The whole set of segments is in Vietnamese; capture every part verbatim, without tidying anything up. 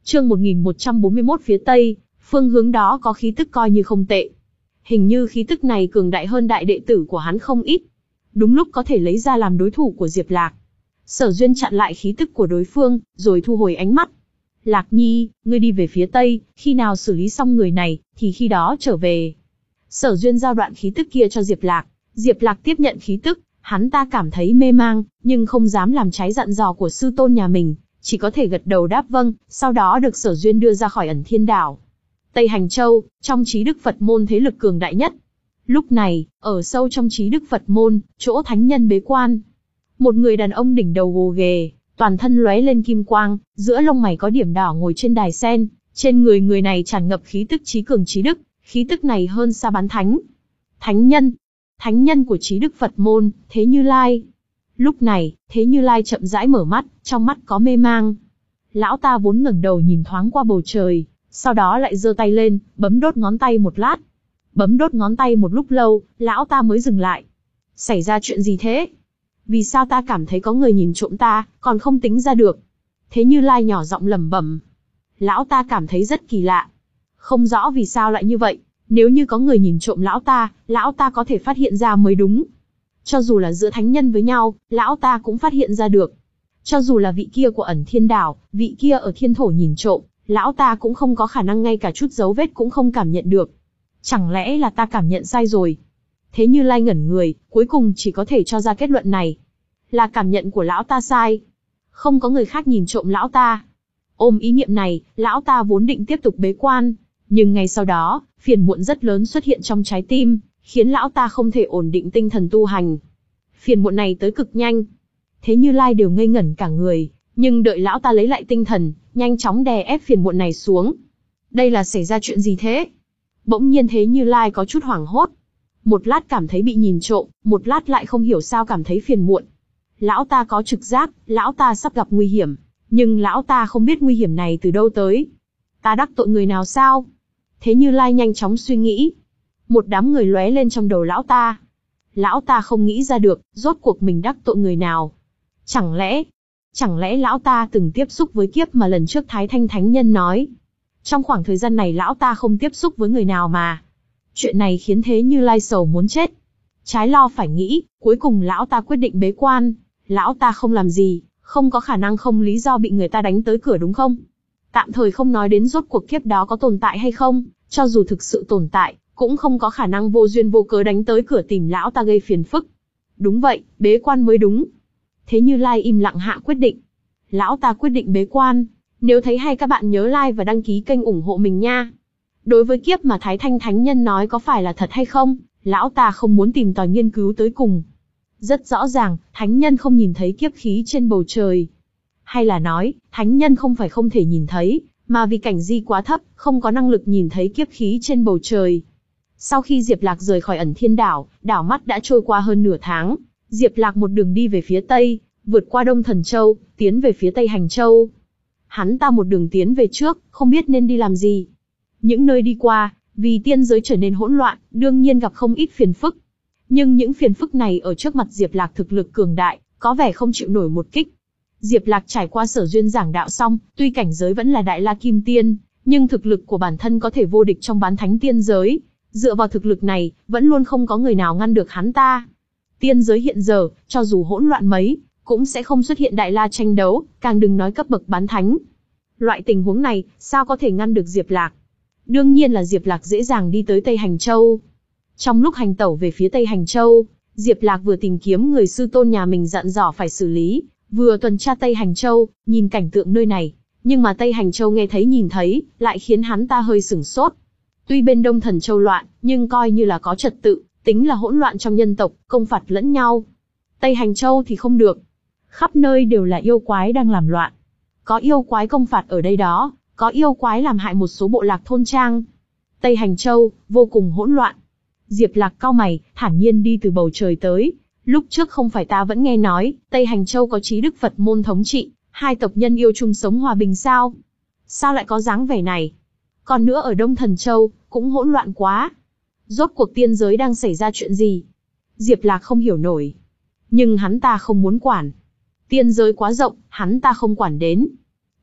Chương một nghìn một trăm bốn mươi mốt phía tây, phương hướng đó có khí tức coi như không tệ. Hình như khí tức này cường đại hơn đại đệ tử của hắn không ít. Đúng lúc có thể lấy ra làm đối thủ của Diệp Lạc. Sở Duyên chặn lại khí tức của đối phương, rồi thu hồi ánh mắt. Lạc Nhi, ngươi đi về phía tây, khi nào xử lý xong người này, thì khi đó trở về. Sở Duyên giao đoạn khí tức kia cho Diệp Lạc. Diệp Lạc tiếp nhận khí tức, hắn ta cảm thấy mê mang, nhưng không dám làm trái dặn dò của sư tôn nhà mình, chỉ có thể gật đầu đáp vâng, sau đó được Sở Duyên đưa ra khỏi Ẩn Thiên Đảo. Tây Hành Châu, trong Trí Đức Phật môn thế lực cường đại nhất. Lúc này, ở sâu trong Trí Đức Phật môn, chỗ thánh nhân bế quan, một người đàn ông đỉnh đầu gồ ghề, toàn thân lóe lên kim quang, giữa lông mày có điểm đỏ ngồi trên đài sen, trên người người này tràn ngập khí tức trí cường trí đức, khí tức này hơn xa bán thánh. Thánh nhân, thánh nhân của Trí Đức Phật môn, Thế Như Lai. Lúc này, Thế Như Lai chậm rãi mở mắt, trong mắt có mê mang. Lão ta vốn ngẩng đầu nhìn thoáng qua bầu trời, sau đó lại giơ tay lên, bấm đốt ngón tay một lát. Bấm đốt ngón tay một lúc lâu, lão ta mới dừng lại. Xảy ra chuyện gì thế? Vì sao ta cảm thấy có người nhìn trộm ta, còn không tính ra được? Thế Như Lai nhỏ giọng lẩm bẩm. Lão ta cảm thấy rất kỳ lạ. Không rõ vì sao lại như vậy, nếu như có người nhìn trộm lão ta, lão ta có thể phát hiện ra mới đúng. Cho dù là giữa thánh nhân với nhau, lão ta cũng phát hiện ra được. Cho dù là vị kia của Ẩn Thiên Đảo, vị kia ở Thiên Thổ nhìn trộm, lão ta cũng không có khả năng ngay cả chút dấu vết cũng không cảm nhận được. Chẳng lẽ là ta cảm nhận sai rồi? Thế Như Lai ngẩn người, cuối cùng chỉ có thể cho ra kết luận này. Là cảm nhận của lão ta sai. Không có người khác nhìn trộm lão ta. Ôm ý niệm này, lão ta vốn định tiếp tục bế quan. Nhưng ngay sau đó, phiền muộn rất lớn xuất hiện trong trái tim, khiến lão ta không thể ổn định tinh thần tu hành. Phiền muộn này tới cực nhanh. Thế Như Lai đều ngây ngẩn cả người, nhưng đợi lão ta lấy lại tinh thần, nhanh chóng đè ép phiền muộn này xuống. Đây là xảy ra chuyện gì thế? Bỗng nhiên Thế Như Lai có chút hoảng hốt. Một lát cảm thấy bị nhìn trộm, một lát lại không hiểu sao cảm thấy phiền muộn. Lão ta có trực giác, lão ta sắp gặp nguy hiểm, nhưng lão ta không biết nguy hiểm này từ đâu tới. Ta đắc tội người nào sao? Thế Như Lai nhanh chóng suy nghĩ. Một đám người lóe lên trong đầu lão ta. Lão ta không nghĩ ra được, rốt cuộc mình đắc tội người nào. Chẳng lẽ, chẳng lẽ lão ta từng tiếp xúc với kiếp mà lần trước Thái Thanh Thánh Nhân nói. Trong khoảng thời gian này lão ta không tiếp xúc với người nào mà. Chuyện này khiến Thế Như Lai sầu muốn chết. Trái lo phải nghĩ, cuối cùng lão ta quyết định bế quan. Lão ta không làm gì, không có khả năng không lý do bị người ta đánh tới cửa đúng không? Tạm thời không nói đến rốt cuộc kiếp đó có tồn tại hay không, cho dù thực sự tồn tại, cũng không có khả năng vô duyên vô cớ đánh tới cửa tìm lão ta gây phiền phức. Đúng vậy, bế quan mới đúng. Thế Như Lai im lặng hạ quyết định. Lão ta quyết định bế quan. Nếu thấy hay các bạn nhớ like và đăng ký kênh ủng hộ mình nha. Đối với kiếp mà Thái Thanh Thánh Nhân nói có phải là thật hay không, lão ta không muốn tìm tòi nghiên cứu tới cùng. Rất rõ ràng, Thánh Nhân không nhìn thấy kiếp khí trên bầu trời. Hay là nói, Thánh Nhân không phải không thể nhìn thấy, mà vì cảnh di quá thấp, không có năng lực nhìn thấy kiếp khí trên bầu trời. Sau khi Diệp Lạc rời khỏi Ẩn Thiên Đảo, đảo mắt đã trôi qua hơn nửa tháng. Diệp Lạc một đường đi về phía tây, vượt qua Đông Thần Châu, tiến về phía Tây Hành Châu. Hắn ta một đường tiến về trước, không biết nên đi làm gì. Những nơi đi qua, vì tiên giới trở nên hỗn loạn, đương nhiên gặp không ít phiền phức. Nhưng những phiền phức này ở trước mặt Diệp Lạc thực lực cường đại, có vẻ không chịu nổi một kích. Diệp Lạc trải qua Sở Duyên giảng đạo xong, tuy cảnh giới vẫn là Đại La Kim Tiên, nhưng thực lực của bản thân có thể vô địch trong bán thánh tiên giới. Dựa vào thực lực này, vẫn luôn không có người nào ngăn được hắn ta. Tiên giới hiện giờ, cho dù hỗn loạn mấy, cũng sẽ không xuất hiện Đại La tranh đấu, càng đừng nói cấp bậc bán thánh. Loại tình huống này, sao có thể ngăn được Diệp Lạc? Đương nhiên là Diệp Lạc dễ dàng đi tới Tây Hành Châu. Trong lúc hành tẩu về phía Tây Hành Châu, Diệp Lạc vừa tìm kiếm người sư tôn nhà mình dặn dò phải xử lý, vừa tuần tra Tây Hành Châu, nhìn cảnh tượng nơi này. Nhưng mà Tây Hành Châu nghe thấy nhìn thấy, lại khiến hắn ta hơi sửng sốt. Tuy bên Đông Thần Châu loạn, nhưng coi như là có trật tự, tính là hỗn loạn trong nhân tộc, công phạt lẫn nhau. Tây Hành Châu thì không được. Khắp nơi đều là yêu quái đang làm loạn. Có yêu quái công phạt ở đây đó, có yêu quái làm hại một số bộ lạc thôn trang. Tây Hành Châu, vô cùng hỗn loạn. Diệp Lạc cau mày, thản nhiên đi từ bầu trời tới. Lúc trước không phải ta vẫn nghe nói, Tây Hành Châu có Trí Đức Phật môn thống trị, hai tộc nhân yêu chung sống hòa bình sao? Sao lại có dáng vẻ này? Còn nữa ở Đông Thần Châu, cũng hỗn loạn quá. Rốt cuộc tiên giới đang xảy ra chuyện gì? Diệp Lạc không hiểu nổi. Nhưng hắn ta không muốn quản. Tiên giới quá rộng, hắn ta không quản đến.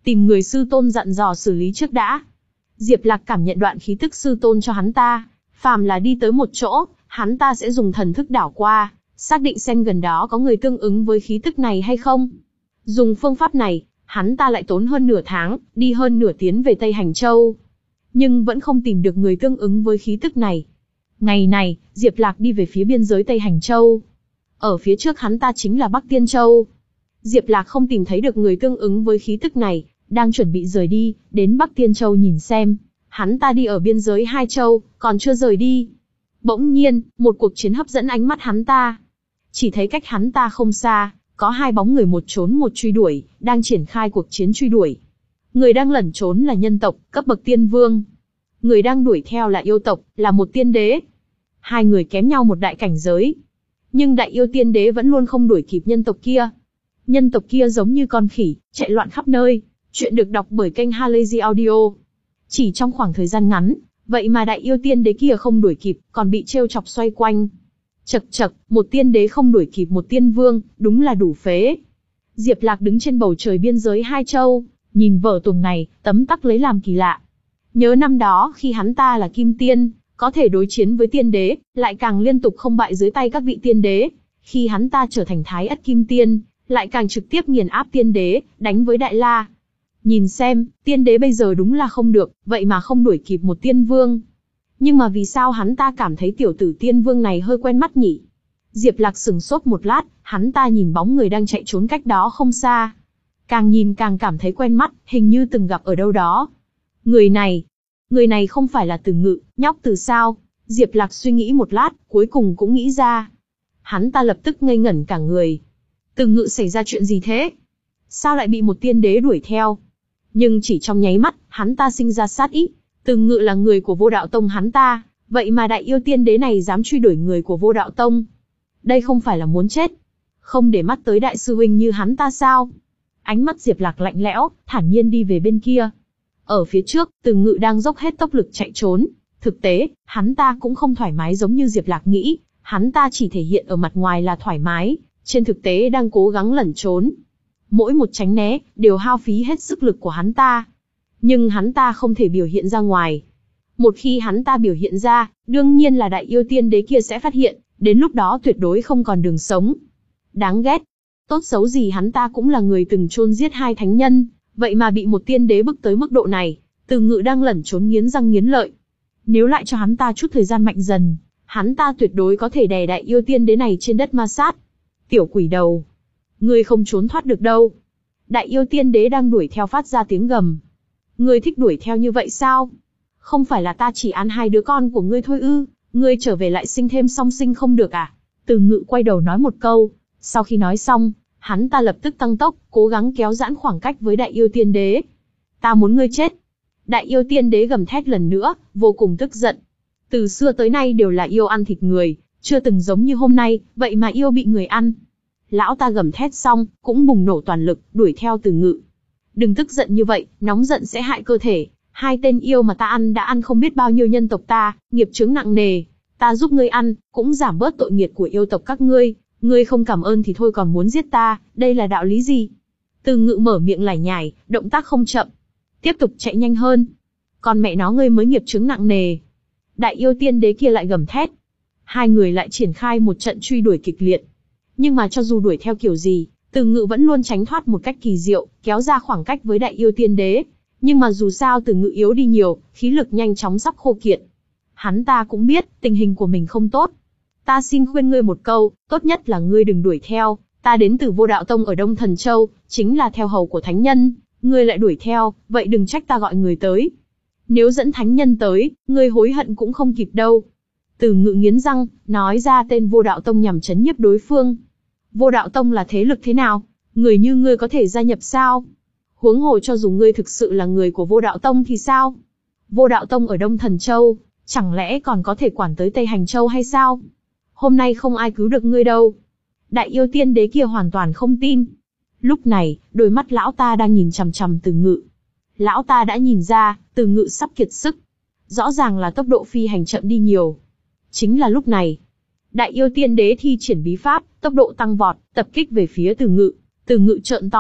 tìm người sư tôn dặn dò xử lý trước đã. Diệp Lạc cảm nhận đoạn khí tức sư tôn cho hắn ta, phàm là đi tới một chỗ, hắn ta sẽ dùng thần thức đảo qua, xác định xem gần đó có người tương ứng với khí tức này hay không. Dùng phương pháp này, hắn ta lại tốn hơn nửa tháng, đi hơn nửa tiến về Tây Hành Châu. Nhưng vẫn không tìm được người tương ứng với khí tức này. Ngày này, Diệp Lạc đi về phía biên giới Tây Hành Châu. Ở phía trước hắn ta chính là Bắc Tiên Châu. Diệp Lạc không tìm thấy được người tương ứng với khí tức này, đang chuẩn bị rời đi, đến Bắc Tiên Châu nhìn xem. Hắn ta đi ở biên giới hai châu, còn chưa rời đi. Bỗng nhiên, một cuộc chiến hấp dẫn ánh mắt hắn ta. Chỉ thấy cách hắn ta không xa, có hai bóng người một trốn một truy đuổi, đang triển khai cuộc chiến truy đuổi. Người đang lẩn trốn là nhân tộc, cấp bậc tiên vương. Người đang đuổi theo là yêu tộc, là một tiên đế. Hai người kém nhau một đại cảnh giới. Nhưng đại yêu tiên đế vẫn luôn không đuổi kịp nhân tộc kia. Nhân tộc kia giống như con khỉ, chạy loạn khắp nơi. Chuyện được đọc bởi kênh Halazy Audio. Chỉ trong khoảng thời gian ngắn, vậy mà đại yêu tiên đế kia không đuổi kịp, còn bị trêu chọc xoay quanh. Chậc chậc, một tiên đế không đuổi kịp một tiên vương, đúng là đủ phế. Diệp Lạc đứng trên bầu trời biên giới hai châu, nhìn vở tuồng này, tấm tắc lấy làm kỳ lạ. Nhớ năm đó khi hắn ta là kim tiên, có thể đối chiến với tiên đế, lại càng liên tục không bại dưới tay các vị tiên đế. Khi hắn ta trở thành thái ất kim tiên, lại càng trực tiếp nghiền áp tiên đế, đánh với Đại La. Nhìn xem, tiên đế bây giờ đúng là không được, vậy mà không đuổi kịp một tiên vương. Nhưng mà vì sao hắn ta cảm thấy tiểu tử tiên vương này hơi quen mắt nhỉ? Diệp Lạc sững sốt một lát, hắn ta nhìn bóng người đang chạy trốn cách đó không xa. Càng nhìn càng cảm thấy quen mắt, hình như từng gặp ở đâu đó. Người này, người này không phải là Từ Ngự, nhóc Từ sao? Diệp Lạc suy nghĩ một lát, cuối cùng cũng nghĩ ra. Hắn ta lập tức ngây ngẩn cả người. Từ Ngự xảy ra chuyện gì thế? Sao lại bị một tiên đế đuổi theo? Nhưng chỉ trong nháy mắt, hắn ta sinh ra sát ý. Từ Ngự là người của Vô Đạo Tông hắn ta, vậy mà đại yêu tiên đế này dám truy đuổi người của Vô Đạo Tông. Đây không phải là muốn chết, không để mắt tới đại sư huynh như hắn ta sao? Ánh mắt Diệp Lạc lạnh lẽo, thản nhiên đi về bên kia. Ở phía trước, Từ Ngự đang dốc hết tốc lực chạy trốn. Thực tế, hắn ta cũng không thoải mái giống như Diệp Lạc nghĩ, hắn ta chỉ thể hiện ở mặt ngoài là thoải mái, trên thực tế đang cố gắng lẩn trốn. Mỗi một tránh né, đều hao phí hết sức lực của hắn ta. Nhưng hắn ta không thể biểu hiện ra ngoài. Một khi hắn ta biểu hiện ra, đương nhiên là đại yêu tiên đế kia sẽ phát hiện, đến lúc đó tuyệt đối không còn đường sống. Đáng ghét. Tốt xấu gì hắn ta cũng là người từng chôn giết hai thánh nhân, vậy mà bị một tiên đế bức tới mức độ này. Từ Ngự đang lẩn trốn nghiến răng nghiến lợi. Nếu lại cho hắn ta chút thời gian mạnh dần, hắn ta tuyệt đối có thể đè đại yêu tiên đế này trên đất ma sát. Tiểu quỷ đầu, ngươi không trốn thoát được đâu. Đại yêu tiên đế đang đuổi theo phát ra tiếng gầm. Ngươi thích đuổi theo như vậy sao? Không phải là ta chỉ ăn hai đứa con của ngươi thôi ư? Ngươi trở về lại sinh thêm song sinh không được à? Từ Ngự quay đầu nói một câu. Sau khi nói xong, hắn ta lập tức tăng tốc, cố gắng kéo giãn khoảng cách với đại yêu tiên đế. Ta muốn ngươi chết. Đại yêu tiên đế gầm thét lần nữa, vô cùng tức giận. Từ xưa tới nay đều là yêu ăn thịt người, chưa từng giống như hôm nay, vậy mà yêu bị người ăn. Lão ta gầm thét xong, cũng bùng nổ toàn lực, đuổi theo Từ Ngự. Đừng tức giận như vậy, nóng giận sẽ hại cơ thể. Hai tên yêu mà ta ăn đã ăn không biết bao nhiêu nhân tộc ta, nghiệp chướng nặng nề. Ta giúp ngươi ăn, cũng giảm bớt tội nghiệt của yêu tộc các ngươi. Ngươi không cảm ơn thì thôi còn muốn giết ta, đây là đạo lý gì? Từ Ngự mở miệng lải nhải, động tác không chậm. Tiếp tục chạy nhanh hơn. Còn mẹ nó ngươi mới nghiệp chướng nặng nề. Đại yêu tiên đế kia lại gầm thét. Hai người lại triển khai một trận truy đuổi kịch liệt. Nhưng mà cho dù đuổi theo kiểu gì, Từ Ngự vẫn luôn tránh thoát một cách kỳ diệu, kéo ra khoảng cách với đại yêu tiên đế. Nhưng mà dù sao Từ Ngự yếu đi nhiều, khí lực nhanh chóng sắp khô kiệt. Hắn ta cũng biết, tình hình của mình không tốt. Ta xin khuyên ngươi một câu, tốt nhất là ngươi đừng đuổi theo. Ta đến từ Vô Đạo Tông ở Đông Thần Châu, chính là theo hầu của thánh nhân. Ngươi lại đuổi theo, vậy đừng trách ta gọi người tới. Nếu dẫn thánh nhân tới, ngươi hối hận cũng không kịp đâu. Từ Ngự nghiến răng, nói ra tên Vô Đạo Tông nhằm trấn nhiếp đối phương. Vô Đạo Tông là thế lực thế nào? Người như ngươi có thể gia nhập sao? Huống hồ cho dù ngươi thực sự là người của Vô Đạo Tông thì sao? Vô Đạo Tông ở Đông Thần Châu, chẳng lẽ còn có thể quản tới Tây Hành Châu hay sao? Hôm nay không ai cứu được ngươi đâu. Đại yêu tiên đế kia hoàn toàn không tin. Lúc này, đôi mắt lão ta đang nhìn chằm chằm Từ Ngự. Lão ta đã nhìn ra, Từ Ngự sắp kiệt sức. Rõ ràng là tốc độ phi hành chậm đi nhiều. Chính là lúc này, đại yêu tiên đế thi triển bí pháp, tốc độ tăng vọt, tập kích về phía Từ Ngự. Từ Ngự trợn to mắt,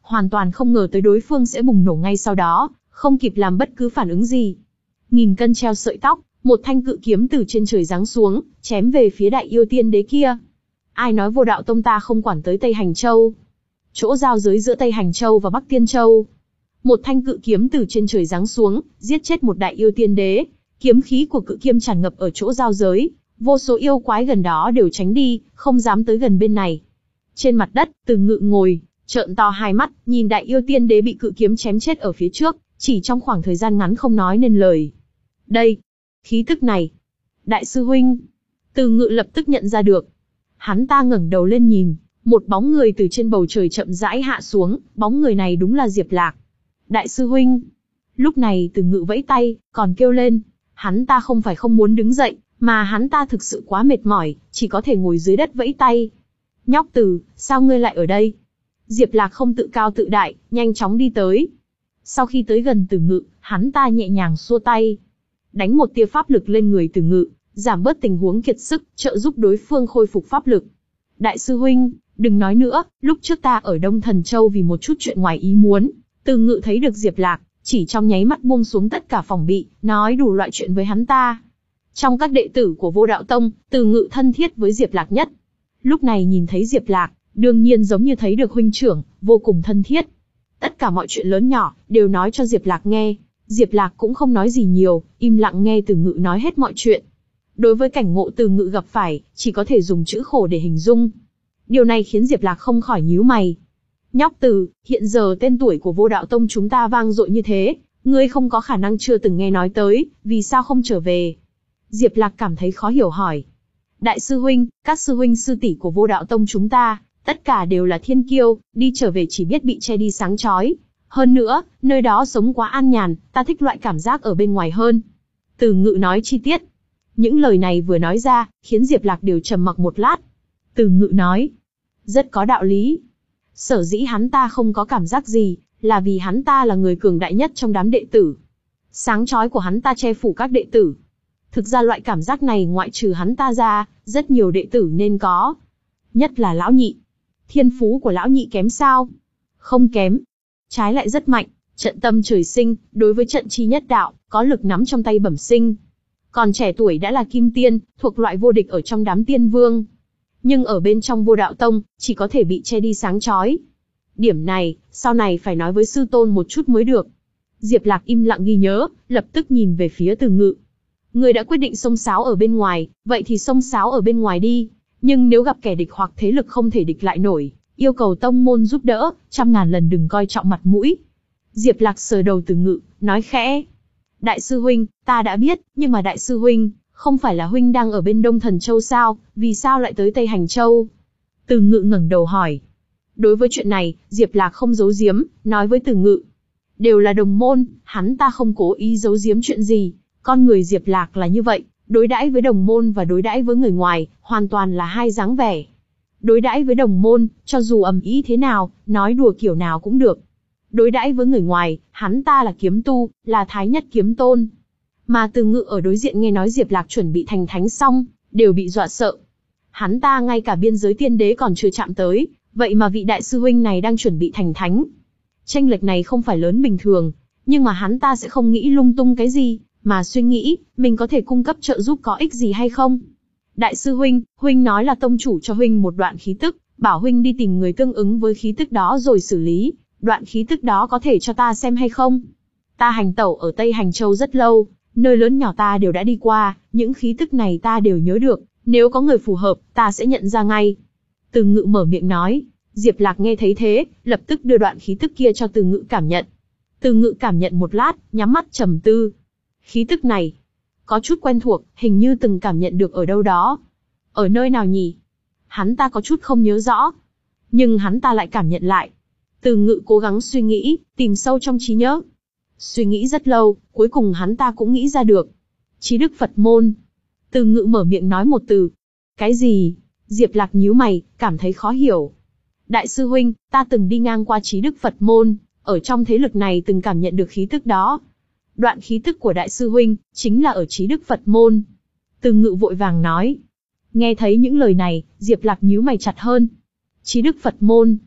hoàn toàn không ngờ tới đối phương sẽ bùng nổ ngay sau đó, không kịp làm bất cứ phản ứng gì. Nghìn cân treo sợi tóc, một thanh cự kiếm từ trên trời giáng xuống, chém về phía Đại Yêu Tiên Đế kia. Ai nói Vô Đạo Tông ta không quản tới Tây Hành Châu? Chỗ giao giới giữa Tây Hành Châu và Bắc Tiên Châu. Một thanh cự kiếm từ trên trời giáng xuống, giết chết một Đại Yêu Tiên Đế. Kiếm khí của cự kiếm tràn ngập ở chỗ giao giới, vô số yêu quái gần đó đều tránh đi, không dám tới gần bên này. Trên mặt đất, Từ Ngự ngồi, trợn to hai mắt, nhìn Đại Yêu Tiên Đế bị cự kiếm chém chết ở phía trước, chỉ trong khoảng thời gian ngắn không nói nên lời. Đây, khí tức này. Đại sư huynh. Từ Ngự lập tức nhận ra được. Hắn ta ngẩng đầu lên nhìn, một bóng người từ trên bầu trời chậm rãi hạ xuống, bóng người này đúng là Diệp Lạc. Đại sư huynh. Lúc này Từ Ngự vẫy tay, còn kêu lên. Hắn ta không phải không muốn đứng dậy, mà hắn ta thực sự quá mệt mỏi, chỉ có thể ngồi dưới đất vẫy tay. Nhóc Từ, sao ngươi lại ở đây? Diệp Lạc không tự cao tự đại, nhanh chóng đi tới. Sau khi tới gần Từ Ngự, hắn ta nhẹ nhàng xua tay, đánh một tia pháp lực lên người Từ Ngự, giảm bớt tình huống kiệt sức, trợ giúp đối phương khôi phục pháp lực. Đại sư huynh, đừng nói nữa, lúc trước ta ở Đông Thần Châu vì một chút chuyện ngoài ý muốn. Từ Ngự thấy được Diệp Lạc, chỉ trong nháy mắt buông xuống tất cả phòng bị, nói đủ loại chuyện với hắn ta. Trong các đệ tử của Vô Đạo Tông, Từ Ngự thân thiết với Diệp Lạc nhất. Lúc này nhìn thấy Diệp Lạc, đương nhiên giống như thấy được huynh trưởng, vô cùng thân thiết. Tất cả mọi chuyện lớn nhỏ, đều nói cho Diệp Lạc nghe. Diệp Lạc cũng không nói gì nhiều, im lặng nghe Từ Ngự nói hết mọi chuyện. Đối với cảnh ngộ Từ Ngự gặp phải, chỉ có thể dùng chữ khổ để hình dung. Điều này khiến Diệp Lạc không khỏi nhíu mày. Nhóc Từ, hiện giờ tên tuổi của Vô Đạo Tông chúng ta vang dội như thế, ngươi không có khả năng chưa từng nghe nói tới, vì sao không trở về? Diệp Lạc cảm thấy khó hiểu hỏi. Đại sư huynh, các sư huynh sư tỷ của Vô Đạo Tông chúng ta, tất cả đều là thiên kiêu, đi trở về chỉ biết bị che đi sáng chói. Hơn nữa, nơi đó sống quá an nhàn, ta thích loại cảm giác ở bên ngoài hơn. Từ Ngự nói chi tiết. Những lời này vừa nói ra, khiến Diệp Lạc đều trầm mặc một lát. Từ Ngự nói, rất có đạo lý. Sở dĩ hắn ta không có cảm giác gì, là vì hắn ta là người cường đại nhất trong đám đệ tử. Sáng chói của hắn ta che phủ các đệ tử. Thực ra loại cảm giác này ngoại trừ hắn ta ra, rất nhiều đệ tử nên có. Nhất là Lão Nhị. Thiên phú của Lão Nhị kém sao? Không kém. Trái lại rất mạnh, trận tâm trời sinh, đối với trận chi nhất đạo, có lực nắm trong tay bẩm sinh. Còn trẻ tuổi đã là kim tiên, thuộc loại vô địch ở trong đám tiên vương. Nhưng ở bên trong Vô Đạo Tông, chỉ có thể bị che đi sáng chói. Điểm này, sau này phải nói với sư tôn một chút mới được. Diệp Lạc im lặng ghi nhớ, lập tức nhìn về phía Từ Ngự. Người đã quyết định xông xáo ở bên ngoài, vậy thì xông xáo ở bên ngoài đi. Nhưng nếu gặp kẻ địch hoặc thế lực không thể địch lại nổi, yêu cầu tông môn giúp đỡ, trăm ngàn lần đừng coi trọng mặt mũi. Diệp Lạc sờ đầu Từ Ngự, nói khẽ. Đại sư huynh, ta đã biết, nhưng mà đại sư huynh, không phải là huynh đang ở bên Đông Thần Châu sao, vì sao lại tới Tây Hành Châu? Từ Ngự ngẩng đầu hỏi. Đối với chuyện này, Diệp Lạc không giấu giếm, nói với Từ Ngự. Đều là đồng môn, hắn ta không cố ý giấu giếm chuyện gì. Con người Diệp Lạc là như vậy, đối đãi với đồng môn và đối đãi với người ngoài, hoàn toàn là hai dáng vẻ. Đối đãi với đồng môn, cho dù ầm ĩ thế nào, nói đùa kiểu nào cũng được. Đối đãi với người ngoài, hắn ta là kiếm tu, là thái nhất kiếm tôn. Mà Từ Ngự ở đối diện nghe nói Diệp Lạc chuẩn bị thành thánh xong, đều bị dọa sợ. Hắn ta ngay cả biên giới tiên đế còn chưa chạm tới, vậy mà vị đại sư huynh này đang chuẩn bị thành thánh. Chênh lệch này không phải lớn bình thường, nhưng mà hắn ta sẽ không nghĩ lung tung cái gì, mà suy nghĩ, mình có thể cung cấp trợ giúp có ích gì hay không. Đại sư huynh, huynh nói là tông chủ cho huynh một đoạn khí tức, bảo huynh đi tìm người tương ứng với khí tức đó rồi xử lý, đoạn khí tức đó có thể cho ta xem hay không? Ta hành tẩu ở Tây Hành Châu rất lâu, nơi lớn nhỏ ta đều đã đi qua, những khí tức này ta đều nhớ được, nếu có người phù hợp, ta sẽ nhận ra ngay. Từ Ngự mở miệng nói, Diệp Lạc nghe thấy thế, lập tức đưa đoạn khí tức kia cho Từ Ngự cảm nhận. Từ Ngự cảm nhận một lát, nhắm mắt trầm tư. Khí tức này, có chút quen thuộc, hình như từng cảm nhận được ở đâu đó. Ở nơi nào nhỉ? Hắn ta có chút không nhớ rõ. Nhưng hắn ta lại cảm nhận lại. Từ Ngự cố gắng suy nghĩ, tìm sâu trong trí nhớ. Suy nghĩ rất lâu, cuối cùng hắn ta cũng nghĩ ra được. Trí đức Phật môn. Từ Ngự mở miệng nói một từ. Cái gì? Diệp Lạc nhíu mày, cảm thấy khó hiểu. Đại sư huynh, ta từng đi ngang qua Trí đức Phật môn, ở trong thế lực này từng cảm nhận được khí tức đó. Đoạn khí tức của đại sư huynh, chính là ở Trí đức Phật môn. Từ Ngự vội vàng nói. Nghe thấy những lời này, Diệp Lạc nhíu mày chặt hơn. Trí đức Phật môn.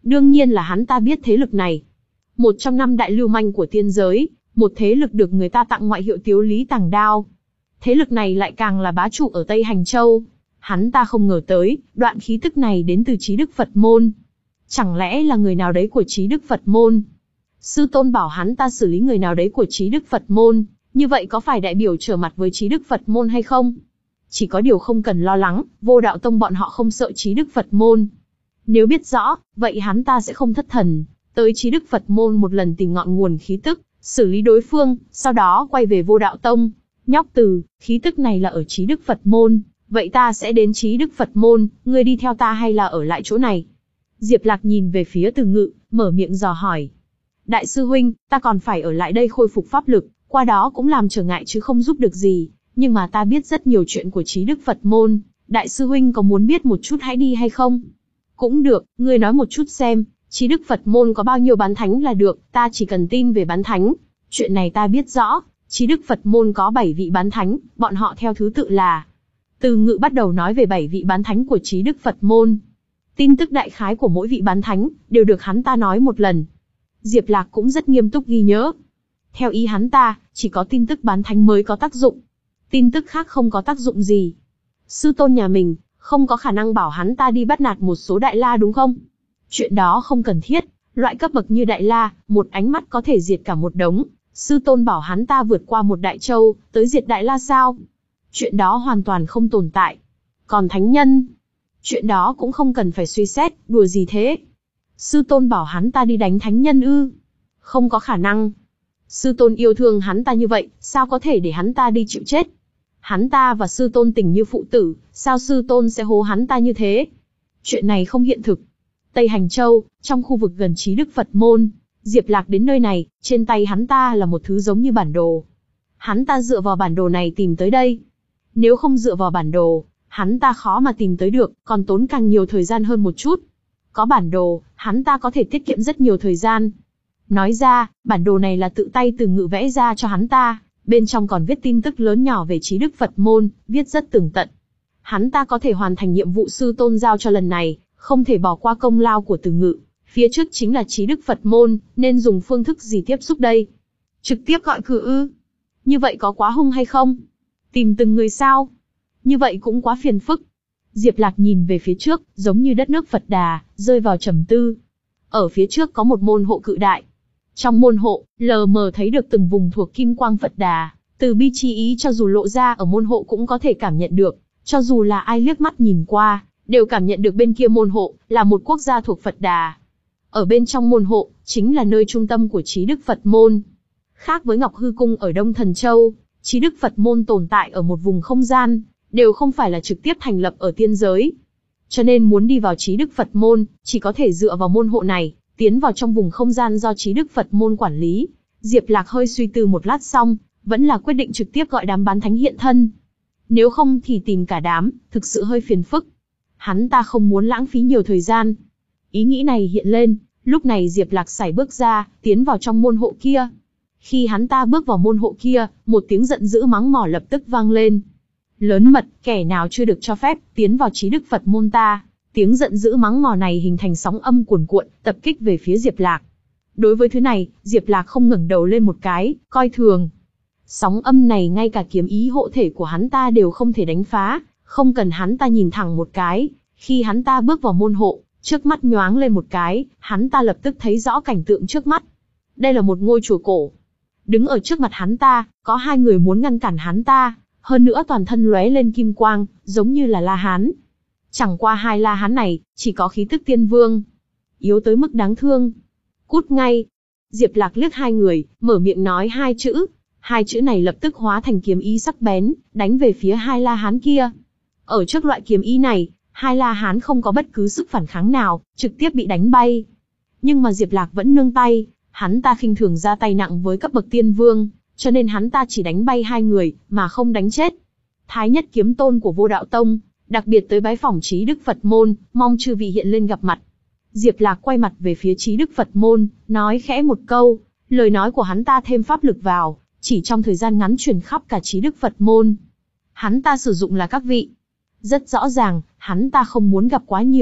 Đương nhiên là hắn ta biết thế lực này. Một trong năm đại lưu manh của tiên giới, một thế lực được người ta tặng ngoại hiệu Tiếu Lý Tàng Đao. Thế lực này lại càng là bá chủ ở Tây Hành Châu. Hắn ta không ngờ tới, đoạn khí tức này đến từ Trí Đức Phật Môn. Chẳng lẽ là người nào đấy của Trí Đức Phật Môn? Sư tôn bảo hắn ta xử lý người nào đấy của Trí Đức Phật Môn, như vậy có phải đại biểu trở mặt với Trí Đức Phật Môn hay không? Chỉ có điều không cần lo lắng, Vô Đạo Tông bọn họ không sợ Trí Đức Phật Môn. Nếu biết rõ, vậy hắn ta sẽ không thất thần, tới Trí Đức Phật Môn một lần tìm ngọn nguồn khí tức, xử lý đối phương, sau đó quay về Vô Đạo Tông. Nhóc Từ, khí tức này là ở Trí Đức Phật Môn, vậy ta sẽ đến Trí Đức Phật Môn, ngươi đi theo ta hay là ở lại chỗ này? Diệp Lạc nhìn về phía Từ Ngự, mở miệng dò hỏi. Đại sư huynh, ta còn phải ở lại đây khôi phục pháp lực, qua đó cũng làm trở ngại chứ không giúp được gì, nhưng mà ta biết rất nhiều chuyện của Trí Đức Phật Môn, đại sư huynh có muốn biết một chút hãy đi hay không? Cũng được, ngươi nói một chút xem, Trí Đức Phật Môn có bao nhiêu bán thánh là được, ta chỉ cần tin về bán thánh. Chuyện này ta biết rõ, Trí Đức Phật Môn có bảy vị bán thánh, bọn họ theo thứ tự là. Từ Ngự bắt đầu nói về bảy vị bán thánh của Trí Đức Phật Môn. Tin tức đại khái của mỗi vị bán thánh, đều được hắn ta nói một lần. Diệp Lạc cũng rất nghiêm túc ghi nhớ. Theo ý hắn ta, chỉ có tin tức bán thánh mới có tác dụng. Tin tức khác không có tác dụng gì. Sư tôn nhà mình, không có khả năng bảo hắn ta đi bắt nạt một số đại la đúng không? Chuyện đó không cần thiết, loại cấp bậc như đại la, một ánh mắt có thể diệt cả một đống. Sư tôn bảo hắn ta vượt qua một đại châu, tới diệt đại la sao? Chuyện đó hoàn toàn không tồn tại. Còn thánh nhân, chuyện đó cũng không cần phải suy xét, đùa gì thế? Sư tôn bảo hắn ta đi đánh thánh nhân ư? Không có khả năng. Sư tôn yêu thương hắn ta như vậy, sao có thể để hắn ta đi chịu chết? Hắn ta và sư tôn tình như phụ tử, sao sư tôn sẽ hố hắn ta như thế? Chuyện này không hiện thực. Tây Hành Châu, trong khu vực gần Trí Đức Phật Môn, Diệp Lạc đến nơi này, trên tay hắn ta là một thứ giống như bản đồ. Hắn ta dựa vào bản đồ này tìm tới đây. Nếu không dựa vào bản đồ, hắn ta khó mà tìm tới được, còn tốn càng nhiều thời gian hơn một chút. Có bản đồ, hắn ta có thể tiết kiệm rất nhiều thời gian. Nói ra, bản đồ này là tự tay Từ Ngự vẽ ra cho hắn ta, bên trong còn viết tin tức lớn nhỏ về Trí Đức Phật Môn, viết rất tường tận. Hắn ta có thể hoàn thành nhiệm vụ sư tôn giao cho lần này, không thể bỏ qua công lao của Từ Ngự. Phía trước chính là Trí Đức Phật Môn, nên dùng phương thức gì tiếp xúc đây? Trực tiếp gọi cử ư? Như vậy có quá hung hay không? Tìm từng người sao? Như vậy cũng quá phiền phức. Diệp Lạc nhìn về phía trước, giống như đất nước Phật Đà, rơi vào trầm tư. Ở phía trước có một môn hộ cự đại. Trong môn hộ, lờ mờ thấy được từng vùng thuộc kim quang Phật Đà, từ bi chi ý cho dù lộ ra ở môn hộ cũng có thể cảm nhận được, cho dù là ai liếc mắt nhìn qua, đều cảm nhận được bên kia môn hộ là một quốc gia thuộc Phật Đà. Ở bên trong môn hộ, chính là nơi trung tâm của Trí Đức Phật Môn. Khác với Ngọc Hư Cung ở Đông Thần Châu, Trí Đức Phật Môn tồn tại ở một vùng không gian, đều không phải là trực tiếp thành lập ở tiên giới. Cho nên muốn đi vào Trí Đức Phật Môn, chỉ có thể dựa vào môn hộ này, tiến vào trong vùng không gian do Trí Đức Phật Môn quản lý. Diệp Lạc hơi suy tư một lát xong, vẫn là quyết định trực tiếp gọi đám bán thánh hiện thân. Nếu không thì tìm cả đám, thực sự hơi phiền phức. Hắn ta không muốn lãng phí nhiều thời gian. Ý nghĩ này hiện lên, lúc này Diệp Lạc sải bước ra, tiến vào trong môn hộ kia. Khi hắn ta bước vào môn hộ kia, một tiếng giận dữ mắng mỏ lập tức vang lên. Lớn mật, kẻ nào chưa được cho phép, tiến vào Trí Đức Phật Môn ta. Tiếng giận dữ mắng mỏ này hình thành sóng âm cuồn cuộn, tập kích về phía Diệp Lạc. Đối với thứ này, Diệp Lạc không ngẩng đầu lên một cái, coi thường. Sóng âm này ngay cả kiếm ý hộ thể của hắn ta đều không thể đánh phá, không cần hắn ta nhìn thẳng một cái. Khi hắn ta bước vào môn hộ, trước mắt nhoáng lên một cái, hắn ta lập tức thấy rõ cảnh tượng trước mắt. Đây là một ngôi chùa cổ. Đứng ở trước mặt hắn ta, có hai người muốn ngăn cản hắn ta, hơn nữa toàn thân lóe lên kim quang, giống như là La Hán. Chẳng qua hai La Hán này, chỉ có khí tức tiên vương. Yếu tới mức đáng thương. Cút ngay. Diệp Lạc liếc hai người, mở miệng nói hai chữ. Hai chữ này lập tức hóa thành kiếm ý sắc bén, đánh về phía hai La Hán kia. Ở trước loại kiếm ý này, hai La Hán không có bất cứ sức phản kháng nào, trực tiếp bị đánh bay. Nhưng mà Diệp Lạc vẫn nương tay, hắn ta khinh thường ra tay nặng với cấp bậc tiên vương, cho nên hắn ta chỉ đánh bay hai người, mà không đánh chết. Thái Nhất Kiếm Tôn của Vô Đạo Tông, đặc biệt tới bái phỏng Trí Đức Phật Môn, mong chư vị hiện lên gặp mặt. Diệp Lạc quay mặt về phía Trí Đức Phật Môn, nói khẽ một câu, lời nói của hắn ta thêm pháp lực vào, chỉ trong thời gian ngắn truyền khắp cả Trí Đức Phật Môn. Hắn ta sử dụng là các vị. Rất rõ ràng, hắn ta không muốn gặp quá nhiều,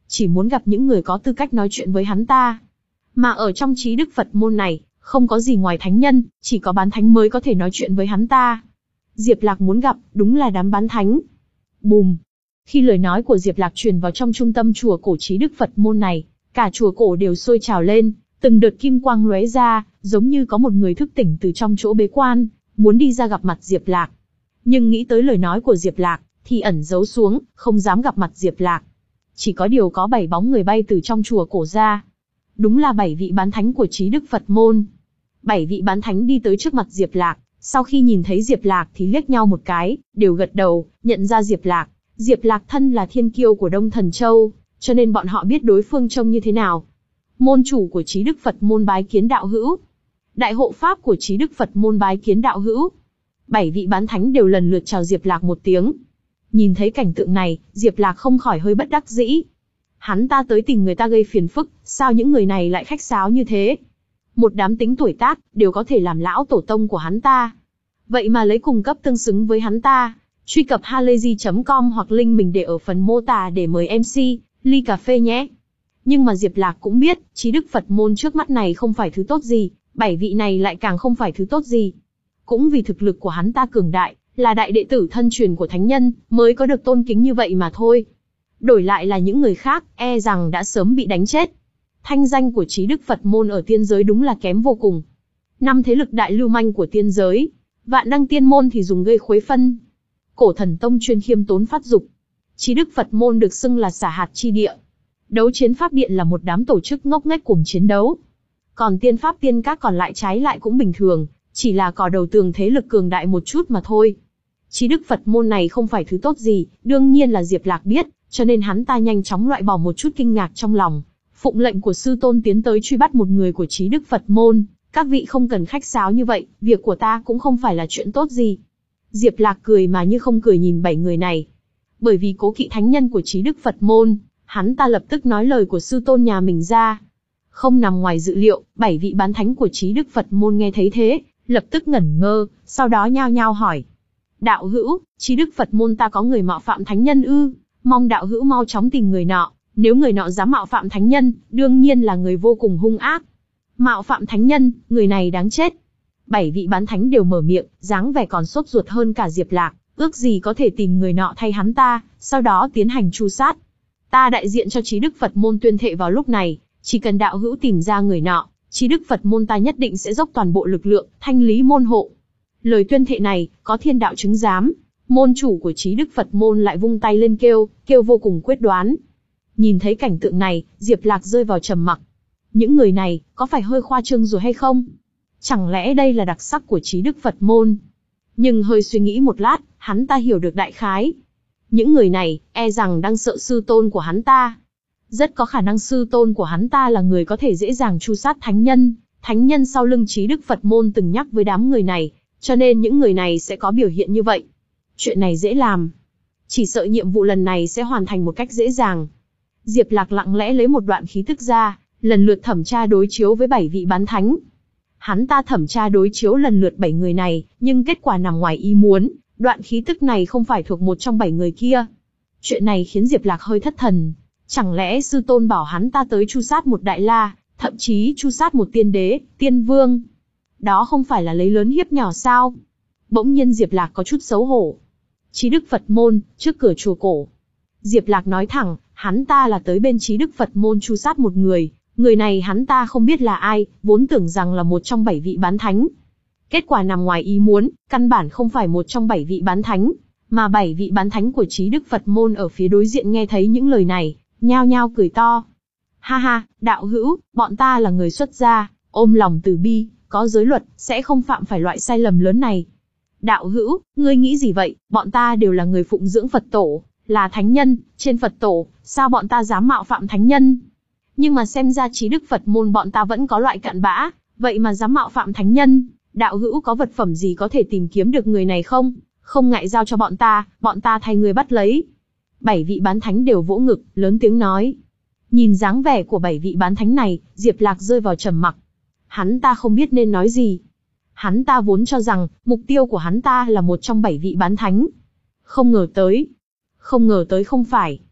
chỉ muốn gặp những người có tư cách nói chuyện với hắn ta. Mà ở trong trí đức Phật môn này, không có gì ngoài thánh nhân, chỉ có bán thánh mới có thể nói chuyện với hắn ta. Diệp Lạc muốn gặp, đúng là đám bán thánh. Bùm! Khi lời nói của Diệp Lạc truyền vào trong trung tâm chùa cổ trí đức Phật môn này, cả chùa cổ đều sôi trào lên, từng đợt kim quang lóe ra, giống như có một người thức tỉnh từ trong chỗ bế quan, muốn đi ra gặp mặt Diệp Lạc. Nhưng nghĩ tới lời nói của Diệp Lạc, thì ẩn giấu xuống, không dám gặp mặt Diệp Lạc. Chỉ có điều có bảy bóng người bay từ trong chùa cổ ra. Đúng là bảy vị bán thánh của trí đức Phật môn. Bảy vị bán thánh đi tới trước mặt Diệp Lạc, sau khi nhìn thấy Diệp Lạc thì liếc nhau một cái, đều gật đầu, nhận ra Diệp Lạc. Diệp Lạc thân là thiên kiêu của Đông Thần Châu, cho nên bọn họ biết đối phương trông như thế nào. Môn chủ của trí đức Phật môn bái kiến đạo hữu. Đại hộ pháp của trí đức Phật môn bái kiến đạo hữu. Bảy vị bán thánh đều lần lượt chào Diệp Lạc một tiếng. Nhìn thấy cảnh tượng này, Diệp Lạc không khỏi hơi bất đắc dĩ. Hắn ta tới tìm người ta gây phiền phức, sao những người này lại khách sáo như thế? Một đám tính tuổi tác, đều có thể làm lão tổ tông của hắn ta. Vậy mà lấy cùng cấp tương xứng với hắn ta. Truy cập halayzi chấm com hoặc link mình để ở phần mô tả để mời em xê, ly cà phê nhé. Nhưng mà Diệp Lạc cũng biết, trí đức Phật môn trước mắt này không phải thứ tốt gì, bảy vị này lại càng không phải thứ tốt gì. Cũng vì thực lực của hắn ta cường đại, là đại đệ tử thân truyền của thánh nhân, mới có được tôn kính như vậy mà thôi. Đổi lại là những người khác, e rằng đã sớm bị đánh chết. Thanh danh của trí đức Phật môn ở tiên giới đúng là kém vô cùng. Năm thế lực đại lưu manh của tiên giới, Vạn Đăng Tiên môn thì dùng gây khuấy phân. Cổ Thần Tông chuyên khiêm tốn phát dục. Trí đức Phật môn được xưng là xả hạt chi địa. Đấu chiến pháp điện là một đám tổ chức ngốc nghếch cùng chiến đấu. Còn tiên pháp tiên các còn lại trái lại cũng bình thường, chỉ là cò đầu tường thế lực cường đại một chút mà thôi. Trí đức Phật môn này không phải thứ tốt gì, đương nhiên là Diệp Lạc biết, cho nên hắn ta nhanh chóng loại bỏ một chút kinh ngạc trong lòng. Phụng lệnh của sư tôn tiến tới truy bắt một người của trí đức Phật môn, các vị không cần khách sáo như vậy, việc của ta cũng không phải là chuyện tốt gì. Diệp Lạc cười mà như không cười nhìn bảy người này. Bởi vì cố kỵ thánh nhân của trí đức Phật môn, hắn ta lập tức nói lời của sư tôn nhà mình ra. Không nằm ngoài dự liệu, bảy vị bán thánh của trí đức Phật môn nghe thấy thế, lập tức ngẩn ngơ, sau đó nhao nhao hỏi. Đạo hữu, trí đức Phật môn ta có người mạo phạm thánh nhân ư, mong đạo hữu mau chóng tìm người nọ, nếu người nọ dám mạo phạm thánh nhân, đương nhiên là người vô cùng hung ác. Mạo phạm thánh nhân, người này đáng chết. Bảy vị bán thánh đều mở miệng, dáng vẻ còn sốt ruột hơn cả Diệp Lạc, ước gì có thể tìm người nọ thay hắn ta, sau đó tiến hành tru sát. Ta đại diện cho trí đức Phật môn tuyên thệ vào lúc này, chỉ cần đạo hữu tìm ra người nọ, trí đức Phật môn ta nhất định sẽ dốc toàn bộ lực lượng, thanh lý môn hộ. Lời tuyên thệ này, có thiên đạo chứng giám, môn chủ của trí đức Phật môn lại vung tay lên kêu, kêu vô cùng quyết đoán. Nhìn thấy cảnh tượng này, Diệp Lạc rơi vào trầm mặc. Những người này, có phải hơi khoa trương rồi hay không? Chẳng lẽ đây là đặc sắc của trí đức Phật môn? Nhưng hơi suy nghĩ một lát, hắn ta hiểu được đại khái. Những người này, e rằng đang sợ sư tôn của hắn ta. Rất có khả năng sư tôn của hắn ta là người có thể dễ dàng tru sát thánh nhân. Thánh nhân sau lưng trí đức Phật môn từng nhắc với đám người này, cho nên những người này sẽ có biểu hiện như vậy. Chuyện này dễ làm. Chỉ sợ nhiệm vụ lần này sẽ hoàn thành một cách dễ dàng. Diệp Lạc lặng lẽ lấy một đoạn khí tức ra, lần lượt thẩm tra đối chiếu với bảy vị bán thánh. Hắn ta thẩm tra đối chiếu lần lượt bảy người này, nhưng kết quả nằm ngoài ý muốn, đoạn khí tức này không phải thuộc một trong bảy người kia. Chuyện này khiến Diệp Lạc hơi thất thần. Chẳng lẽ sư tôn bảo hắn ta tới tru sát một đại la, thậm chí tru sát một tiên đế, tiên vương? Đó không phải là lấy lớn hiếp nhỏ sao? Bỗng nhiên Diệp Lạc có chút xấu hổ. Trí đức Phật môn, trước cửa chùa cổ. Diệp Lạc nói thẳng, hắn ta là tới bên trí đức Phật môn tru sát một người. Người này hắn ta không biết là ai, vốn tưởng rằng là một trong bảy vị bán thánh. Kết quả nằm ngoài ý muốn, căn bản không phải một trong bảy vị bán thánh, mà bảy vị bán thánh của trí đức Phật môn ở phía đối diện nghe thấy những lời này, nhao nhao cười to. Ha ha, đạo hữu, bọn ta là người xuất gia, ôm lòng từ bi, có giới luật, sẽ không phạm phải loại sai lầm lớn này. Đạo hữu, ngươi nghĩ gì vậy, bọn ta đều là người phụng dưỡng Phật tổ, là thánh nhân, trên Phật tổ, sao bọn ta dám mạo phạm thánh nhân? Nhưng mà xem ra trí đức Phật môn bọn ta vẫn có loại cặn bã, vậy mà dám mạo phạm thánh nhân. Đạo hữu có vật phẩm gì có thể tìm kiếm được người này không? Không ngại giao cho bọn ta, bọn ta thay người bắt lấy. Bảy vị bán thánh đều vỗ ngực, lớn tiếng nói. Nhìn dáng vẻ của bảy vị bán thánh này, Diệp Lạc rơi vào trầm mặc. Hắn ta không biết nên nói gì. Hắn ta vốn cho rằng, mục tiêu của hắn ta là một trong bảy vị bán thánh. Không ngờ tới. Không ngờ tới không phải.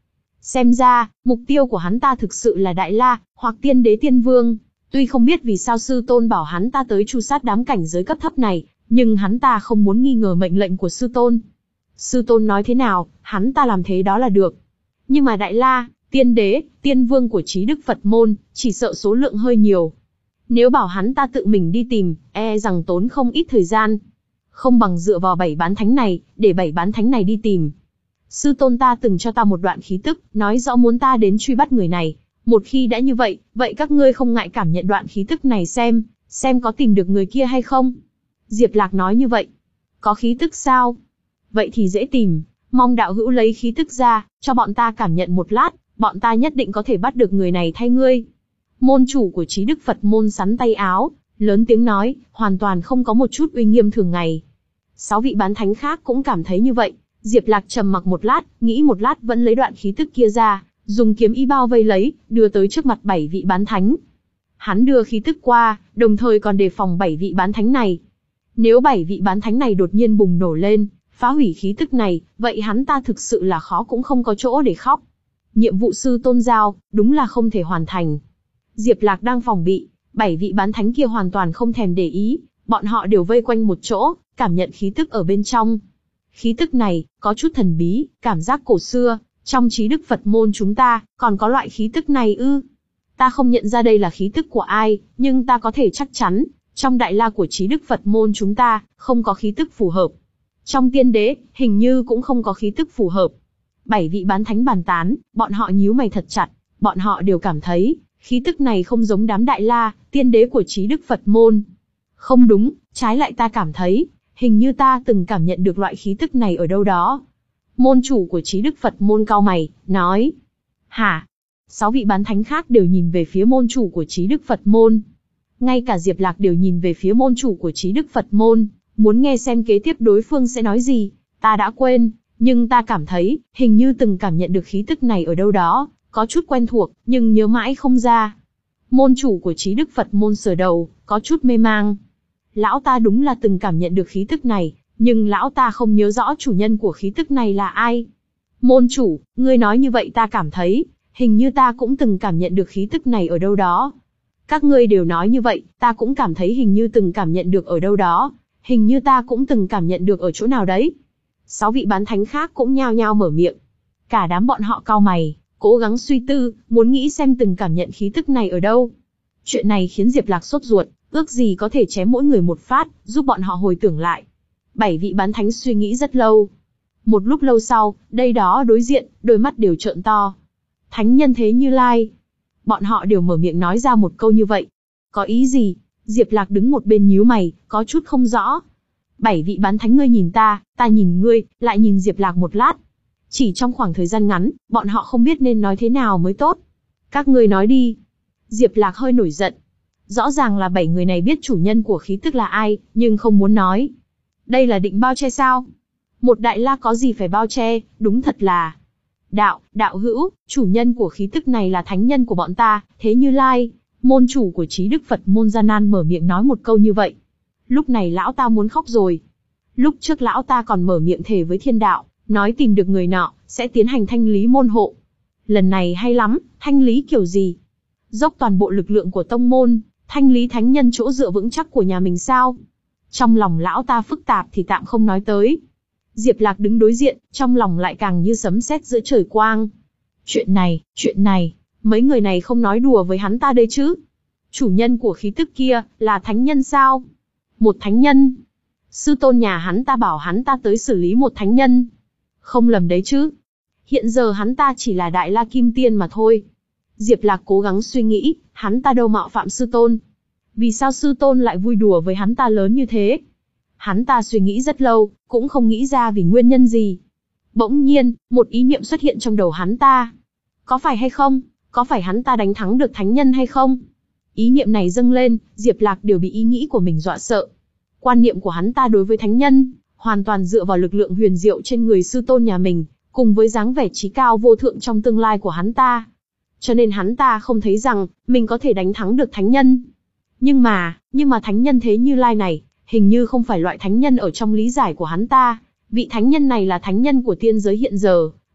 Xem ra, mục tiêu của hắn ta thực sự là Đại La, hoặc Tiên Đế Tiên Vương. Tuy không biết vì sao sư tôn bảo hắn ta tới tru sát đám cảnh giới cấp thấp này, nhưng hắn ta không muốn nghi ngờ mệnh lệnh của sư tôn. Sư tôn nói thế nào, hắn ta làm thế đó là được. Nhưng mà Đại La, Tiên Đế, Tiên Vương của Trí Đức Phật môn, chỉ sợ số lượng hơi nhiều. Nếu bảo hắn ta tự mình đi tìm, e rằng tốn không ít thời gian. Không bằng dựa vào bảy bán thánh này, để bảy bán thánh này đi tìm. Sư tôn ta từng cho ta một đoạn khí tức, nói rõ muốn ta đến truy bắt người này. Một khi đã như vậy, vậy các ngươi không ngại cảm nhận đoạn khí tức này xem, xem có tìm được người kia hay không? Diệp Lạc nói như vậy. Có khí tức sao? Vậy thì dễ tìm, mong đạo hữu lấy khí tức ra, cho bọn ta cảm nhận một lát, bọn ta nhất định có thể bắt được người này thay ngươi. Môn chủ của Trí Đức Phật môn sắn tay áo, lớn tiếng nói, hoàn toàn không có một chút uy nghiêm thường ngày. Sáu vị bán thánh khác cũng cảm thấy như vậy. Diệp Lạc trầm mặc một lát, nghĩ một lát vẫn lấy đoạn khí tức kia ra, dùng kiếm y bao vây lấy, đưa tới trước mặt bảy vị bán thánh. Hắn đưa khí tức qua, đồng thời còn đề phòng bảy vị bán thánh này. Nếu bảy vị bán thánh này đột nhiên bùng nổ lên, phá hủy khí tức này, vậy hắn ta thực sự là khó cũng không có chỗ để khóc. Nhiệm vụ sư tôn giao, đúng là không thể hoàn thành. Diệp Lạc đang phòng bị, bảy vị bán thánh kia hoàn toàn không thèm để ý, bọn họ đều vây quanh một chỗ, cảm nhận khí tức ở bên trong. Khí tức này, có chút thần bí, cảm giác cổ xưa, trong Trí Đức Phật môn chúng ta, còn có loại khí tức này ư? Ta không nhận ra đây là khí tức của ai, nhưng ta có thể chắc chắn, trong Đại La của Trí Đức Phật môn chúng ta, không có khí tức phù hợp. Trong Tiên Đế, hình như cũng không có khí tức phù hợp. Bảy vị bán thánh bàn tán, bọn họ nhíu mày thật chặt, bọn họ đều cảm thấy, khí tức này không giống đám Đại La, Tiên Đế của Trí Đức Phật môn. Không đúng, trái lại ta cảm thấy, hình như ta từng cảm nhận được loại khí tức này ở đâu đó. Môn chủ của Trí Đức Phật môn cau mày, nói. Hả? Sáu vị bán thánh khác đều nhìn về phía môn chủ của Trí Đức Phật môn. Ngay cả Diệp Lạc đều nhìn về phía môn chủ của Trí Đức Phật môn, muốn nghe xem kế tiếp đối phương sẽ nói gì. Ta đã quên, nhưng ta cảm thấy, hình như từng cảm nhận được khí tức này ở đâu đó, có chút quen thuộc, nhưng nhớ mãi không ra. Môn chủ của Trí Đức Phật môn sờ đầu, có chút mê mang. Lão ta đúng là từng cảm nhận được khí tức này, nhưng lão ta không nhớ rõ chủ nhân của khí tức này là ai. Môn chủ, ngươi nói như vậy ta cảm thấy, hình như ta cũng từng cảm nhận được khí tức này ở đâu đó. Các ngươi đều nói như vậy, ta cũng cảm thấy hình như từng cảm nhận được ở đâu đó, hình như ta cũng từng cảm nhận được ở chỗ nào đấy. Sáu vị bán thánh khác cũng nhao nhao mở miệng. Cả đám bọn họ cau mày, cố gắng suy tư, muốn nghĩ xem từng cảm nhận khí tức này ở đâu. Chuyện này khiến Diệp Lạc sốt ruột, ước gì có thể chém mỗi người một phát, giúp bọn họ hồi tưởng lại. Bảy vị bán thánh suy nghĩ rất lâu. Một lúc lâu sau, đây đó đối diện, đôi mắt đều trợn to. Thánh nhân thế Như Lai. Bọn họ đều mở miệng nói ra một câu như vậy. Có ý gì? Diệp Lạc đứng một bên nhíu mày, có chút không rõ. Bảy vị bán thánh ngươi nhìn ta, ta nhìn ngươi, lại nhìn Diệp Lạc một lát. Chỉ trong khoảng thời gian ngắn, bọn họ không biết nên nói thế nào mới tốt. Các ngươi nói đi. Diệp Lạc hơi nổi giận. Rõ ràng là bảy người này biết chủ nhân của khí tức là ai, nhưng không muốn nói. Đây là định bao che sao? Một Đại La có gì phải bao che, đúng thật là. Đạo, đạo hữu, chủ nhân của khí tức này là thánh nhân của bọn ta, thế Như Lai. Môn chủ của Trí Đức Phật môn gian nan mở miệng nói một câu như vậy. Lúc này lão ta muốn khóc rồi. Lúc trước lão ta còn mở miệng thề với thiên đạo, nói tìm được người nọ, sẽ tiến hành thanh lý môn hộ. Lần này hay lắm, thanh lý kiểu gì? Dốc toàn bộ lực lượng của tông môn, thanh lý thánh nhân chỗ dựa vững chắc của nhà mình sao? Trong lòng lão ta phức tạp thì tạm không nói tới. Diệp Lạc đứng đối diện, trong lòng lại càng như sấm sét giữa trời quang. Chuyện này, chuyện này, mấy người này không nói đùa với hắn ta đây chứ? Chủ nhân của khí tức kia, là thánh nhân sao? Một thánh nhân? Sư tôn nhà hắn ta bảo hắn ta tới xử lý một thánh nhân. Không lầm đấy chứ? Hiện giờ hắn ta chỉ là Đại La Kim Tiên mà thôi. Diệp Lạc cố gắng suy nghĩ, hắn ta đâu mạo phạm sư tôn. Vì sao sư tôn lại vui đùa với hắn ta lớn như thế? Hắn ta suy nghĩ rất lâu, cũng không nghĩ ra vì nguyên nhân gì. Bỗng nhiên, một ý niệm xuất hiện trong đầu hắn ta. Có phải hay không? Có phải hắn ta đánh thắng được thánh nhân hay không? Ý niệm này dâng lên, Diệp Lạc đều bị ý nghĩ của mình dọa sợ. Quan niệm của hắn ta đối với thánh nhân, hoàn toàn dựa vào lực lượng huyền diệu trên người sư tôn nhà mình, cùng với dáng vẻ trí cao vô thượng trong tương lai của hắn ta. Cho nên hắn ta không thấy rằng, mình có thể đánh thắng được thánh nhân. Nhưng mà, nhưng mà thánh nhân thế Như Lai này, hình như không phải loại thánh nhân ở trong lý giải của hắn ta. Vị thánh nhân này là thánh nhân của tiên giới hiện giờ,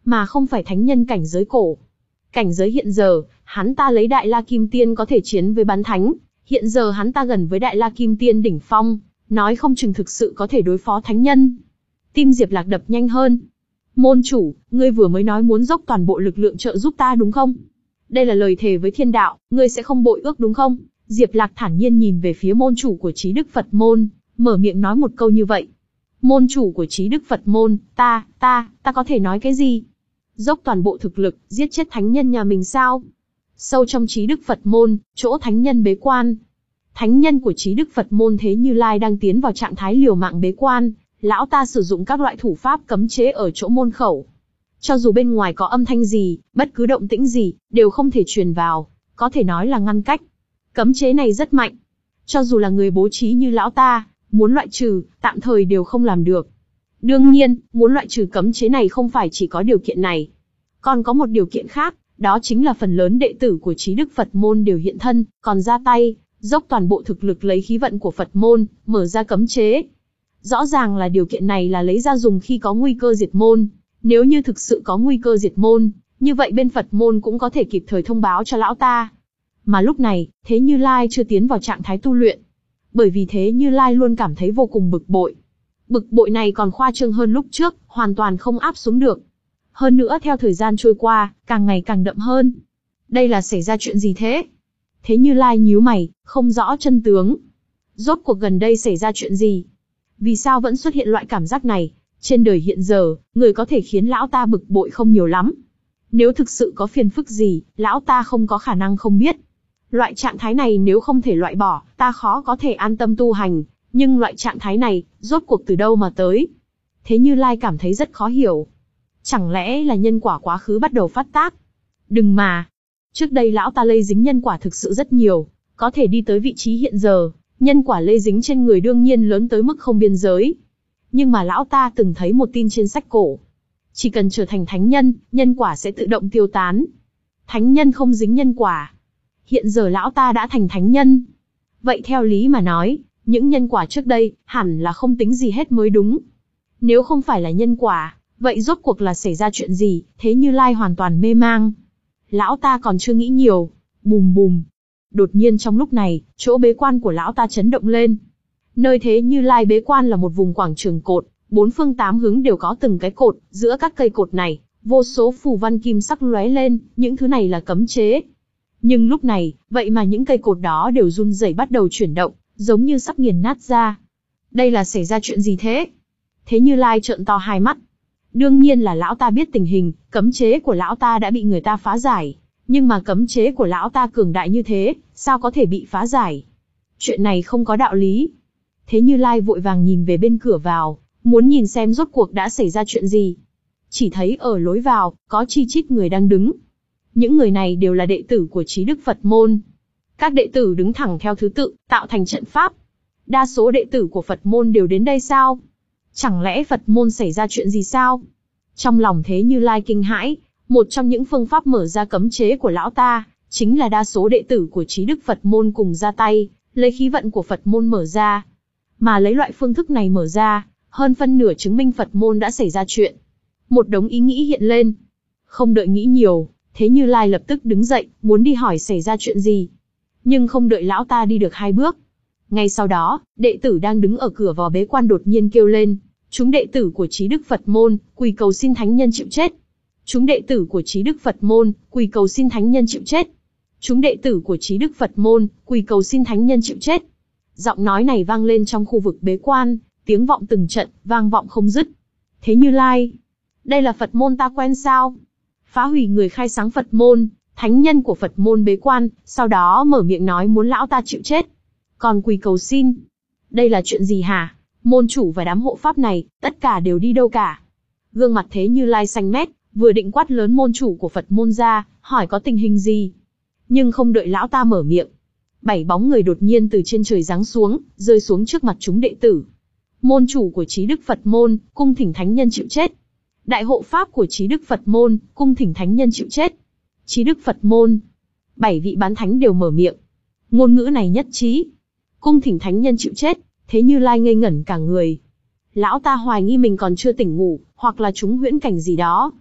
mà không phải thánh nhân cảnh giới cổ. Cảnh giới hiện giờ, hắn ta lấy Đại La Kim Tiên có thể chiến với bán thánh, hiện giờ hắn ta gần với Đại La Kim Tiên đỉnh phong, nói không chừng thực sự có thể đối phó thánh nhân. Tim Diệp Lạc đập nhanh hơn. Môn chủ, ngươi vừa mới nói muốn dốc toàn bộ lực lượng trợ giúp ta đúng không? Đây là lời thề với thiên đạo, ngươi sẽ không bội ước đúng không? Diệp Lạc thản nhiên nhìn về phía môn chủ của Chí Đức Phật môn, mở miệng nói một câu như vậy. Môn chủ của Chí Đức Phật môn, ta, ta, ta có thể nói cái gì? Dốc toàn bộ thực lực, giết chết thánh nhân nhà mình sao? Sâu trong Chí Đức Phật môn, chỗ thánh nhân bế quan. Thánh nhân của Chí Đức Phật môn Thế Như Lai đang tiến vào trạng thái liều mạng bế quan, lão ta sử dụng các loại thủ pháp cấm chế ở chỗ môn khẩu. Cho dù bên ngoài có âm thanh gì, bất cứ động tĩnh gì, đều không thể truyền vào, có thể nói là ngăn cách. Cấm chế này rất mạnh. Cho dù là người bố trí như lão ta, muốn loại trừ, tạm thời đều không làm được. Đương nhiên, muốn loại trừ cấm chế này không phải chỉ có điều kiện này. Còn có một điều kiện khác, đó chính là phần lớn đệ tử của Chí Đức Phật môn đều hiện thân, còn ra tay, dốc toàn bộ thực lực lấy khí vận của Phật môn, mở ra cấm chế. Rõ ràng là điều kiện này là lấy ra dùng khi có nguy cơ diệt môn. Nếu như thực sự có nguy cơ diệt môn, như vậy bên Phật môn cũng có thể kịp thời thông báo cho lão ta. Mà lúc này, Thế Như Lai chưa tiến vào trạng thái tu luyện. Bởi vì Thế Như Lai luôn cảm thấy vô cùng bực bội. Bực bội này còn khoa trương hơn lúc trước, hoàn toàn không áp xuống được. Hơn nữa theo thời gian trôi qua, càng ngày càng đậm hơn. Đây là xảy ra chuyện gì thế? Thế Như Lai nhíu mày, không rõ chân tướng. Rốt cuộc gần đây xảy ra chuyện gì? Vì sao vẫn xuất hiện loại cảm giác này? Trên đời hiện giờ, người có thể khiến lão ta bực bội không nhiều lắm. Nếu thực sự có phiền phức gì, lão ta không có khả năng không biết. Loại trạng thái này nếu không thể loại bỏ, ta khó có thể an tâm tu hành. Nhưng loại trạng thái này, rốt cuộc từ đâu mà tới? Thế Như Lai cảm thấy rất khó hiểu. Chẳng lẽ là nhân quả quá khứ bắt đầu phát tác? Đừng mà. Trước đây lão ta lây dính nhân quả thực sự rất nhiều, có thể đi tới vị trí hiện giờ, nhân quả lây dính trên người đương nhiên lớn tới mức không biên giới. Nhưng mà lão ta từng thấy một tin trên sách cổ. Chỉ cần trở thành thánh nhân, nhân quả sẽ tự động tiêu tán. Thánh nhân không dính nhân quả. Hiện giờ lão ta đã thành thánh nhân. Vậy theo lý mà nói, những nhân quả trước đây, hẳn là không tính gì hết mới đúng. Nếu không phải là nhân quả, vậy rốt cuộc là xảy ra chuyện gì? Thế Như Lai hoàn toàn mê mang. Lão ta còn chưa nghĩ nhiều. Bùm bùm. Đột nhiên trong lúc này, chỗ bế quan của lão ta chấn động lên. Nơi Thế Như Lai bế quan là một vùng quảng trường cột, bốn phương tám hướng đều có từng cái cột, giữa các cây cột này, vô số phù văn kim sắc lóe lên, những thứ này là cấm chế. Nhưng lúc này, vậy mà những cây cột đó đều run rẩy bắt đầu chuyển động, giống như sắp nghiền nát ra. Đây là xảy ra chuyện gì thế? Thế Như Lai trợn to hai mắt. Đương nhiên là lão ta biết tình hình, cấm chế của lão ta đã bị người ta phá giải. Nhưng mà cấm chế của lão ta cường đại như thế, sao có thể bị phá giải? Chuyện này không có đạo lý. Thế Như Lai vội vàng nhìn về bên cửa vào, muốn nhìn xem rốt cuộc đã xảy ra chuyện gì. Chỉ thấy ở lối vào, có chi chít người đang đứng. Những người này đều là đệ tử của Chí Đức Phật môn. Các đệ tử đứng thẳng theo thứ tự, tạo thành trận pháp. Đa số đệ tử của Phật môn đều đến đây sao? Chẳng lẽ Phật môn xảy ra chuyện gì sao? Trong lòng Thế Như Lai kinh hãi, một trong những phương pháp mở ra cấm chế của lão ta, chính là đa số đệ tử của Chí Đức Phật môn cùng ra tay, lấy khí vận của Phật môn mở ra. Mà lấy loại phương thức này mở ra, hơn phân nửa chứng minh Phật môn đã xảy ra chuyện. Một đống ý nghĩ hiện lên. Không đợi nghĩ nhiều, Thế Như Lai lập tức đứng dậy, muốn đi hỏi xảy ra chuyện gì. Nhưng không đợi lão ta đi được hai bước. Ngay sau đó, đệ tử đang đứng ở cửa vào bế quan đột nhiên kêu lên. Chúng đệ tử của Chí Đức Phật môn, quỳ cầu xin thánh nhân chịu chết. Chúng đệ tử của Chí Đức Phật môn, quỳ cầu xin thánh nhân chịu chết. Chúng đệ tử của Chí Đức Phật môn, quỳ cầu xin thánh nhân chịu chết. Giọng nói này vang lên trong khu vực bế quan, tiếng vọng từng trận, vang vọng không dứt. Thế Như Lai, đây là Phật môn ta quen sao? Phá hủy người khai sáng Phật môn, thánh nhân của Phật môn bế quan, sau đó mở miệng nói muốn lão ta chịu chết. Còn quỳ cầu xin, đây là chuyện gì hả? Môn chủ và đám hộ pháp này, tất cả đều đi đâu cả? Gương mặt Thế Như Lai xanh mét, vừa định quát lớn môn chủ của Phật môn ra, hỏi có tình hình gì. Nhưng không đợi lão ta mở miệng, bảy bóng người đột nhiên từ trên trời giáng xuống, rơi xuống trước mặt chúng đệ tử. Môn chủ của Chí Đức Phật môn, cung thỉnh thánh nhân chịu chết. Đại hộ pháp của Chí Đức Phật môn, cung thỉnh thánh nhân chịu chết. Chí Đức Phật môn, bảy vị bán thánh đều mở miệng. Ngôn ngữ này nhất trí. Cung thỉnh thánh nhân chịu chết. Thế Như Lai ngây ngẩn cả người. Lão ta hoài nghi mình còn chưa tỉnh ngủ, hoặc là trúng huyễn cảnh gì đó.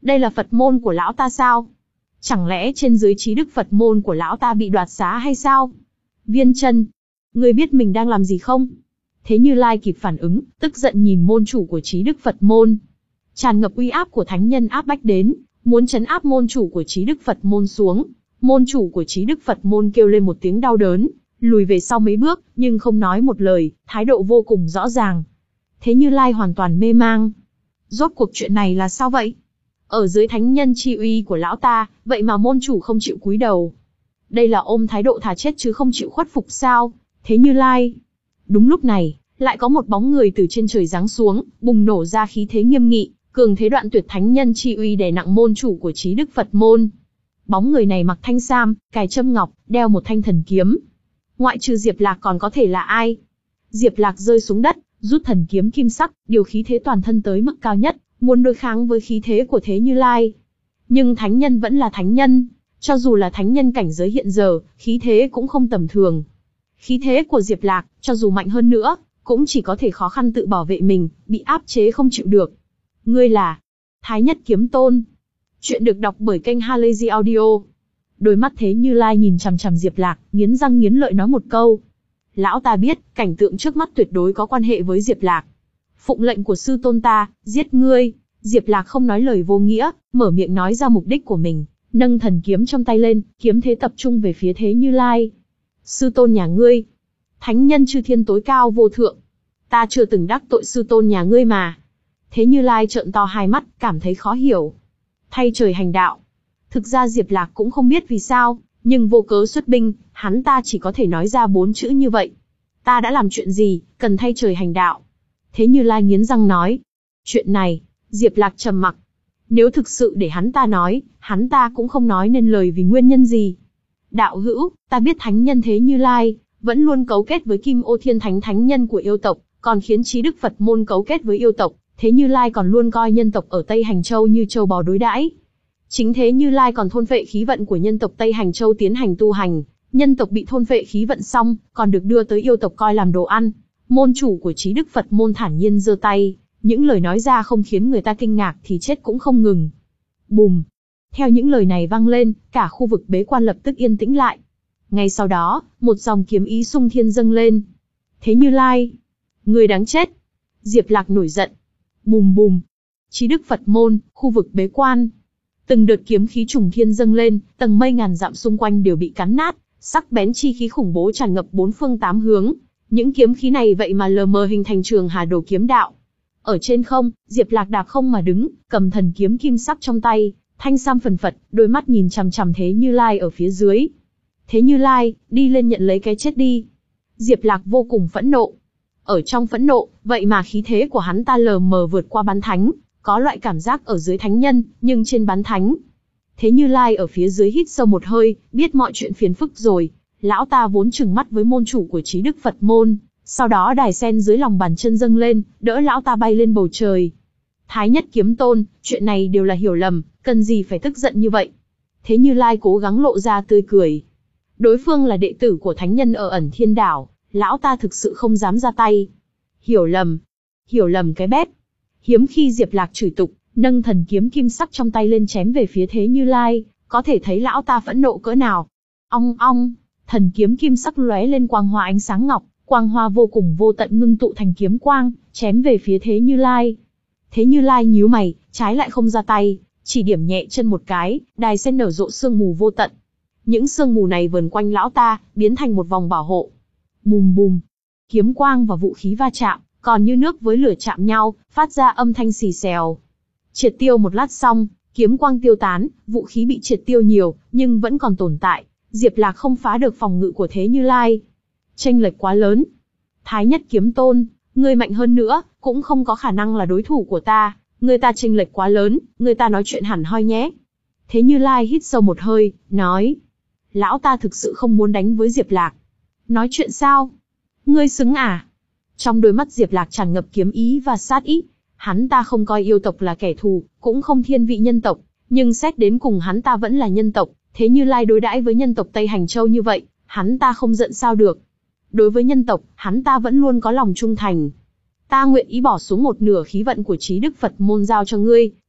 Đây là Phật môn của lão ta sao? Chẳng lẽ trên dưới trí đức Phật môn của lão ta bị đoạt xá hay sao? Viên Chân, ngươi biết mình đang làm gì không? Thế Như Lai kịp phản ứng, tức giận nhìn môn chủ của trí đức Phật môn. Tràn ngập uy áp của thánh nhân áp bách đến, muốn trấn áp môn chủ của trí đức Phật môn xuống. Môn chủ của trí đức Phật môn kêu lên một tiếng đau đớn, lùi về sau mấy bước, nhưng không nói một lời, thái độ vô cùng rõ ràng. Thế Như Lai hoàn toàn mê mang. Rốt cuộc chuyện này là sao vậy? Ở dưới thánh nhân chi uy của lão ta, vậy mà môn chủ không chịu cúi đầu. Đây là ôm thái độ thà chết chứ không chịu khuất phục sao? Thế Như Lai. Đúng lúc này, lại có một bóng người từ trên trời giáng xuống, bùng nổ ra khí thế nghiêm nghị, cường thế đoạn tuyệt thánh nhân chi uy đè nặng môn chủ của trí đức Phật môn. Bóng người này mặc thanh sam, cài châm ngọc, đeo một thanh thần kiếm. Ngoại trừ Diệp Lạc còn có thể là ai? Diệp Lạc rơi xuống đất, rút thần kiếm kim sắc, điều khí thế toàn thân tới mức cao nhất, muốn đối kháng với khí thế của Thế Như Lai. Nhưng thánh nhân vẫn là thánh nhân, cho dù là thánh nhân cảnh giới hiện giờ, khí thế cũng không tầm thường. Khí thế của Diệp Lạc, cho dù mạnh hơn nữa, cũng chỉ có thể khó khăn tự bảo vệ mình, bị áp chế không chịu được. Ngươi là Thái Nhất Kiếm Tôn. Chuyện được đọc bởi kênh Halazy Audio. Đôi mắt Thế Như Lai nhìn chằm chằm Diệp Lạc, nghiến răng nghiến lợi nói một câu. Lão ta biết, cảnh tượng trước mắt tuyệt đối có quan hệ với Diệp Lạc. Phụng lệnh của sư tôn ta, giết ngươi. Diệp Lạc không nói lời vô nghĩa, mở miệng nói ra mục đích của mình, nâng thần kiếm trong tay lên, kiếm thế tập trung về phía Thế Như Lai. Sư tôn nhà ngươi, thánh nhân chư thiên tối cao vô thượng, ta chưa từng đắc tội sư tôn nhà ngươi mà. Thế Như Lai trợn to hai mắt, cảm thấy khó hiểu. Thay trời hành đạo. Thực ra Diệp Lạc cũng không biết vì sao, nhưng vô cớ xuất binh, hắn ta chỉ có thể nói ra bốn chữ như vậy. Ta đã làm chuyện gì, cần thay trời hành đạo? Thế Như Lai nghiến răng nói. Chuyện này, Diệp Lạc trầm mặc. Nếu thực sự để hắn ta nói, hắn ta cũng không nói nên lời vì nguyên nhân gì. Đạo hữu, ta biết thánh nhân Thế Như Lai vẫn luôn cấu kết với Kim Ô Thiên Thánh thánh nhân của yêu tộc, còn khiến trí đức Phật môn cấu kết với yêu tộc. Thế Như Lai còn luôn coi nhân tộc ở Tây Hành Châu như châu bò đối đãi. Chính Thế Như Lai còn thôn phệ khí vận của nhân tộc Tây Hành Châu tiến hành tu hành, nhân tộc bị thôn phệ khí vận xong, còn được đưa tới yêu tộc coi làm đồ ăn. Môn chủ của trí đức Phật môn thản nhiên giơ tay, những lời nói ra không khiến người ta kinh ngạc thì chết cũng không ngừng. Bùm! Theo những lời này vang lên, cả khu vực bế quan lập tức yên tĩnh lại. Ngay sau đó, một dòng kiếm ý xung thiên dâng lên. Thế Như Lai! Người đáng chết! Diệp Lạc nổi giận. Bùm bùm! Trí đức Phật môn, khu vực bế quan. Từng đợt kiếm khí trùng thiên dâng lên, tầng mây ngàn dặm xung quanh đều bị cắn nát, sắc bén chi khí khủng bố tràn ngập bốn phương tám hướng. Những kiếm khí này vậy mà lờ mờ hình thành trường hà đồ kiếm đạo. Ở trên không, Diệp Lạc đạp không mà đứng, cầm thần kiếm kim sắc trong tay, thanh sam phần phật, đôi mắt nhìn chằm chằm Thế Như Lai ở phía dưới. Thế Như Lai, đi lên nhận lấy cái chết đi. Diệp Lạc vô cùng phẫn nộ. Ở trong phẫn nộ, vậy mà khí thế của hắn ta lờ mờ vượt qua bán thánh, có loại cảm giác ở dưới thánh nhân, nhưng trên bán thánh. Thế Như Lai ở phía dưới hít sâu một hơi, biết mọi chuyện phiền phức rồi. Lão ta vốn trừng mắt với môn chủ của trí đức Phật môn, sau đó đài sen dưới lòng bàn chân dâng lên, đỡ lão ta bay lên bầu trời. Thái Nhất Kiếm Tôn, chuyện này đều là hiểu lầm, cần gì phải tức giận như vậy? Thế Như Lai cố gắng lộ ra tươi cười. Đối phương là đệ tử của thánh nhân ở Ẩn Thiên Đảo, lão ta thực sự không dám ra tay. Hiểu lầm, hiểu lầm cái bét. Hiếm khi Diệp Lạc chửi tục, nâng thần kiếm kim sắc trong tay lên chém về phía Thế Như Lai, có thể thấy lão ta phẫn nộ cỡ nào. Ong ong, thần kiếm kim sắc lóe lên quang hoa ánh sáng ngọc, quang hoa vô cùng vô tận ngưng tụ thành kiếm quang, chém về phía Thế Như Lai. Thế Như Lai nhíu mày, trái lại không ra tay, chỉ điểm nhẹ chân một cái, đài sen nở rộ sương mù vô tận. Những sương mù này vờn quanh lão ta, biến thành một vòng bảo hộ. Bùm bùm, kiếm quang và vũ khí va chạm, còn như nước với lửa chạm nhau, phát ra âm thanh xì xèo. Triệt tiêu một lát xong, kiếm quang tiêu tán, vũ khí bị triệt tiêu nhiều, nhưng vẫn còn tồn tại. Diệp Lạc không phá được phòng ngự của Thế Như Lai. Chênh lệch quá lớn. Thái Nhất Kiếm Tôn, ngươi mạnh hơn nữa, cũng không có khả năng là đối thủ của ta. Người ta chênh lệch quá lớn, người ta nói chuyện hẳn hoi nhé. Thế Như Lai hít sâu một hơi, nói. Lão ta thực sự không muốn đánh với Diệp Lạc. Nói chuyện sao? Ngươi xứng à? Trong đôi mắt Diệp Lạc tràn ngập kiếm ý và sát ý. Hắn ta không coi yêu tộc là kẻ thù, cũng không thiên vị nhân tộc. Nhưng xét đến cùng hắn ta vẫn là nhân tộc. Thế Như Lai đối đãi với nhân tộc Tây Hành Châu như vậy, hắn ta không giận sao được. Đối với nhân tộc, hắn ta vẫn luôn có lòng trung thành. Ta nguyện ý bỏ xuống một nửa khí vận của trí đức Phật môn giao cho ngươi,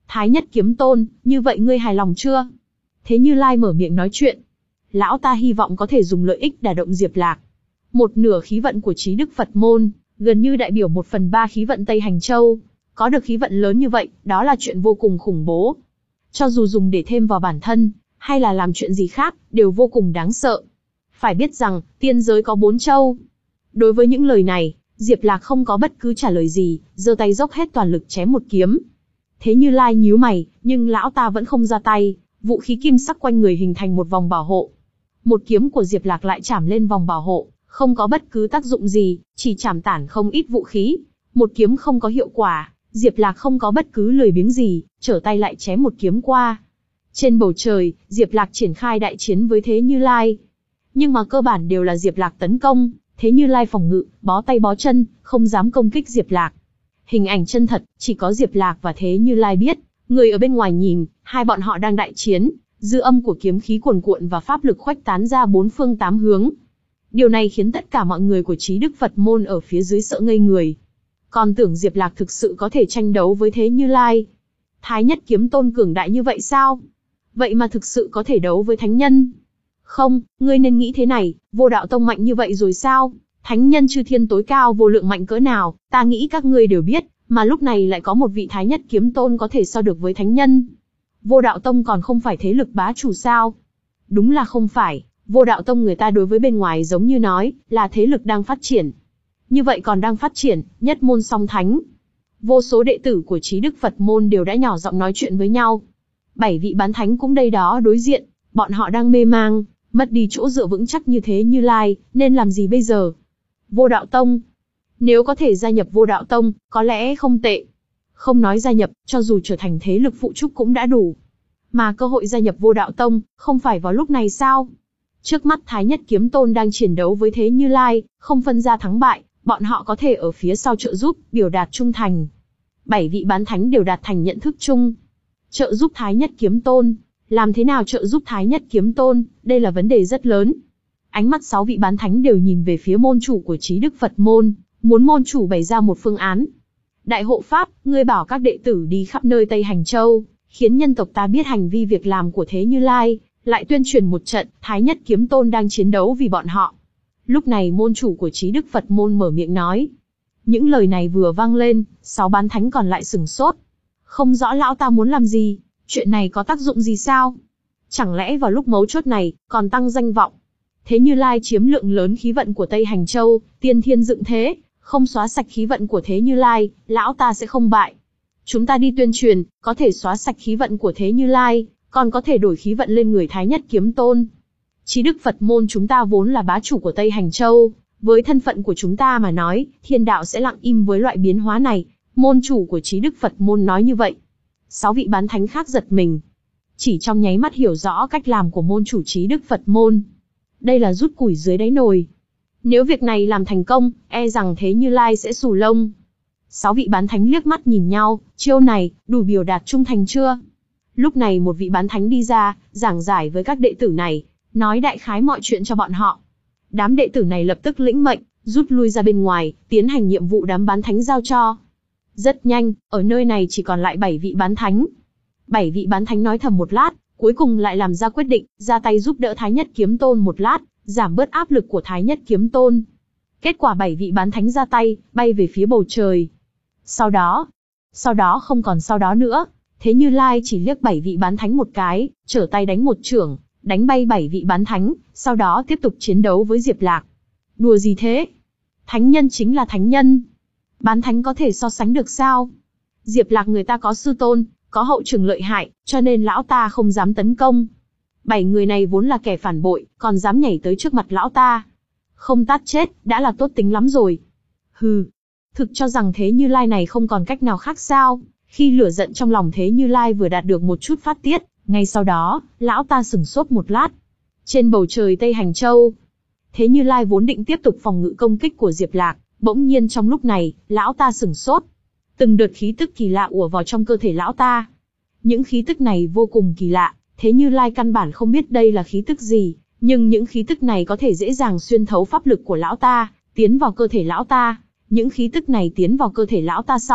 Thái Nhất Kiếm Tôn, như vậy ngươi hài lòng chưa? Thế Như Lai mở miệng nói chuyện. Lão ta hy vọng có thể dùng lợi ích đả động Diệp Lạc. Một nửa khí vận của Trí Đức Phật môn, gần như đại biểu một phần ba khí vận Tây Hành Châu. Có được khí vận lớn như vậy, đó là chuyện vô cùng khủng bố. Cho dù dùng để thêm vào bản thân, hay là làm chuyện gì khác, đều vô cùng đáng sợ. Phải biết rằng, tiên giới có bốn châu. Đối với những lời này, Diệp Lạc không có bất cứ trả lời gì, giơ tay dốc hết toàn lực chém một kiếm. Thế Như Lai nhíu mày, nhưng lão ta vẫn không ra tay, vũ khí kim sắc quanh người hình thành một vòng bảo hộ. Một kiếm của Diệp Lạc lại chạm lên vòng bảo hộ, không có bất cứ tác dụng gì, chỉ chạm tản không ít vũ khí. Một kiếm không có hiệu quả, Diệp Lạc không có bất cứ lười biếng gì, trở tay lại chém một kiếm qua. Trên bầu trời, Diệp Lạc triển khai đại chiến với Thế Như Lai. Nhưng mà cơ bản đều là Diệp Lạc tấn công, Thế Như Lai phòng ngự, bó tay bó chân, không dám công kích Diệp Lạc. Hình ảnh chân thật, chỉ có Diệp Lạc và Thế Như Lai biết, người ở bên ngoài nhìn, hai bọn họ đang đại chiến, dư âm của kiếm khí cuồn cuộn và pháp lực khuếch tán ra bốn phương tám hướng. Điều này khiến tất cả mọi người của Trí Đức Phật môn ở phía dưới sợ ngây người. Còn tưởng Diệp Lạc thực sự có thể tranh đấu với Thế Như Lai. Thái Nhất Kiếm Tôn cường đại như vậy sao? Vậy mà thực sự có thể đấu với thánh nhân? Không, ngươi nên nghĩ thế này, Vô Đạo Tông mạnh như vậy rồi sao? Thánh nhân chư thiên tối cao vô lượng mạnh cỡ nào, ta nghĩ các ngươi đều biết, mà lúc này lại có một vị Thái Nhất Kiếm Tôn có thể so được với thánh nhân. Vô Đạo Tông còn không phải thế lực bá chủ sao? Đúng là không phải, Vô Đạo Tông người ta đối với bên ngoài giống như nói, là thế lực đang phát triển. Như vậy còn đang phát triển, nhất môn song thánh. Vô số đệ tử của Trí Đức Phật môn đều đã nhỏ giọng nói chuyện với nhau. Bảy vị bán thánh cũng đây đó đối diện, bọn họ đang mê mang, mất đi chỗ dựa vững chắc như Thế Như Lai, nên làm gì bây giờ? Vô Đạo Tông. Nếu có thể gia nhập Vô Đạo Tông, có lẽ không tệ. Không nói gia nhập, cho dù trở thành thế lực phụ trúc cũng đã đủ. Mà cơ hội gia nhập Vô Đạo Tông, không phải vào lúc này sao? Trước mắt Thái Nhất Kiếm Tôn đang chiến đấu với Thế Như Lai, không phân ra thắng bại, bọn họ có thể ở phía sau trợ giúp, biểu đạt trung thành. Bảy vị bán thánh đều đạt thành nhận thức chung. Trợ giúp Thái Nhất Kiếm Tôn. Làm thế nào trợ giúp Thái Nhất Kiếm Tôn, đây là vấn đề rất lớn. Ánh mắt sáu vị bán thánh đều nhìn về phía môn chủ của Trí Đức Phật môn, muốn môn chủ bày ra một phương án. Đại hộ pháp, ngươi bảo các đệ tử đi khắp nơi Tây Hành Châu, khiến nhân tộc ta biết hành vi việc làm của Thế Như Lai, lại tuyên truyền một trận, Thái Nhất Kiếm Tôn đang chiến đấu vì bọn họ. Lúc này môn chủ của Trí Đức Phật môn mở miệng nói. Những lời này vừa vang lên, sáu bán thánh còn lại sửng sốt. Không rõ lão ta muốn làm gì, chuyện này có tác dụng gì sao? Chẳng lẽ vào lúc mấu chốt này, còn tăng danh vọng? Thế Như Lai chiếm lượng lớn khí vận của Tây Hành Châu, tiên thiên dựng thế, không xóa sạch khí vận của Thế Như Lai, lão ta sẽ không bại. Chúng ta đi tuyên truyền, có thể xóa sạch khí vận của Thế Như Lai, còn có thể đổi khí vận lên người Thái Nhất Kiếm Tôn. Trí Đức Phật môn chúng ta vốn là bá chủ của Tây Hành Châu, với thân phận của chúng ta mà nói, thiên đạo sẽ lặng im với loại biến hóa này. Môn chủ của Trí Đức Phật môn nói như vậy. Sáu vị bán thánh khác giật mình. Chỉ trong nháy mắt hiểu rõ cách làm của môn chủ Trí Đức Phật môn. Đây là rút củi dưới đáy nồi. Nếu việc này làm thành công, e rằng Thế Như Lai sẽ xù lông. Sáu vị bán thánh liếc mắt nhìn nhau, chiêu này, đủ biểu đạt trung thành chưa? Lúc này một vị bán thánh đi ra, giảng giải với các đệ tử này, nói đại khái mọi chuyện cho bọn họ. Đám đệ tử này lập tức lĩnh mệnh, rút lui ra bên ngoài, tiến hành nhiệm vụ đám bán thánh giao cho. Rất nhanh, ở nơi này chỉ còn lại bảy vị bán thánh. Bảy vị bán thánh nói thầm một lát, cuối cùng lại làm ra quyết định, ra tay giúp đỡ Thái Nhất Kiếm Tôn một lát, giảm bớt áp lực của Thái Nhất Kiếm Tôn. Kết quả bảy vị bán thánh ra tay, bay về phía bầu trời. Sau đó, sau đó không còn sau đó nữa, Thế Như Lai chỉ liếc bảy vị bán thánh một cái, trở tay đánh một chưởng, đánh bay bảy vị bán thánh, sau đó tiếp tục chiến đấu với Diệp Lạc. Đùa gì thế? Thánh nhân chính là thánh nhân. Bán thánh có thể so sánh được sao? Diệp Lạc người ta có sư tôn, có hậu trường lợi hại, cho nên lão ta không dám tấn công. Bảy người này vốn là kẻ phản bội, còn dám nhảy tới trước mặt lão ta. Không tát chết, đã là tốt tính lắm rồi. Hừ, thực cho rằng Thế Như Lai này không còn cách nào khác sao? Khi lửa giận trong lòng Thế Như Lai vừa đạt được một chút phát tiết, ngay sau đó, lão ta sửng sốt một lát. Trên bầu trời Tây Hành Châu, Thế Như Lai vốn định tiếp tục phòng ngự công kích của Diệp Lạc, bỗng nhiên trong lúc này, lão ta sửng sốt. Từng đợt khí tức kỳ lạ ùa vào trong cơ thể lão ta. Những khí tức này vô cùng kỳ lạ, Thế Như Lai căn bản không biết đây là khí tức gì, nhưng những khí tức này có thể dễ dàng xuyên thấu pháp lực của lão ta, tiến vào cơ thể lão ta. Những khí tức này tiến vào cơ thể lão ta xong,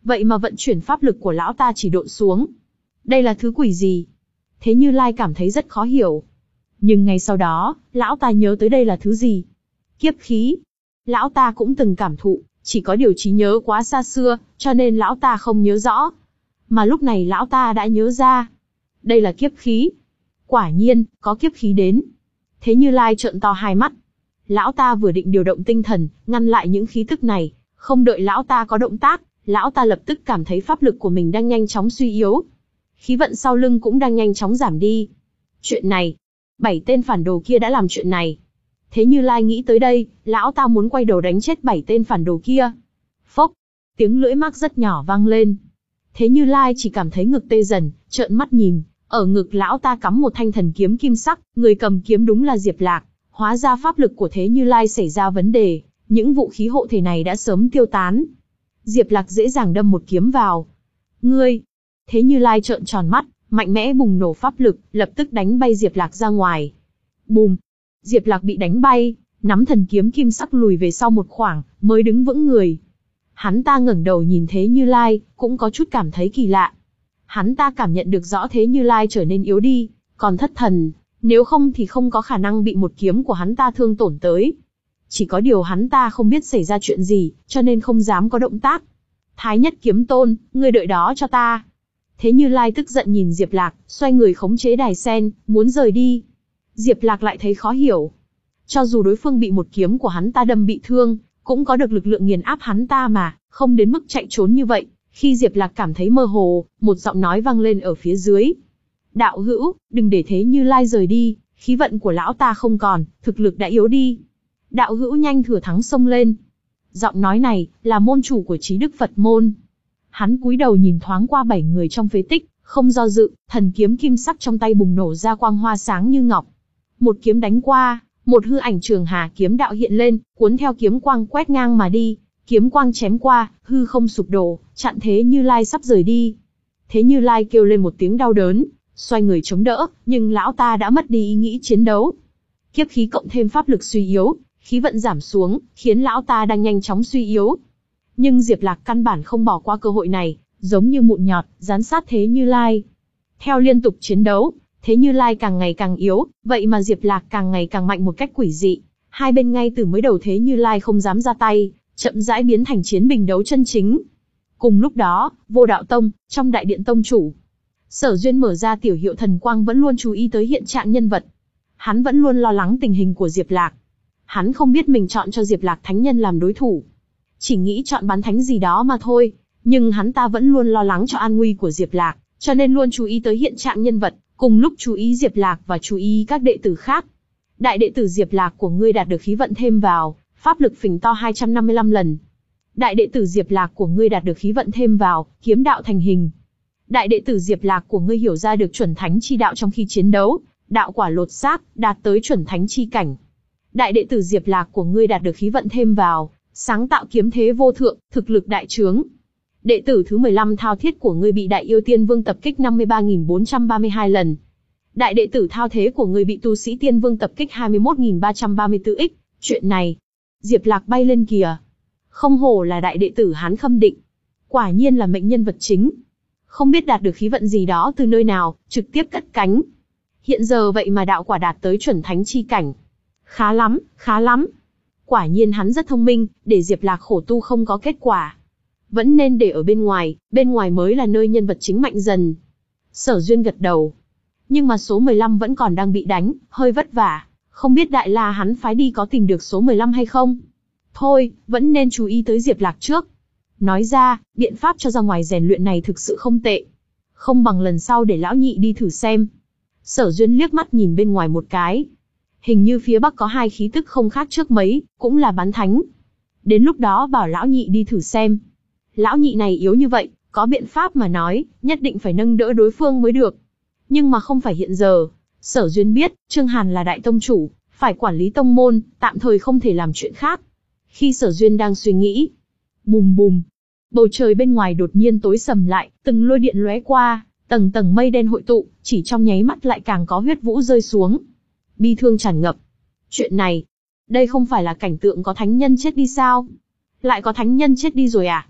vậy mà vận chuyển pháp lực của lão ta chỉ độn xuống. Đây là thứ quỷ gì? Thế Như Lai cảm thấy rất khó hiểu. Nhưng ngay sau đó, lão ta nhớ tới đây là thứ gì? Kiếp khí. Lão ta cũng từng cảm thụ, chỉ có điều trí nhớ quá xa xưa, cho nên lão ta không nhớ rõ. Mà lúc này lão ta đã nhớ ra. Đây là kiếp khí. Quả nhiên, có kiếp khí đến. Thế Như Lai trợn to hai mắt. Lão ta vừa định điều động tinh thần, ngăn lại những khí tức này, không đợi lão ta có động tác, lão ta lập tức cảm thấy pháp lực của mình đang nhanh chóng suy yếu. Khí vận sau lưng cũng đang nhanh chóng giảm đi. Chuyện này, bảy tên phản đồ kia đã làm chuyện này. Thế Như Lai nghĩ tới đây, lão ta muốn quay đầu đánh chết bảy tên phản đồ kia. Phốc, tiếng lưỡi mác rất nhỏ vang lên. Thế Như Lai chỉ cảm thấy ngực tê dần, trợn mắt nhìn, ở ngực lão ta cắm một thanh thần kiếm kim sắc, người cầm kiếm đúng là Diệp Lạc. Hóa ra pháp lực của Thế Như Lai xảy ra vấn đề, những vũ khí hộ thể này đã sớm tiêu tán. Diệp Lạc dễ dàng đâm một kiếm vào. Ngươi! Thế Như Lai trợn tròn mắt, mạnh mẽ bùng nổ pháp lực, lập tức đánh bay Diệp Lạc ra ngoài. Bùm! Diệp Lạc bị đánh bay, nắm thần kiếm kim sắc lùi về sau một khoảng, mới đứng vững người. Hắn ta ngẩng đầu nhìn Thế Như Lai, cũng có chút cảm thấy kỳ lạ. Hắn ta cảm nhận được rõ Thế Như Lai trở nên yếu đi, còn thất thần, nếu không thì không có khả năng bị một kiếm của hắn ta thương tổn tới. Chỉ có điều hắn ta không biết xảy ra chuyện gì, cho nên không dám có động tác. Thái Nhất Kiếm Tôn, ngươi đợi đó cho ta. Thế Như Lai tức giận nhìn Diệp Lạc, xoay người khống chế đài sen, muốn rời đi. Diệp Lạc lại thấy khó hiểu. Cho dù đối phương bị một kiếm của hắn ta đâm bị thương, cũng có được lực lượng nghiền áp hắn ta mà, không đến mức chạy trốn như vậy. Khi Diệp Lạc cảm thấy mơ hồ, một giọng nói vang lên ở phía dưới. Đạo hữu, đừng để Thế Như Lai rời đi, khí vận của lão ta không còn, thực lực đã yếu đi. Đạo hữu nhanh thừa thắng xông lên. Giọng nói này, là môn chủ của Trí Đức Phật Môn. Hắn cúi đầu nhìn thoáng qua bảy người trong phế tích, không do dự, thần kiếm kim sắc trong tay bùng nổ ra quang hoa sáng như ngọc. Một kiếm đánh qua, một hư ảnh Trường Hà kiếm đạo hiện lên, cuốn theo kiếm quang quét ngang mà đi. Kiếm quang chém qua, hư không sụp đổ, chặn Thế Như Lai sắp rời đi. Thế Như Lai kêu lên một tiếng đau đớn, xoay người chống đỡ, nhưng lão ta đã mất đi ý nghĩ chiến đấu. Kiếp khí cộng thêm pháp lực suy yếu, khí vận giảm xuống, khiến lão ta đang nhanh chóng suy yếu. Nhưng Diệp Lạc căn bản không bỏ qua cơ hội này, giống như mụn nhọt, dán sát Thế Như Lai. Theo liên tục chiến đấu, Thế Như Lai càng ngày càng yếu, vậy mà Diệp Lạc càng ngày càng mạnh một cách quỷ dị. Hai bên ngay từ mới đầu Thế Như Lai không dám ra tay, chậm rãi biến thành chiến bình đấu chân chính. Cùng lúc đó, Vô Đạo Tông, trong đại điện tông chủ, Sở Duyên mở ra tiểu hiệu thần quang vẫn luôn chú ý tới hiện trạng nhân vật. Hắn vẫn luôn lo lắng tình hình của Diệp Lạc. Hắn không biết mình chọn cho Diệp Lạc thánh nhân làm đối thủ, chỉ nghĩ chọn bán thánh gì đó mà thôi. Nhưng hắn ta vẫn luôn lo lắng cho an nguy của Diệp Lạc, cho nên luôn chú ý tới hiện trạng nhân vật, cùng lúc chú ý Diệp Lạc và chú ý các đệ tử khác. Đại đệ tử Diệp Lạc của ngươi đạt được khí vận thêm vào, pháp lực phình to hai trăm năm mươi lăm lần. Đại đệ tử Diệp Lạc của ngươi đạt được khí vận thêm vào, kiếm đạo thành hình. Đại đệ tử Diệp Lạc của ngươi hiểu ra được chuẩn thánh chi đạo trong khi chiến đấu, đạo quả lột xác, đạt tới chuẩn thánh chi cảnh. Đại đệ tử Diệp Lạc của ngươi đạt được khí vận thêm vào, sáng tạo kiếm thế vô thượng, thực lực đại trướng. Đệ tử thứ mười lăm Thao Thiết của ngươi bị Đại Yêu Tiên Vương tập kích năm mươi ba nghìn bốn trăm ba mươi hai lần. Đại đệ tử Thao Thế của ngươi bị Tu Sĩ Tiên Vương tập kích hai mươi mốt nghìn ba trăm ba mươi tư x. Chuyện này, Diệp Lạc bay lên kìa. Không hổ là đại đệ tử Hán Khâm Định. Quả nhiên là mệnh nhân vật chính. Không biết đạt được khí vận gì đó từ nơi nào, trực tiếp cất cánh. Hiện giờ vậy mà đạo quả đạt tới chuẩn thánh chi cảnh. Khá lắm, khá lắm. Quả nhiên hắn rất thông minh, để Diệp Lạc khổ tu không có kết quả. Vẫn nên để ở bên ngoài, bên ngoài mới là nơi nhân vật chính mạnh dần. Sở Duyên gật đầu. Nhưng mà số mười lăm vẫn còn đang bị đánh, hơi vất vả. Không biết Đại La hắn phái đi có tìm được số mười lăm hay không? Thôi, vẫn nên chú ý tới Diệp Lạc trước. Nói ra, biện pháp cho ra ngoài rèn luyện này thực sự không tệ. Không bằng lần sau để lão nhị đi thử xem. Sở Duyên liếc mắt nhìn bên ngoài một cái. Hình như phía bắc có hai khí tức không khác trước mấy, cũng là bán thánh. Đến lúc đó bảo lão nhị đi thử xem. Lão nhị này yếu như vậy, có biện pháp mà nói, nhất định phải nâng đỡ đối phương mới được. Nhưng mà không phải hiện giờ. Sở Duyên biết, Trương Hàn là đại tông chủ, phải quản lý tông môn, tạm thời không thể làm chuyện khác. Khi Sở Duyên đang suy nghĩ, bùm bùm, bầu trời bên ngoài đột nhiên tối sầm lại, từng lôi điện lóe qua, tầng tầng mây đen hội tụ, chỉ trong nháy mắt lại càng có huyết vũ rơi xuống. Bi thương tràn ngập. Chuyện này, đây không phải là cảnh tượng có thánh nhân chết đi sao? Lại có thánh nhân chết đi rồi à?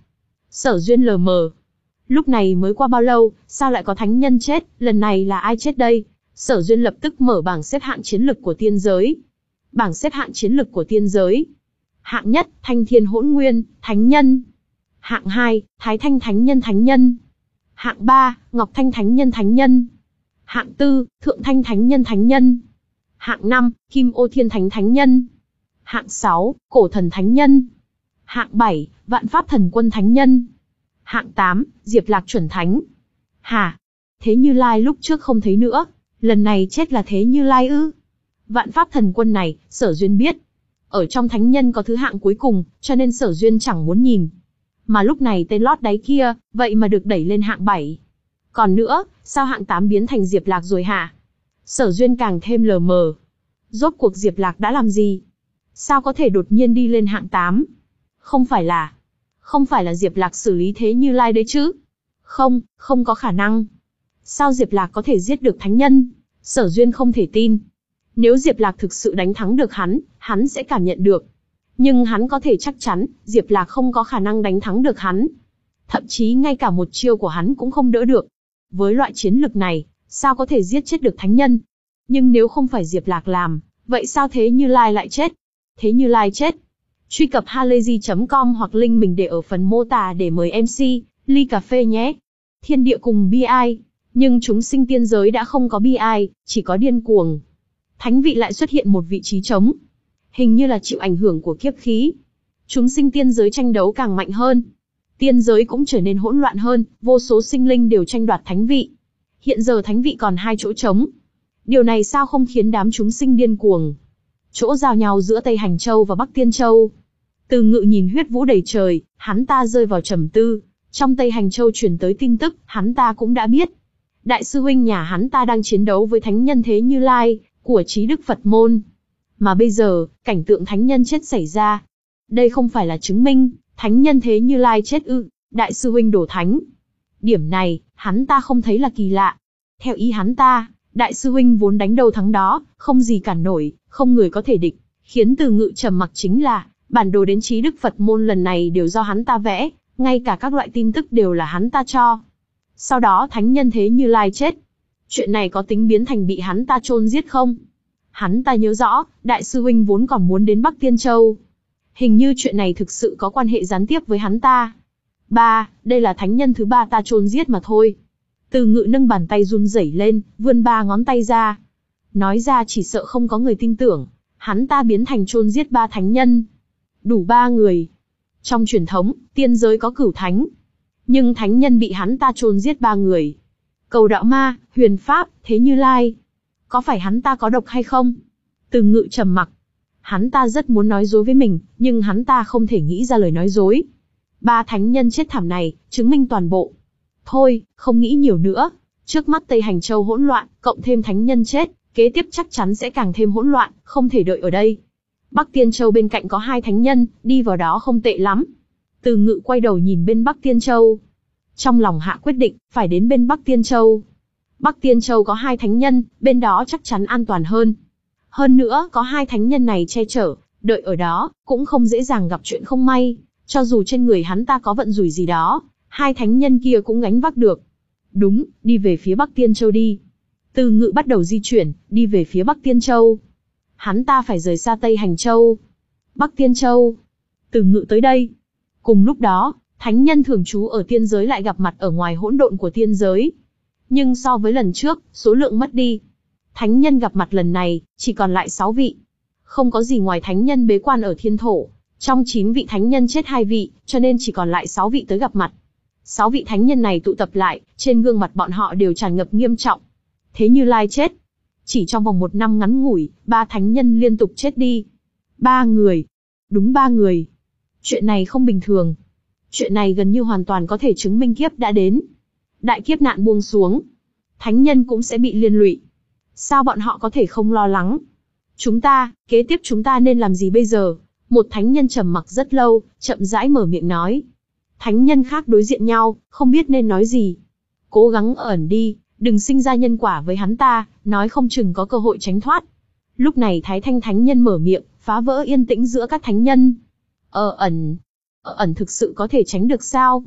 Sở Duyên lờ mờ. Lúc này mới qua bao lâu, sao lại có thánh nhân chết, lần này là ai chết đây? Sở Duyên lập tức mở bảng xếp hạng chiến lực của tiên giới. Bảng xếp hạng chiến lực của tiên giới. Hạng nhất, Thanh Thiên Hỗn Nguyên, Thánh Nhân. Hạng hai, Thái Thanh Thánh Nhân Thánh Nhân. Hạng ba, Ngọc Thanh Thánh Nhân Thánh Nhân. Hạng tư, Thượng Thanh Thánh Nhân Thánh Nhân. Hạng năm, Kim Ô Thiên Thánh Thánh Nhân. Hạng sáu, Cổ Thần Thánh Nhân. Hạng bảy, Vạn Pháp Thần Quân Thánh Nhân. Hạng tám, Diệp Lạc Chuẩn Thánh. Hả? Thế Như Lai lúc trước không thấy nữa, lần này chết là Thế Như Lai ư? Vạn Pháp Thần Quân này, Sở Duyên biết. Ở trong thánh nhân có thứ hạng cuối cùng, cho nên Sở Duyên chẳng muốn nhìn. Mà lúc này tên lót đáy kia, vậy mà được đẩy lên hạng bảy. Còn nữa, sao hạng tám biến thành Diệp Lạc rồi hả? Sở Duyên càng thêm lờ mờ. Rốt cuộc Diệp Lạc đã làm gì? Sao có thể đột nhiên đi lên hạng tám? Không phải là... Không phải là Diệp Lạc xử lý Thế Như Lai đấy chứ? Không, không có khả năng. Sao Diệp Lạc có thể giết được thánh nhân? Sở Duyên không thể tin. Nếu Diệp Lạc thực sự đánh thắng được hắn, hắn sẽ cảm nhận được. Nhưng hắn có thể chắc chắn, Diệp Lạc không có khả năng đánh thắng được hắn. Thậm chí ngay cả một chiêu của hắn cũng không đỡ được. Với loại chiến lực này, sao có thể giết chết được thánh nhân? Nhưng nếu không phải Diệp Lạc làm, vậy sao Thế Như Lai lại chết? Thế Như Lai chết. Truy cập halayzi chấm com hoặc link mình để ở phần mô tả để mời em xê, ly cà phê nhé. Thiên địa cùng bi ai, nhưng chúng sinh tiên giới đã không có bi ai, chỉ có điên cuồng. Thánh vị lại xuất hiện một vị trí trống. Hình như là chịu ảnh hưởng của kiếp khí. Chúng sinh tiên giới tranh đấu càng mạnh hơn. Tiên giới cũng trở nên hỗn loạn hơn, vô số sinh linh đều tranh đoạt thánh vị. Hiện giờ thánh vị còn hai chỗ trống. Điều này sao không khiến đám chúng sinh điên cuồng? Chỗ giao nhau giữa Tây Hành Châu và Bắc Tiên Châu. Từ Ngự nhìn huyết vũ đầy trời, hắn ta rơi vào trầm tư. Trong Tây Hành Châu truyền tới tin tức, hắn ta cũng đã biết. Đại sư huynh nhà hắn ta đang chiến đấu với thánh nhân Thế Như Lai, của Trí Đức Phật Môn. Mà bây giờ, cảnh tượng thánh nhân chết xảy ra. Đây không phải là chứng minh, thánh nhân Thế Như Lai chết ư, đại sư huynh đổ thánh. Điểm này, hắn ta không thấy là kỳ lạ. Theo ý hắn ta, đại sư huynh vốn đánh đầu thắng đó, không gì cản nổi, không người có thể địch. Khiến Từ Ngự trầm mặc chính là, bản đồ đến Trí Đức Phật Môn lần này đều do hắn ta vẽ, ngay cả các loại tin tức đều là hắn ta cho. Sau đó thánh nhân Thế Như Lai chết. Chuyện này có tính biến thành bị hắn ta chôn giết không? Hắn ta nhớ rõ, đại sư huynh vốn còn muốn đến Bắc Tiên Châu. Hình như chuyện này thực sự có quan hệ gián tiếp với hắn ta. Ba, đây là thánh nhân thứ ba ta chôn giết mà thôi. Từ Ngự nâng bàn tay run rẩy lên, vươn ba ngón tay ra. Nói ra chỉ sợ không có người tin tưởng, hắn ta biến thành chôn giết ba thánh nhân. Đủ ba người. Trong truyền thống, tiên giới có cửu thánh. Nhưng thánh nhân bị hắn ta chôn giết ba người. Cầu Đạo Ma, Huyền Pháp, Thế Như Lai. Có phải hắn ta có độc hay không? Từ Ngự trầm mặc. Hắn ta rất muốn nói dối với mình, nhưng hắn ta không thể nghĩ ra lời nói dối. Ba thánh nhân chết thảm này, chứng minh toàn bộ. Thôi, không nghĩ nhiều nữa. Trước mắt Tây Hành Châu hỗn loạn, cộng thêm thánh nhân chết, kế tiếp chắc chắn sẽ càng thêm hỗn loạn, không thể đợi ở đây. Bắc Tiên Châu bên cạnh có hai thánh nhân, đi vào đó không tệ lắm. Từ Ngự quay đầu nhìn bên Bắc Tiên Châu. Trong lòng hạ quyết định, phải đến bên Bắc Tiên Châu. Bắc Tiên Châu có hai thánh nhân, bên đó chắc chắn an toàn hơn. Hơn nữa, có hai thánh nhân này che chở, đợi ở đó, cũng không dễ dàng gặp chuyện không may. Cho dù trên người hắn ta có vận rủi gì đó, hai thánh nhân kia cũng gánh vác được. Đúng, đi về phía Bắc Tiên Châu đi. Từ Ngự bắt đầu di chuyển, đi về phía Bắc Tiên Châu. Hắn ta phải rời xa Tây Hành Châu. Bắc Tiên Châu. Từ Ngự tới đây. Cùng lúc đó, thánh nhân thường trú ở tiên giới lại gặp mặt ở ngoài hỗn độn của tiên giới. Nhưng so với lần trước, số lượng mất đi. Thánh nhân gặp mặt lần này, chỉ còn lại sáu vị. Không có gì ngoài thánh nhân bế quan ở thiên thổ. Trong chín vị thánh nhân chết hai vị, cho nên chỉ còn lại sáu vị tới gặp mặt. Sáu vị thánh nhân này tụ tập lại, trên gương mặt bọn họ đều tràn ngập nghiêm trọng. Thế Như Lai chết. Chỉ trong vòng một năm ngắn ngủi, ba thánh nhân liên tục chết đi. Ba người. Đúng ba người. Chuyện này không bình thường. Chuyện này gần như hoàn toàn có thể chứng minh kiếp đã đến. Đại kiếp nạn buông xuống. Thánh nhân cũng sẽ bị liên lụy. Sao bọn họ có thể không lo lắng? Chúng ta, kế tiếp chúng ta nên làm gì bây giờ? Một thánh nhân trầm mặc rất lâu, chậm rãi mở miệng nói. Thánh nhân khác đối diện nhau, không biết nên nói gì. Cố gắng ẩn đi, đừng sinh ra nhân quả với hắn ta, nói không chừng có cơ hội tránh thoát. Lúc này Thái Thanh thánh nhân mở miệng, phá vỡ yên tĩnh giữa các thánh nhân. Ờ ẩn, ờ ẩn thực sự có thể tránh được sao?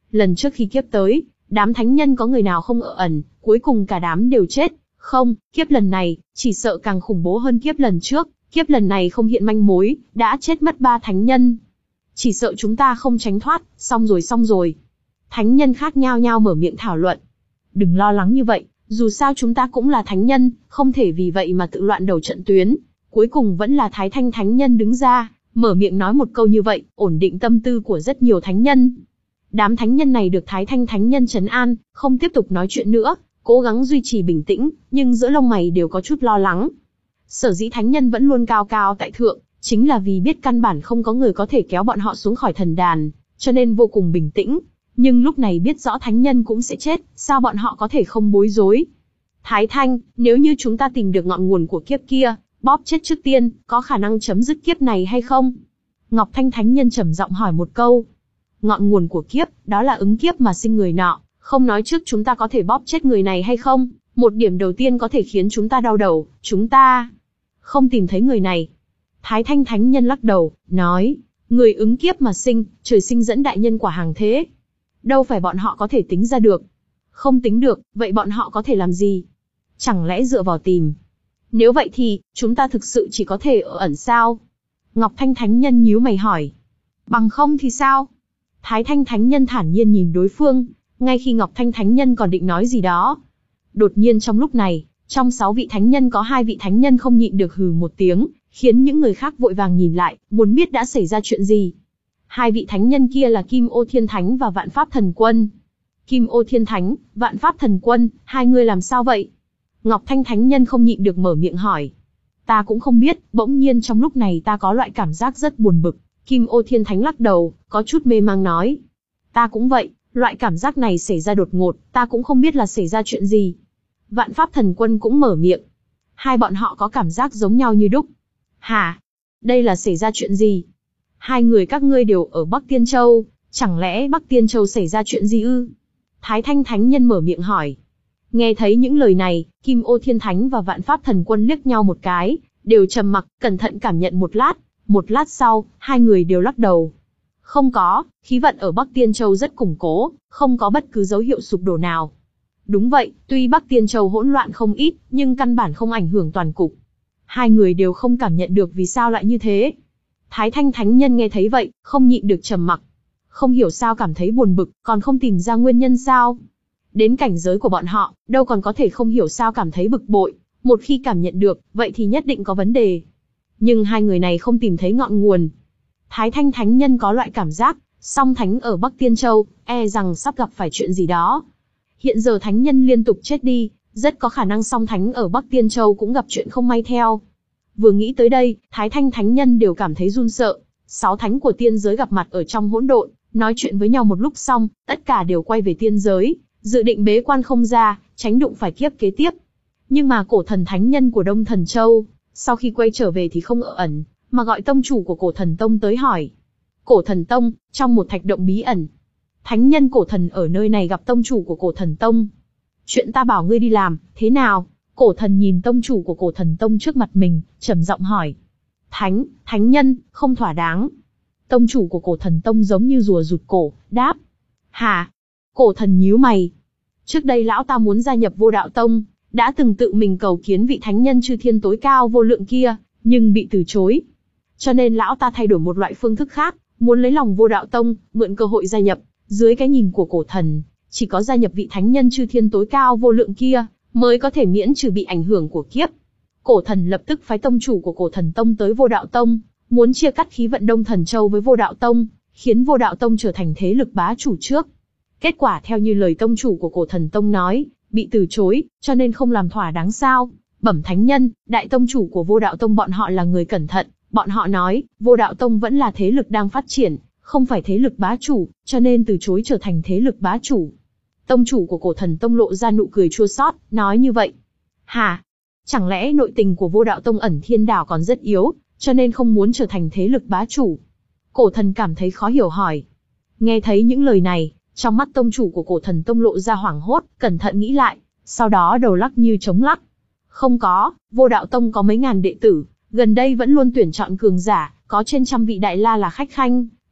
Lần trước khi kiếp tới, đám thánh nhân có người nào không ở ẩn, cuối cùng cả đám đều chết. Không, kiếp lần này, chỉ sợ càng khủng bố hơn kiếp lần trước, kiếp lần này không hiện manh mối, đã chết mất ba thánh nhân. Chỉ sợ chúng ta không tránh thoát, xong rồi xong rồi. Thánh nhân khác nhao nhao mở miệng thảo luận. Đừng lo lắng như vậy, dù sao chúng ta cũng là thánh nhân, không thể vì vậy mà tự loạn đầu trận tuyến. Cuối cùng vẫn là Thái Thanh thánh nhân đứng ra, mở miệng nói một câu như vậy, ổn định tâm tư của rất nhiều thánh nhân. Đám thánh nhân này được Thái Thanh thánh nhân trấn an, không tiếp tục nói chuyện nữa, cố gắng duy trì bình tĩnh, nhưng giữa lông mày đều có chút lo lắng. Sở dĩ thánh nhân vẫn luôn cao cao tại thượng, chính là vì biết căn bản không có người có thể kéo bọn họ xuống khỏi thần đàn, cho nên vô cùng bình tĩnh. Nhưng lúc này biết rõ thánh nhân cũng sẽ chết, sao bọn họ có thể không bối rối? Thái Thanh, nếu như chúng ta tìm được ngọn nguồn của kiếp kia, bóp chết trước tiên, có khả năng chấm dứt kiếp này hay không? Ngọc Thanh thánh nhân trầm giọng hỏi một câu. Ngọn nguồn của kiếp, đó là ứng kiếp mà sinh người nọ, không nói trước chúng ta có thể bóp chết người này hay không, một điểm đầu tiên có thể khiến chúng ta đau đầu, chúng ta không tìm thấy người này. Thái Thanh thánh nhân lắc đầu, nói, người ứng kiếp mà sinh, trời sinh dẫn đại nhân quả hàng thế. Đâu phải bọn họ có thể tính ra được. Không tính được, vậy bọn họ có thể làm gì? Chẳng lẽ dựa vào tìm? Nếu vậy thì, chúng ta thực sự chỉ có thể ở ẩn sao? Ngọc Thanh thánh nhân nhíu mày hỏi. Bằng không thì sao? Thái Thanh thánh nhân thản nhiên nhìn đối phương, ngay khi Ngọc Thanh thánh nhân còn định nói gì đó. Đột nhiên trong lúc này, trong sáu vị thánh nhân có hai vị thánh nhân không nhịn được hừ một tiếng, khiến những người khác vội vàng nhìn lại, muốn biết đã xảy ra chuyện gì. Hai vị thánh nhân kia là Kim Ô Thiên Thánh và Vạn Pháp Thần Quân. Kim Ô Thiên Thánh, Vạn Pháp Thần Quân, hai người làm sao vậy? Ngọc Thanh thánh nhân không nhịn được mở miệng hỏi. Ta cũng không biết, bỗng nhiên trong lúc này ta có loại cảm giác rất buồn bực. Kim Ô Thiên Thánh lắc đầu, có chút mê mang nói. Ta cũng vậy, loại cảm giác này xảy ra đột ngột, ta cũng không biết là xảy ra chuyện gì. Vạn Pháp Thần Quân cũng mở miệng. Hai bọn họ có cảm giác giống nhau như đúc. Hả? Đây là xảy ra chuyện gì? Hai người các ngươi đều ở Bắc Tiên Châu, chẳng lẽ Bắc Tiên Châu xảy ra chuyện gì ư? Thái Thanh thánh nhân mở miệng hỏi. Nghe thấy những lời này, Kim Ô Thiên Thánh và Vạn Pháp Thần Quân liếc nhau một cái, đều trầm mặc, cẩn thận cảm nhận một lát. Một lát sau, hai người đều lắc đầu. Không có, khí vận ở Bắc Tiên Châu rất củng cố, không có bất cứ dấu hiệu sụp đổ nào. Đúng vậy, tuy Bắc Tiên Châu hỗn loạn không ít, nhưng căn bản không ảnh hưởng toàn cục. Hai người đều không cảm nhận được vì sao lại như thế. Thái Thanh thánh nhân nghe thấy vậy, không nhịn được trầm mặc. Không hiểu sao cảm thấy buồn bực, còn không tìm ra nguyên nhân sao? Đến cảnh giới của bọn họ, đâu còn có thể không hiểu sao cảm thấy bực bội. Một khi cảm nhận được, vậy thì nhất định có vấn đề. Nhưng hai người này không tìm thấy ngọn nguồn. Thái Thanh thánh nhân có loại cảm giác, song thánh ở Bắc Tiên Châu, e rằng sắp gặp phải chuyện gì đó. Hiện giờ thánh nhân liên tục chết đi, rất có khả năng song thánh ở Bắc Tiên Châu cũng gặp chuyện không may theo. Vừa nghĩ tới đây, Thái Thanh thánh nhân đều cảm thấy run sợ. Sáu thánh của tiên giới gặp mặt ở trong hỗn độn, nói chuyện với nhau một lúc xong, tất cả đều quay về tiên giới, dự định bế quan không ra, tránh đụng phải kiếp kế tiếp. Nhưng mà cổ thần thánh nhân của Đông Thần Châu, sau khi quay trở về thì không ở ẩn, mà gọi tông chủ của cổ thần tông tới hỏi. Cổ thần tông, trong một thạch động bí ẩn. Thánh nhân cổ thần ở nơi này gặp tông chủ của cổ thần tông. Chuyện ta bảo ngươi đi làm, thế nào? Cổ thần nhìn tông chủ của cổ thần tông trước mặt mình, trầm giọng hỏi. Thánh, thánh nhân, không thỏa đáng. Tông chủ của cổ thần tông giống như rùa rụt cổ, đáp. Hả? Cổ thần nhíu mày. Trước đây lão ta muốn gia nhập Vô Đạo Tông, đã từng tự mình cầu kiến vị thánh nhân chư thiên tối cao vô lượng kia, nhưng bị từ chối. Cho nên lão ta thay đổi một loại phương thức khác, muốn lấy lòng Vô Đạo Tông, mượn cơ hội gia nhập. Dưới cái nhìn của cổ thần, chỉ có gia nhập vị thánh nhân chư thiên tối cao vô lượng kia, mới có thể miễn trừ bị ảnh hưởng của kiếp. Cổ thần lập tức phái tông chủ của cổ thần tông tới Vô Đạo Tông, muốn chia cắt khí vận Đông Thần Châu với Vô Đạo Tông, khiến Vô Đạo Tông trở thành thế lực bá chủ trước. Kết quả theo như lời tông chủ của cổ thần tông nói, bị từ chối, cho nên không làm thỏa đáng sao. Bẩm thánh nhân, đại tông chủ của Vô Đạo Tông bọn họ là người cẩn thận, bọn họ nói, Vô Đạo Tông vẫn là thế lực đang phát triển, không phải thế lực bá chủ, cho nên từ chối trở thành thế lực bá chủ. Tông chủ của cổ thần tông lộ ra nụ cười chua xót, nói như vậy. Hả? Chẳng lẽ nội tình của Vô Đạo Tông ẩn thiên đảo còn rất yếu, cho nên không muốn trở thành thế lực bá chủ? Cổ thần cảm thấy khó hiểu hỏi. Nghe thấy những lời này, trong mắt tông chủ của cổ thần tông lộ ra hoảng hốt, cẩn thận nghĩ lại, sau đó đầu lắc như trống lắc. Không có, Vô Đạo Tông có mấy ngàn đệ tử, gần đây vẫn luôn tuyển chọn cường giả, có trên trăm vị đại la là khách khanh,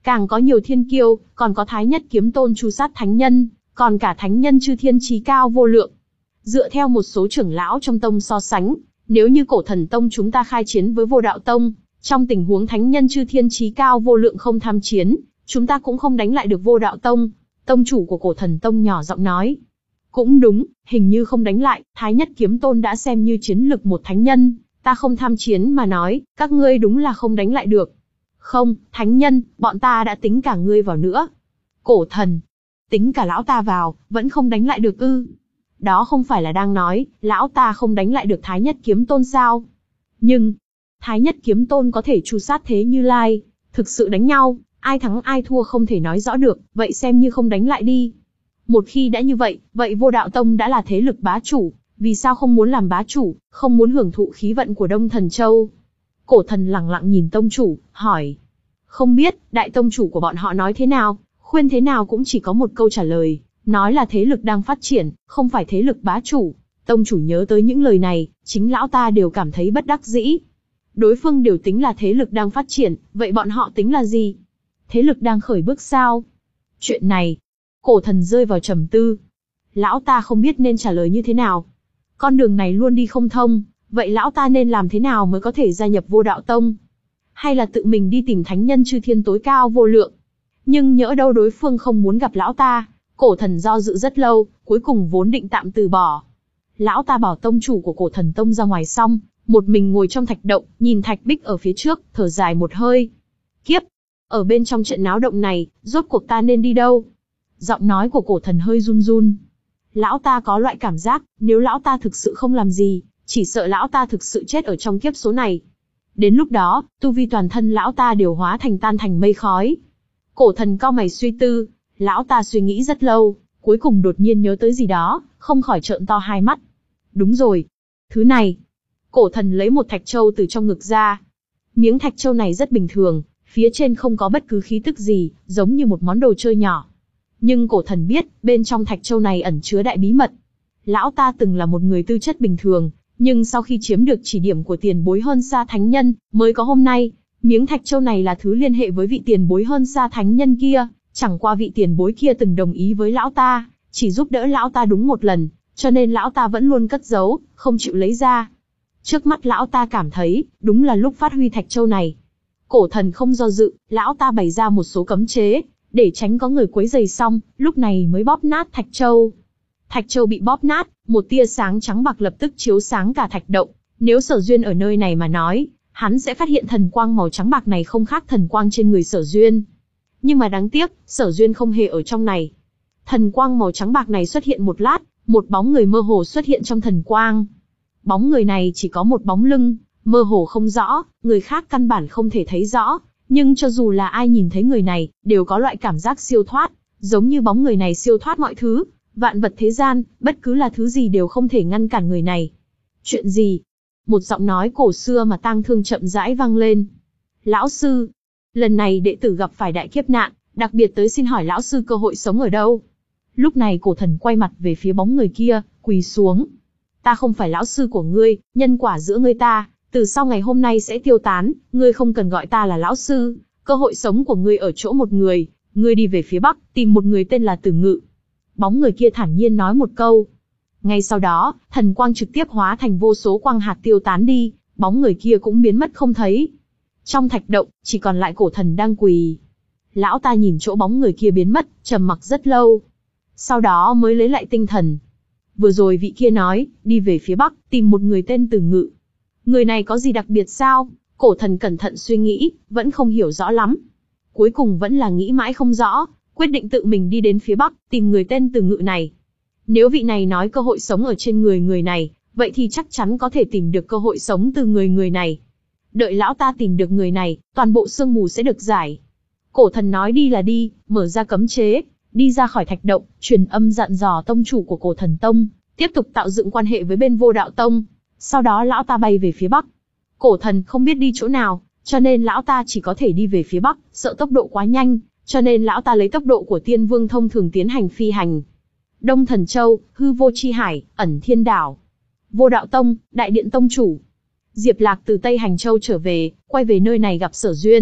càng có nhiều thiên kiêu, còn có Thái Nhất Kiếm Tôn tru sát thánh nhân, còn cả thánh nhân chư thiên chí cao vô lượng. Dựa theo một số trưởng lão trong tông so sánh, nếu như Cổ Thần Tông chúng ta khai chiến với Vô Đạo Tông, trong tình huống thánh nhân chư thiên chí cao vô lượng không tham chiến, chúng ta cũng không đánh lại được Vô Đạo Tông. Tông chủ của Cổ Thần Tông nhỏ giọng nói. Cũng đúng, hình như không đánh lại, Thái Nhất Kiếm Tôn đã xem như chiến lực một thánh nhân, ta không tham chiến mà nói, các ngươi đúng là không đánh lại được. Không, thánh nhân, bọn ta đã tính cả ngươi vào nữa. Cổ Thần, tính cả lão ta vào, vẫn không đánh lại được ư? Đó không phải là đang nói, lão ta không đánh lại được Thái Nhất Kiếm Tôn sao? Nhưng, Thái Nhất Kiếm Tôn có thể tru sát Thế Như Lai, thực sự đánh nhau, ai thắng ai thua không thể nói rõ được, vậy xem như không đánh lại đi. Một khi đã như vậy, vậy Vô Đạo Tông đã là thế lực bá chủ, vì sao không muốn làm bá chủ, không muốn hưởng thụ khí vận của Đông Thần Châu? Cổ Thần lặng lặng nhìn tông chủ, hỏi. Không biết, đại tông chủ của bọn họ nói thế nào, khuyên thế nào cũng chỉ có một câu trả lời, nói là thế lực đang phát triển, không phải thế lực bá chủ. Tông chủ nhớ tới những lời này, chính lão ta đều cảm thấy bất đắc dĩ. Đối phương đều tính là thế lực đang phát triển, vậy bọn họ tính là gì? Thế lực đang khởi bước sao? Chuyện này, Cổ Thần rơi vào trầm tư. Lão ta không biết nên trả lời như thế nào. Con đường này luôn đi không thông, vậy lão ta nên làm thế nào mới có thể gia nhập Vô Đạo Tông? Hay là tự mình đi tìm thánh nhân chư thiên tối cao vô lượng? Nhưng nhỡ đâu đối phương không muốn gặp lão ta. Cổ Thần do dự rất lâu, cuối cùng vốn định tạm từ bỏ. Lão ta bảo tông chủ của Cổ Thần Tông ra ngoài xong, một mình ngồi trong thạch động, nhìn thạch bích ở phía trước, thở dài một hơi. Kiếp! Ở bên trong trận náo động này, rốt cuộc ta nên đi đâu? Giọng nói của Cổ Thần hơi run run. Lão ta có loại cảm giác, nếu lão ta thực sự không làm gì, chỉ sợ lão ta thực sự chết ở trong kiếp số này. Đến lúc đó, tu vi toàn thân lão ta đều hóa thành tan thành mây khói. Cổ Thần cau mày suy tư, lão ta suy nghĩ rất lâu, cuối cùng đột nhiên nhớ tới gì đó, không khỏi trợn to hai mắt. Đúng rồi, thứ này. Cổ Thần lấy một thạch châu từ trong ngực ra. Miếng thạch châu này rất bình thường, phía trên không có bất cứ khí tức gì, giống như một món đồ chơi nhỏ. Nhưng Cổ Thần biết, bên trong thạch châu này ẩn chứa đại bí mật. Lão ta từng là một người tư chất bình thường, nhưng sau khi chiếm được chỉ điểm của tiền bối hơn xa thánh nhân, mới có hôm nay. Miếng thạch châu này là thứ liên hệ với vị tiền bối hơn xa thánh nhân kia, chẳng qua vị tiền bối kia từng đồng ý với lão ta, chỉ giúp đỡ lão ta đúng một lần, cho nên lão ta vẫn luôn cất giấu, không chịu lấy ra. Trước mắt lão ta cảm thấy, đúng là lúc phát huy thạch châu này. Cổ Thần không do dự, lão ta bày ra một số cấm chế, để tránh có người quấy rầy xong, lúc này mới bóp nát thạch châu. Thạch châu bị bóp nát, một tia sáng trắng bạc lập tức chiếu sáng cả thạch động. Nếu Sở Duyên ở nơi này mà nói, hắn sẽ phát hiện thần quang màu trắng bạc này không khác thần quang trên người Sở Duyên. Nhưng mà đáng tiếc, Sở Duyên không hề ở trong này. Thần quang màu trắng bạc này xuất hiện một lát, một bóng người mơ hồ xuất hiện trong thần quang. Bóng người này chỉ có một bóng lưng, mơ hồ không rõ, người khác căn bản không thể thấy rõ. Nhưng cho dù là ai nhìn thấy người này, đều có loại cảm giác siêu thoát, giống như bóng người này siêu thoát mọi thứ, vạn vật thế gian, bất cứ là thứ gì đều không thể ngăn cản người này. Chuyện gì? Một giọng nói cổ xưa mà tang thương chậm rãi vang lên. Lão sư, lần này đệ tử gặp phải đại kiếp nạn, đặc biệt tới xin hỏi lão sư cơ hội sống ở đâu? Lúc này Cổ Thần quay mặt về phía bóng người kia, quỳ xuống. Ta không phải lão sư của ngươi, nhân quả giữa ngươi ta, từ sau ngày hôm nay sẽ tiêu tán, ngươi không cần gọi ta là lão sư, cơ hội sống của ngươi ở chỗ một người, ngươi đi về phía bắc, tìm một người tên là Tử Ngự. Bóng người kia thản nhiên nói một câu. Ngay sau đó, thần quang trực tiếp hóa thành vô số quang hạt tiêu tán đi, bóng người kia cũng biến mất không thấy. Trong thạch động, chỉ còn lại Cổ Thần đang quỳ. Lão ta nhìn chỗ bóng người kia biến mất, trầm mặc rất lâu. Sau đó mới lấy lại tinh thần. Vừa rồi vị kia nói, đi về phía bắc, tìm một người tên Tử Ngự. Người này có gì đặc biệt sao? Cổ Thần cẩn thận suy nghĩ, vẫn không hiểu rõ lắm. Cuối cùng vẫn là nghĩ mãi không rõ, quyết định tự mình đi đến phía bắc, tìm người tên Tử Ngự này. Nếu vị này nói cơ hội sống ở trên người người này, vậy thì chắc chắn có thể tìm được cơ hội sống từ người người này. Đợi lão ta tìm được người này, toàn bộ sương mù sẽ được giải. Cổ Thần nói đi là đi, mở ra cấm chế, đi ra khỏi thạch động, truyền âm dặn dò tông chủ của Cổ Thần Tông, tiếp tục tạo dựng quan hệ với bên Vô Đạo Tông. Sau đó lão ta bay về phía bắc. Cổ Thần không biết đi chỗ nào, cho nên lão ta chỉ có thể đi về phía bắc, sợ tốc độ quá nhanh, cho nên lão ta lấy tốc độ của Tiên Vương thông thường tiến hành phi hành. Đông Thần Châu, Hư Vô Chi Hải, Ẩn Thiên Đảo. Vô Đạo Tông, Đại Điện Tông Chủ. Diệp Lạc từ Tây Hành Châu trở về, quay về nơi này gặp Sở Duyên.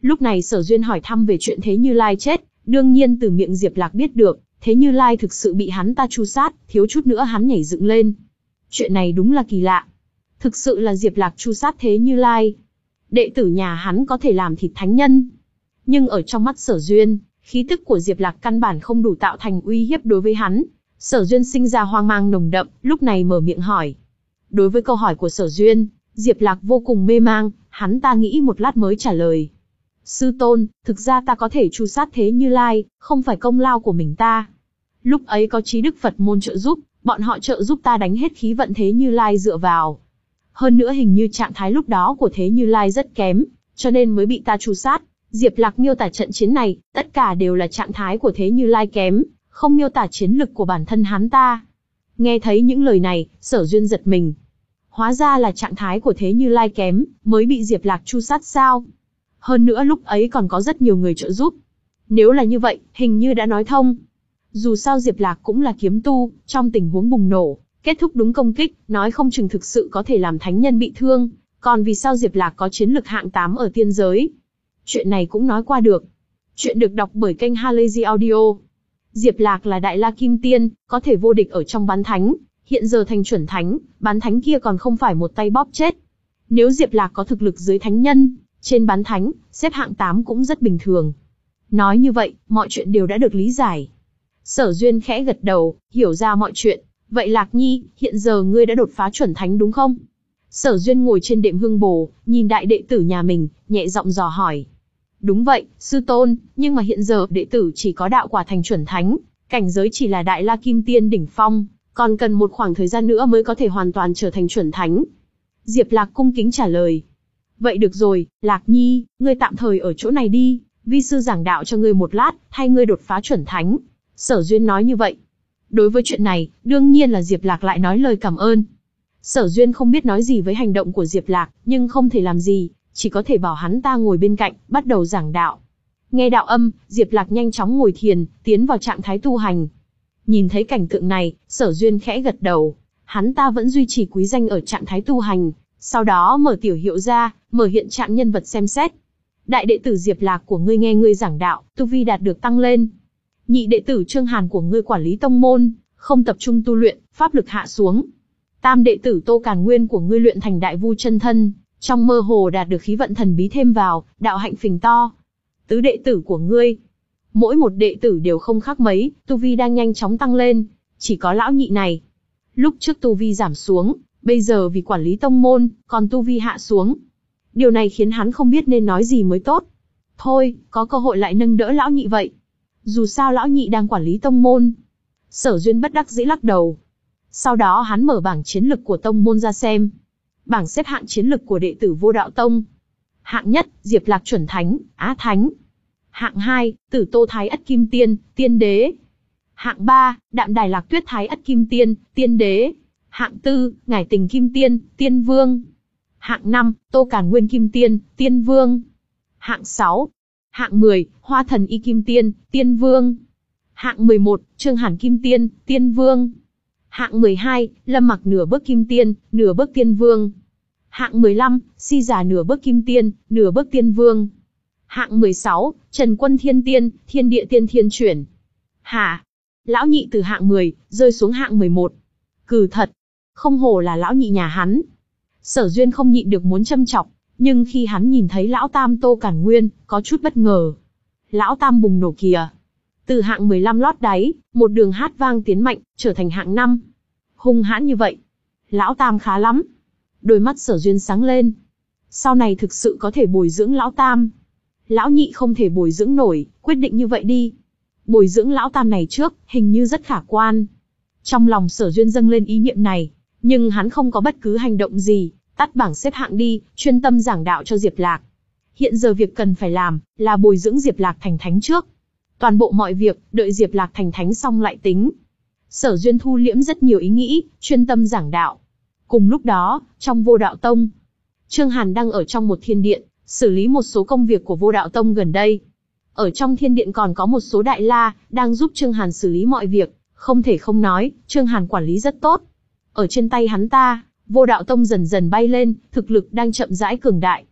Lúc này Sở Duyên hỏi thăm về chuyện Thế Như Lai chết, đương nhiên từ miệng Diệp Lạc biết được, Thế Như Lai thực sự bị hắn ta tru sát, thiếu chút nữa hắn nhảy dựng lên. Chuyện này đúng là kỳ lạ. Thực sự là Diệp Lạc tru sát Thế Như Lai. Đệ tử nhà hắn có thể làm thịt thánh nhân. Nhưng ở trong mắt Sở Duyên, khí tức của Diệp Lạc căn bản không đủ tạo thành uy hiếp đối với hắn. Sở Duyên sinh ra hoang mang nồng đậm, lúc này mở miệng hỏi. Đối với câu hỏi của Sở Duyên, Diệp Lạc vô cùng mê mang, hắn ta nghĩ một lát mới trả lời. Sư tôn, thực ra ta có thể tru sát Thế Như Lai, không phải công lao của mình ta. Lúc ấy có Trí Đức Phật môn trợ giúp, bọn họ trợ giúp ta đánh hết khí vận Thế Như Lai dựa vào. Hơn nữa hình như trạng thái lúc đó của Thế Như Lai rất kém, cho nên mới bị ta tru sát. Diệp Lạc miêu tả trận chiến này, tất cả đều là trạng thái của Thế Như Lai kém, không miêu tả chiến lực của bản thân hắn ta. Nghe thấy những lời này, Sở Duyên giật mình. Hóa ra là trạng thái của Thế Như Lai kém, mới bị Diệp Lạc tru sát sao? Hơn nữa lúc ấy còn có rất nhiều người trợ giúp. Nếu là như vậy, hình như đã nói thông. Dù sao Diệp Lạc cũng là kiếm tu, trong tình huống bùng nổ, kết thúc đúng công kích, nói không chừng thực sự có thể làm thánh nhân bị thương. Còn vì sao Diệp Lạc có chiến lực hạng tám ở tiên giới? Chuyện này cũng nói qua được. Chuyện được đọc bởi kênh Halazy Audio. Diệp Lạc là Đại La Kim Tiên, có thể vô địch ở trong bán thánh, hiện giờ thành chuẩn thánh, bán thánh kia còn không phải một tay bóp chết. Nếu Diệp Lạc có thực lực dưới thánh nhân, trên bán thánh, xếp hạng tám cũng rất bình thường. Nói như vậy, mọi chuyện đều đã được lý giải. Sở Duyên khẽ gật đầu, hiểu ra mọi chuyện. Vậy Lạc Nhi, hiện giờ ngươi đã đột phá chuẩn thánh đúng không? Sở Duyên ngồi trên đệm hương bồ, nhìn đại đệ tử nhà mình, nhẹ giọng dò hỏi. Đúng vậy, sư tôn, nhưng mà hiện giờ đệ tử chỉ có đạo quả thành chuẩn thánh, cảnh giới chỉ là Đại La Kim Tiên đỉnh phong, còn cần một khoảng thời gian nữa mới có thể hoàn toàn trở thành chuẩn thánh. Diệp Lạc cung kính trả lời. Vậy được rồi, Lạc Nhi, ngươi tạm thời ở chỗ này đi, vi sư giảng đạo cho ngươi một lát, thay ngươi đột phá chuẩn thánh. Sở Duyên nói như vậy. Đối với chuyện này, đương nhiên là Diệp Lạc lại nói lời cảm ơn. Sở Duyên không biết nói gì với hành động của Diệp Lạc, nhưng không thể làm gì, chỉ có thể bảo hắn ta ngồi bên cạnh, bắt đầu giảng đạo. Nghe đạo âm, Diệp Lạc nhanh chóng ngồi thiền, tiến vào trạng thái tu hành. Nhìn thấy cảnh tượng này, Sở Duyên khẽ gật đầu, hắn ta vẫn duy trì quý danh ở trạng thái tu hành, sau đó mở tiểu hiệu ra, mở hiện trạng nhân vật xem xét. Đại đệ tử Diệp Lạc của ngươi nghe ngươi giảng đạo, tu vi đạt được tăng lên. Nhị đệ tử Trương Hàn của ngươi quản lý tông môn, không tập trung tu luyện, pháp lực hạ xuống. Tam đệ tử Tô Càn Nguyên của ngươi luyện thành đại vu chân thân, trong mơ hồ đạt được khí vận thần bí thêm vào, đạo hạnh phình to. Tứ đệ tử của ngươi, mỗi một đệ tử đều không khác mấy, tu vi đang nhanh chóng tăng lên, chỉ có lão nhị này. Lúc trước tu vi giảm xuống, bây giờ vì quản lý tông môn, còn tu vi hạ xuống. Điều này khiến hắn không biết nên nói gì mới tốt. Thôi, có cơ hội lại nâng đỡ lão nhị vậy. Dù sao lão nhị đang quản lý tông môn. Sở Duyên bất đắc dĩ lắc đầu. Sau đó hắn mở bảng chiến lực của tông môn ra xem. Bảng xếp hạng chiến lực của đệ tử Vô Đạo Tông. Hạng nhất, Diệp Lạc chuẩn thánh, Á Thánh. Hạng hai, Tử Tô Thái Ất Kim Tiên, Tiên Đế. Hạng ba, Đạm Đài Lạc Tuyết Thái Ất Kim Tiên, Tiên Đế. Hạng tư, Ngải Tình Kim Tiên, Tiên Vương. Hạng năm, Tô Càn Nguyên Kim Tiên, Tiên Vương. Hạng sáu, Hạng mười, Hoa Thần Y Kim Tiên, Tiên Vương. Hạng mười một, Trương Hàn Kim Tiên, Tiên Vương. Hạng mười hai, Lâm Mặc nửa bước Kim Tiên, nửa bước Tiên Vương. Hạng mười lăm, Si Giả nửa bước Kim Tiên, nửa bước Tiên Vương. Hạng mười sáu, Trần Quân Thiên Tiên, Thiên Địa Tiên Thiên Chuyển. Hả? Lão nhị từ hạng mười, rơi xuống hạng mười một. Cừ thật. Không hổ là lão nhị nhà hắn. Sở Duyên không nhịn được muốn châm chọc, nhưng khi hắn nhìn thấy lão tam Tô Càn Nguyên, có chút bất ngờ. Lão tam bùng nổ kìa. Từ hạng mười lăm lót đáy, một đường hát vang tiến mạnh, trở thành hạng năm. Hung hãn như vậy. Lão tam khá lắm. Đôi mắt Sở Duyên sáng lên. Sau này thực sự có thể bồi dưỡng lão tam. Lão nhị không thể bồi dưỡng nổi, quyết định như vậy đi. Bồi dưỡng lão tam này trước, hình như rất khả quan. Trong lòng Sở Duyên dâng lên ý niệm này, nhưng hắn không có bất cứ hành động gì, tắt bảng xếp hạng đi, chuyên tâm giảng đạo cho Diệp Lạc. Hiện giờ việc cần phải làm, là bồi dưỡng Diệp Lạc thành thánh trước. Toàn bộ mọi việc, đợi Diệp Lạc thành thánh xong lại tính. Sở Duyên thu liễm rất nhiều ý nghĩ, chuyên tâm giảng đạo. Cùng lúc đó, trong Vô Đạo Tông, Trương Hàn đang ở trong một thiên điện, xử lý một số công việc của Vô Đạo Tông gần đây. Ở trong thiên điện còn có một số đại la, đang giúp Trương Hàn xử lý mọi việc, không thể không nói, Trương Hàn quản lý rất tốt. Ở trên tay hắn ta, Vô Đạo Tông dần dần bay lên, thực lực đang chậm rãi cường đại.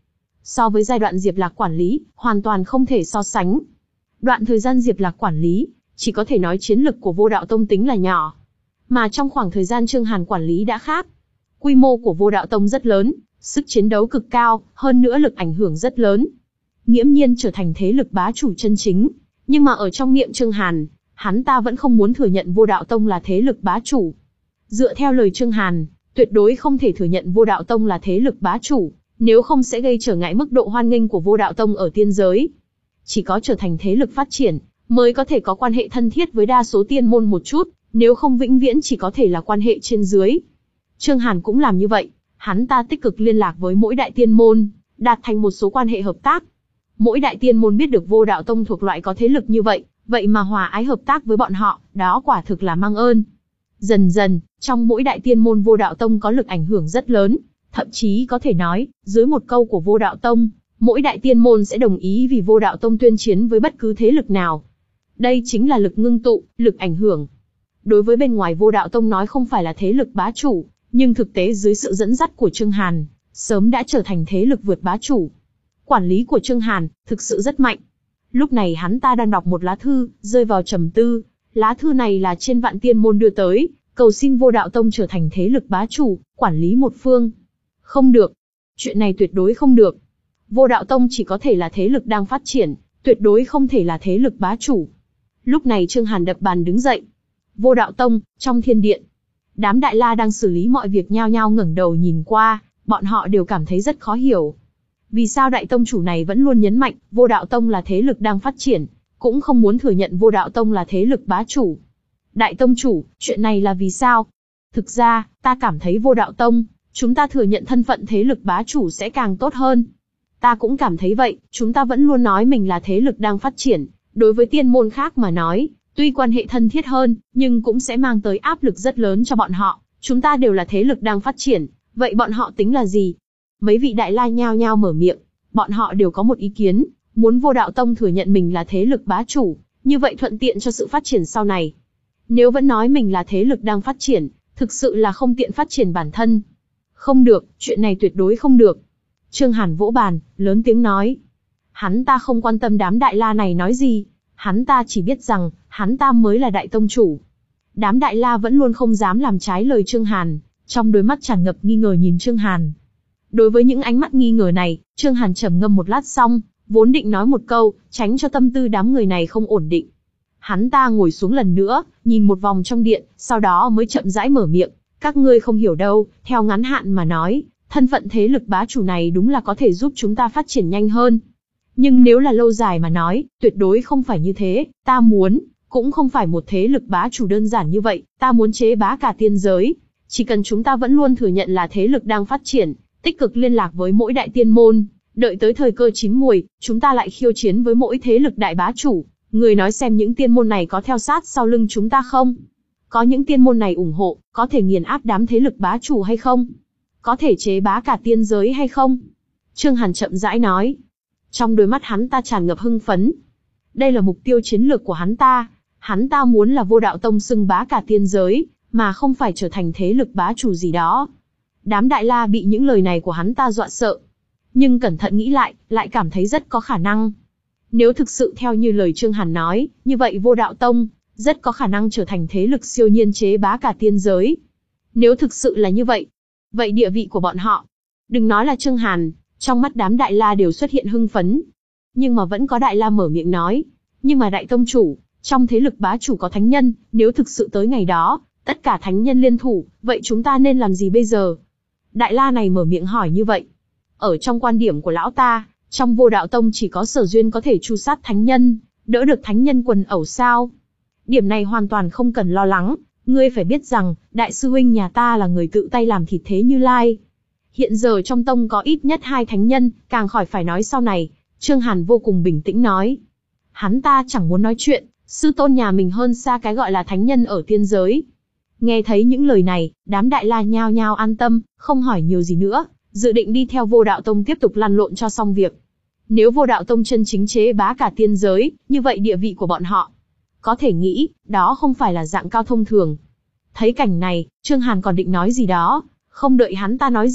so với giai đoạn Diệp Lạc quản lý, hoàn toàn không thể so sánh. Đoạn thời gian Diệp Lạc quản lý, chỉ có thể nói chiến lực của Vô Đạo Tông tính là nhỏ. Mà trong khoảng thời gian Trương Hàn quản lý đã khác. Quy mô của Vô Đạo Tông rất lớn, sức chiến đấu cực cao, hơn nữa lực ảnh hưởng rất lớn. Nghiễm nhiên trở thành thế lực bá chủ chân chính. Nhưng mà ở trong miệng Trương Hàn, hắn ta vẫn không muốn thừa nhận Vô Đạo Tông là thế lực bá chủ. Dựa theo lời Trương Hàn, tuyệt đối không thể thừa nhận Vô Đạo Tông là thế lực bá chủ, nếu không sẽ gây trở ngại mức độ hoan nghênh của Vô Đạo Tông ở tiên giới. Chỉ có trở thành thế lực phát triển, mới có thể có quan hệ thân thiết với đa số tiên môn một chút, nếu không vĩnh viễn chỉ có thể là quan hệ trên dưới. Trương Hàn cũng làm như vậy, hắn ta tích cực liên lạc với mỗi đại tiên môn, đạt thành một số quan hệ hợp tác. Mỗi đại tiên môn biết được Vô Đạo Tông thuộc loại có thế lực như vậy, vậy mà hòa ái hợp tác với bọn họ, đó quả thực là mang ơn. Dần dần, trong mỗi đại tiên môn Vô Đạo Tông có lực ảnh hưởng rất lớn, thậm chí có thể nói, dưới một câu của Vô Đạo Tông, mỗi đại tiên môn sẽ đồng ý vì Vô Đạo Tông tuyên chiến với bất cứ thế lực nào. Đây chính là lực ngưng tụ, lực ảnh hưởng. Đối với bên ngoài Vô Đạo Tông nói không phải là thế lực bá chủ, nhưng thực tế dưới sự dẫn dắt của Trương Hàn, sớm đã trở thành thế lực vượt bá chủ. Quản lý của Trương Hàn, thực sự rất mạnh. Lúc này hắn ta đang đọc một lá thư, rơi vào trầm tư. Lá thư này là trên Vạn Tiên Môn đưa tới, cầu xin Vô Đạo Tông trở thành thế lực bá chủ, quản lý một phương. Không được. Chuyện này tuyệt đối không được. Vô Đạo Tông chỉ có thể là thế lực đang phát triển, tuyệt đối không thể là thế lực bá chủ. Lúc này Trương Hàn đập bàn đứng dậy. Vô Đạo Tông, trong thiên điện. Đám Đại La đang xử lý mọi việc nhao nhao ngẩng đầu nhìn qua, bọn họ đều cảm thấy rất khó hiểu. Vì sao đại tông chủ này vẫn luôn nhấn mạnh, Vô Đạo Tông là thế lực đang phát triển, cũng không muốn thừa nhận Vô Đạo Tông là thế lực bá chủ. Đại tông chủ, chuyện này là vì sao? Thực ra, ta cảm thấy Vô Đạo Tông, chúng ta thừa nhận thân phận thế lực bá chủ sẽ càng tốt hơn. Ta cũng cảm thấy vậy, chúng ta vẫn luôn nói mình là thế lực đang phát triển, đối với tiên môn khác mà nói, tuy quan hệ thân thiết hơn, nhưng cũng sẽ mang tới áp lực rất lớn cho bọn họ. Chúng ta đều là thế lực đang phát triển, vậy bọn họ tính là gì? Mấy vị Đại La nhao nhao mở miệng, bọn họ đều có một ý kiến, muốn Vô Đạo Tông thừa nhận mình là thế lực bá chủ, như vậy thuận tiện cho sự phát triển sau này. Nếu vẫn nói mình là thế lực đang phát triển, thực sự là không tiện phát triển bản thân. Không được, chuyện này tuyệt đối không được. Trương Hàn vỗ bàn, lớn tiếng nói. Hắn ta không quan tâm đám Đại La này nói gì, hắn ta chỉ biết rằng, hắn ta mới là đại tông chủ. Đám Đại La vẫn luôn không dám làm trái lời Trương Hàn, trong đôi mắt tràn ngập nghi ngờ nhìn Trương Hàn. Đối với những ánh mắt nghi ngờ này, Trương Hàn trầm ngâm một lát xong, vốn định nói một câu, tránh cho tâm tư đám người này không ổn định. Hắn ta ngồi xuống lần nữa, nhìn một vòng trong điện, sau đó mới chậm rãi mở miệng. Các ngươi không hiểu đâu, theo ngắn hạn mà nói, thân phận thế lực bá chủ này đúng là có thể giúp chúng ta phát triển nhanh hơn. Nhưng nếu là lâu dài mà nói, tuyệt đối không phải như thế, ta muốn, cũng không phải một thế lực bá chủ đơn giản như vậy, ta muốn chế bá cả tiên giới. Chỉ cần chúng ta vẫn luôn thừa nhận là thế lực đang phát triển, tích cực liên lạc với mỗi đại tiên môn, đợi tới thời cơ chín muồi, chúng ta lại khiêu chiến với mỗi thế lực đại bá chủ. Người nói xem những tiên môn này có theo sát sau lưng chúng ta không? Có những tiên môn này ủng hộ, có thể nghiền áp đám thế lực bá chủ hay không? Có thể chế bá cả tiên giới hay không? Trương Hàn chậm rãi nói. Trong đôi mắt hắn ta tràn ngập hưng phấn. Đây là mục tiêu chiến lược của hắn ta. Hắn ta muốn là Vô Đạo Tông xưng bá cả tiên giới, mà không phải trở thành thế lực bá chủ gì đó. Đám Đại La bị những lời này của hắn ta dọa sợ. Nhưng cẩn thận nghĩ lại, lại cảm thấy rất có khả năng. Nếu thực sự theo như lời Trương Hàn nói, như vậy Vô Đạo Tông rất có khả năng trở thành thế lực siêu nhiên chế bá cả tiên giới. Nếu thực sự là như vậy, vậy địa vị của bọn họ, đừng nói là Trương Hàn, trong mắt đám Đại La đều xuất hiện hưng phấn. Nhưng mà vẫn có Đại La mở miệng nói, nhưng mà đại tông chủ, trong thế lực bá chủ có thánh nhân, nếu thực sự tới ngày đó, tất cả thánh nhân liên thủ, vậy chúng ta nên làm gì bây giờ? Đại La này mở miệng hỏi như vậy. Ở trong quan điểm của lão ta, trong Vô Đạo Tông chỉ có Sở Duyên có thể tru sát thánh nhân, đỡ được thánh nhân quần ẩu sao? Điểm này hoàn toàn không cần lo lắng, ngươi phải biết rằng, đại sư huynh nhà ta là người tự tay làm thịt Thế Như Lai. Hiện giờ trong tông có ít nhất hai thánh nhân, càng khỏi phải nói sau này. Trương Hàn vô cùng bình tĩnh nói. Hắn ta chẳng muốn nói chuyện, sư tôn nhà mình hơn xa cái gọi là thánh nhân ở tiên giới. Nghe thấy những lời này, đám Đại La nhao nhao an tâm, không hỏi nhiều gì nữa, dự định đi theo Vô Đạo Tông tiếp tục lăn lộn cho xong việc. Nếu Vô Đạo Tông chân chính chế bá cả tiên giới, như vậy địa vị của bọn họ, có thể nghĩ, đó không phải là dạng cao thông thường. Thấy cảnh này, Trương Hàn còn định nói gì đó, không đợi hắn ta nói gì,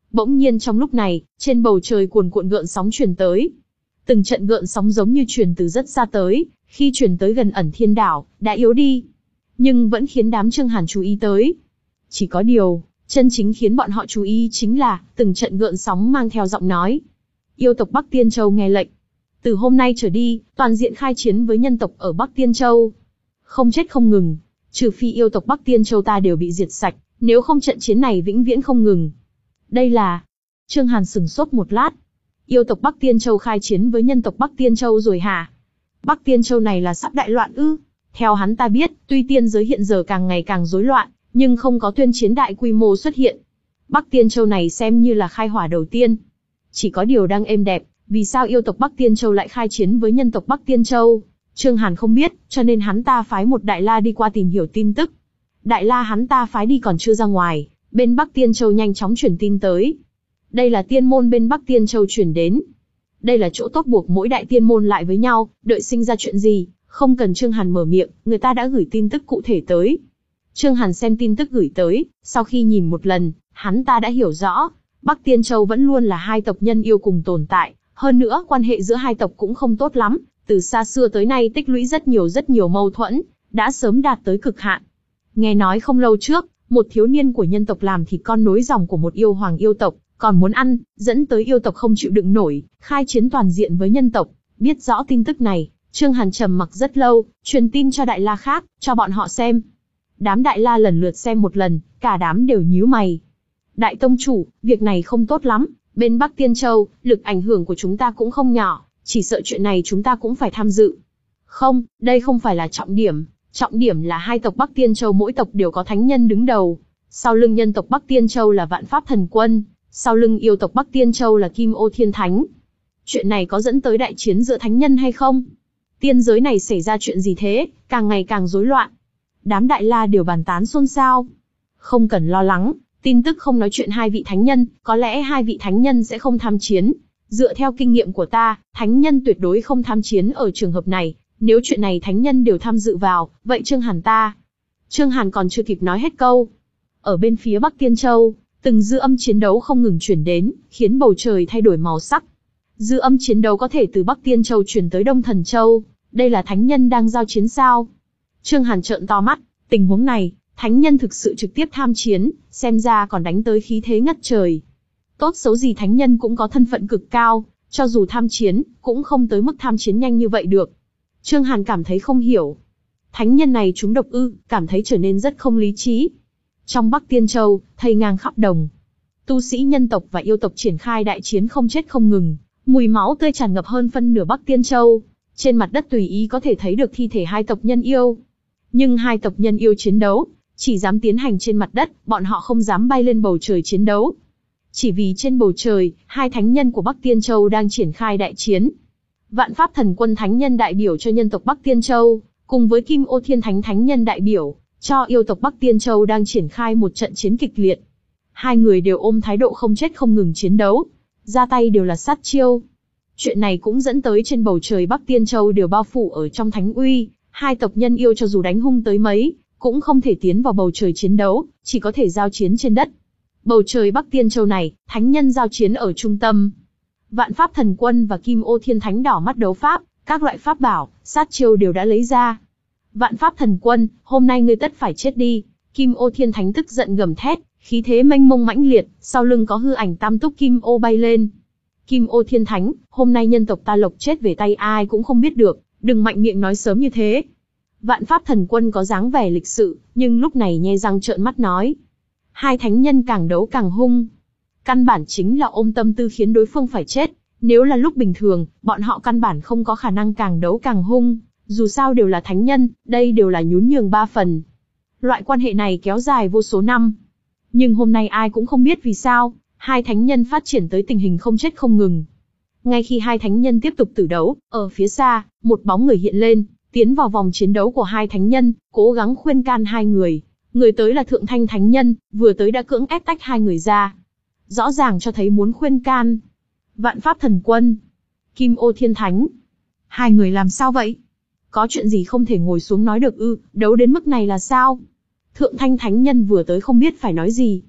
Bỗng nhiên trong lúc này, trên bầu trời cuồn cuộn gợn sóng truyền tới. Từng trận gợn sóng giống như truyền từ rất xa tới, khi truyền tới gần Ẩn Thiên Đảo, đã yếu đi, nhưng vẫn khiến đám Trương Hàn chú ý tới. Chỉ có điều, chân chính khiến bọn họ chú ý chính là, từng trận gợn sóng mang theo giọng nói. Yêu tộc Bắc Tiên Châu nghe lệnh. Từ hôm nay trở đi, toàn diện khai chiến với nhân tộc ở Bắc Tiên Châu. Không chết không ngừng, trừ phi yêu tộc Bắc Tiên Châu ta đều bị diệt sạch, nếu không trận chiến này vĩnh viễn không ngừng. Đây là... Trương Hàn sửng sốt một lát. Yêu tộc Bắc Tiên Châu khai chiến với nhân tộc Bắc Tiên Châu rồi hả? Bắc Tiên Châu này là sắp đại loạn ư? Theo hắn ta biết, tuy tiên giới hiện giờ càng ngày càng rối loạn, nhưng không có tuyên chiến đại quy mô xuất hiện. Bắc Tiên Châu này xem như là khai hỏa đầu tiên. Chỉ có điều đang êm đẹp, vì sao yêu tộc Bắc Tiên Châu lại khai chiến với nhân tộc Bắc Tiên Châu? Trương Hàn không biết, cho nên hắn ta phái một đại la đi qua tìm hiểu tin tức. Đại la hắn ta phái đi còn chưa ra ngoài, bên Bắc Tiên Châu nhanh chóng chuyển tin tới. Đây là tiên môn bên Bắc Tiên Châu chuyển đến. Đây là chỗ tốt buộc mỗi đại tiên môn lại với nhau, đợi sinh ra chuyện gì, không cần Trương Hàn mở miệng, người ta đã gửi tin tức cụ thể tới. Trương Hàn xem tin tức gửi tới, sau khi nhìn một lần, hắn ta đã hiểu rõ, Bắc Tiên Châu vẫn luôn là hai tộc nhân yêu cùng tồn tại, hơn nữa quan hệ giữa hai tộc cũng không tốt lắm, từ xa xưa tới nay tích lũy rất nhiều rất nhiều mâu thuẫn, đã sớm đạt tới cực hạn. Nghe nói không lâu trước, một thiếu niên của nhân tộc làm thịt con nối dòng của một yêu hoàng yêu tộc, còn muốn ăn, dẫn tới yêu tộc không chịu đựng nổi, khai chiến toàn diện với nhân tộc. Biết rõ tin tức này, Trương Hàn trầm mặc rất lâu, truyền tin cho đại la khác, cho bọn họ xem. Đám đại la lần lượt xem một lần, cả đám đều nhíu mày. Đại tông chủ, việc này không tốt lắm, bên Bắc Tiên Châu, lực ảnh hưởng của chúng ta cũng không nhỏ, chỉ sợ chuyện này chúng ta cũng phải tham dự. Không, đây không phải là trọng điểm, trọng điểm là hai tộc Bắc Tiên Châu mỗi tộc đều có thánh nhân đứng đầu. Sau lưng nhân tộc Bắc Tiên Châu là Vạn Pháp Thần Quân, sau lưng yêu tộc Bắc Tiên Châu là Kim Ô Thiên Thánh. Chuyện này có dẫn tới đại chiến giữa thánh nhân hay không? Tiên giới này xảy ra chuyện gì thế, càng ngày càng rối loạn. Đám đại la đều bàn tán xôn xao. Không cần lo lắng, tin tức không nói chuyện hai vị thánh nhân, có lẽ hai vị thánh nhân sẽ không tham chiến. Dựa theo kinh nghiệm của ta, thánh nhân tuyệt đối không tham chiến ở trường hợp này. Nếu chuyện này thánh nhân đều tham dự vào, vậy Trương Hàn ta... Trương Hàn còn chưa kịp nói hết câu. Ở bên phía Bắc Tiên Châu, từng dư âm chiến đấu không ngừng chuyển đến, khiến bầu trời thay đổi màu sắc. Dư âm chiến đấu có thể từ Bắc Tiên Châu chuyển tới Đông Thần Châu. Đây là thánh nhân đang giao chiến sao? Trương Hàn trợn to mắt, tình huống này, thánh nhân thực sự trực tiếp tham chiến, xem ra còn đánh tới khí thế ngất trời. Tốt xấu gì thánh nhân cũng có thân phận cực cao, cho dù tham chiến, cũng không tới mức tham chiến nhanh như vậy được. Trương Hàn cảm thấy không hiểu. Thánh nhân này trúng độc ư, cảm thấy trở nên rất không lý trí. Trong Bắc Tiên Châu, thây ngang khắp đồng. Tu sĩ nhân tộc và yêu tộc triển khai đại chiến không chết không ngừng, mùi máu tươi tràn ngập hơn phân nửa Bắc Tiên Châu. Trên mặt đất tùy ý có thể thấy được thi thể hai tộc nhân yêu. Nhưng hai tộc nhân yêu chiến đấu, chỉ dám tiến hành trên mặt đất, bọn họ không dám bay lên bầu trời chiến đấu. Chỉ vì trên bầu trời, hai thánh nhân của Bắc Tiên Châu đang triển khai đại chiến. Vạn Pháp Thần Quân thánh nhân đại biểu cho nhân tộc Bắc Tiên Châu, cùng với Kim Ô Thiên Thánh thánh nhân đại biểu cho yêu tộc Bắc Tiên Châu đang triển khai một trận chiến kịch liệt. Hai người đều ôm thái độ không chết không ngừng chiến đấu, ra tay đều là sát chiêu. Chuyện này cũng dẫn tới trên bầu trời Bắc Tiên Châu đều bao phủ ở trong thánh uy, hai tộc nhân yêu cho dù đánh hung tới mấy, cũng không thể tiến vào bầu trời chiến đấu, chỉ có thể giao chiến trên đất. Bầu trời Bắc Tiên Châu này, thánh nhân giao chiến ở trung tâm. Vạn Pháp Thần Quân và Kim Ô Thiên Thánh đỏ mắt đấu pháp, các loại pháp bảo, sát chiêu đều đã lấy ra. Vạn Pháp Thần Quân, hôm nay ngươi tất phải chết đi. Kim Ô Thiên Thánh tức giận gầm thét, khí thế mênh mông mãnh liệt, sau lưng có hư ảnh tam túc Kim Ô bay lên. Kim Ô Thiên Thánh, hôm nay nhân tộc ta lộc chết về tay ai cũng không biết được, đừng mạnh miệng nói sớm như thế. Vạn Pháp Thần Quân có dáng vẻ lịch sự, nhưng lúc này nhe răng trợn mắt nói. Hai thánh nhân càng đấu càng hung. Căn bản chính là ôm tâm tư khiến đối phương phải chết. Nếu là lúc bình thường, bọn họ căn bản không có khả năng càng đấu càng hung. Dù sao đều là thánh nhân, đây đều là nhún nhường ba phần. Loại quan hệ này kéo dài vô số năm. Nhưng hôm nay ai cũng không biết vì sao, hai thánh nhân phát triển tới tình hình không chết không ngừng. Ngay khi hai thánh nhân tiếp tục tử đấu, ở phía xa, một bóng người hiện lên, tiến vào vòng chiến đấu của hai thánh nhân, cố gắng khuyên can hai người. Người tới là Thượng Thanh Thánh Nhân, vừa tới đã cưỡng ép tách hai người ra. Rõ ràng cho thấy muốn khuyên can. Vạn Pháp Thần Quân, Kim Ô Thiên Thánh. Hai người làm sao vậy? Có chuyện gì không thể ngồi xuống nói được ư, đấu đến mức này là sao? Thượng Thanh Thánh Nhân vừa tới không biết phải nói gì.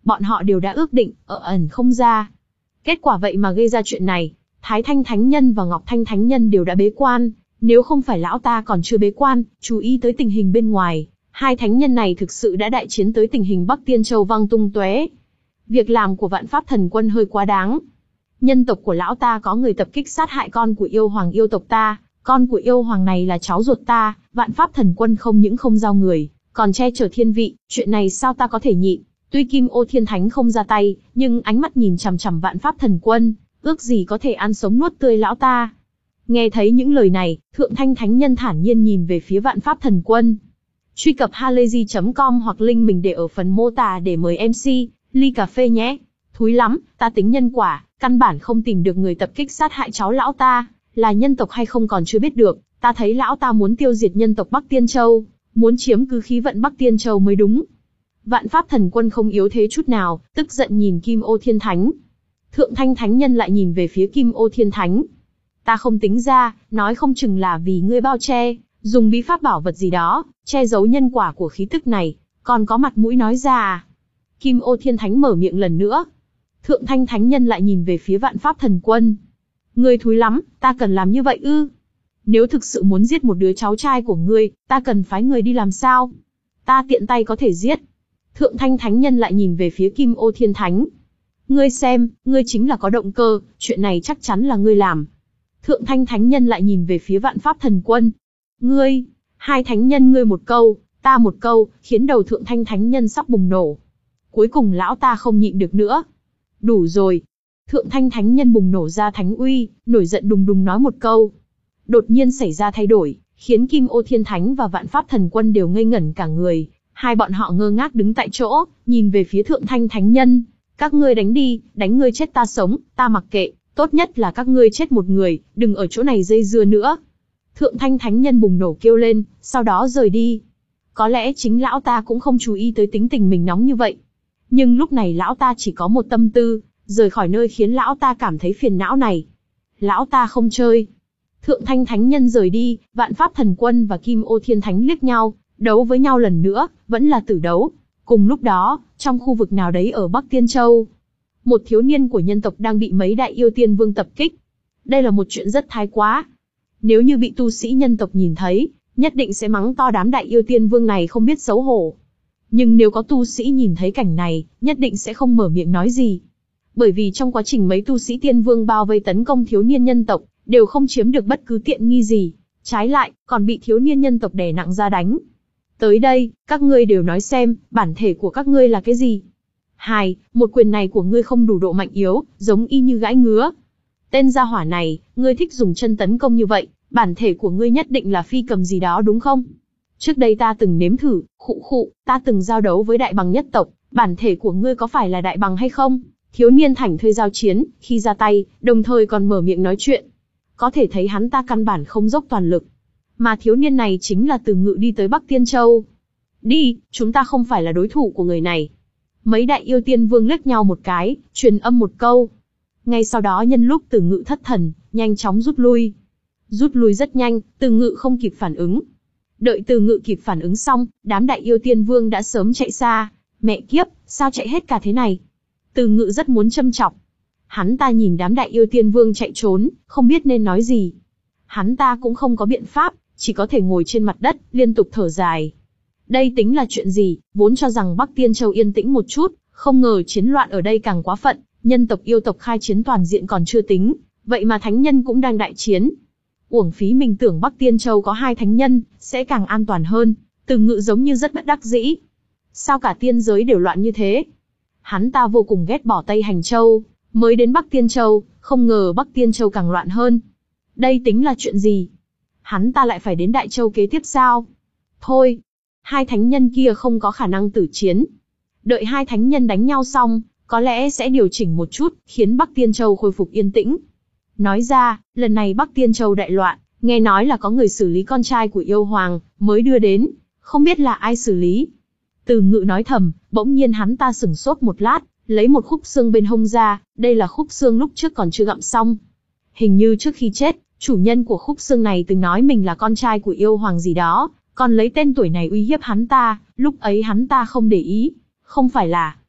Bọn họ đều đã ước định, ở ẩn không ra. Kết quả vậy mà gây ra chuyện này, Thái Thanh Thánh Nhân và Ngọc Thanh Thánh Nhân đều đã bế quan, nếu không phải lão ta còn chưa bế quan, chú ý tới tình hình bên ngoài, hai thánh nhân này thực sự đã đại chiến tới tình hình Bắc Tiên Châu văng tung tóe. Việc làm của Vạn Pháp Thần Quân hơi quá đáng. Nhân tộc của lão ta có người tập kích sát hại con của yêu hoàng yêu tộc ta, con của yêu hoàng này là cháu ruột ta, Vạn Pháp Thần Quân không những không giao người, còn che chở thiên vị, chuyện này sao ta có thể nhịn? Tuy Kim Ô Thiên Thánh không ra tay, nhưng ánh mắt nhìn chằm chằm Vạn Pháp Thần Quân, ước gì có thể ăn sống nuốt tươi lão ta. Nghe thấy những lời này, Thượng Thanh Thánh Nhân thản nhiên nhìn về phía Vạn Pháp Thần Quân. Truy cập halayzi chấm com hoặc link mình để ở phần mô tả để mời em xê, ly cà phê nhé. Thúi lắm, ta tính nhân quả, căn bản không tìm được người tập kích sát hại cháu lão ta, là nhân tộc hay không còn chưa biết được, ta thấy lão ta muốn tiêu diệt nhân tộc Bắc Tiên Châu, muốn chiếm cứ khí vận Bắc Tiên Châu mới đúng. Vạn Pháp Thần Quân không yếu thế chút nào, tức giận nhìn Kim Ô Thiên Thánh. Thượng Thanh Thánh Nhân lại nhìn về phía Kim Ô Thiên Thánh. Ta không tính ra, nói không chừng là vì ngươi bao che, dùng bí pháp bảo vật gì đó, che giấu nhân quả của khí tức này, còn có mặt mũi nói ra à? Kim Ô Thiên Thánh mở miệng lần nữa. Thượng Thanh Thánh Nhân lại nhìn về phía Vạn Pháp Thần Quân. Ngươi thúi lắm, ta cần làm như vậy ư? Nếu thực sự muốn giết một đứa cháu trai của ngươi, ta cần phái người đi làm sao? Ta tiện tay có thể giết. Thượng Thanh Thánh Nhân lại nhìn về phía Kim Ô Thiên Thánh. Ngươi xem, ngươi chính là có động cơ, chuyện này chắc chắn là ngươi làm. Thượng Thanh Thánh Nhân lại nhìn về phía Vạn Pháp Thần Quân. Ngươi, hai thánh nhân ngươi một câu, ta một câu, khiến đầu Thượng Thanh Thánh Nhân sắp bùng nổ. Cuối cùng lão ta không nhịn được nữa. Đủ rồi. Thượng Thanh Thánh Nhân bùng nổ ra thánh uy, nổi giận đùng đùng nói một câu. Đột nhiên xảy ra thay đổi, khiến Kim Ô Thiên Thánh và Vạn Pháp Thần Quân đều ngây ngẩn cả người. Hai bọn họ ngơ ngác đứng tại chỗ, nhìn về phía Thượng Thanh Thánh Nhân. Các ngươi đánh đi, đánh ngươi chết ta sống, ta mặc kệ, tốt nhất là các ngươi chết một người, đừng ở chỗ này dây dưa nữa. Thượng Thanh Thánh Nhân bùng nổ kêu lên, sau đó rời đi. Có lẽ chính lão ta cũng không chú ý tới tính tình mình nóng như vậy. Nhưng lúc này lão ta chỉ có một tâm tư, rời khỏi nơi khiến lão ta cảm thấy phiền não này. Lão ta không chơi. Thượng Thanh Thánh Nhân rời đi, Vạn Pháp Thần Quân và Kim Ô Thiên Thánh liếc nhau, đấu với nhau lần nữa, vẫn là tử đấu. Cùng lúc đó, trong khu vực nào đấy ở Bắc Tiên Châu, một thiếu niên của nhân tộc đang bị mấy đại yêu tiên vương tập kích. Đây là một chuyện rất thái quá. Nếu như bị tu sĩ nhân tộc nhìn thấy, nhất định sẽ mắng to đám đại yêu tiên vương này không biết xấu hổ. Nhưng nếu có tu sĩ nhìn thấy cảnh này, nhất định sẽ không mở miệng nói gì. Bởi vì trong quá trình mấy tu sĩ tiên vương bao vây tấn công thiếu niên nhân tộc, đều không chiếm được bất cứ tiện nghi gì. Trái lại, còn bị thiếu niên nhân tộc đè nặng ra đánh. Tới đây, các ngươi đều nói xem, bản thể của các ngươi là cái gì? Hai, một quyền này của ngươi không đủ độ mạnh yếu, giống y như gãi ngứa. Tên gia hỏa này, ngươi thích dùng chân tấn công như vậy, bản thể của ngươi nhất định là phi cầm gì đó đúng không? Trước đây ta từng nếm thử, khụ khụ, ta từng giao đấu với đại bằng nhất tộc, bản thể của ngươi có phải là đại bằng hay không? Thiếu niên thảnh thơi giao chiến, khi ra tay, đồng thời còn mở miệng nói chuyện. Có thể thấy hắn ta căn bản không dốc toàn lực. Mà thiếu niên này chính là Từ Ngự đi tới Bắc Tiên Châu. Đi, chúng ta không phải là đối thủ của người này. Mấy đại yêu tiên vương liếc nhau một cái, truyền âm một câu. Ngay sau đó nhân lúc Từ Ngự thất thần, nhanh chóng rút lui. Rút lui rất nhanh, Từ Ngự không kịp phản ứng. Đợi Từ Ngự kịp phản ứng xong, đám đại yêu tiên vương đã sớm chạy xa. Mẹ kiếp, sao chạy hết cả thế này? Từ Ngự rất muốn châm chọc. Hắn ta nhìn đám đại yêu tiên vương chạy trốn, không biết nên nói gì. Hắn ta cũng không có biện pháp, chỉ có thể ngồi trên mặt đất, liên tục thở dài. Đây tính là chuyện gì, vốn cho rằng Bắc Tiên Châu yên tĩnh một chút, không ngờ chiến loạn ở đây càng quá phận, nhân tộc yêu tộc khai chiến toàn diện còn chưa tính, vậy mà thánh nhân cũng đang đại chiến. Uổng phí mình tưởng Bắc Tiên Châu có hai thánh nhân, sẽ càng an toàn hơn, Từ Ngự giống như rất bất đắc dĩ. Sao cả tiên giới đều loạn như thế? Hắn ta vô cùng ghét bỏ Tây Hành Châu, mới đến Bắc Tiên Châu, không ngờ Bắc Tiên Châu càng loạn hơn. Đây tính là chuyện gì? Hắn ta lại phải đến Đại Châu kế tiếp sao? Thôi, hai thánh nhân kia không có khả năng tử chiến. Đợi hai thánh nhân đánh nhau xong, có lẽ sẽ điều chỉnh một chút, khiến Bắc Tiên Châu khôi phục yên tĩnh. Nói ra, lần này Bắc Tiên Châu đại loạn, nghe nói là có người xử lý con trai của yêu hoàng, mới đưa đến, không biết là ai xử lý. Từ Ngự nói thầm, bỗng nhiên hắn ta sửng sốt một lát, lấy một khúc xương bên hông ra, đây là khúc xương lúc trước còn chưa gặm xong. Hình như trước khi chết, chủ nhân của khúc xương này từng nói mình là con trai của yêu hoàng gì đó, còn lấy tên tuổi này uy hiếp hắn ta, lúc ấy hắn ta không để ý. Không phải là...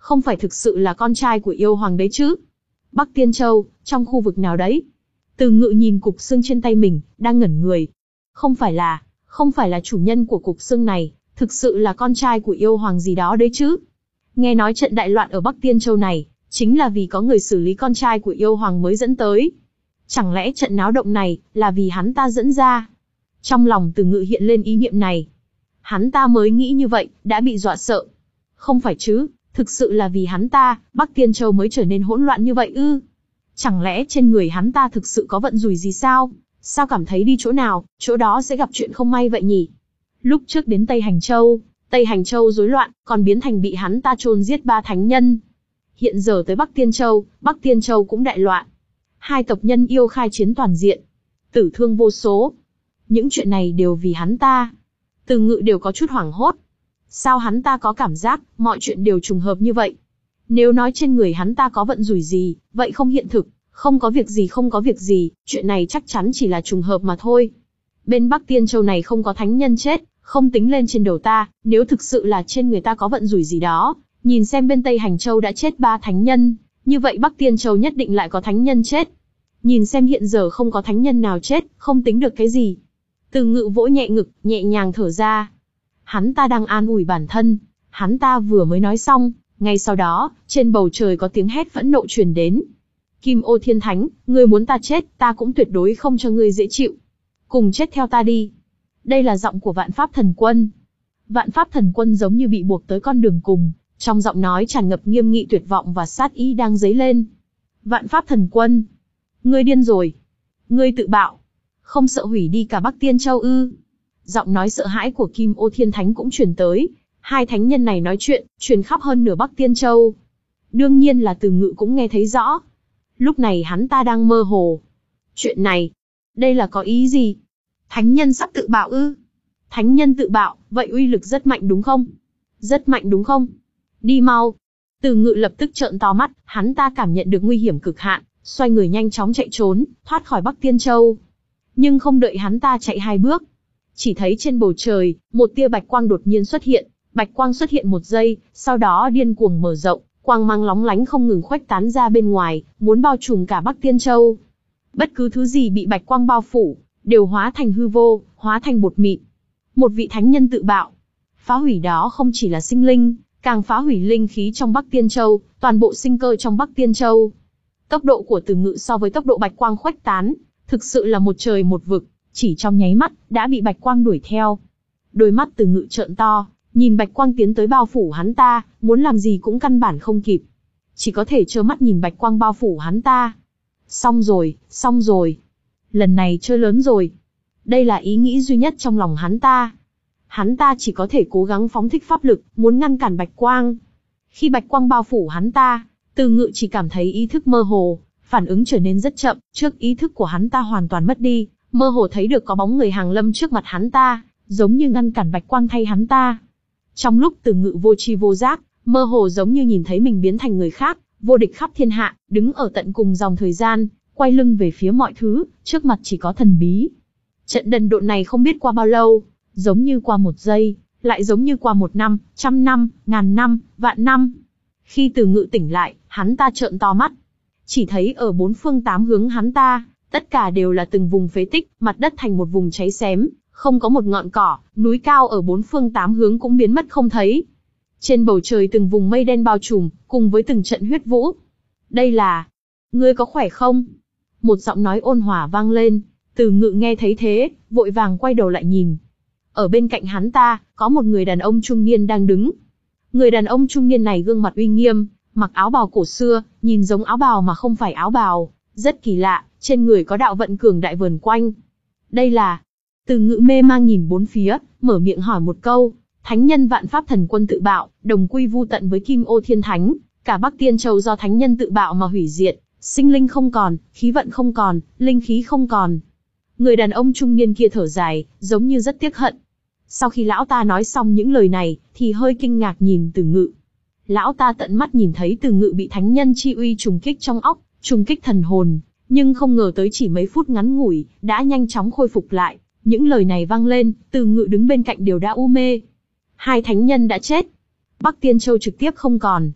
không phải thực sự là con trai của yêu hoàng đấy chứ? Bắc Tiên Châu, trong khu vực nào đấy? Từ Ngự nhìn cục xương trên tay mình, đang ngẩn người. Không phải là, không phải là chủ nhân của cục xương này, thực sự là con trai của yêu hoàng gì đó đấy chứ? Nghe nói trận đại loạn ở Bắc Tiên Châu này, chính là vì có người xử lý con trai của yêu hoàng mới dẫn tới. Chẳng lẽ trận náo động này, là vì hắn ta dẫn ra? Trong lòng Từ Ngự hiện lên ý niệm này. Hắn ta mới nghĩ như vậy, đã bị dọa sợ. Không phải chứ, thực sự là vì hắn ta, Bắc Tiên Châu mới trở nên hỗn loạn như vậy ư? Chẳng lẽ trên người hắn ta thực sự có vận rủi gì sao? Sao cảm thấy đi chỗ nào, chỗ đó sẽ gặp chuyện không may vậy nhỉ? Lúc trước đến Tây Hành Châu, Tây Hành Châu rối loạn, còn biến thành bị hắn ta chôn giết ba thánh nhân. Hiện giờ tới Bắc Tiên Châu, Bắc Tiên Châu cũng đại loạn. Hai tộc nhân yêu khai chiến toàn diện, tử thương vô số. Những chuyện này đều vì hắn ta. Từ Ngự đều có chút hoảng hốt. Sao hắn ta có cảm giác, mọi chuyện đều trùng hợp như vậy? Nếu nói trên người hắn ta có vận rủi gì, vậy không hiện thực, không có việc gì không có việc gì, chuyện này chắc chắn chỉ là trùng hợp mà thôi. Bên Bắc Tiên Châu này không có thánh nhân chết, không tính lên trên đầu ta, nếu thực sự là trên người ta có vận rủi gì đó, nhìn xem bên Tây Hành Châu đã chết ba thánh nhân, như vậy Bắc Tiên Châu nhất định lại có thánh nhân chết. Nhìn xem hiện giờ không có thánh nhân nào chết, không tính được cái gì. Từ Ngự vỗ nhẹ ngực, nhẹ nhàng thở ra. Hắn ta đang an ủi bản thân, hắn ta vừa mới nói xong, ngay sau đó, trên bầu trời có tiếng hét phẫn nộ truyền đến. Kim Ô Thiên Thánh, ngươi muốn ta chết, ta cũng tuyệt đối không cho ngươi dễ chịu. Cùng chết theo ta đi. Đây là giọng của Vạn Pháp Thần Quân. Vạn Pháp Thần Quân giống như bị buộc tới con đường cùng, trong giọng nói tràn ngập nghiêm nghị tuyệt vọng và sát ý đang dấy lên. Vạn Pháp Thần Quân, ngươi điên rồi. Ngươi tự bạo, không sợ hủy đi cả Bắc Tiên Châu ư? Giọng nói sợ hãi của Kim Ô Thiên Thánh cũng truyền tới. Hai thánh nhân này nói chuyện, truyền khắp hơn nửa Bắc Tiên Châu. Đương nhiên là Từ Ngự cũng nghe thấy rõ. Lúc này hắn ta đang mơ hồ. Chuyện này, đây là có ý gì? Thánh nhân sắp tự bạo ư? Thánh nhân tự bạo, vậy uy lực rất mạnh đúng không? Rất mạnh đúng không? Đi mau. Từ Ngự lập tức trợn to mắt, hắn ta cảm nhận được nguy hiểm cực hạn, xoay người nhanh chóng chạy trốn, thoát khỏi Bắc Tiên Châu. Nhưng không đợi hắn ta chạy hai bước, chỉ thấy trên bầu trời, một tia bạch quang đột nhiên xuất hiện. Bạch quang xuất hiện một giây, sau đó điên cuồng mở rộng, quang mang lóng lánh không ngừng khuếch tán ra bên ngoài, muốn bao trùm cả Bắc Tiên Châu. Bất cứ thứ gì bị bạch quang bao phủ, đều hóa thành hư vô, hóa thành bột mịn. Một vị thánh nhân tự bạo. Phá hủy đó không chỉ là sinh linh, càng phá hủy linh khí trong Bắc Tiên Châu, toàn bộ sinh cơ trong Bắc Tiên Châu. Tốc độ của Từ Ngự so với tốc độ bạch quang khuếch tán, thực sự là một trời một vực, chỉ trong nháy mắt, đã bị bạch quang đuổi theo. Đôi mắt Từ Ngự trợn to, nhìn bạch quang tiến tới bao phủ hắn ta, muốn làm gì cũng căn bản không kịp. Chỉ có thể trơ mắt nhìn bạch quang bao phủ hắn ta. Xong rồi, xong rồi. Lần này chơi lớn rồi. Đây là ý nghĩ duy nhất trong lòng hắn ta. Hắn ta chỉ có thể cố gắng phóng thích pháp lực, muốn ngăn cản bạch quang. Khi bạch quang bao phủ hắn ta, Từ Ngự chỉ cảm thấy ý thức mơ hồ, phản ứng trở nên rất chậm, trước ý thức của hắn ta hoàn toàn mất đi, mơ hồ thấy được có bóng người hàng lâm trước mặt hắn ta, giống như ngăn cản bạch quang thay hắn ta. Trong lúc Từ Ngự vô tri vô giác, mơ hồ giống như nhìn thấy mình biến thành người khác, vô địch khắp thiên hạ, đứng ở tận cùng dòng thời gian, quay lưng về phía mọi thứ, trước mặt chỉ có thần bí. Trận đần độn này không biết qua bao lâu, giống như qua một giây, lại giống như qua một năm, trăm năm, ngàn năm, vạn năm. Khi Từ Ngự tỉnh lại, hắn ta trợn to mắt. Chỉ thấy ở bốn phương tám hướng hắn ta, tất cả đều là từng vùng phế tích, mặt đất thành một vùng cháy xém, không có một ngọn cỏ, núi cao ở bốn phương tám hướng cũng biến mất không thấy. Trên bầu trời từng vùng mây đen bao trùm, cùng với từng trận huyết vũ. Đây là... Ngươi có khỏe không? Một giọng nói ôn hòa vang lên. Từ Ngự nghe thấy thế, vội vàng quay đầu lại nhìn. Ở bên cạnh hắn ta, có một người đàn ông trung niên đang đứng. Người đàn ông trung niên này gương mặt uy nghiêm, mặc áo bào cổ xưa, nhìn giống áo bào mà không phải áo bào, rất kỳ lạ, trên người có đạo vận cường đại vờn quanh. Đây là... Từ Ngự mê mang nhìn bốn phía, mở miệng hỏi một câu. Thánh nhân Vạn Pháp Thần Quân tự bạo, đồng quy vu tận với Kim Ô Thiên Thánh, cả Bắc Tiên Châu do thánh nhân tự bạo mà hủy diệt, sinh linh không còn, khí vận không còn, linh khí không còn. Người đàn ông trung niên kia thở dài, giống như rất tiếc hận. Sau khi lão ta nói xong những lời này, thì hơi kinh ngạc nhìn Từ Ngự. Lão ta tận mắt nhìn thấy Từ Ngự bị thánh nhân chi uy trùng kích trong óc, trùng kích thần hồn, nhưng không ngờ tới chỉ mấy phút ngắn ngủi, đã nhanh chóng khôi phục lại. Những lời này vang lên, Từ Ngự đứng bên cạnh đều đã u mê. Hai thánh nhân đã chết. Bắc Tiên Châu trực tiếp không còn.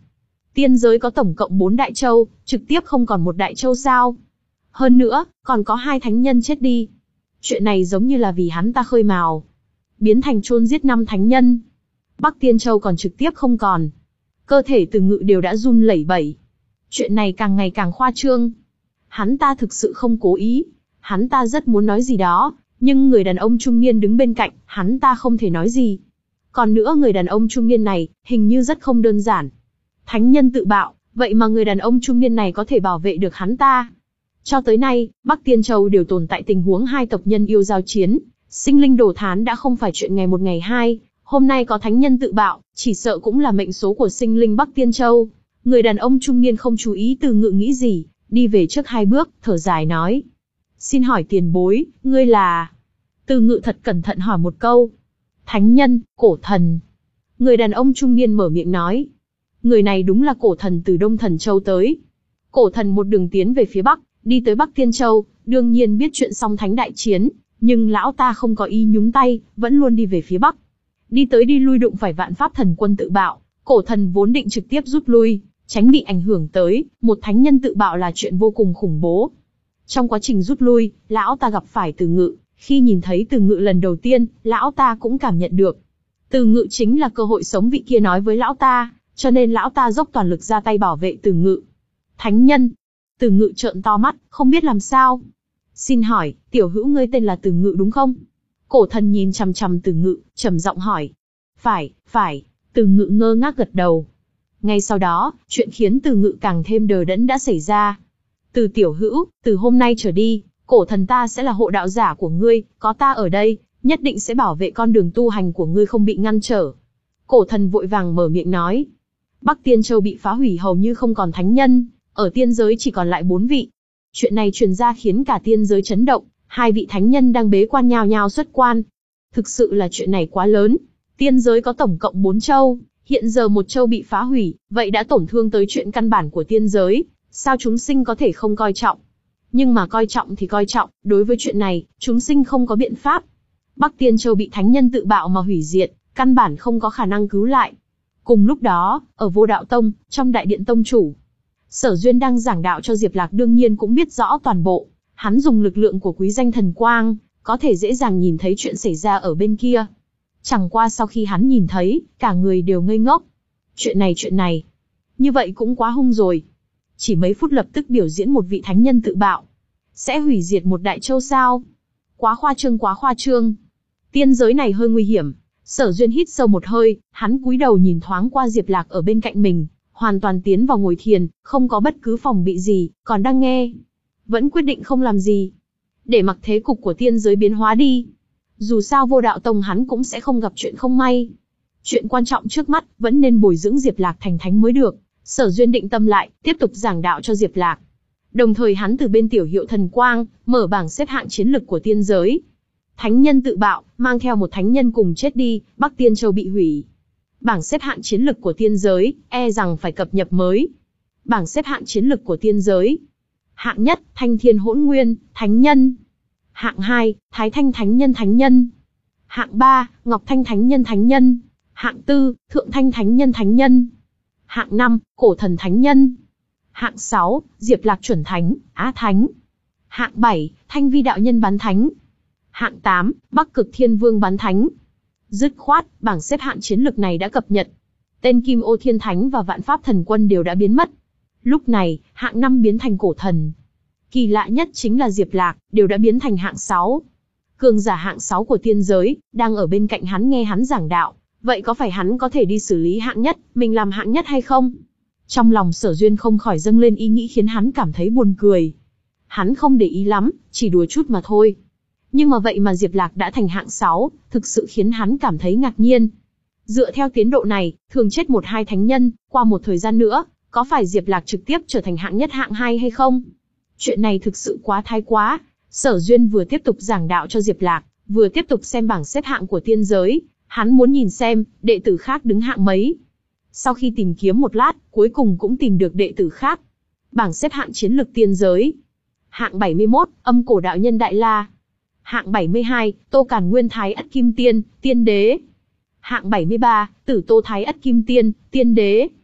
Tiên giới có tổng cộng bốn đại châu, trực tiếp không còn một đại châu sao? Hơn nữa, còn có hai thánh nhân chết đi. Chuyện này giống như là vì hắn ta khơi mào, biến thành chôn giết năm thánh nhân. Bắc Tiên Châu còn trực tiếp không còn. Cơ thể Từ Ngự đều đã run lẩy bẩy. Chuyện này càng ngày càng khoa trương. Hắn ta thực sự không cố ý. Hắn ta rất muốn nói gì đó, nhưng người đàn ông trung niên đứng bên cạnh, hắn ta không thể nói gì. Còn nữa người đàn ông trung niên này, hình như rất không đơn giản. Thánh nhân tự bạo, vậy mà người đàn ông trung niên này có thể bảo vệ được hắn ta. Cho tới nay, Bắc Tiên Châu đều tồn tại tình huống hai tộc nhân yêu giao chiến, sinh linh đổ thán đã không phải chuyện ngày một ngày hai. Hôm nay có thánh nhân tự bạo, chỉ sợ cũng là mệnh số của sinh linh Bắc Tiên Châu. Người đàn ông trung niên không chú ý Từ Ngự nghĩ gì, đi về trước hai bước, thở dài nói. Xin hỏi tiền bối, ngươi là... Từ Ngự thật cẩn thận hỏi một câu. Thánh nhân, cổ thần. Người đàn ông trung niên mở miệng nói. Người này đúng là cổ thần từ Đông Thần Châu tới. Cổ thần một đường tiến về phía Bắc, đi tới Bắc Tiên Châu, đương nhiên biết chuyện song thánh đại chiến, nhưng lão ta không có ý nhúng tay, vẫn luôn đi về phía Bắc. Đi tới đi lui đụng phải vạn pháp thần quân tự bạo, cổ thần vốn định trực tiếp rút lui, tránh bị ảnh hưởng tới, một thánh nhân tự bạo là chuyện vô cùng khủng bố. Trong quá trình rút lui, lão ta gặp phải Từ Ngự, khi nhìn thấy Từ Ngự lần đầu tiên, lão ta cũng cảm nhận được. Từ Ngự chính là cơ hội sống vị kia nói với lão ta, cho nên lão ta dốc toàn lực ra tay bảo vệ Từ Ngự. Thánh nhân. Từ Ngự trợn to mắt, không biết làm sao. Xin hỏi, tiểu hữu ngươi tên là Từ Ngự đúng không? Cổ thần nhìn chằm chằm Từ Ngự, trầm giọng hỏi. Phải, phải, Từ Ngự ngơ ngác gật đầu. Ngay sau đó, chuyện khiến Từ Ngự càng thêm đờ đẫn đã xảy ra. Từ tiểu hữu, từ hôm nay trở đi, cổ thần ta sẽ là hộ đạo giả của ngươi, có ta ở đây, nhất định sẽ bảo vệ con đường tu hành của ngươi không bị ngăn trở. Cổ thần vội vàng mở miệng nói. Bắc Tiên Châu bị phá hủy hầu như không còn thánh nhân, ở tiên giới chỉ còn lại bốn vị. Chuyện này truyền ra khiến cả tiên giới chấn động, hai vị thánh nhân đang bế quan nhao nhao xuất quan. Thực sự là chuyện này quá lớn. Tiên giới có tổng cộng bốn châu, hiện giờ một châu bị phá hủy, vậy đã tổn thương tới chuyện căn bản của tiên giới, sao chúng sinh có thể không coi trọng? Nhưng mà coi trọng thì coi trọng, đối với chuyện này, chúng sinh không có biện pháp. Bắc Tiên Châu bị thánh nhân tự bạo mà hủy diệt, căn bản không có khả năng cứu lại. Cùng lúc đó, ở Vô Đạo Tông, trong đại điện tông chủ, Sở Duyên đang giảng đạo cho Diệp Lạc đương nhiên cũng biết rõ toàn bộ. Hắn dùng lực lượng của quý danh thần quang, có thể dễ dàng nhìn thấy chuyện xảy ra ở bên kia. Chẳng qua sau khi hắn nhìn thấy, cả người đều ngây ngốc. Chuyện này chuyện này, như vậy cũng quá hung rồi. Chỉ mấy phút lập tức biểu diễn một vị thánh nhân tự bạo, sẽ hủy diệt một đại châu sao? Quá khoa trương quá khoa trương. Tiên giới này hơi nguy hiểm. Sở Duyên hít sâu một hơi, hắn cúi đầu nhìn thoáng qua Diệp Lạc ở bên cạnh mình, hoàn toàn tiến vào ngồi thiền, không có bất cứ phòng bị gì, còn đang nghe. Vẫn quyết định không làm gì. Để mặc thế cục của tiên giới biến hóa đi. Dù sao Vô Đạo Tông hắn cũng sẽ không gặp chuyện không may. Chuyện quan trọng trước mắt, vẫn nên bồi dưỡng Diệp Lạc thành thánh mới được. Sở Duyên định tâm lại, tiếp tục giảng đạo cho Diệp Lạc. Đồng thời hắn từ bên tiểu hiệu thần quang, mở bảng xếp hạng chiến lực của tiên giới. Thánh nhân tự bạo, mang theo một thánh nhân cùng chết đi, Bắc Tiên Châu bị hủy. Bảng xếp hạng chiến lực của tiên giới, e rằng phải cập nhật mới. Bảng xếp hạng chiến lực của tiên giới. Hạng nhất, Thanh Thiên Hỗn Nguyên, Thánh Nhân. Hạng hai, Thái Thanh Thánh Nhân Thánh Nhân. Hạng ba, Ngọc Thanh Thánh Nhân Thánh Nhân. Hạng tư, Thượng Thanh Thánh Nhân Thánh Nhân. Hạng năm, Cổ Thần Thánh Nhân. Hạng sáu, Diệp Lạc Chuẩn Thánh, Á Thánh. Hạng bảy, Thanh Vi Đạo Nhân Bán Thánh. Hạng tám, Bắc Cực Thiên Vương Bán Thánh. Dứt khoát, bảng xếp hạng chiến lực này đã cập nhật. Tên Kim Ô Thiên Thánh và Vạn Pháp Thần Quân đều đã biến mất. Lúc này, hạng năm biến thành cổ thần. Kỳ lạ nhất chính là Diệp Lạc, đều đã biến thành hạng sáu. Cường giả hạng sáu của tiên giới, đang ở bên cạnh hắn nghe hắn giảng đạo. Vậy có phải hắn có thể đi xử lý hạng nhất, mình làm hạng nhất hay không? Trong lòng Sở Duyên không khỏi dâng lên ý nghĩ khiến hắn cảm thấy buồn cười. Hắn không để ý lắm, chỉ đùa chút mà thôi. Nhưng mà vậy mà Diệp Lạc đã thành hạng sáu, thực sự khiến hắn cảm thấy ngạc nhiên. Dựa theo tiến độ này, thường chết một hai thánh nhân, qua một thời gian nữa, có phải Diệp Lạc trực tiếp trở thành hạng nhất hạng hai hay không? Chuyện này thực sự quá thái quá. Sở Duyên vừa tiếp tục giảng đạo cho Diệp Lạc, vừa tiếp tục xem bảng xếp hạng của tiên giới. Hắn muốn nhìn xem, đệ tử khác đứng hạng mấy. Sau khi tìm kiếm một lát, cuối cùng cũng tìm được đệ tử khác. Bảng xếp hạng chiến lực tiên giới. Hạng bảy mươi mốt, Âm Cổ Đạo Nhân Đại La. Hạng bảy mươi hai, Tô Càn Nguyên Thái Ất Kim Tiên, Tiên Đế. Hạng bảy mươi ba, Tử Tô Thái Ất Kim Tiên, Tiên Đế.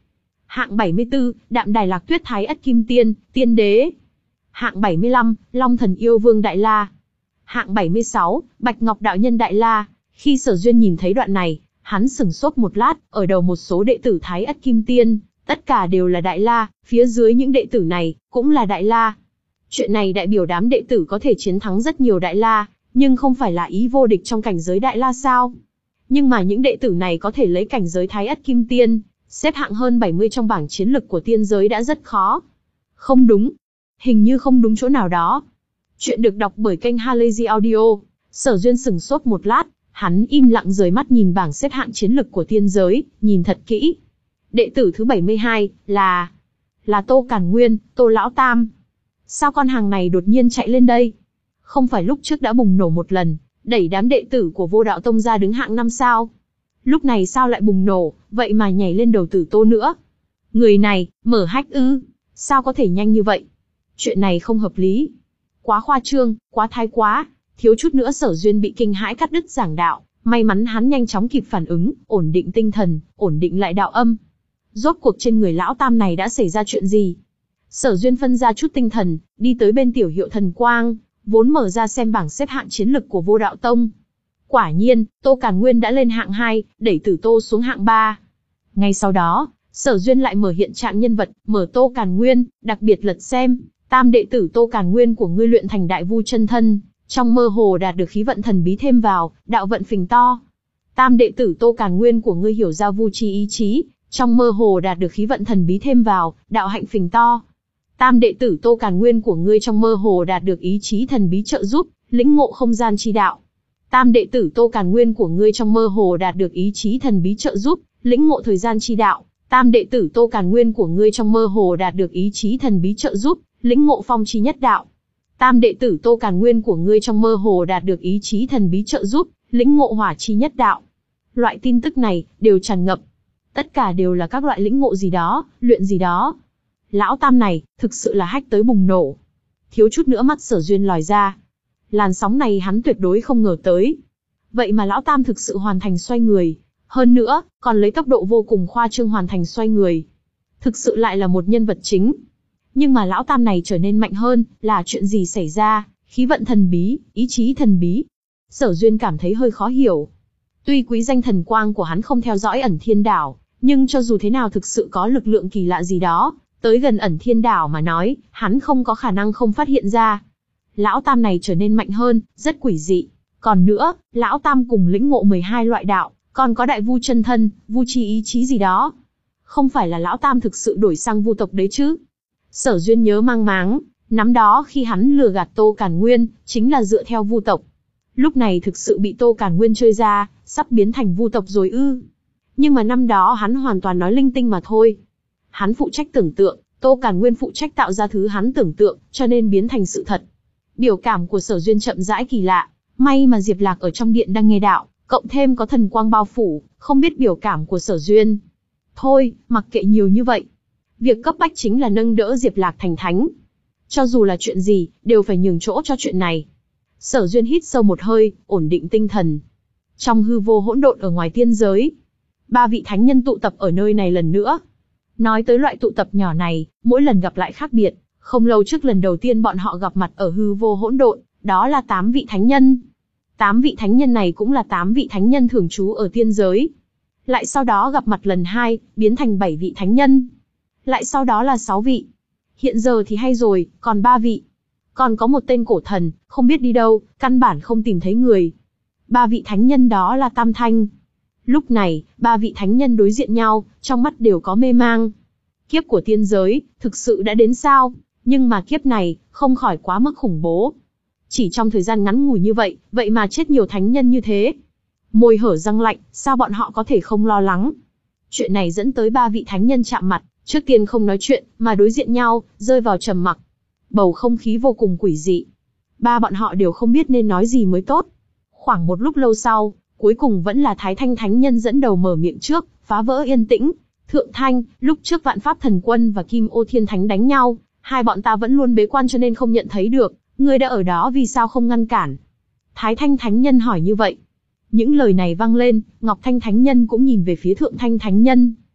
Hạng bảy mươi tư, Đạm Đài Lạc Tuyết Thái Ất Kim Tiên, Tiên Đế. Hạng bảy mươi lăm, Long Thần Yêu Vương Đại La. Hạng bảy mươi sáu, Bạch Ngọc Đạo Nhân Đại La. Khi Sở Duyên nhìn thấy đoạn này, hắn sửng sốt một lát, ở đầu một số đệ tử Thái Ất Kim Tiên, tất cả đều là Đại La, phía dưới những đệ tử này, cũng là Đại La. Chuyện này đại biểu đám đệ tử có thể chiến thắng rất nhiều Đại La, nhưng không phải là ý vô địch trong cảnh giới Đại La sao? Nhưng mà những đệ tử này có thể lấy cảnh giới Thái Ất Kim Tiên, xếp hạng hơn bảy mươi trong bảng chiến lực của tiên giới đã rất khó. Không đúng. Hình như không đúng chỗ nào đó. Chuyện được đọc bởi kênh Halazy Audio. Sở Duyên sửng sốt một lát, hắn im lặng rời mắt nhìn bảng xếp hạng chiến lực của tiên giới, nhìn thật kỹ. Đệ tử thứ bảy mươi hai, là... là Tô Càn Nguyên, Tô Lão Tam. Sao con hàng này đột nhiên chạy lên đây? Không phải lúc trước đã bùng nổ một lần, đẩy đám đệ tử của Vô Đạo Tông ra đứng hạng năm sao? Lúc này sao lại bùng nổ, vậy mà nhảy lên đầu tử Tô nữa? Người này, mở hách ư? Sao có thể nhanh như vậy? Chuyện này không hợp lý. Quá khoa trương, quá thái quá. Thiếu chút nữa Sở Duyên bị kinh hãi cắt đứt giảng đạo. May mắn hắn nhanh chóng kịp phản ứng, ổn định tinh thần, ổn định lại đạo âm. Rốt cuộc trên người lão tam này đã xảy ra chuyện gì? Sở Duyên phân ra chút tinh thần, đi tới bên tiểu hiệu thần quang, vốn mở ra xem bảng xếp hạng chiến lực của Vô Đạo Tông. Quả nhiên, Tô Càn Nguyên đã lên hạng hai, đẩy Tử Tô xuống hạng ba. Ngay sau đó, Sở Duyên lại mở hiện trạng nhân vật, mở Tô Càn Nguyên, đặc biệt lật xem, tam đệ tử Tô Càn Nguyên của ngươi luyện thành Đại Vu chân thân, trong mơ hồ đạt được khí vận thần bí thêm vào, đạo vận phình to. Tam đệ tử Tô Càn Nguyên của ngươi hiểu ra vu chi ý chí, trong mơ hồ đạt được khí vận thần bí thêm vào, đạo hạnh phình to. Tam đệ tử Tô Càn Nguyên của ngươi trong mơ hồ đạt được ý chí thần bí trợ giúp, lĩnh ngộ không gian chi đạo. Tam đệ tử Tô Càn Nguyên của ngươi trong mơ hồ đạt được ý chí thần bí trợ giúp, lĩnh ngộ thời gian chi đạo. Tam đệ tử Tô Càn Nguyên của ngươi trong mơ hồ đạt được ý chí thần bí trợ giúp, lĩnh ngộ phong chi nhất đạo. Tam đệ tử Tô Càn Nguyên của ngươi trong mơ hồ đạt được ý chí thần bí trợ giúp, lĩnh ngộ hỏa chi nhất đạo. Loại tin tức này đều tràn ngập, tất cả đều là các loại lĩnh ngộ gì đó, luyện gì đó. Lão tam này thực sự là hách tới bùng nổ. Thiếu chút nữa mắt Sở Duyên lòi ra. Làn sóng này hắn tuyệt đối không ngờ tới. Vậy mà lão tam thực sự hoàn thành xoay người, hơn nữa còn lấy tốc độ vô cùng khoa trương hoàn thành xoay người. Thực sự lại là một nhân vật chính. Nhưng mà lão tam này trở nên mạnh hơn, là chuyện gì xảy ra? Khí vận thần bí, ý chí thần bí. Sở Duyên cảm thấy hơi khó hiểu. Tuy quý danh thần quang của hắn không theo dõi Ẩn Thiên Đảo, nhưng cho dù thế nào thực sự có lực lượng kỳ lạ gì đó, tới gần Ẩn Thiên Đảo mà nói, hắn không có khả năng không phát hiện ra. Lão tam này trở nên mạnh hơn, rất quỷ dị. Còn nữa, lão tam cùng lĩnh ngộ mười hai loại đạo, còn có đại vu chân thân, vu chi ý chí gì đó. Không phải là lão tam thực sự đổi sang vu tộc đấy chứ? Sở Duyên nhớ mang máng, năm đó khi hắn lừa gạt Tô Càn Nguyên, chính là dựa theo vu tộc. Lúc này thực sự bị Tô Càn Nguyên chơi ra, sắp biến thành vu tộc rồi ư? Nhưng mà năm đó hắn hoàn toàn nói linh tinh mà thôi. Hắn phụ trách tưởng tượng, Tô Càn Nguyên phụ trách tạo ra thứ hắn tưởng tượng, cho nên biến thành sự thật. Biểu cảm của Sở Duyên chậm rãi kỳ lạ, may mà Diệp Lạc ở trong điện đang nghe đạo, cộng thêm có thần quang bao phủ, không biết biểu cảm của Sở Duyên. Thôi, mặc kệ nhiều như vậy. Việc cấp bách chính là nâng đỡ Diệp Lạc thành thánh. Cho dù là chuyện gì, đều phải nhường chỗ cho chuyện này. Sở Duyên hít sâu một hơi, ổn định tinh thần. Trong hư vô hỗn độn ở ngoài tiên giới, ba vị thánh nhân tụ tập ở nơi này lần nữa. Nói tới loại tụ tập nhỏ này, mỗi lần gặp lại khác biệt. Không lâu trước lần đầu tiên bọn họ gặp mặt ở hư vô hỗn độn, đó là tám vị thánh nhân. Tám vị thánh nhân này cũng là tám vị thánh nhân thường trú ở tiên giới. Lại sau đó gặp mặt lần hai, biến thành bảy vị thánh nhân. Lại sau đó là sáu vị. Hiện giờ thì hay rồi, còn ba vị. Còn có một tên cổ thần, không biết đi đâu, căn bản không tìm thấy người. Ba vị thánh nhân đó là Tam Thanh. Lúc này, ba vị thánh nhân đối diện nhau, trong mắt đều có mê mang. Kiếp của tiên giới, thực sự đã đến sao? Nhưng mà kiếp này, không khỏi quá mức khủng bố. Chỉ trong thời gian ngắn ngủi như vậy, vậy mà chết nhiều thánh nhân như thế. Môi hở răng lạnh, sao bọn họ có thể không lo lắng? Chuyện này dẫn tới ba vị thánh nhân chạm mặt, trước tiên không nói chuyện, mà đối diện nhau, rơi vào trầm mặc. Bầu không khí vô cùng quỷ dị. Ba bọn họ đều không biết nên nói gì mới tốt. Khoảng một lúc lâu sau, cuối cùng vẫn là Thái Thanh thánh nhân dẫn đầu mở miệng trước, phá vỡ yên tĩnh. Thượng Thanh, lúc trước Vạn Pháp Thần Quân và Kim Ô Thiên Thánh đánh nhau, hai bọn ta vẫn luôn bế quan cho nên không nhận thấy được, ngươi đã ở đó vì sao không ngăn cản? Thái Thanh thánh nhân hỏi như vậy. Những lời này vang lên, Ngọc Thanh thánh nhân cũng nhìn về phía Thượng Thanh thánh nhân.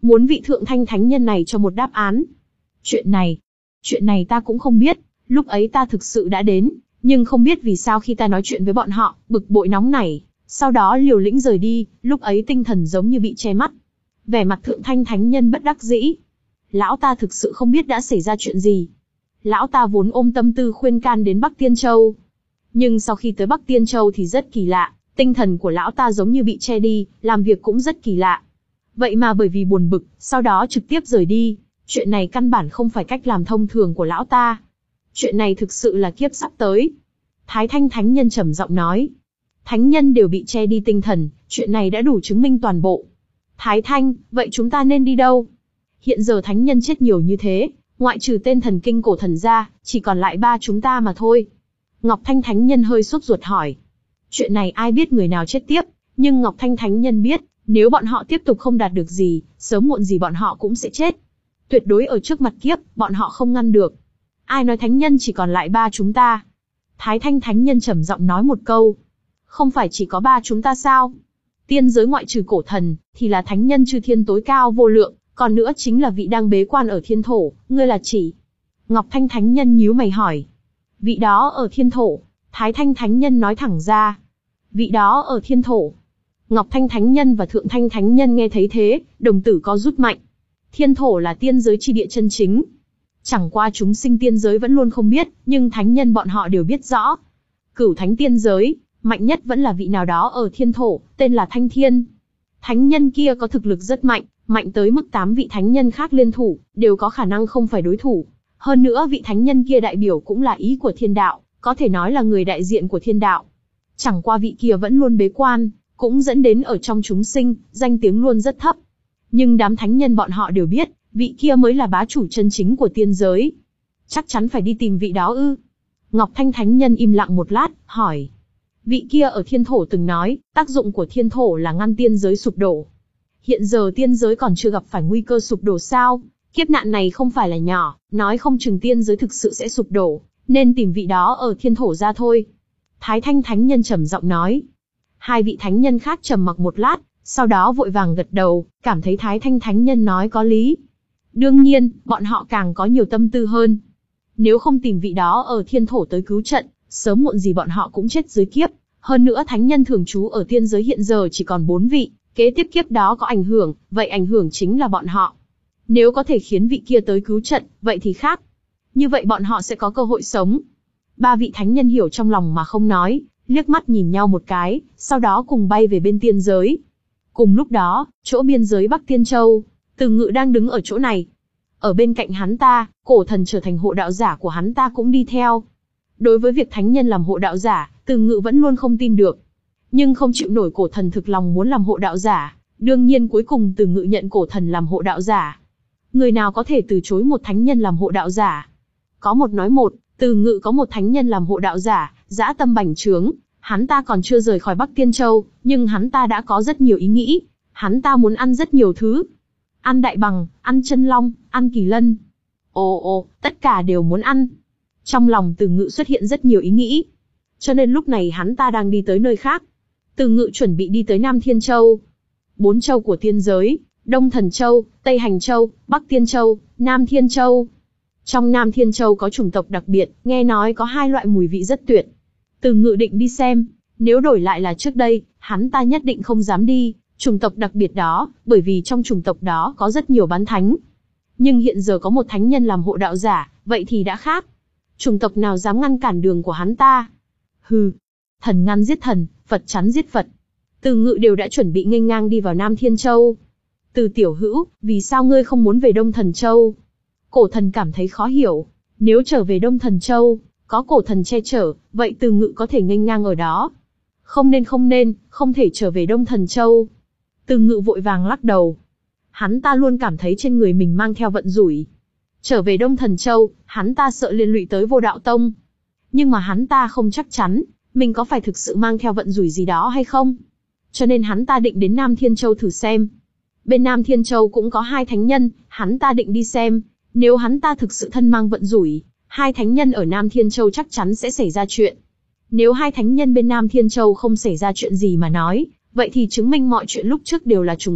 muốn vị thượng thanh thánh nhân này cho một đáp án. Chuyện này, chuyện này ta cũng không biết, lúc ấy ta thực sự đã đến, nhưng không biết vì sao khi ta nói chuyện với bọn họ, bực bội nóng nảy, sau đó liều lĩnh rời đi, lúc ấy tinh thần giống như bị che mắt. Vẻ mặt thượng thanh thánh nhân bất đắc dĩ. Lão ta thực sự không biết đã xảy ra chuyện gì. Lão ta vốn ôm tâm tư khuyên can đến Bắc Tiên Châu. Nhưng sau khi tới Bắc Tiên Châu thì rất kỳ lạ, tinh thần của lão ta giống như bị che đi, làm việc cũng rất kỳ lạ. Vậy mà bởi vì buồn bực, sau đó trực tiếp rời đi, chuyện này căn bản không phải cách làm thông thường của lão ta. Chuyện này thực sự là kiếp sắp tới. Thái Thanh Thánh Nhân trầm giọng nói. Thánh nhân đều bị che đi tinh thần, chuyện này đã đủ chứng minh toàn bộ. Thái Thanh, vậy chúng ta nên đi đâu? Hiện giờ thánh nhân chết nhiều như thế, ngoại trừ tên thần kinh cổ thần ra, chỉ còn lại ba chúng ta mà thôi. Ngọc Thanh Thánh Nhân hơi sốt ruột hỏi. Chuyện này ai biết người nào chết tiếp, nhưng Ngọc Thanh Thánh Nhân biết, nếu bọn họ tiếp tục không đạt được gì, sớm muộn gì bọn họ cũng sẽ chết. Tuyệt đối ở trước mặt kiếp, bọn họ không ngăn được. Ai nói thánh nhân chỉ còn lại ba chúng ta? Thái Thanh Thánh Nhân trầm giọng nói một câu. Không phải chỉ có ba chúng ta sao? Tiên giới ngoại trừ cổ thần, thì là thánh nhân chư thiên tối cao vô lượng, còn nữa chính là vị đang bế quan ở thiên thổ, ngươi là chỉ. Ngọc Thanh Thánh Nhân nhíu mày hỏi. Vị đó ở thiên thổ, Thái Thanh Thánh Nhân nói thẳng ra. Vị đó ở thiên thổ. Ngọc Thanh Thánh Nhân và Thượng Thanh Thánh Nhân nghe thấy thế, đồng tử co rút mạnh. Thiên thổ là tiên giới chi địa chân chính. Chẳng qua chúng sinh tiên giới vẫn luôn không biết, nhưng thánh nhân bọn họ đều biết rõ. Cửu thánh tiên giới, mạnh nhất vẫn là vị nào đó ở thiên thổ, tên là Thanh Thiên. Thánh nhân kia có thực lực rất mạnh, mạnh tới mức tám vị thánh nhân khác liên thủ, đều có khả năng không phải đối thủ. Hơn nữa vị thánh nhân kia đại biểu cũng là ý của thiên đạo, có thể nói là người đại diện của thiên đạo. Chẳng qua vị kia vẫn luôn bế quan, cũng dẫn đến ở trong chúng sinh, danh tiếng luôn rất thấp. Nhưng đám thánh nhân bọn họ đều biết, vị kia mới là bá chủ chân chính của tiên giới. Chắc chắn phải đi tìm vị đó ư? Ngọc Thanh Thánh Nhân im lặng một lát, hỏi. Vị kia ở thiên thổ từng nói, tác dụng của thiên thổ là ngăn tiên giới sụp đổ. Hiện giờ tiên giới còn chưa gặp phải nguy cơ sụp đổ sao? Kiếp nạn này không phải là nhỏ, nói không chừng tiên giới thực sự sẽ sụp đổ, nên tìm vị đó ở thiên thổ ra thôi. Thái Thanh Thánh Nhân trầm giọng nói. Hai vị thánh nhân khác trầm mặc một lát, sau đó vội vàng gật đầu, cảm thấy Thái Thanh Thánh Nhân nói có lý. Đương nhiên, bọn họ càng có nhiều tâm tư hơn. Nếu không tìm vị đó ở thiên thổ tới cứu trận, sớm muộn gì bọn họ cũng chết dưới kiếp. Hơn nữa thánh nhân thường trú ở tiên giới hiện giờ chỉ còn bốn vị, kế tiếp kiếp đó có ảnh hưởng, vậy ảnh hưởng chính là bọn họ. Nếu có thể khiến vị kia tới cứu trận, vậy thì khác. Như vậy bọn họ sẽ có cơ hội sống. Ba vị thánh nhân hiểu trong lòng mà không nói, liếc mắt nhìn nhau một cái, sau đó cùng bay về bên tiên giới. Cùng lúc đó, chỗ biên giới Bắc Tiên Châu, Từ Ngự đang đứng ở chỗ này. Ở bên cạnh hắn ta, cổ thần trở thành hộ đạo giả của hắn ta cũng đi theo. Đối với việc thánh nhân làm hộ đạo giả, Từ Ngự vẫn luôn không tin được. Nhưng không chịu nổi cổ thần thực lòng muốn làm hộ đạo giả, đương nhiên cuối cùng Từ Ngự nhận cổ thần làm hộ đạo giả. Người nào có thể từ chối một thánh nhân làm hộ đạo giả? Có một nói một, Từ Ngự có một thánh nhân làm hộ đạo giả, dã tâm bành trướng, hắn ta còn chưa rời khỏi Bắc Tiên Châu, nhưng hắn ta đã có rất nhiều ý nghĩ, hắn ta muốn ăn rất nhiều thứ. Ăn đại bằng, ăn chân long, ăn kỳ lân. Ồ ồ, tất cả đều muốn ăn. Trong lòng Từ Ngự xuất hiện rất nhiều ý nghĩ. Cho nên lúc này hắn ta đang đi tới nơi khác. Từ Ngự chuẩn bị đi tới Nam Thiên Châu. Bốn châu của tiên giới, Đông Thần Châu, Tây Hành Châu, Bắc Tiên Châu, Nam Thiên Châu. Trong Nam Thiên Châu có chủng tộc đặc biệt, nghe nói có hai loại mùi vị rất tuyệt. Từ Ngự định đi xem, nếu đổi lại là trước đây, hắn ta nhất định không dám đi, chủng tộc đặc biệt đó, bởi vì trong chủng tộc đó có rất nhiều bán thánh. Nhưng hiện giờ có một thánh nhân làm hộ đạo giả, vậy thì đã khác. Chủng tộc nào dám ngăn cản đường của hắn ta? Hừ, thần ngăn giết thần, Phật chắn giết Phật. Từ Ngự đều đã chuẩn bị nghênh ngang đi vào Nam Thiên Châu. Từ tiểu hữu, vì sao ngươi không muốn về Đông Thần Châu? Cổ thần cảm thấy khó hiểu. Nếu trở về Đông Thần Châu, có cổ thần che chở, vậy Từ Ngự có thể nghênh ngang ở đó. Không nên không nên, không thể trở về Đông Thần Châu. Từ Ngự vội vàng lắc đầu. Hắn ta luôn cảm thấy trên người mình mang theo vận rủi. Trở về Đông Thần Châu, hắn ta sợ liên lụy tới Vô Đạo Tông. Nhưng mà hắn ta không chắc chắn, mình có phải thực sự mang theo vận rủi gì đó hay không. Cho nên hắn ta định đến Nam Thiên Châu thử xem. Bên Nam Thiên Châu cũng có hai thánh nhân, hắn ta định đi xem. Nếu hắn ta thực sự thân mang vận rủi, hai thánh nhân ở Nam Thiên Châu chắc chắn sẽ xảy ra chuyện. Nếu hai thánh nhân bên Nam Thiên Châu không xảy ra chuyện gì mà nói, vậy thì chứng minh mọi chuyện lúc trước đều là trùng hợp,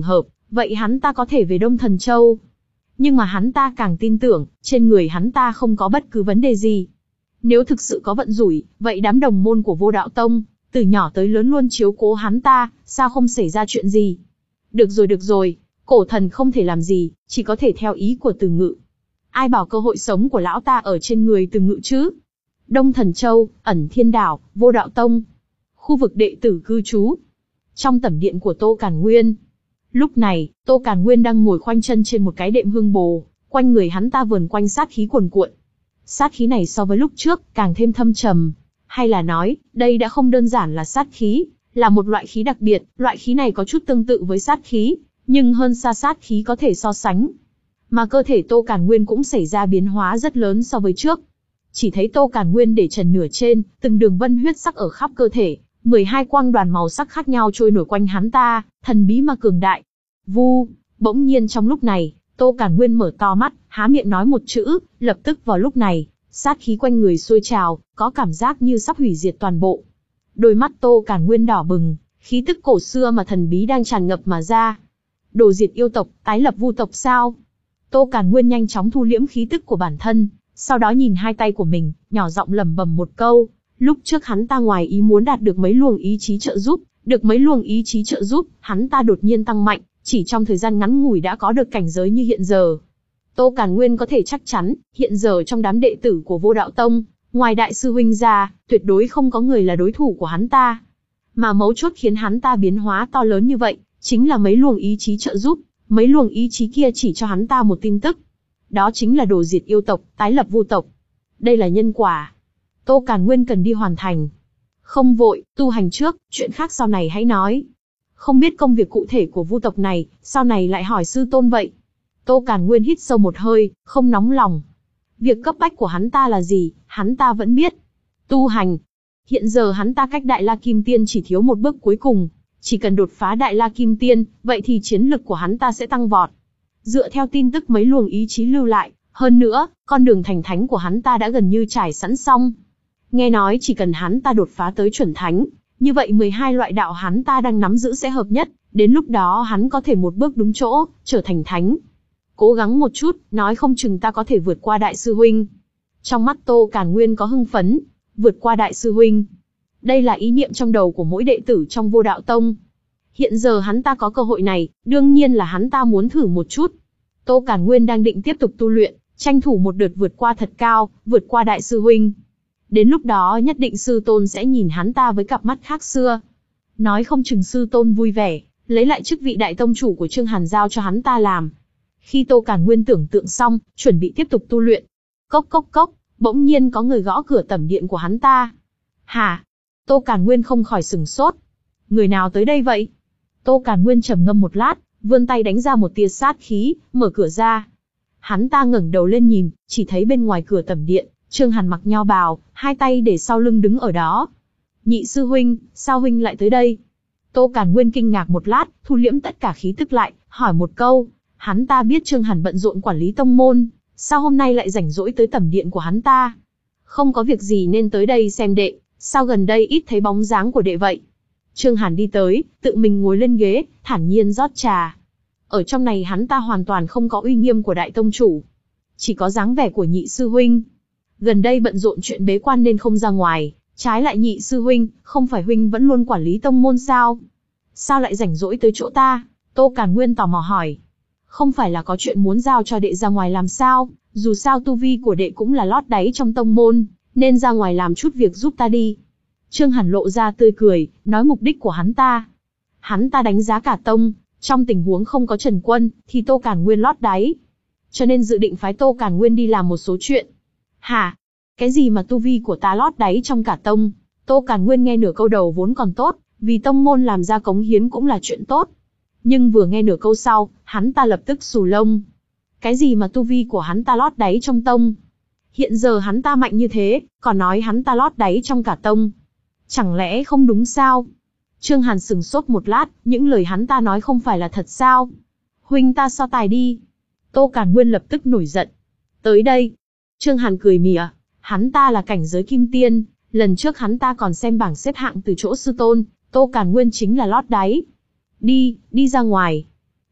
vậy hắn ta có thể về Đông Thần Châu. Nhưng mà hắn ta càng tin tưởng, trên người hắn ta không có bất cứ vấn đề gì. Nếu thực sự có vận rủi, vậy đám đồng môn của Vô Đạo Tông, từ nhỏ tới lớn luôn chiếu cố hắn ta, sao không xảy ra chuyện gì. Được rồi được rồi, cổ thần không thể làm gì, chỉ có thể theo ý của Từ Ngự. Ai bảo cơ hội sống của lão ta ở trên người Từ Ngự chứ? Đông Thần Châu, Ẩn Thiên Đảo, Vô Đạo Tông. Khu vực đệ tử cư trú. Trong tẩm điện của Tô Càn Nguyên. Lúc này, Tô Càn Nguyên đang ngồi khoanh chân trên một cái đệm hương bồ, quanh người hắn ta vờn quanh sát khí cuồn cuộn. Sát khí này so với lúc trước, càng thêm thâm trầm. Hay là nói, đây đã không đơn giản là sát khí, là một loại khí đặc biệt, loại khí này có chút tương tự với sát khí, nhưng hơn xa sát khí có thể so sánh. Mà cơ thể Tô Càn Nguyên cũng xảy ra biến hóa rất lớn so với trước. Chỉ thấy Tô Càn Nguyên để trần nửa trên, từng đường vân huyết sắc ở khắp cơ thể, mười hai quang đoàn màu sắc khác nhau trôi nổi quanh hắn ta, thần bí mà cường đại. Vu, bỗng nhiên trong lúc này, Tô Càn Nguyên mở to mắt, há miệng nói một chữ, lập tức vào lúc này, sát khí quanh người sôi trào, có cảm giác như sắp hủy diệt toàn bộ. Đôi mắt Tô Càn Nguyên đỏ bừng, khí tức cổ xưa mà thần bí đang tràn ngập mà ra. Đồ diệt yêu tộc, tái lập vu tộc sao? Tô Càn Nguyên nhanh chóng thu liễm khí tức của bản thân, sau đó nhìn hai tay của mình, nhỏ giọng lẩm bẩm một câu. Lúc trước hắn ta ngoài ý muốn đạt được mấy luồng ý chí trợ giúp, được mấy luồng ý chí trợ giúp, hắn ta đột nhiên tăng mạnh, chỉ trong thời gian ngắn ngủi đã có được cảnh giới như hiện giờ. Tô Càn Nguyên có thể chắc chắn, hiện giờ trong đám đệ tử của Vô Đạo Tông, ngoài đại sư huynh ra, tuyệt đối không có người là đối thủ của hắn ta. Mà mấu chốt khiến hắn ta biến hóa to lớn như vậy, chính là mấy luồng ý chí trợ giúp, mấy luồng ý chí kia chỉ cho hắn ta một tin tức. Đó chính là đồ diệt yêu tộc, tái lập vu tộc. Đây là nhân quả. Tô Càn Nguyên cần đi hoàn thành. Không vội, tu hành trước, chuyện khác sau này hãy nói. Không biết công việc cụ thể của vu tộc này, sau này lại hỏi sư tôn vậy. Tô Càn Nguyên hít sâu một hơi, không nóng lòng. Việc cấp bách của hắn ta là gì, hắn ta vẫn biết. Tu hành. Hiện giờ hắn ta cách Đại La Kim Tiên chỉ thiếu một bước cuối cùng. Chỉ cần đột phá Đại La Kim Tiên, vậy thì chiến lực của hắn ta sẽ tăng vọt. Dựa theo tin tức mấy luồng ý chí lưu lại, hơn nữa, con đường thành thánh của hắn ta đã gần như trải sẵn xong. Nghe nói chỉ cần hắn ta đột phá tới chuẩn thánh, như vậy mười hai loại đạo hắn ta đang nắm giữ sẽ hợp nhất, đến lúc đó hắn có thể một bước đúng chỗ, trở thành thánh. Cố gắng một chút, nói không chừng ta có thể vượt qua đại sư huynh. Trong mắt Tô Càn Nguyên có hưng phấn, vượt qua đại sư huynh. Đây là ý niệm trong đầu của mỗi đệ tử trong Vô Đạo Tông. Hiện giờ hắn ta có cơ hội này, đương nhiên là hắn ta muốn thử một chút. Tô Càn Nguyên đang định tiếp tục tu luyện, tranh thủ một đợt vượt qua thật cao, vượt qua đại sư huynh. Đến lúc đó nhất định sư tôn sẽ nhìn hắn ta với cặp mắt khác xưa. Nói không chừng sư tôn vui vẻ, lấy lại chức vị đại tông chủ của Trương Hàn giao cho hắn ta làm. Khi Tô Càn Nguyên tưởng tượng xong, chuẩn bị tiếp tục tu luyện. Cốc cốc cốc, bỗng nhiên có người gõ cửa tẩm điện của hắn ta. Hả? Tô Càn Nguyên không khỏi sửng sốt. Người nào tới đây vậy? Tô Càn Nguyên trầm ngâm một lát, vươn tay đánh ra một tia sát khí, mở cửa ra. Hắn ta ngẩng đầu lên nhìn, chỉ thấy bên ngoài cửa tẩm điện, Trương Hàn mặc nho bào, hai tay để sau lưng đứng ở đó. Nhị sư huynh, sao huynh lại tới đây? Tô Càn Nguyên kinh ngạc một lát, thu liễm tất cả khí tức lại, hỏi một câu. Hắn ta biết Trương Hàn bận rộn quản lý tông môn, sao hôm nay lại rảnh rỗi tới tẩm điện của hắn ta? Không có việc gì nên tới đây xem đệ, sao gần đây ít thấy bóng dáng của đệ vậy? Trương Hàn đi tới, tự mình ngồi lên ghế, thản nhiên rót trà. Ở trong này hắn ta hoàn toàn không có uy nghiêm của đại tông chủ, chỉ có dáng vẻ của nhị sư huynh. Gần đây bận rộn chuyện bế quan nên không ra ngoài, trái lại nhị sư huynh, không phải huynh vẫn luôn quản lý tông môn sao? Sao lại rảnh rỗi tới chỗ ta? Tô Càn Nguyên tò mò hỏi. Không phải là có chuyện muốn giao cho đệ ra ngoài làm sao? Dù sao tu vi của đệ cũng là lót đáy trong tông môn, nên ra ngoài làm chút việc giúp ta đi. Trương Hàn lộ ra tươi cười, nói mục đích của hắn ta. Hắn ta đánh giá cả tông, trong tình huống không có Trần Quân, thì Tô Càn Nguyên lót đáy. Cho nên dự định phái Tô Càn Nguyên đi làm một số chuyện. Hả? Cái gì mà tu vi của ta lót đáy trong cả tông? Tô Càn Nguyên nghe nửa câu đầu vốn còn tốt, vì tông môn làm ra cống hiến cũng là chuyện tốt. Nhưng vừa nghe nửa câu sau, hắn ta lập tức xù lông. Cái gì mà tu vi của hắn ta lót đáy trong tông? Hiện giờ hắn ta mạnh như thế, còn nói hắn ta lót đáy trong cả tông. Chẳng lẽ không đúng sao? Trương Hàn sừng sốt một lát, những lời hắn ta nói không phải là thật sao? Huynh ta so tài đi. Tô Càn Nguyên lập tức nổi giận. Tới đây. Trương Hàn cười mỉa, hắn ta là cảnh giới kim tiên, lần trước hắn ta còn xem bảng xếp hạng từ chỗ sư tôn, Tô Càn Nguyên chính là lót đáy. Đi, đi ra ngoài.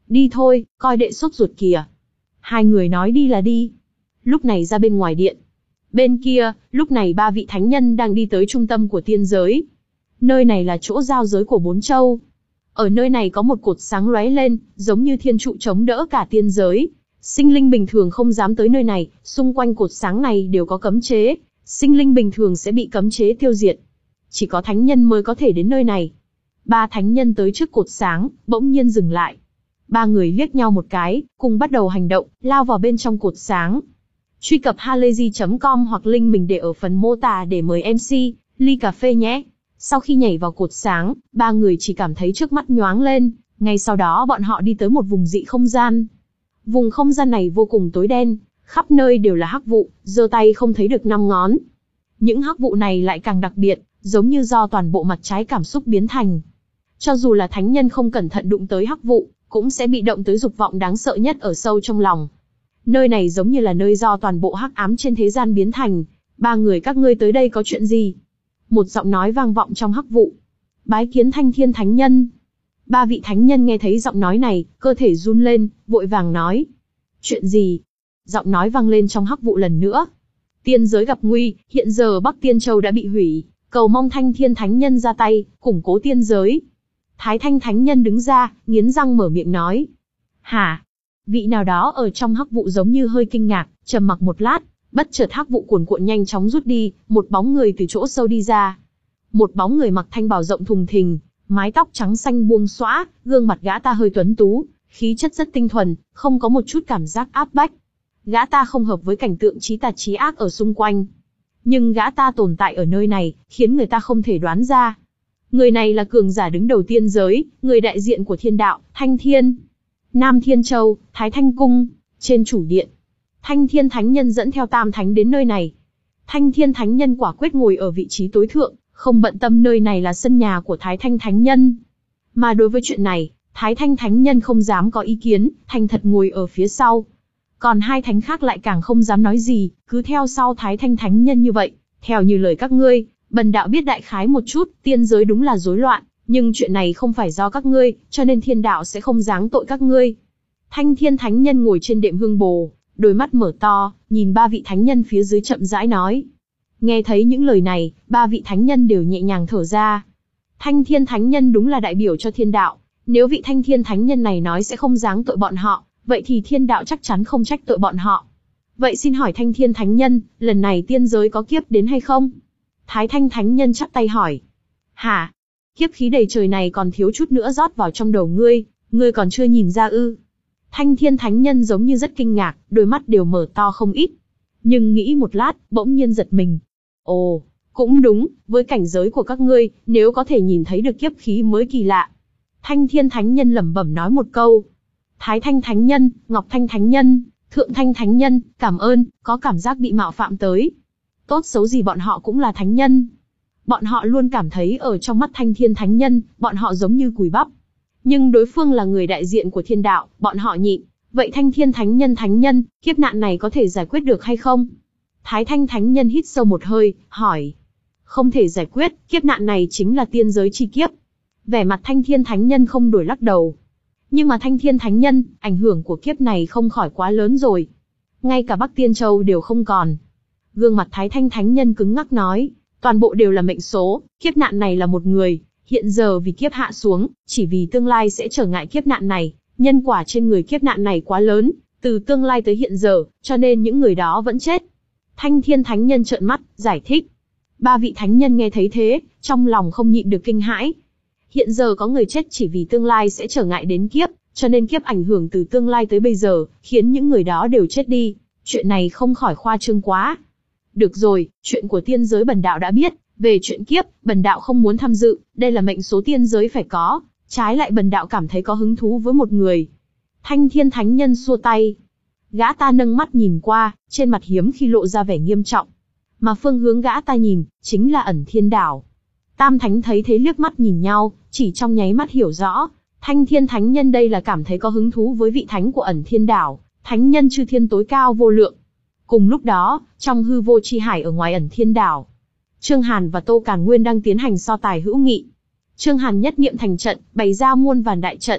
Đi thôi, coi đệ sốt ruột kìa. Hai người nói đi là đi. Lúc này ra bên ngoài điện. Bên kia, lúc này ba vị thánh nhân đang đi tới trung tâm của tiên giới. Nơi này là chỗ giao giới của bốn châu. Ở nơi này có một cột sáng lóe lên, giống như thiên trụ chống đỡ cả tiên giới. Sinh linh bình thường không dám tới nơi này, xung quanh cột sáng này đều có cấm chế. Sinh linh bình thường sẽ bị cấm chế tiêu diệt. Chỉ có thánh nhân mới có thể đến nơi này. Ba thánh nhân tới trước cột sáng, bỗng nhiên dừng lại. Ba người liếc nhau một cái, cùng bắt đầu hành động, lao vào bên trong cột sáng. Truy cập halayzi chấm com hoặc link mình để ở phần mô tả để mời em xê, ly cà phê nhé. Sau khi nhảy vào cột sáng, ba người chỉ cảm thấy trước mắt nhoáng lên, ngay sau đó bọn họ đi tới một vùng dị không gian. Vùng không gian này vô cùng tối đen, khắp nơi đều là hắc vụ, giơ tay không thấy được năm ngón. Những hắc vụ này lại càng đặc biệt, giống như do toàn bộ mặt trái cảm xúc biến thành. Cho dù là thánh nhân không cẩn thận đụng tới hắc vụ, cũng sẽ bị động tới dục vọng đáng sợ nhất ở sâu trong lòng. Nơi này giống như là nơi do toàn bộ hắc ám trên thế gian biến thành. Ba người các ngươi tới đây có chuyện gì? Một giọng nói vang vọng trong hắc vụ. Bái kiến Thanh Thiên Thánh Nhân. Ba vị thánh nhân nghe thấy giọng nói này, cơ thể run lên, vội vàng nói. Chuyện gì? Giọng nói vang lên trong hắc vụ lần nữa. Tiên giới gặp nguy, hiện giờ Bắc Tiên Châu đã bị hủy, cầu mong Thanh Thiên Thánh Nhân ra tay, củng cố tiên giới. Thái Thanh Thánh Nhân đứng ra, nghiến răng mở miệng nói. Hả? Vị nào đó ở trong hắc vụ giống như hơi kinh ngạc, trầm mặc một lát, bất chợt hắc vụ cuồn cuộn nhanh chóng rút đi, một bóng người từ chỗ sâu đi ra. Một bóng người mặc thanh bào rộng thùng thình, mái tóc trắng xanh buông xõa, gương mặt gã ta hơi tuấn tú, khí chất rất tinh thuần, không có một chút cảm giác áp bách. Gã ta không hợp với cảnh tượng trí tà trí ác ở xung quanh. Nhưng gã ta tồn tại ở nơi này, khiến người ta không thể đoán ra. Người này là cường giả đứng đầu tiên giới, người đại diện của thiên đạo, Thanh Thiên. Nam Thiên Châu, Thái Thanh Cung, trên chủ điện. Thanh Thiên Thánh Nhân dẫn theo Tam Thánh đến nơi này. Thanh Thiên Thánh Nhân quả quyết ngồi ở vị trí tối thượng, không bận tâm nơi này là sân nhà của Thái Thanh Thánh Nhân. Mà đối với chuyện này, Thái Thanh Thánh Nhân không dám có ý kiến, thành thật ngồi ở phía sau. Còn hai thánh khác lại càng không dám nói gì, cứ theo sau Thái Thanh Thánh Nhân như vậy. Theo như lời các ngươi, bần đạo biết đại khái một chút, tiên giới đúng là rối loạn, nhưng chuyện này không phải do các ngươi, cho nên thiên đạo sẽ không giáng tội các ngươi. Thanh Thiên Thánh Nhân ngồi trên đệm hương bồ, đôi mắt mở to, nhìn ba vị thánh nhân phía dưới chậm rãi nói. Nghe thấy những lời này, ba vị thánh nhân đều nhẹ nhàng thở ra. Thanh Thiên Thánh Nhân đúng là đại biểu cho thiên đạo, nếu vị Thanh Thiên Thánh Nhân này nói sẽ không giáng tội bọn họ, vậy thì thiên đạo chắc chắn không trách tội bọn họ. Vậy xin hỏi Thanh Thiên Thánh Nhân, lần này tiên giới có kiếp đến hay không? Thái Thanh Thánh Nhân chắp tay hỏi. Hả? Kiếp khí đầy trời này còn thiếu chút nữa rót vào trong đầu ngươi, ngươi còn chưa nhìn ra ư? Thanh Thiên Thánh Nhân giống như rất kinh ngạc, đôi mắt đều mở to không ít. Nhưng nghĩ một lát, bỗng nhiên giật mình. Ồ, cũng đúng, với cảnh giới của các ngươi, nếu có thể nhìn thấy được kiếp khí mới kỳ lạ. Thanh Thiên Thánh Nhân lẩm bẩm nói một câu. Thái Thanh Thánh Nhân, Ngọc Thanh Thánh Nhân, Thượng Thanh Thánh Nhân, cảm ơn, có cảm giác bị mạo phạm tới. Tốt xấu gì bọn họ cũng là thánh nhân. Bọn họ luôn cảm thấy ở trong mắt Thanh Thiên Thánh Nhân, bọn họ giống như cùi bắp. Nhưng đối phương là người đại diện của thiên đạo, bọn họ nhịn. Vậy Thanh Thiên Thánh Nhân Thánh Nhân, kiếp nạn này có thể giải quyết được hay không? Thái Thanh Thánh Nhân hít sâu một hơi, hỏi. Không thể giải quyết, kiếp nạn này chính là tiên giới chi kiếp. Vẻ mặt Thanh Thiên Thánh Nhân không đổi lắc đầu. Nhưng mà Thanh Thiên Thánh Nhân, ảnh hưởng của kiếp này không khỏi quá lớn rồi. Ngay cả Bắc Tiên Châu đều không còn. Gương mặt Thái Thanh Thánh Nhân cứng ngắc nói, toàn bộ đều là mệnh số, kiếp nạn này là một người, hiện giờ vì kiếp hạ xuống, chỉ vì tương lai sẽ trở ngại kiếp nạn này, nhân quả trên người kiếp nạn này quá lớn, từ tương lai tới hiện giờ, cho nên những người đó vẫn chết. Thanh Thiên Thánh Nhân trợn mắt, giải thích. Ba vị thánh nhân nghe thấy thế, trong lòng không nhịn được kinh hãi. Hiện giờ có người chết chỉ vì tương lai sẽ trở ngại đến kiếp, cho nên kiếp ảnh hưởng từ tương lai tới bây giờ, khiến những người đó đều chết đi. Chuyện này không khỏi khoa trương quá. Được rồi, chuyện của tiên giới bần đạo đã biết, về chuyện kiếp, bần đạo không muốn tham dự, đây là mệnh số tiên giới phải có, trái lại bần đạo cảm thấy có hứng thú với một người. Thanh Thiên Thánh Nhân xua tay. Gã ta nâng mắt nhìn qua, trên mặt hiếm khi lộ ra vẻ nghiêm trọng. Mà phương hướng gã ta nhìn, chính là Ẩn Thiên Đảo. Tam Thánh thấy thế liếc mắt nhìn nhau, chỉ trong nháy mắt hiểu rõ. Thanh Thiên Thánh Nhân đây là cảm thấy có hứng thú với vị thánh của Ẩn Thiên Đảo, thánh nhân chư thiên tối cao vô lượng. Cùng lúc đó, trong hư vô chi hải ở ngoài Ẩn Thiên Đảo, Trương Hàn và Tô Càn Nguyên đang tiến hành so tài hữu nghị. Trương Hàn nhất niệm thành trận, bày ra muôn vàn đại trận.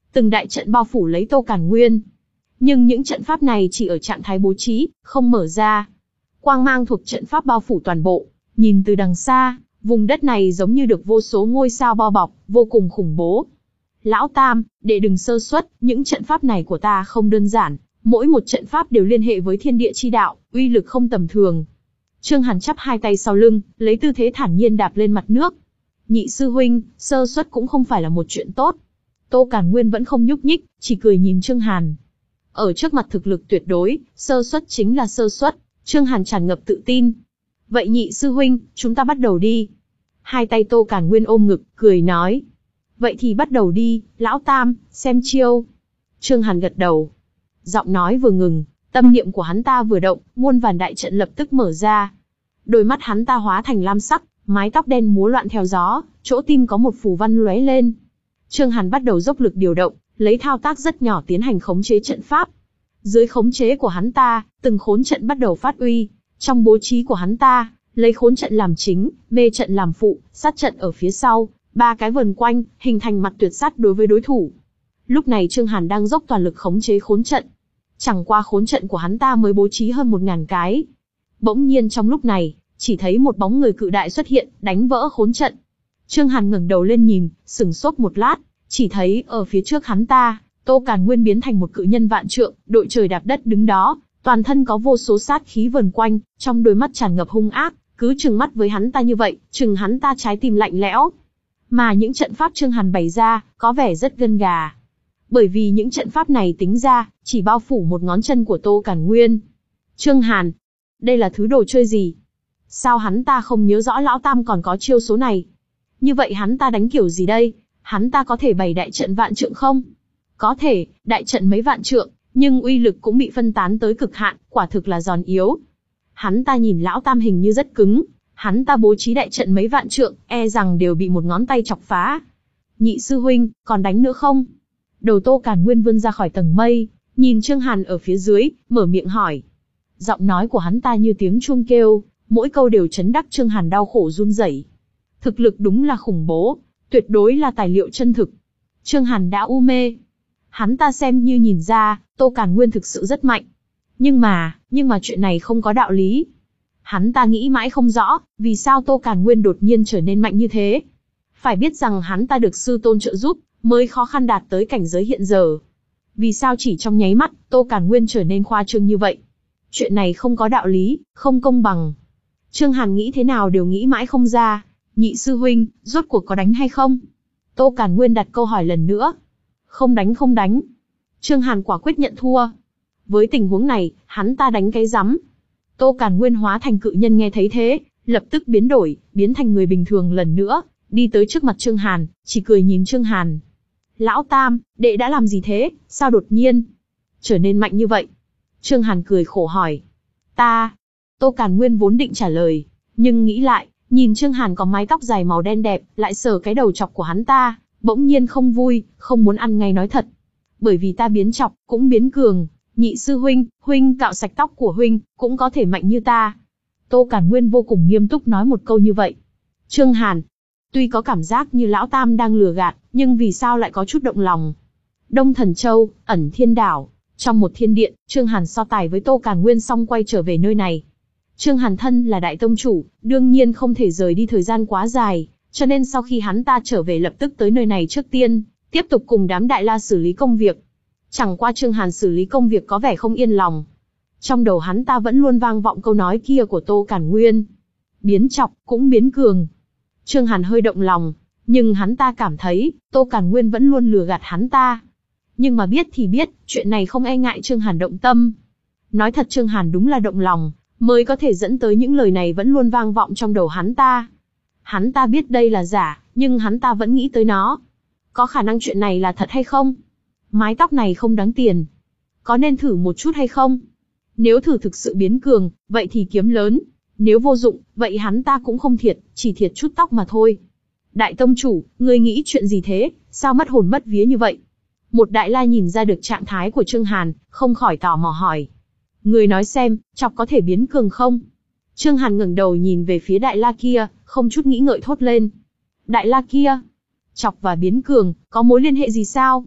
Từng đại trận bao phủ lấy Tô Càn Nguyên. Nhưng những trận pháp này chỉ ở trạng thái bố trí, không mở ra. Quang mang thuộc trận pháp bao phủ toàn bộ. Nhìn từ đằng xa, vùng đất này giống như được vô số ngôi sao bao bọc, vô cùng khủng bố. Lão Tam, đệ đừng sơ suất, những trận pháp này của ta không đơn giản. Mỗi một trận pháp đều liên hệ với thiên địa chi đạo, uy lực không tầm thường. Trương Hàn chắp hai tay sau lưng, lấy tư thế thản nhiên đạp lên mặt nước. Nhị sư huynh, sơ suất cũng không phải là một chuyện tốt. Tô Càn Nguyên vẫn không nhúc nhích, chỉ cười nhìn Trương Hàn. Ở trước mặt thực lực tuyệt đối, sơ suất chính là sơ suất. Trương Hàn tràn ngập tự tin. Vậy nhị sư huynh, chúng ta bắt đầu đi. Hai tay Tô Càn Nguyên ôm ngực, cười nói. Vậy thì bắt đầu đi, Lão Tam, xem chiêu. Trương Hàn gật đầu. Giọng nói vừa ngừng, tâm niệm của hắn ta vừa động, muôn vàn đại trận lập tức mở ra. Đôi mắt hắn ta hóa thành lam sắc, mái tóc đen múa loạn theo gió, chỗ tim có một phù văn lóe lên. Trương Hàn bắt đầu dốc lực điều động, lấy thao tác rất nhỏ tiến hành khống chế trận pháp. Dưới khống chế của hắn ta, từng khốn trận bắt đầu phát uy. Trong bố trí của hắn ta, lấy khốn trận làm chính, mê trận làm phụ, sát trận ở phía sau, ba cái vần quanh, hình thành mặt tuyệt sát đối với đối thủ. Lúc này Trương Hàn đang dốc toàn lực khống chế khốn trận. Chẳng qua khốn trận của hắn ta mới bố trí hơn một ngàn cái. Bỗng nhiên trong lúc này, chỉ thấy một bóng người cự đại xuất hiện, đánh vỡ khốn trận. Trương Hàn ngẩng đầu lên nhìn, sừng sốt một lát, chỉ thấy ở phía trước hắn ta, Tô Càn Nguyên biến thành một cự nhân vạn trượng, đội trời đạp đất đứng đó, toàn thân có vô số sát khí vần quanh, trong đôi mắt tràn ngập hung ác, cứ trừng mắt với hắn ta như vậy, trừng hắn ta trái tim lạnh lẽo. Mà những trận pháp Trương Hàn bày ra, có vẻ rất gân gà. Bởi vì những trận pháp này tính ra, chỉ bao phủ một ngón chân của Tô Càn Nguyên. Trương Hàn, đây là thứ đồ chơi gì? Sao hắn ta không nhớ rõ Lão Tam còn có chiêu số này? Như vậy hắn ta đánh kiểu gì đây? Hắn ta có thể bày đại trận vạn trượng không? Có thể, đại trận mấy vạn trượng, nhưng uy lực cũng bị phân tán tới cực hạn, quả thực là giòn yếu. Hắn ta nhìn Lão Tam hình như rất cứng, hắn ta bố trí đại trận mấy vạn trượng, e rằng đều bị một ngón tay chọc phá. Nhị sư huynh, còn đánh nữa không? Đầu Tô Càn Nguyên vươn ra khỏi tầng mây, nhìn Trương Hàn ở phía dưới, mở miệng hỏi. Giọng nói của hắn ta như tiếng chuông kêu, mỗi câu đều chấn đắc Trương Hàn đau khổ run rẩy. Thực lực đúng là khủng bố, tuyệt đối là tài liệu chân thực. Trương Hàn đã u mê. Hắn ta xem như nhìn ra, Tô Càn Nguyên thực sự rất mạnh. Nhưng mà, nhưng mà chuyện này không có đạo lý. Hắn ta nghĩ mãi không rõ, vì sao Tô Càn Nguyên đột nhiên trở nên mạnh như thế. Phải biết rằng hắn ta được sư tôn trợ giúp, mới khó khăn đạt tới cảnh giới hiện giờ. Vì sao chỉ trong nháy mắt, Tô Càn Nguyên trở nên khoa trương như vậy? Chuyện này không có đạo lý, không công bằng. Trương Hàn nghĩ thế nào đều nghĩ mãi không ra. Nhị sư huynh, rốt cuộc có đánh hay không? Tô Càn Nguyên đặt câu hỏi lần nữa. Không đánh không đánh. Trương Hàn quả quyết nhận thua. Với tình huống này, hắn ta đánh cái rắm. Tô Càn Nguyên hóa thành cự nhân nghe thấy thế, lập tức biến đổi, biến thành người bình thường lần nữa, đi tới trước mặt Trương Hàn, chỉ cười nhìn Trương Hàn. Lão Tam, đệ đã làm gì thế, sao đột nhiên trở nên mạnh như vậy? Trương Hàn cười khổ hỏi. Ta, Tô Càn Nguyên vốn định trả lời, nhưng nghĩ lại, nhìn Trương Hàn có mái tóc dài màu đen đẹp, lại sờ cái đầu chọc của hắn ta, bỗng nhiên không vui, không muốn ăn ngay nói thật. Bởi vì ta biến chọc, cũng biến cường, nhị sư huynh, huynh cạo sạch tóc của huynh, cũng có thể mạnh như ta. Tô Càn Nguyên vô cùng nghiêm túc nói một câu như vậy. Trương Hàn, tuy có cảm giác như Lão Tam đang lừa gạt, nhưng vì sao lại có chút động lòng. Đông Thần Châu, ẩn thiên đảo, trong một thiên điện, Trương Hàn so tài với Tô Càn Nguyên xong quay trở về nơi này. Trương Hàn thân là đại tông chủ, đương nhiên không thể rời đi thời gian quá dài, cho nên sau khi hắn ta trở về lập tức tới nơi này trước tiên, tiếp tục cùng đám đại la xử lý công việc. Chẳng qua Trương Hàn xử lý công việc có vẻ không yên lòng. Trong đầu hắn ta vẫn luôn vang vọng câu nói kia của Tô Càn Nguyên. Biến chọc, cũng biến cường. Trương Hàn hơi động lòng, nhưng hắn ta cảm thấy, Tô Càn Nguyên vẫn luôn lừa gạt hắn ta. Nhưng mà biết thì biết, chuyện này không e ngại Trương Hàn động tâm. Nói thật Trương Hàn đúng là động lòng, mới có thể dẫn tới những lời này vẫn luôn vang vọng trong đầu hắn ta. Hắn ta biết đây là giả, nhưng hắn ta vẫn nghĩ tới nó. Có khả năng chuyện này là thật hay không? Mái tóc này không đáng tiền. Có nên thử một chút hay không? Nếu thử thực sự biến cường, vậy thì kiếm lớn. Nếu vô dụng, vậy hắn ta cũng không thiệt, chỉ thiệt chút tóc mà thôi. Đại tông chủ, ngươi nghĩ chuyện gì thế, sao mất hồn mất vía như vậy? Một đại la nhìn ra được trạng thái của Trương Hàn, không khỏi tò mò hỏi. Ngươi nói xem, chọc có thể biến cường không? Trương Hàn ngẩng đầu nhìn về phía đại la kia, không chút nghĩ ngợi thốt lên. Đại la kia? Chọc và biến cường, có mối liên hệ gì sao?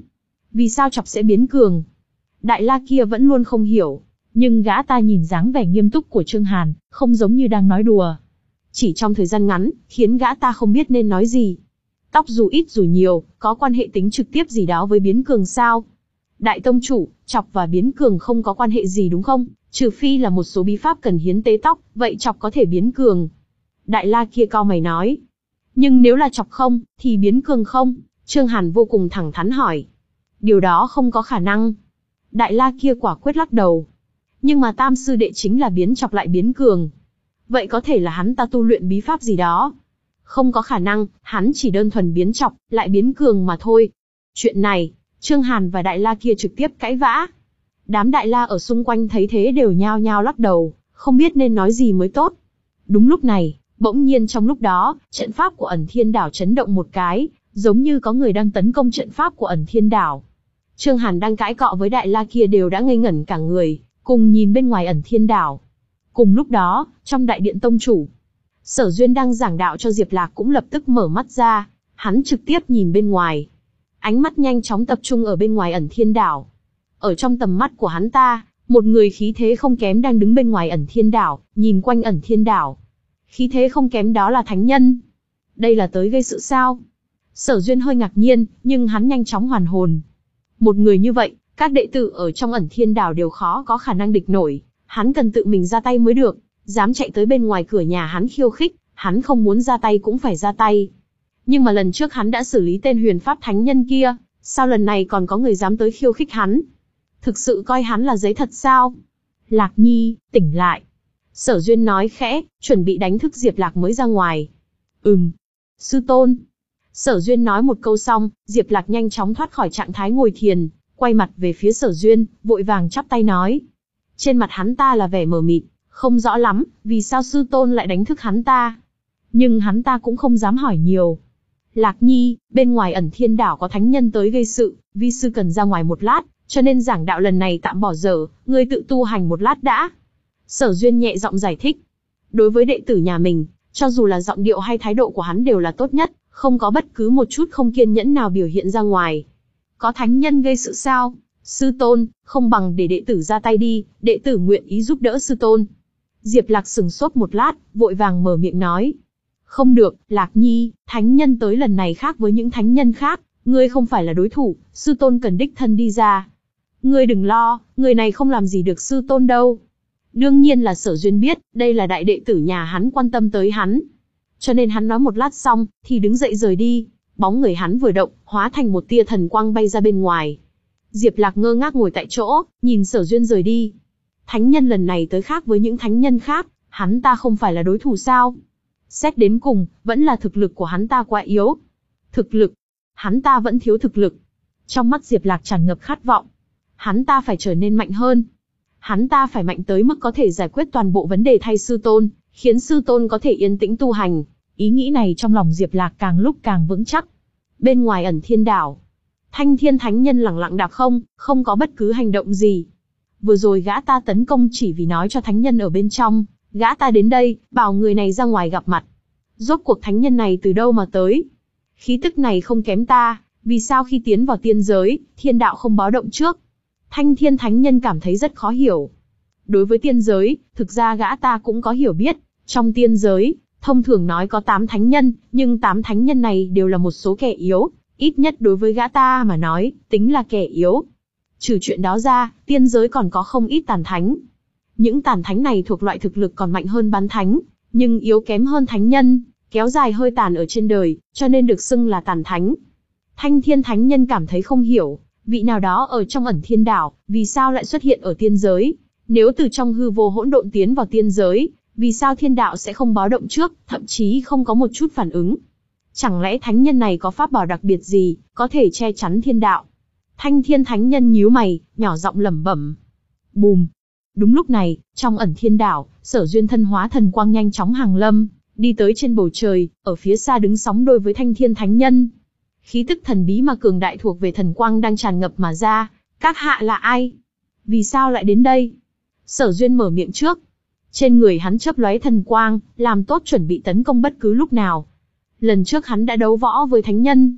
Vì sao chọc sẽ biến cường? Đại la kia vẫn luôn không hiểu, nhưng gã ta nhìn dáng vẻ nghiêm túc của Trương Hàn, không giống như đang nói đùa. Chỉ trong thời gian ngắn, khiến gã ta không biết nên nói gì. Tóc dù ít dù nhiều, có quan hệ tính trực tiếp gì đó với biến cường sao? Đại tông chủ, chọc và biến cường không có quan hệ gì đúng không? Trừ phi là một số bí pháp cần hiến tế tóc, vậy chọc có thể biến cường. Đại la kia cau mày nói. Nhưng nếu là chọc không, thì biến cường không? Trương Hàn vô cùng thẳng thắn hỏi. Điều đó không có khả năng. Đại la kia quả quyết lắc đầu. Nhưng mà tam sư đệ chính là biến chọc lại biến cường. Vậy có thể là hắn ta tu luyện bí pháp gì đó. Không có khả năng, hắn chỉ đơn thuần biến chọc, lại biến cường mà thôi. Chuyện này, Trương Hàn và Đại La kia trực tiếp cãi vã. Đám Đại La ở xung quanh thấy thế đều nhao nhao lắc đầu, không biết nên nói gì mới tốt. Đúng lúc này, bỗng nhiên trong lúc đó, trận pháp của ẩn thiên đảo chấn động một cái, giống như có người đang tấn công trận pháp của ẩn thiên đảo. Trương Hàn đang cãi cọ với Đại La kia đều đã ngây ngẩn cả người, cùng nhìn bên ngoài ẩn thiên đảo. Cùng lúc đó, trong đại điện tông chủ, Sở Duyên đang giảng đạo cho Diệp Lạc cũng lập tức mở mắt ra, hắn trực tiếp nhìn bên ngoài. Ánh mắt nhanh chóng tập trung ở bên ngoài ẩn thiên đảo. Ở trong tầm mắt của hắn ta, một người khí thế không kém đang đứng bên ngoài ẩn thiên đảo, nhìn quanh ẩn thiên đảo. Khí thế không kém đó là thánh nhân. Đây là tới gây sự sao? Sở Duyên hơi ngạc nhiên, nhưng hắn nhanh chóng hoàn hồn. Một người như vậy, các đệ tử ở trong ẩn thiên đảo đều khó có khả năng địch nổi. Hắn cần tự mình ra tay mới được, dám chạy tới bên ngoài cửa nhà hắn khiêu khích, hắn không muốn ra tay cũng phải ra tay. Nhưng mà lần trước hắn đã xử lý tên huyền pháp thánh nhân kia, sao lần này còn có người dám tới khiêu khích hắn? Thực sự coi hắn là giấy thật sao? Lạc Nhi, tỉnh lại. Sở Duyên nói khẽ, chuẩn bị đánh thức Diệp Lạc mới ra ngoài. Ừm, sư tôn. Sở Duyên nói một câu xong, Diệp Lạc nhanh chóng thoát khỏi trạng thái ngồi thiền, quay mặt về phía Sở Duyên, vội vàng chắp tay nói. Trên mặt hắn ta là vẻ mờ mịt, không rõ lắm, vì sao sư tôn lại đánh thức hắn ta. Nhưng hắn ta cũng không dám hỏi nhiều. Lạc Nhi, bên ngoài ẩn thiên đảo có thánh nhân tới gây sự, vi sư cần ra ngoài một lát, cho nên giảng đạo lần này tạm bỏ dở, ngươi tự tu hành một lát đã. Sở Duyên nhẹ giọng giải thích. Đối với đệ tử nhà mình, cho dù là giọng điệu hay thái độ của hắn đều là tốt nhất, không có bất cứ một chút không kiên nhẫn nào biểu hiện ra ngoài. Có thánh nhân gây sự sao? Sư tôn, không bằng để đệ tử ra tay đi, đệ tử nguyện ý giúp đỡ sư tôn. Diệp Lạc sừng sốt một lát, vội vàng mở miệng nói. Không được, Lạc Nhi, thánh nhân tới lần này khác với những thánh nhân khác, ngươi không phải là đối thủ, sư tôn cần đích thân đi ra. Ngươi đừng lo, người này không làm gì được sư tôn đâu. Đương nhiên là Sở Duyên biết, đây là đại đệ tử nhà hắn quan tâm tới hắn. Cho nên hắn nói một lát xong, thì đứng dậy rời đi, bóng người hắn vừa động, hóa thành một tia thần quang bay ra bên ngoài. Diệp Lạc ngơ ngác ngồi tại chỗ, nhìn Sở Duyên rời đi. Thánh nhân lần này tới khác với những thánh nhân khác, hắn ta không phải là đối thủ sao? Xét đến cùng, vẫn là thực lực của hắn ta quá yếu. Thực lực? Hắn ta vẫn thiếu thực lực. Trong mắt Diệp Lạc tràn ngập khát vọng. Hắn ta phải trở nên mạnh hơn. Hắn ta phải mạnh tới mức có thể giải quyết toàn bộ vấn đề thay sư tôn, khiến sư tôn có thể yên tĩnh tu hành. Ý nghĩ này trong lòng Diệp Lạc càng lúc càng vững chắc. Bên ngoài ẩn thiên đảo, Thanh Thiên Thánh Nhân lặng lặng đạp không, không có bất cứ hành động gì. Vừa rồi gã ta tấn công chỉ vì nói cho thánh nhân ở bên trong, gã ta đến đây, bảo người này ra ngoài gặp mặt. Rốt cuộc thánh nhân này từ đâu mà tới? Khí tức này không kém ta, vì sao khi tiến vào tiên giới, thiên đạo không báo động trước? Thanh Thiên Thánh Nhân cảm thấy rất khó hiểu. Đối với tiên giới, thực ra gã ta cũng có hiểu biết. Trong tiên giới, thông thường nói có tám thánh nhân, nhưng tám thánh nhân này đều là một số kẻ yếu. Ít nhất đối với gã ta mà nói, tính là kẻ yếu. Trừ chuyện đó ra, tiên giới còn có không ít tàn thánh. Những tàn thánh này thuộc loại thực lực còn mạnh hơn bán thánh, nhưng yếu kém hơn thánh nhân, kéo dài hơi tàn ở trên đời, cho nên được xưng là tàn thánh. Thanh Thiên Thánh Nhân cảm thấy không hiểu, vị nào đó ở trong ẩn thiên đảo, vì sao lại xuất hiện ở tiên giới? Nếu từ trong hư vô hỗn độn tiến vào tiên giới, vì sao thiên đạo sẽ không báo động trước, thậm chí không có một chút phản ứng? Chẳng lẽ thánh nhân này có pháp bảo đặc biệt gì, có thể che chắn thiên đạo? Thanh Thiên Thánh Nhân nhíu mày, nhỏ giọng lẩm bẩm. Bùm! Đúng lúc này, trong ẩn thiên đảo, Sở Duyên thân hóa thần quang nhanh chóng hàng lâm, đi tới trên bầu trời, ở phía xa đứng sóng đôi với Thanh Thiên Thánh Nhân. Khí tức thần bí mà cường đại thuộc về thần quang đang tràn ngập mà ra. Các hạ là ai? Vì sao lại đến đây? Sở Duyên mở miệng trước. Trên người hắn chớp lóe thần quang, làm tốt chuẩn bị tấn công bất cứ lúc nào. Lần trước hắn đã đấu võ với thánh nhân.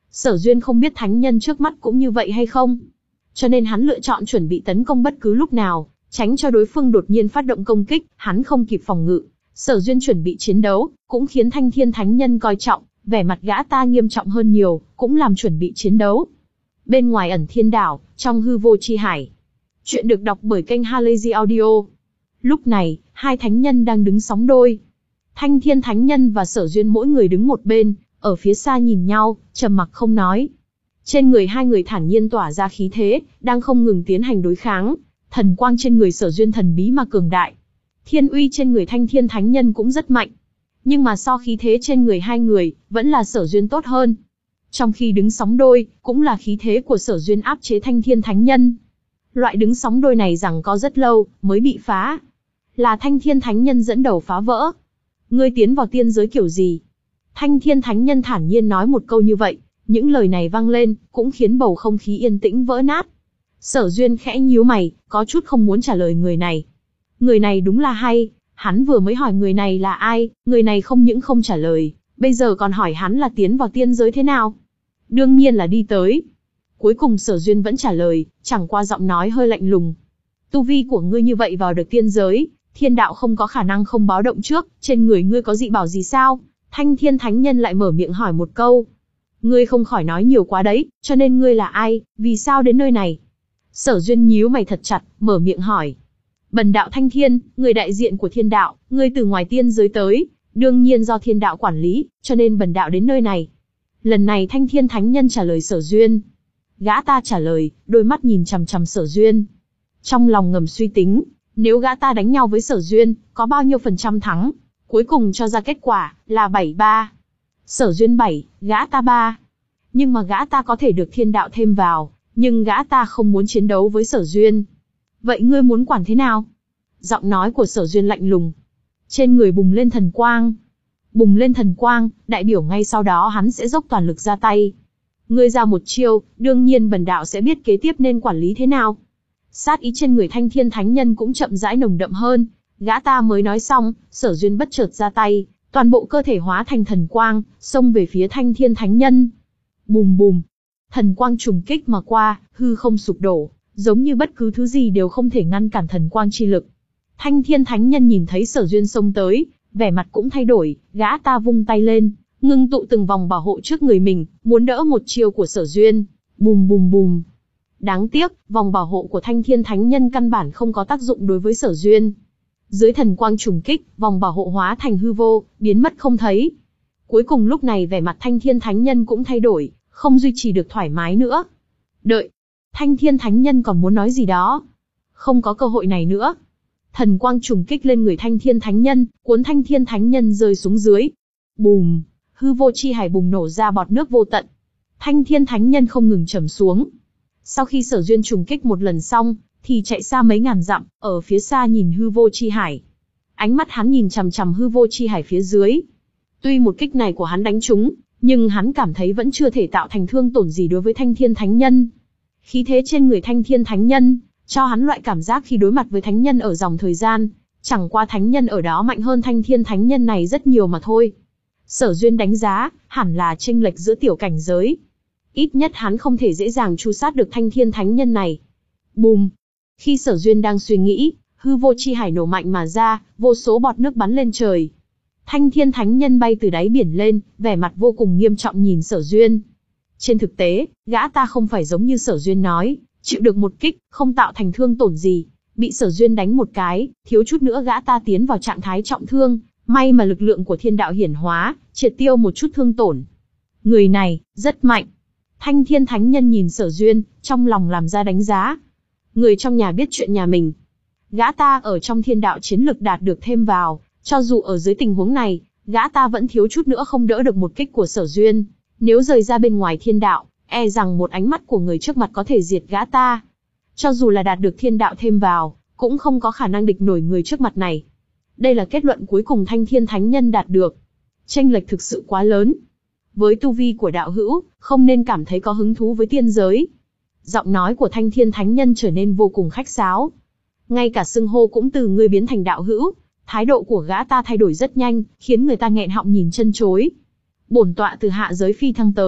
Sở Duyên không biết thánh nhân trước mắt cũng như vậy hay không, cho nên hắn lựa chọn chuẩn bị tấn công bất cứ lúc nào, tránh cho đối phương đột nhiên phát động công kích, hắn không kịp phòng ngự. Sở Duyên chuẩn bị chiến đấu, cũng khiến Thanh Thiên Thánh Nhân coi trọng, vẻ mặt gã ta nghiêm trọng hơn nhiều, cũng làm chuẩn bị chiến đấu. Bên ngoài Ẩn Thiên Đảo, trong hư vô chi hải. Chuyện được đọc bởi kênh Halazy Audio. Lúc này, hai thánh nhân đang đứng sóng đôi. Thanh Thiên Thánh Nhân và Sở Duyên mỗi người đứng một bên, ở phía xa nhìn nhau, trầm mặc không nói. Trên người hai người thản nhiên tỏa ra khí thế, đang không ngừng tiến hành đối kháng. Thần quang trên người Sở Duyên thần bí mà cường đại. Thiên uy trên người Thanh Thiên Thánh Nhân cũng rất mạnh. Nhưng mà so khí thế trên người hai người, vẫn là Sở Duyên tốt hơn. Trong khi đứng sóng đôi, cũng là khí thế của Sở Duyên áp chế Thanh Thiên Thánh Nhân. Loại đứng sóng đôi này giằng co rất lâu, mới bị phá. Là Thanh Thiên Thánh Nhân dẫn đầu phá vỡ. Ngươi tiến vào tiên giới kiểu gì? Thanh Thiên Thánh Nhân thản nhiên nói một câu như vậy, những lời này vang lên, cũng khiến bầu không khí yên tĩnh vỡ nát. Sở Duyên khẽ nhíu mày, có chút không muốn trả lời người này. Người này đúng là hay, hắn vừa mới hỏi người này là ai, người này không những không trả lời, bây giờ còn hỏi hắn là tiến vào tiên giới thế nào. Đương nhiên là đi tới. Cuối cùng Sở Duyên vẫn trả lời, chẳng qua giọng nói hơi lạnh lùng. Tu vi của ngươi như vậy vào được tiên giới, thiên đạo không có khả năng không báo động trước, trên người ngươi có dị bảo gì sao? Thanh Thiên Thánh Nhân lại mở miệng hỏi một câu. Ngươi không khỏi nói nhiều quá đấy, cho nên ngươi là ai, vì sao đến nơi này? Sở Duyên nhíu mày thật chặt, mở miệng hỏi. Bần đạo Thanh Thiên, người đại diện của thiên đạo, ngươi từ ngoài tiên giới tới, đương nhiên do thiên đạo quản lý, cho nên bần đạo đến nơi này. Lần này Thanh Thiên Thánh Nhân trả lời Sở Duyên. Gã ta trả lời, đôi mắt nhìn chằm chằm Sở Duyên. Trong lòng ngầm suy tính, nếu gã ta đánh nhau với Sở Duyên, có bao nhiêu phần trăm thắng? Cuối cùng cho ra kết quả, là bảy ba. Sở Duyên bảy, gã ta ba. Nhưng mà gã ta có thể được thiên đạo thêm vào, nhưng gã ta không muốn chiến đấu với Sở Duyên. Vậy ngươi muốn quản thế nào? Giọng nói của Sở Duyên lạnh lùng. Trên người bùng lên thần quang. Bùng lên thần quang, đại biểu ngay sau đó hắn sẽ dốc toàn lực ra tay. Ngươi ra một chiêu, đương nhiên bần đạo sẽ biết kế tiếp nên quản lý thế nào. Sát ý trên người Thanh Thiên Thánh Nhân cũng chậm rãi nồng đậm hơn. Gã ta mới nói xong, Sở Duyên bất chợt ra tay, toàn bộ cơ thể hóa thành thần quang, xông về phía Thanh Thiên Thánh Nhân. Bùm bùm, thần quang trùng kích mà qua, hư không sụp đổ, giống như bất cứ thứ gì đều không thể ngăn cản thần quang chi lực. Thanh Thiên Thánh Nhân nhìn thấy Sở Duyên xông tới, vẻ mặt cũng thay đổi, gã ta vung tay lên, ngưng tụ từng vòng bảo hộ trước người mình, muốn đỡ một chiêu của Sở Duyên. Bùm bùm bùm. Đáng tiếc, vòng bảo hộ của Thanh Thiên Thánh Nhân căn bản không có tác dụng đối với Sở Duyên. Dưới thần quang trùng kích, vòng bảo hộ hóa thành hư vô, biến mất không thấy. Cuối cùng lúc này vẻ mặt Thanh Thiên Thánh Nhân cũng thay đổi, không duy trì được thoải mái nữa. Đợi. Thanh Thiên Thánh Nhân còn muốn nói gì đó. Không có cơ hội này nữa. Thần quang trùng kích lên người Thanh Thiên Thánh Nhân, cuốn Thanh Thiên Thánh Nhân rơi xuống dưới. Bùm. Hư vô chi hải bùng nổ ra bọt nước vô tận. Thanh Thiên Thánh Nhân không ngừng trầm xuống. Sau khi Sở Duyên trùng kích một lần xong, thì chạy xa mấy ngàn dặm, ở phía xa nhìn hư vô chi hải. Ánh mắt hắn nhìn chằm chằm hư vô chi hải phía dưới. Tuy một kích này của hắn đánh trúng, nhưng hắn cảm thấy vẫn chưa thể tạo thành thương tổn gì đối với Thanh Thiên Thánh Nhân. Khí thế trên người Thanh Thiên Thánh Nhân, cho hắn loại cảm giác khi đối mặt với Thánh Nhân ở dòng thời gian, chẳng qua Thánh Nhân ở đó mạnh hơn Thanh Thiên Thánh Nhân này rất nhiều mà thôi. Sở Duyên đánh giá, hẳn là chênh lệch giữa tiểu cảnh giới. Ít nhất hắn không thể dễ dàng tru sát được Thanh Thiên Thánh Nhân này. Bùm! Khi Sở Duyên đang suy nghĩ, hư vô chi hải nổ mạnh mà ra, vô số bọt nước bắn lên trời. Thanh Thiên Thánh Nhân bay từ đáy biển lên, vẻ mặt vô cùng nghiêm trọng nhìn Sở Duyên. Trên thực tế, gã ta không phải giống như Sở Duyên nói, chịu được một kích, không tạo thành thương tổn gì. Bị Sở Duyên đánh một cái, thiếu chút nữa gã ta tiến vào trạng thái trọng thương, may mà lực lượng của thiên đạo hiển hóa, triệt tiêu một chút thương tổn. Người này, rất mạnh. Thanh Thiên Thánh Nhân nhìn Sở Duyên, trong lòng làm ra đánh giá. Người trong nhà biết chuyện nhà mình. Gã ta ở trong thiên đạo chiến lực đạt được thêm vào, cho dù ở dưới tình huống này, gã ta vẫn thiếu chút nữa không đỡ được một kích của Sở Duyên. Nếu rời ra bên ngoài thiên đạo, e rằng một ánh mắt của người trước mặt có thể diệt gã ta. Cho dù là đạt được thiên đạo thêm vào, cũng không có khả năng địch nổi người trước mặt này. Đây là kết luận cuối cùng Thanh Thiên Thánh Nhân đạt được. Chênh lệch thực sự quá lớn. Với tu vi của đạo hữu, không nên cảm thấy có hứng thú với tiên giới. Giọng nói của Thanh Thiên Thánh Nhân trở nên vô cùng khách sáo. Ngay cả xưng hô cũng từ ngươi biến thành đạo hữu. Thái độ của gã ta thay đổi rất nhanh, khiến người ta nghẹn họng nhìn chân chối. Bổn tọa từ hạ giới phi thăng tới,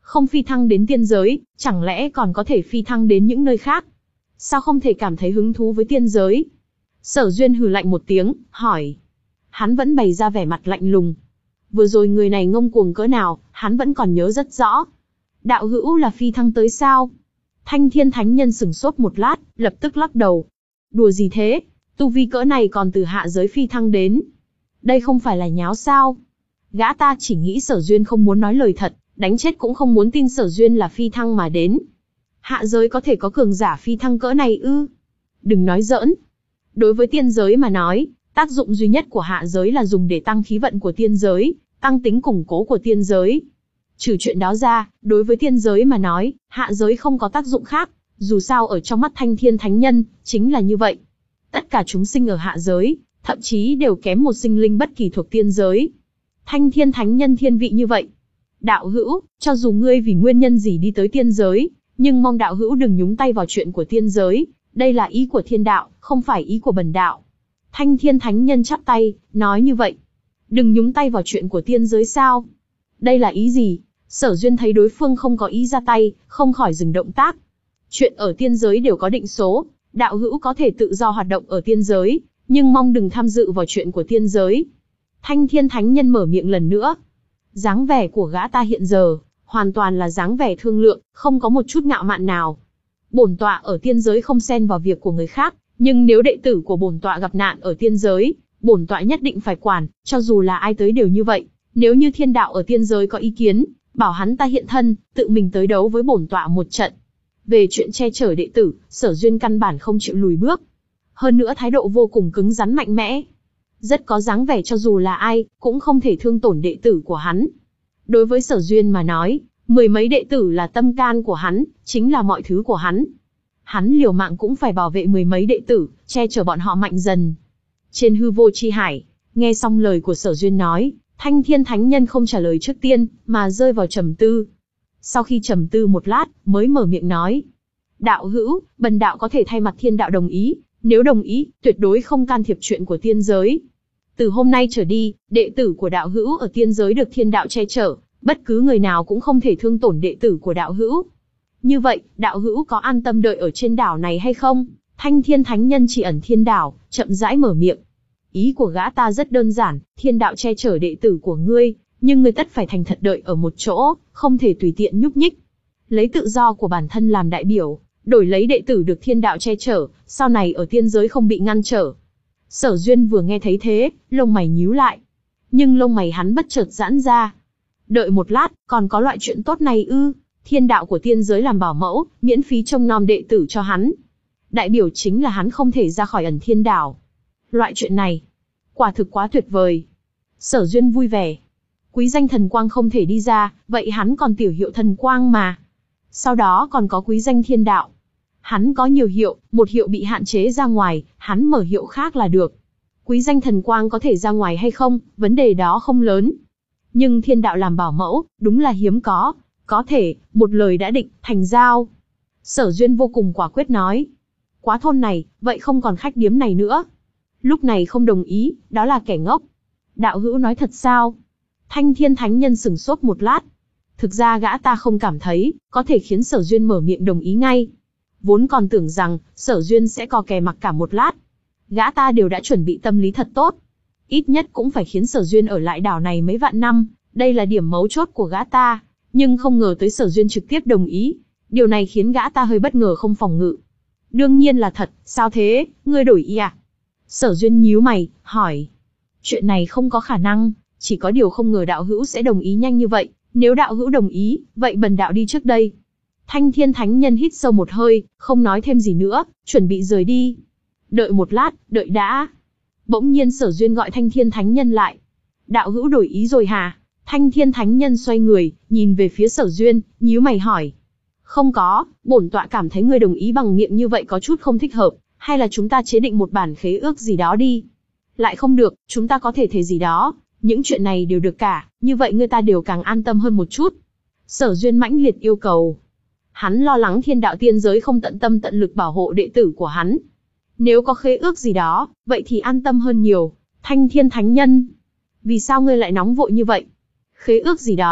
Không phi thăng đến tiên giới, chẳng lẽ còn có thể phi thăng đến những nơi khác? Sao không thể cảm thấy hứng thú với tiên giới? Sở Duyên hừ lạnh một tiếng, hỏi. Hắn vẫn bày ra vẻ mặt lạnh lùng. Vừa rồi người này ngông cuồng cỡ nào, hắn vẫn còn nhớ rất rõ. Đạo hữu là phi thăng tới sao? Thanh Thiên Thánh Nhân sửng sốt một lát, lập tức lắc đầu. Đùa gì thế? Tu vi cỡ này còn từ hạ giới phi thăng đến. Đây không phải là nháo sao? Gã ta chỉ nghĩ Sở Duyên không muốn nói lời thật, đánh chết cũng không muốn tin Sở Duyên là phi thăng mà đến. Hạ giới có thể có cường giả phi thăng cỡ này ư? Đừng nói giỡn. Đối với tiên giới mà nói, tác dụng duy nhất của hạ giới là dùng để tăng khí vận của tiên giới, tăng tính củng cố của tiên giới. Trừ chuyện đó ra, đối với tiên giới mà nói, hạ giới không có tác dụng khác, dù sao ở trong mắt Thanh Thiên Thánh Nhân, chính là như vậy. Tất cả chúng sinh ở hạ giới, thậm chí đều kém một sinh linh bất kỳ thuộc tiên giới. Thanh Thiên Thánh Nhân thiên vị như vậy. Đạo hữu, cho dù ngươi vì nguyên nhân gì đi tới tiên giới, nhưng mong đạo hữu đừng nhúng tay vào chuyện của tiên giới, đây là ý của thiên đạo, không phải ý của bần đạo. Thanh Thiên Thánh Nhân chắp tay, nói như vậy. Đừng nhúng tay vào chuyện của tiên giới sao? Đây là ý gì? Sở Duyên thấy đối phương không có ý ra tay, không khỏi dừng động tác. Chuyện ở tiên giới đều có định số, đạo hữu có thể tự do hoạt động ở tiên giới, nhưng mong đừng tham dự vào chuyện của tiên giới. Thanh Thiên Thánh Nhân mở miệng lần nữa. Dáng vẻ của gã ta hiện giờ, hoàn toàn là dáng vẻ thương lượng, không có một chút ngạo mạn nào. Bổn tọa ở tiên giới không xen vào việc của người khác, nhưng nếu đệ tử của bổn tọa gặp nạn ở tiên giới, bổn tọa nhất định phải quản, cho dù là ai tới đều như vậy. Nếu như thiên đạo ở tiên giới có ý kiến, bảo hắn ta hiện thân, tự mình tới đấu với bổn tọa một trận. Về chuyện che chở đệ tử, Sở Duyên căn bản không chịu lùi bước. Hơn nữa thái độ vô cùng cứng rắn mạnh mẽ. Rất có dáng vẻ cho dù là ai, cũng không thể thương tổn đệ tử của hắn. Đối với Sở Duyên mà nói, mười mấy đệ tử là tâm can của hắn, chính là mọi thứ của hắn. Hắn liều mạng cũng phải bảo vệ mười mấy đệ tử, che chở bọn họ mạnh dần. Trên hư vô chi hải, nghe xong lời của Sở Duyên nói, Thanh Thiên Thánh Nhân không trả lời trước tiên, mà rơi vào trầm tư. Sau khi trầm tư một lát, mới mở miệng nói. Đạo hữu, bần đạo có thể thay mặt thiên đạo đồng ý, nếu đồng ý, tuyệt đối không can thiệp chuyện của tiên giới. Từ hôm nay trở đi, đệ tử của đạo hữu ở tiên giới được thiên đạo che chở, bất cứ người nào cũng không thể thương tổn đệ tử của đạo hữu. Như vậy, đạo hữu có an tâm đợi ở trên đảo này hay không? Thanh Thiên Thánh Nhân chỉ ẩn thiên đảo, chậm rãi mở miệng. Ý của gã ta rất đơn giản, thiên đạo che chở đệ tử của ngươi, nhưng ngươi tất phải thành thật đợi ở một chỗ, không thể tùy tiện nhúc nhích. Lấy tự do của bản thân làm đại biểu, đổi lấy đệ tử được thiên đạo che chở, sau này ở tiên giới không bị ngăn trở. Sở Duyên vừa nghe thấy thế, lông mày nhíu lại. Nhưng lông mày hắn bất chợt giãn ra. Đợi một lát, còn có loại chuyện tốt này ư? Thiên đạo của tiên giới làm bảo mẫu, miễn phí trông nom đệ tử cho hắn. Đại biểu chính là hắn không thể ra khỏi ẩn thiên đảo. Loại chuyện này, quả thực quá tuyệt vời. Sở Duyên vui vẻ. Quý danh thần quang không thể đi ra, vậy hắn còn tiểu hiệu thần quang mà. Sau đó còn có quý danh thiên đạo. Hắn có nhiều hiệu, một hiệu bị hạn chế ra ngoài, hắn mở hiệu khác là được. Quý danh thần quang có thể ra ngoài hay không, vấn đề đó không lớn. Nhưng thiên đạo làm bảo mẫu, đúng là hiếm có. Có thể, một lời đã định, thành giao. Sở Duyên vô cùng quả quyết nói. Quá thôn này, vậy không còn khách điếm này nữa. Lúc này không đồng ý, đó là kẻ ngốc. Đạo hữu nói thật sao? Thanh Thiên Thánh Nhân sửng sốt một lát. Thực ra gã ta không cảm thấy, có thể khiến Sở Duyên mở miệng đồng ý ngay. Vốn còn tưởng rằng, Sở Duyên sẽ co kè mặc cả một lát. Gã ta đều đã chuẩn bị tâm lý thật tốt. Ít nhất cũng phải khiến Sở Duyên ở lại đảo này mấy vạn năm, đây là điểm mấu chốt của gã ta. Nhưng không ngờ tới Sở Duyên trực tiếp đồng ý. Điều này khiến gã ta hơi bất ngờ không phòng ngự. Đương nhiên là thật, sao thế, ngươi đổi ý à? Sở Duyên nhíu mày, hỏi. Chuyện này không có khả năng, chỉ có điều không ngờ đạo hữu sẽ đồng ý nhanh như vậy. Nếu đạo hữu đồng ý, vậy bần đạo đi trước đây. Thanh Thiên Thánh Nhân hít sâu một hơi, không nói thêm gì nữa, chuẩn bị rời đi. Đợi một lát, đợi đã. Bỗng nhiên Sở Duyên gọi Thanh Thiên Thánh Nhân lại. Đạo hữu đổi ý rồi hả? Thanh Thiên Thánh Nhân xoay người, nhìn về phía Sở Duyên, nhíu mày hỏi. Không có, bổn tọa cảm thấy ngươi đồng ý bằng miệng như vậy có chút không thích hợp, hay là chúng ta chế định một bản khế ước gì đó đi. Lại không được, chúng ta có thể thề gì đó, những chuyện này đều được cả, như vậy người ta đều càng an tâm hơn một chút. Sở Duyên mãnh liệt yêu cầu. Hắn lo lắng thiên đạo tiên giới không tận tâm tận lực bảo hộ đệ tử của hắn. Nếu có khế ước gì đó, vậy thì an tâm hơn nhiều. Thanh Thiên Thánh Nhân, vì sao ngươi lại nóng vội như vậy? Khế ước gì đó,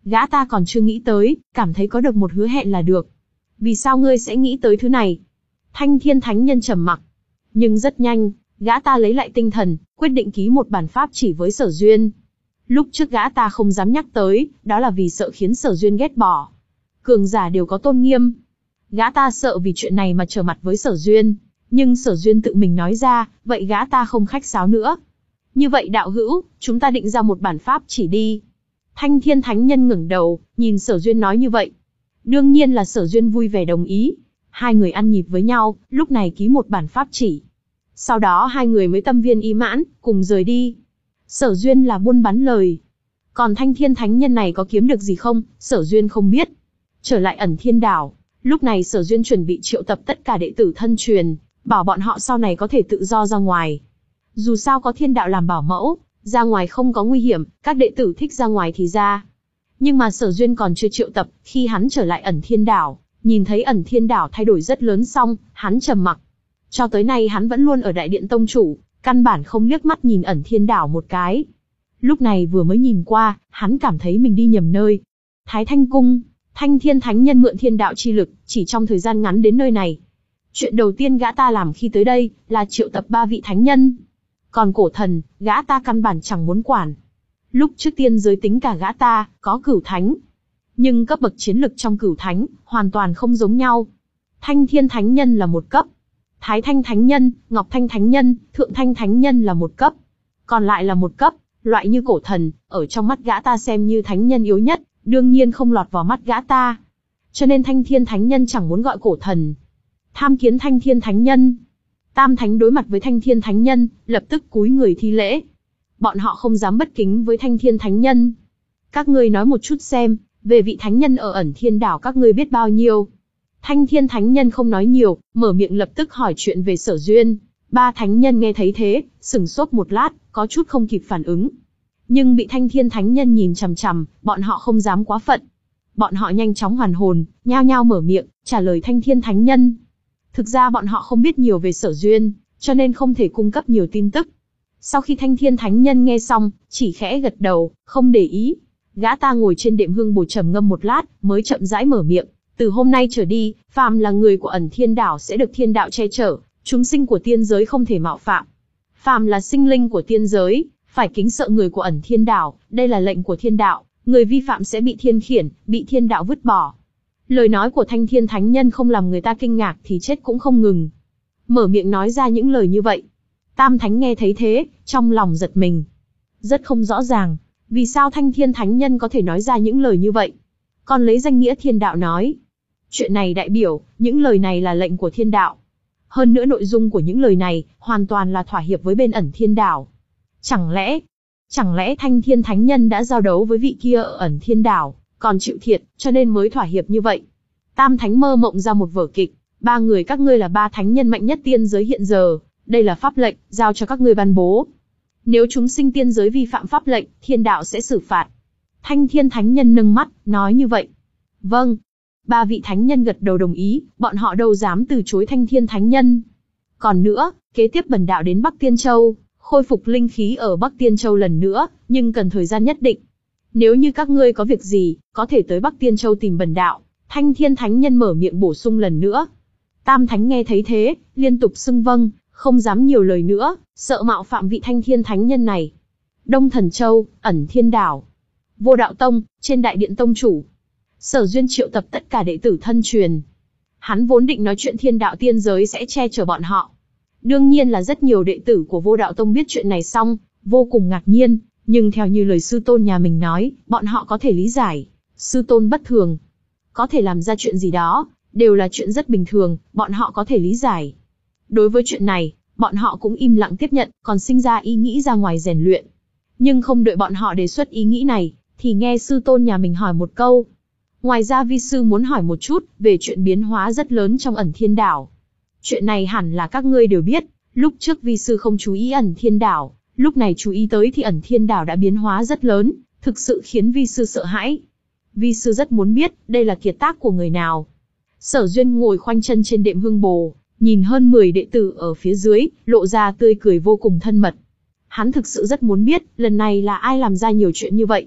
Gã ta còn chưa nghĩ tới, cảm thấy có được một hứa hẹn là được. Vì sao ngươi sẽ nghĩ tới thứ này? Thanh Thiên Thánh Nhân trầm mặc. Nhưng rất nhanh, gã ta lấy lại tinh thần, quyết định ký một bản pháp chỉ với Sở Duyên. Lúc trước gã ta không dám nhắc tới, đó là vì sợ khiến Sở Duyên ghét bỏ. Cường giả đều có tôn nghiêm. Gã ta sợ vì chuyện này mà trở mặt với Sở Duyên. Nhưng Sở Duyên tự mình nói ra, vậy gã ta không khách sáo nữa. Như vậy đạo hữu, chúng ta định ra một bản pháp chỉ đi. Thanh Thiên Thánh Nhân ngẩng đầu, nhìn Sở Duyên nói như vậy. Đương nhiên là Sở Duyên vui vẻ đồng ý. Hai người ăn nhịp với nhau, lúc này ký một bản pháp chỉ. Sau đó hai người mới tâm viên ý mãn, cùng rời đi. Sở Duyên là buôn bán lời. Còn Thanh Thiên Thánh Nhân này có kiếm được gì không, Sở Duyên không biết. Trở lại Ẩn Thiên Đảo, lúc này Sở Duyên chuẩn bị triệu tập tất cả đệ tử thân truyền, bảo bọn họ sau này có thể tự do ra ngoài. Dù sao có thiên đạo làm bảo mẫu, ra ngoài không có nguy hiểm, các đệ tử thích ra ngoài thì ra. Nhưng mà Sở Duyên còn chưa triệu tập, khi hắn trở lại Ẩn Thiên Đảo, nhìn thấy Ẩn Thiên Đảo thay đổi rất lớn xong, hắn trầm mặc. Cho tới nay hắn vẫn luôn ở Đại Điện Tông Chủ, căn bản không liếc mắt nhìn Ẩn Thiên Đảo một cái. Lúc này vừa mới nhìn qua, hắn cảm thấy mình đi nhầm nơi. Thái Thanh Cung, Thanh Thiên Thánh Nhân mượn thiên đạo chi lực, chỉ trong thời gian ngắn đến nơi này. Chuyện đầu tiên gã ta làm khi tới đây, là triệu tập ba vị thánh nhân. Còn cổ thần, gã ta căn bản chẳng muốn quản. Lúc trước tiên giới tính cả gã ta, có cửu thánh. Nhưng cấp bậc chiến lực trong cửu thánh, hoàn toàn không giống nhau. Thanh Thiên Thánh Nhân là một cấp. Thái Thanh Thánh Nhân, Ngọc Thanh Thánh Nhân, Thượng Thanh Thánh Nhân là một cấp. Còn lại là một cấp, loại như cổ thần, ở trong mắt gã ta xem như thánh nhân yếu nhất, đương nhiên không lọt vào mắt gã ta. Cho nên Thanh Thiên Thánh Nhân chẳng muốn gọi cổ thần. Tham kiến Thanh Thiên Thánh Nhân. Tam Thánh đối mặt với Thanh Thiên Thánh Nhân, lập tức cúi người thi lễ. Bọn họ không dám bất kính với Thanh Thiên Thánh Nhân. Các ngươi nói một chút xem, về vị Thánh Nhân ở Ẩn Thiên Đảo các ngươi biết bao nhiêu? Thanh Thiên Thánh Nhân không nói nhiều, mở miệng lập tức hỏi chuyện về Sở Duyên. Ba Thánh Nhân nghe thấy thế, sửng sốt một lát, có chút không kịp phản ứng. Nhưng bị Thanh Thiên Thánh Nhân nhìn chằm chằm, bọn họ không dám quá phận. Bọn họ nhanh chóng hoàn hồn, nhao nhao mở miệng, trả lời Thanh Thiên Thánh Nhân. Thực ra bọn họ không biết nhiều về Sở Duyên, cho nên không thể cung cấp nhiều tin tức. Sau khi Thanh Thiên Thánh Nhân nghe xong, chỉ khẽ gật đầu, không để ý. Gã ta ngồi trên đệm hương bồ trầm ngâm một lát, mới chậm rãi mở miệng. Từ hôm nay trở đi, phàm là người của Ẩn Thiên Đảo sẽ được thiên đạo che chở, chúng sinh của tiên giới không thể mạo phạm. Phàm là sinh linh của tiên giới, phải kính sợ người của Ẩn Thiên Đảo, đây là lệnh của thiên đạo, người vi phạm sẽ bị thiên khiển, bị thiên đạo vứt bỏ. Lời nói của Thanh Thiên Thánh Nhân không làm người ta kinh ngạc thì chết cũng không ngừng. Mở miệng nói ra những lời như vậy. Tam Thánh nghe thấy thế, trong lòng giật mình. Rất không rõ ràng, vì sao Thanh Thiên Thánh Nhân có thể nói ra những lời như vậy. Còn lấy danh nghĩa thiên đạo nói. Chuyện này đại biểu, những lời này là lệnh của thiên đạo. Hơn nữa nội dung của những lời này, hoàn toàn là thỏa hiệp với bên Ẩn Thiên Đảo. Chẳng lẽ, chẳng lẽ Thanh Thiên Thánh Nhân đã giao đấu với vị kia ở Ẩn Thiên Đảo, còn chịu thiệt, cho nên mới thỏa hiệp như vậy. Tam Thánh mơ mộng ra một vở kịch, ba người các ngươi là ba thánh nhân mạnh nhất tiên giới hiện giờ, đây là pháp lệnh, giao cho các ngươi ban bố. Nếu chúng sinh tiên giới vi phạm pháp lệnh, thiên đạo sẽ xử phạt. Thanh Thiên Thánh Nhân nâng mắt, nói như vậy. Vâng. Ba vị thánh nhân gật đầu đồng ý, bọn họ đâu dám từ chối Thanh Thiên Thánh Nhân. Còn nữa, kế tiếp bần đạo đến Bắc Tiên Châu, khôi phục linh khí ở Bắc Tiên Châu lần nữa, nhưng cần thời gian nhất định. Nếu như các ngươi có việc gì, có thể tới Bắc Tiên Châu tìm bần đạo. Thanh Thiên Thánh Nhân mở miệng bổ sung lần nữa. Tam Thánh nghe thấy thế, liên tục xưng vâng, không dám nhiều lời nữa, sợ mạo phạm vị Thanh Thiên Thánh Nhân này. Đông Thần Châu, Ẩn Thiên Đảo, Vô Đạo Tông, trên Đại Điện Tông Chủ. Sở Duyên triệu tập tất cả đệ tử thân truyền. Hắn vốn định nói chuyện thiên đạo tiên giới sẽ che chở bọn họ. Đương nhiên là rất nhiều đệ tử của Vô Đạo Tông biết chuyện này xong, vô cùng ngạc nhiên, nhưng theo như lời sư tôn nhà mình nói, bọn họ có thể lý giải. Sư tôn bất thường, có thể làm ra chuyện gì đó, đều là chuyện rất bình thường, bọn họ có thể lý giải. Đối với chuyện này, bọn họ cũng im lặng tiếp nhận, còn sinh ra ý nghĩ ra ngoài rèn luyện. Nhưng không đợi bọn họ đề xuất ý nghĩ này, thì nghe sư tôn nhà mình hỏi một câu. Ngoài ra vi sư muốn hỏi một chút, về chuyện biến hóa rất lớn trong Ẩn Thiên Đảo. Chuyện này hẳn là các ngươi đều biết, lúc trước vi sư không chú ý Ẩn Thiên Đảo, lúc này chú ý tới thì Ẩn Thiên Đảo đã biến hóa rất lớn, thực sự khiến vi sư sợ hãi. Vi sư rất muốn biết, đây là kiệt tác của người nào. Sở Duyên ngồi khoanh chân trên đệm hương bồ, nhìn hơn mười đệ tử ở phía dưới, lộ ra tươi cười vô cùng thân mật. Hắn thực sự rất muốn biết, lần này là ai làm ra nhiều chuyện như vậy.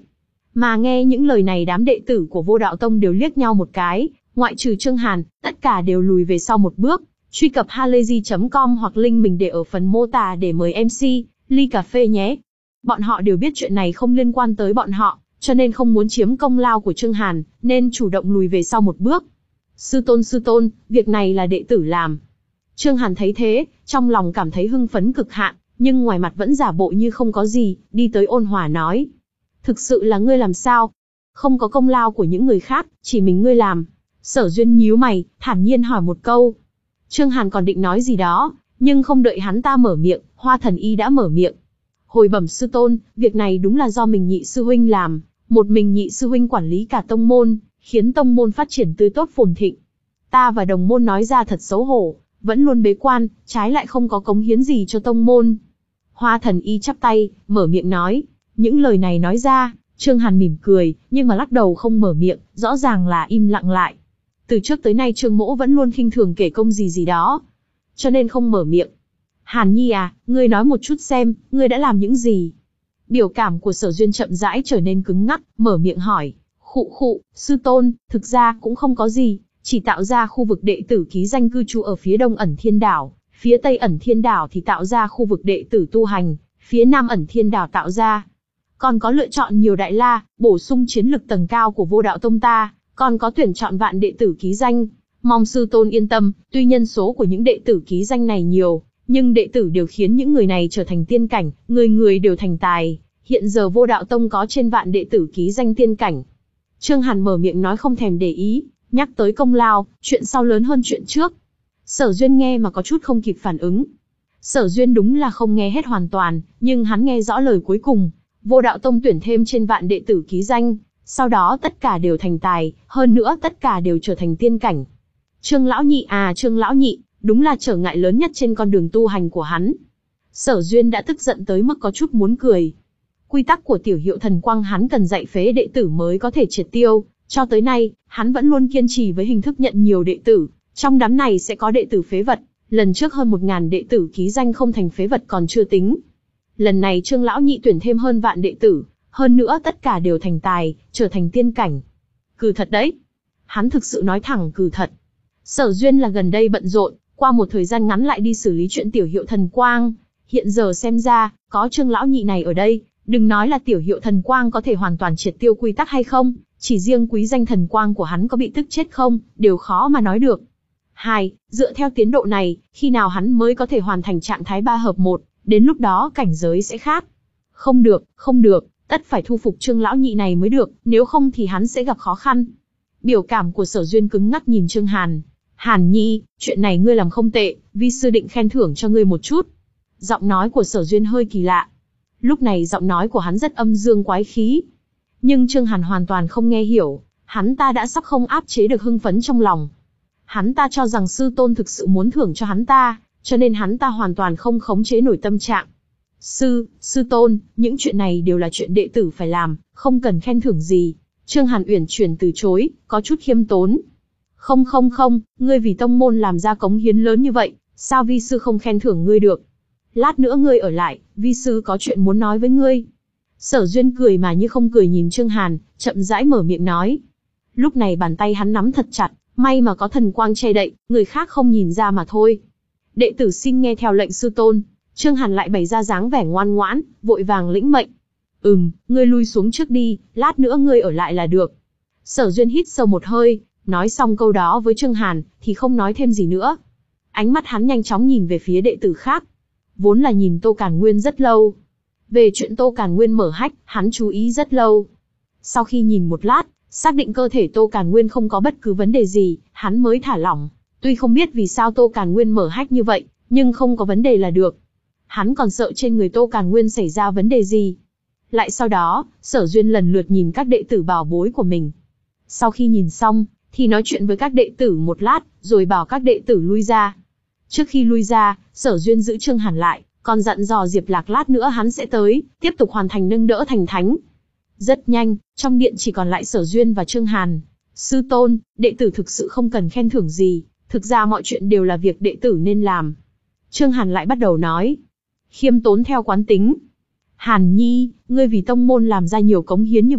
Mà nghe những lời này đám đệ tử của Vô Đạo Tông đều liếc nhau một cái, ngoại trừ Trương Hàn, tất cả đều lùi về sau một bước. Truy cập halayzi chấm com hoặc link mình để ở phần mô tả để mời em xê, ly cà phê nhé. Bọn họ đều biết chuyện này không liên quan tới bọn họ, cho nên không muốn chiếm công lao của Trương Hàn, nên chủ động lùi về sau một bước. Sư tôn sư tôn, việc này là đệ tử làm. Trương Hàn thấy thế, trong lòng cảm thấy hưng phấn cực hạn, nhưng ngoài mặt vẫn giả bộ như không có gì, đi tới ôn hòa nói. Thực sự là ngươi làm sao? Không có công lao của những người khác, chỉ mình ngươi làm. Sở Duyên nhíu mày, thản nhiên hỏi một câu. Trương Hàn còn định nói gì đó, nhưng không đợi hắn ta mở miệng, Hoa Thần Y đã mở miệng. Hồi bẩm sư tôn, việc này đúng là do mình nhị sư huynh làm, một mình nhị sư huynh quản lý cả tông môn, khiến tông môn phát triển tươi tốt phồn thịnh. Ta và đồng môn nói ra thật xấu hổ, vẫn luôn bế quan, trái lại không có cống hiến gì cho tông môn. Hoa Thần Y chắp tay, mở miệng nói. Những lời này nói ra, Trương Hàn mỉm cười, nhưng mà lắc đầu không mở miệng, rõ ràng là im lặng lại. Từ trước tới nay Trương Mỗ vẫn luôn khinh thường kể công gì gì đó, cho nên không mở miệng. Hàn Nhi à, ngươi nói một chút xem, ngươi đã làm những gì? Biểu cảm của Sở Duyên chậm rãi trở nên cứng ngắc, mở miệng hỏi. Khụ khụ, sư tôn, thực ra cũng không có gì, chỉ tạo ra khu vực đệ tử ký danh cư trú ở phía đông ẩn thiên đảo, phía tây ẩn thiên đảo thì tạo ra khu vực đệ tử tu hành, phía nam ẩn thiên đảo tạo ra. Còn có lựa chọn nhiều đại la, bổ sung chiến lực tầng cao của Vô Đạo Tông ta, còn có tuyển chọn vạn đệ tử ký danh. Mong sư tôn yên tâm, tuy nhân số của những đệ tử ký danh này nhiều, nhưng đệ tử đều khiến những người này trở thành tiên cảnh, người người đều thành tài. Hiện giờ Vô Đạo Tông có trên vạn đệ tử ký danh tiên cảnh. Trương Hàn mở miệng nói không thèm để ý, nhắc tới công lao, chuyện sau lớn hơn chuyện trước. Sở Duyên nghe mà có chút không kịp phản ứng. Sở Duyên đúng là không nghe hết hoàn toàn, nhưng hắn nghe rõ lời cuối cùng. Vô Đạo Tông tuyển thêm trên vạn đệ tử ký danh, sau đó tất cả đều thành tài, hơn nữa tất cả đều trở thành tiên cảnh. Trương lão nhị à, Trương lão nhị, đúng là trở ngại lớn nhất trên con đường tu hành của hắn. Sở Duyên đã tức giận tới mức có chút muốn cười. Quy tắc của tiểu hiệu thần quang hắn cần dạy phế đệ tử mới có thể triệt tiêu, cho tới nay, hắn vẫn luôn kiên trì với hình thức nhận nhiều đệ tử, trong đám này sẽ có đệ tử phế vật, lần trước hơn một ngàn đệ tử ký danh không thành phế vật còn chưa tính. Lần này Trương lão nhị tuyển thêm hơn vạn đệ tử, hơn nữa tất cả đều thành tài, trở thành tiên cảnh. Cừ thật đấy. Hắn thực sự nói thẳng cừ thật. Sở Duyên là gần đây bận rộn, qua một thời gian ngắn lại đi xử lý chuyện tiểu hiệu thần quang. Hiện giờ xem ra, có Trương lão nhị này ở đây, đừng nói là tiểu hiệu thần quang có thể hoàn toàn triệt tiêu quy tắc hay không, chỉ riêng quý danh thần quang của hắn có bị tức chết không, đều khó mà nói được. Hai, dựa theo tiến độ này, khi nào hắn mới có thể hoàn thành trạng thái ba hợp một, đến lúc đó cảnh giới sẽ khác. Không được, không được, tất phải thu phục Trương lão nhị này mới được, nếu không thì hắn sẽ gặp khó khăn. Biểu cảm của Sở Duyên cứng ngắc nhìn Trương Hàn. Hàn Nhi, chuyện này ngươi làm không tệ, vi sư định khen thưởng cho ngươi một chút. Giọng nói của Sở Duyên hơi kỳ lạ. Lúc này giọng nói của hắn rất âm dương quái khí. Nhưng Trương Hàn hoàn toàn không nghe hiểu, hắn ta đã sắp không áp chế được hưng phấn trong lòng. Hắn ta cho rằng sư tôn thực sự muốn thưởng cho hắn ta, cho nên hắn ta hoàn toàn không khống chế nổi tâm trạng. Sư, sư tôn, những chuyện này đều là chuyện đệ tử phải làm, không cần khen thưởng gì. Trương Hàn uyển chuyển từ chối, có chút khiêm tốn. Không không không, ngươi vì tông môn làm ra cống hiến lớn như vậy, sao vi sư không khen thưởng ngươi được? Lát nữa ngươi ở lại, vi sư có chuyện muốn nói với ngươi. Sở Duyên cười mà như không cười nhìn Trương Hàn, chậm rãi mở miệng nói. Lúc này bàn tay hắn nắm thật chặt, may mà có thần quang che đậy, người khác không nhìn ra mà thôi. Đệ tử xin nghe theo lệnh sư tôn. Trương Hàn lại bày ra dáng vẻ ngoan ngoãn, vội vàng lĩnh mệnh. Ừm, ngươi lui xuống trước đi, lát nữa ngươi ở lại là được. Sở Duyên hít sâu một hơi, nói xong câu đó với Trương Hàn, thì không nói thêm gì nữa. Ánh mắt hắn nhanh chóng nhìn về phía đệ tử khác. Vốn là nhìn Tô Càn Nguyên rất lâu. Về chuyện Tô Càn Nguyên mở hách, hắn chú ý rất lâu. Sau khi nhìn một lát, xác định cơ thể Tô Càn Nguyên không có bất cứ vấn đề gì, hắn mới thả lỏng. Tuy không biết vì sao Tô Càn Nguyên mở hách như vậy, nhưng không có vấn đề là được. Hắn còn sợ trên người Tô Càn Nguyên xảy ra vấn đề gì. Lại sau đó, Sở Duyên lần lượt nhìn các đệ tử bảo bối của mình. Sau khi nhìn xong, thì nói chuyện với các đệ tử một lát, rồi bảo các đệ tử lui ra. Trước khi lui ra, Sở Duyên giữ Trương Hàn lại, còn dặn dò Diệp Lạc lát nữa hắn sẽ tới, tiếp tục hoàn thành nâng đỡ thành thánh. Rất nhanh, trong điện chỉ còn lại Sở Duyên và Trương Hàn. Sư tôn, đệ tử thực sự không cần khen thưởng gì, thực ra mọi chuyện đều là việc đệ tử nên làm. Trương Hàn lại bắt đầu nói. Khiêm tốn theo quán tính. Hàn Nhi, ngươi vì tông môn làm ra nhiều cống hiến như vậy,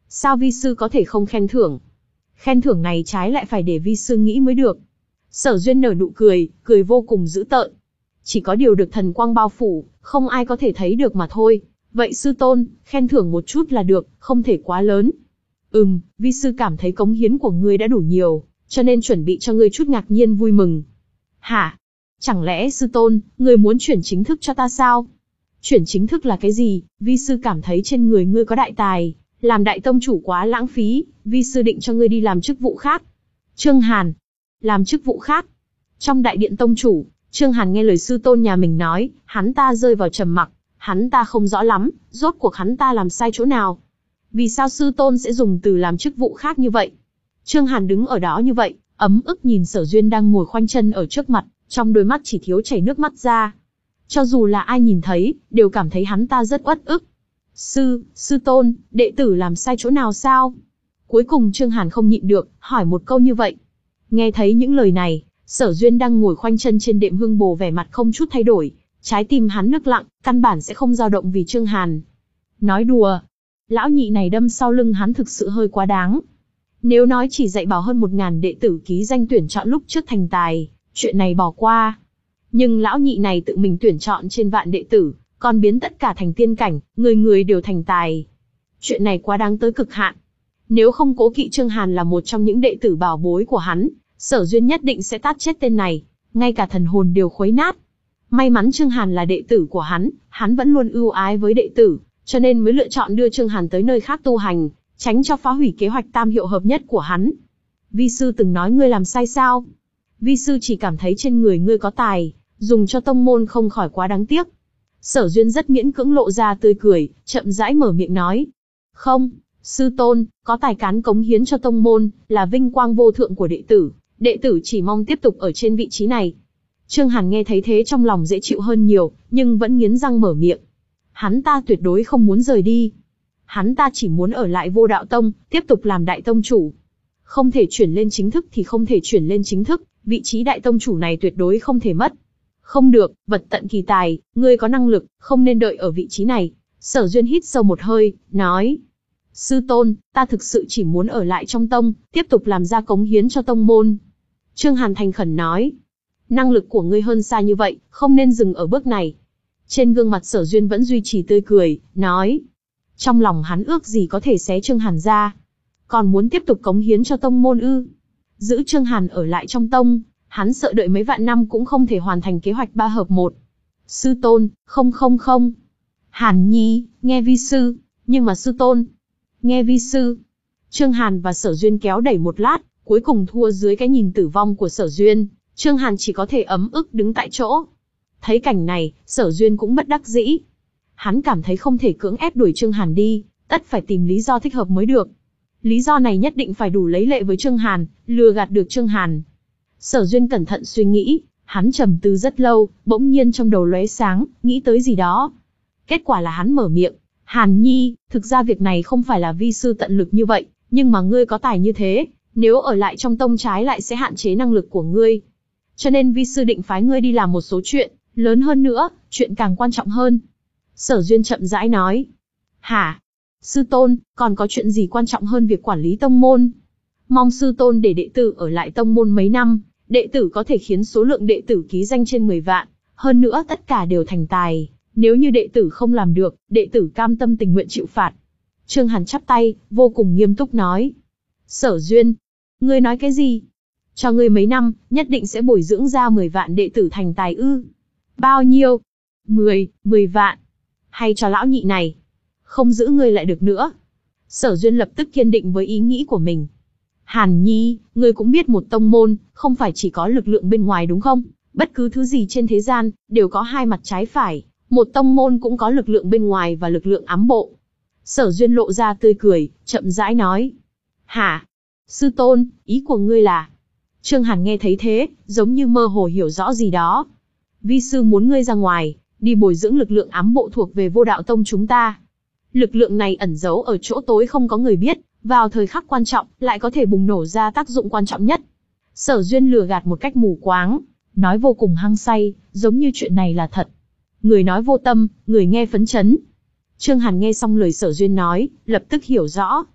Sao vi sư có thể không khen thưởng? Khen thưởng này trái lại phải để vi sư nghĩ mới được. Sở Duyên nở nụ cười, cười vô cùng dữ tợn. Chỉ có điều được thần quang bao phủ, không ai có thể thấy được mà thôi. Vậy sư tôn, khen thưởng một chút là được, không thể quá lớn. Ừm, vi sư cảm thấy cống hiến của ngươi đã đủ nhiều, cho nên chuẩn bị cho ngươi chút ngạc nhiên vui mừng. Hả? Chẳng lẽ sư tôn, ngươi muốn chuyển chính thức cho ta sao? Chuyển chính thức là cái gì? Vi sư cảm thấy trên người ngươi có đại tài, làm đại tông chủ quá lãng phí, vi sư định cho ngươi đi làm chức vụ khác. Trương Hàn. Làm chức vụ khác. Trong đại điện tông chủ, Trương Hàn nghe lời sư tôn nhà mình nói, hắn ta rơi vào trầm mặc, hắn ta không rõ lắm, rốt cuộc hắn ta làm sai chỗ nào. Vì sao sư tôn sẽ dùng từ làm chức vụ khác như vậy? Trương Hàn đứng ở đó như vậy, ấm ức nhìn Sở Duyên đang ngồi khoanh chân ở trước mặt, trong đôi mắt chỉ thiếu chảy nước mắt ra. Cho dù là ai nhìn thấy, đều cảm thấy hắn ta rất uất ức. Sư, sư tôn, đệ tử làm sai chỗ nào sao? Cuối cùng Trương Hàn không nhịn được, hỏi một câu như vậy. Nghe thấy những lời này, Sở Duyên đang ngồi khoanh chân trên đệm hương bồ vẻ mặt không chút thay đổi, trái tim hắn nước lặng, căn bản sẽ không dao động vì Trương Hàn. Nói đùa, lão nhị này đâm sau lưng hắn thực sự hơi quá đáng. Nếu nói chỉ dạy bảo hơn một ngàn đệ tử ký danh tuyển chọn lúc trước thành tài, chuyện này bỏ qua. Nhưng lão nhị này tự mình tuyển chọn trên vạn đệ tử, còn biến tất cả thành tiên cảnh, người người đều thành tài. Chuyện này quá đáng tới cực hạn. Nếu không cố kỵ Trương Hàn là một trong những đệ tử bảo bối của hắn, Sở Duyên nhất định sẽ tát chết tên này, ngay cả thần hồn đều khuấy nát. May mắn Trương Hàn là đệ tử của hắn, hắn vẫn luôn ưu ái với đệ tử, cho nên mới lựa chọn đưa Trương Hàn tới nơi khác tu hành, tránh cho phá hủy kế hoạch tam hiệu hợp nhất của hắn. Vi sư từng nói ngươi làm sai sao? Vi sư chỉ cảm thấy trên người ngươi có tài, dùng cho tông môn không khỏi quá đáng tiếc. Sở Duyên rất miễn cưỡng lộ ra tươi cười, chậm rãi mở miệng nói. Không, sư tôn, có tài cán cống hiến cho tông môn, là vinh quang vô thượng của đệ tử, đệ tử chỉ mong tiếp tục ở trên vị trí này. Trương Hàn nghe thấy thế trong lòng dễ chịu hơn nhiều, nhưng vẫn nghiến răng mở miệng. Hắn ta tuyệt đối không muốn rời đi. Hắn ta chỉ muốn ở lại Vô Đạo Tông, tiếp tục làm đại tông chủ. Không thể chuyển lên chính thức thì không thể chuyển lên chính thức, vị trí đại tông chủ này tuyệt đối không thể mất. Không được, vật tận kỳ tài, ngươi có năng lực, không nên đợi ở vị trí này. Sở Duyên hít sâu một hơi, nói. Sư tôn, ta thực sự chỉ muốn ở lại trong tông, tiếp tục làm ra cống hiến cho tông môn. Trương Hàn thành khẩn nói. Năng lực của ngươi hơn xa như vậy, không nên dừng ở bước này. Trên gương mặt Sở Duyên vẫn duy trì tươi cười, nói. Trong lòng hắn ước gì có thể xé Trương Hàn ra. Còn muốn tiếp tục cống hiến cho tông môn ư? Giữ Trương Hàn ở lại trong tông, hắn sợ đợi mấy vạn năm cũng không thể hoàn thành kế hoạch ba hợp một. Sư tôn, không không không. Hàn Nhi, nghe vi sư, nhưng mà sư tôn. Nghe vi sư. Trương Hàn và Sở Duyên kéo đẩy một lát, cuối cùng thua dưới cái nhìn tử vong của Sở Duyên, Trương Hàn chỉ có thể ấm ức đứng tại chỗ. Thấy cảnh này, Sở Duyên cũng bất đắc dĩ. Hắn cảm thấy không thể cưỡng ép đuổi Trương Hàn đi, tất phải tìm lý do thích hợp mới được. Lý do này nhất định phải đủ lấy lệ với Trương Hàn, lừa gạt được Trương Hàn. Sở Duyên cẩn thận suy nghĩ, hắn trầm tư rất lâu, bỗng nhiên trong đầu lóe sáng, nghĩ tới gì đó. Kết quả là hắn mở miệng, Hàn Nhi, thực ra việc này không phải là vi sư tận lực như vậy, nhưng mà ngươi có tài như thế, nếu ở lại trong tông trái lại sẽ hạn chế năng lực của ngươi. Cho nên vi sư định phái ngươi đi làm một số chuyện, lớn hơn nữa, chuyện càng quan trọng hơn. Sở Duyên chậm rãi nói. Hả? Sư tôn, còn có chuyện gì quan trọng hơn việc quản lý tông môn? Mong sư tôn để đệ tử ở lại tông môn mấy năm, đệ tử có thể khiến số lượng đệ tử ký danh trên mười vạn, hơn nữa tất cả đều thành tài. Nếu như đệ tử không làm được, đệ tử cam tâm tình nguyện chịu phạt. Trương Hàn chắp tay, vô cùng nghiêm túc nói. Sở Duyên, ngươi nói cái gì? Cho ngươi mấy năm, nhất định sẽ bồi dưỡng ra mười vạn đệ tử thành tài ư? Bao nhiêu? mười, mười vạn. Hay cho lão nhị này? Không giữ ngươi lại được nữa. Sở Duyên lập tức kiên định với ý nghĩ của mình. Hàn Nhi, ngươi cũng biết một tông môn, không phải chỉ có lực lượng bên ngoài đúng không? Bất cứ thứ gì trên thế gian, đều có hai mặt trái phải. Một tông môn cũng có lực lượng bên ngoài và lực lượng ám bộ. Sở Duyên lộ ra tươi cười, chậm rãi nói. Hả? Sư tôn, ý của ngươi là? Trương Hàn nghe thấy thế, giống như mơ hồ hiểu rõ gì đó. Vi sư muốn ngươi ra ngoài, đi bồi dưỡng lực lượng ám bộ thuộc về Vô Đạo Tông chúng ta. Lực lượng này ẩn giấu ở chỗ tối không có người biết, vào thời khắc quan trọng, lại có thể bùng nổ ra tác dụng quan trọng nhất. Sở Duyên lừa gạt một cách mù quáng, nói vô cùng hăng say, giống như chuyện này là thật. Người nói vô tâm, người nghe phấn chấn. Trương Hàn nghe xong lời Sở Duyên nói, lập tức hiểu rõ.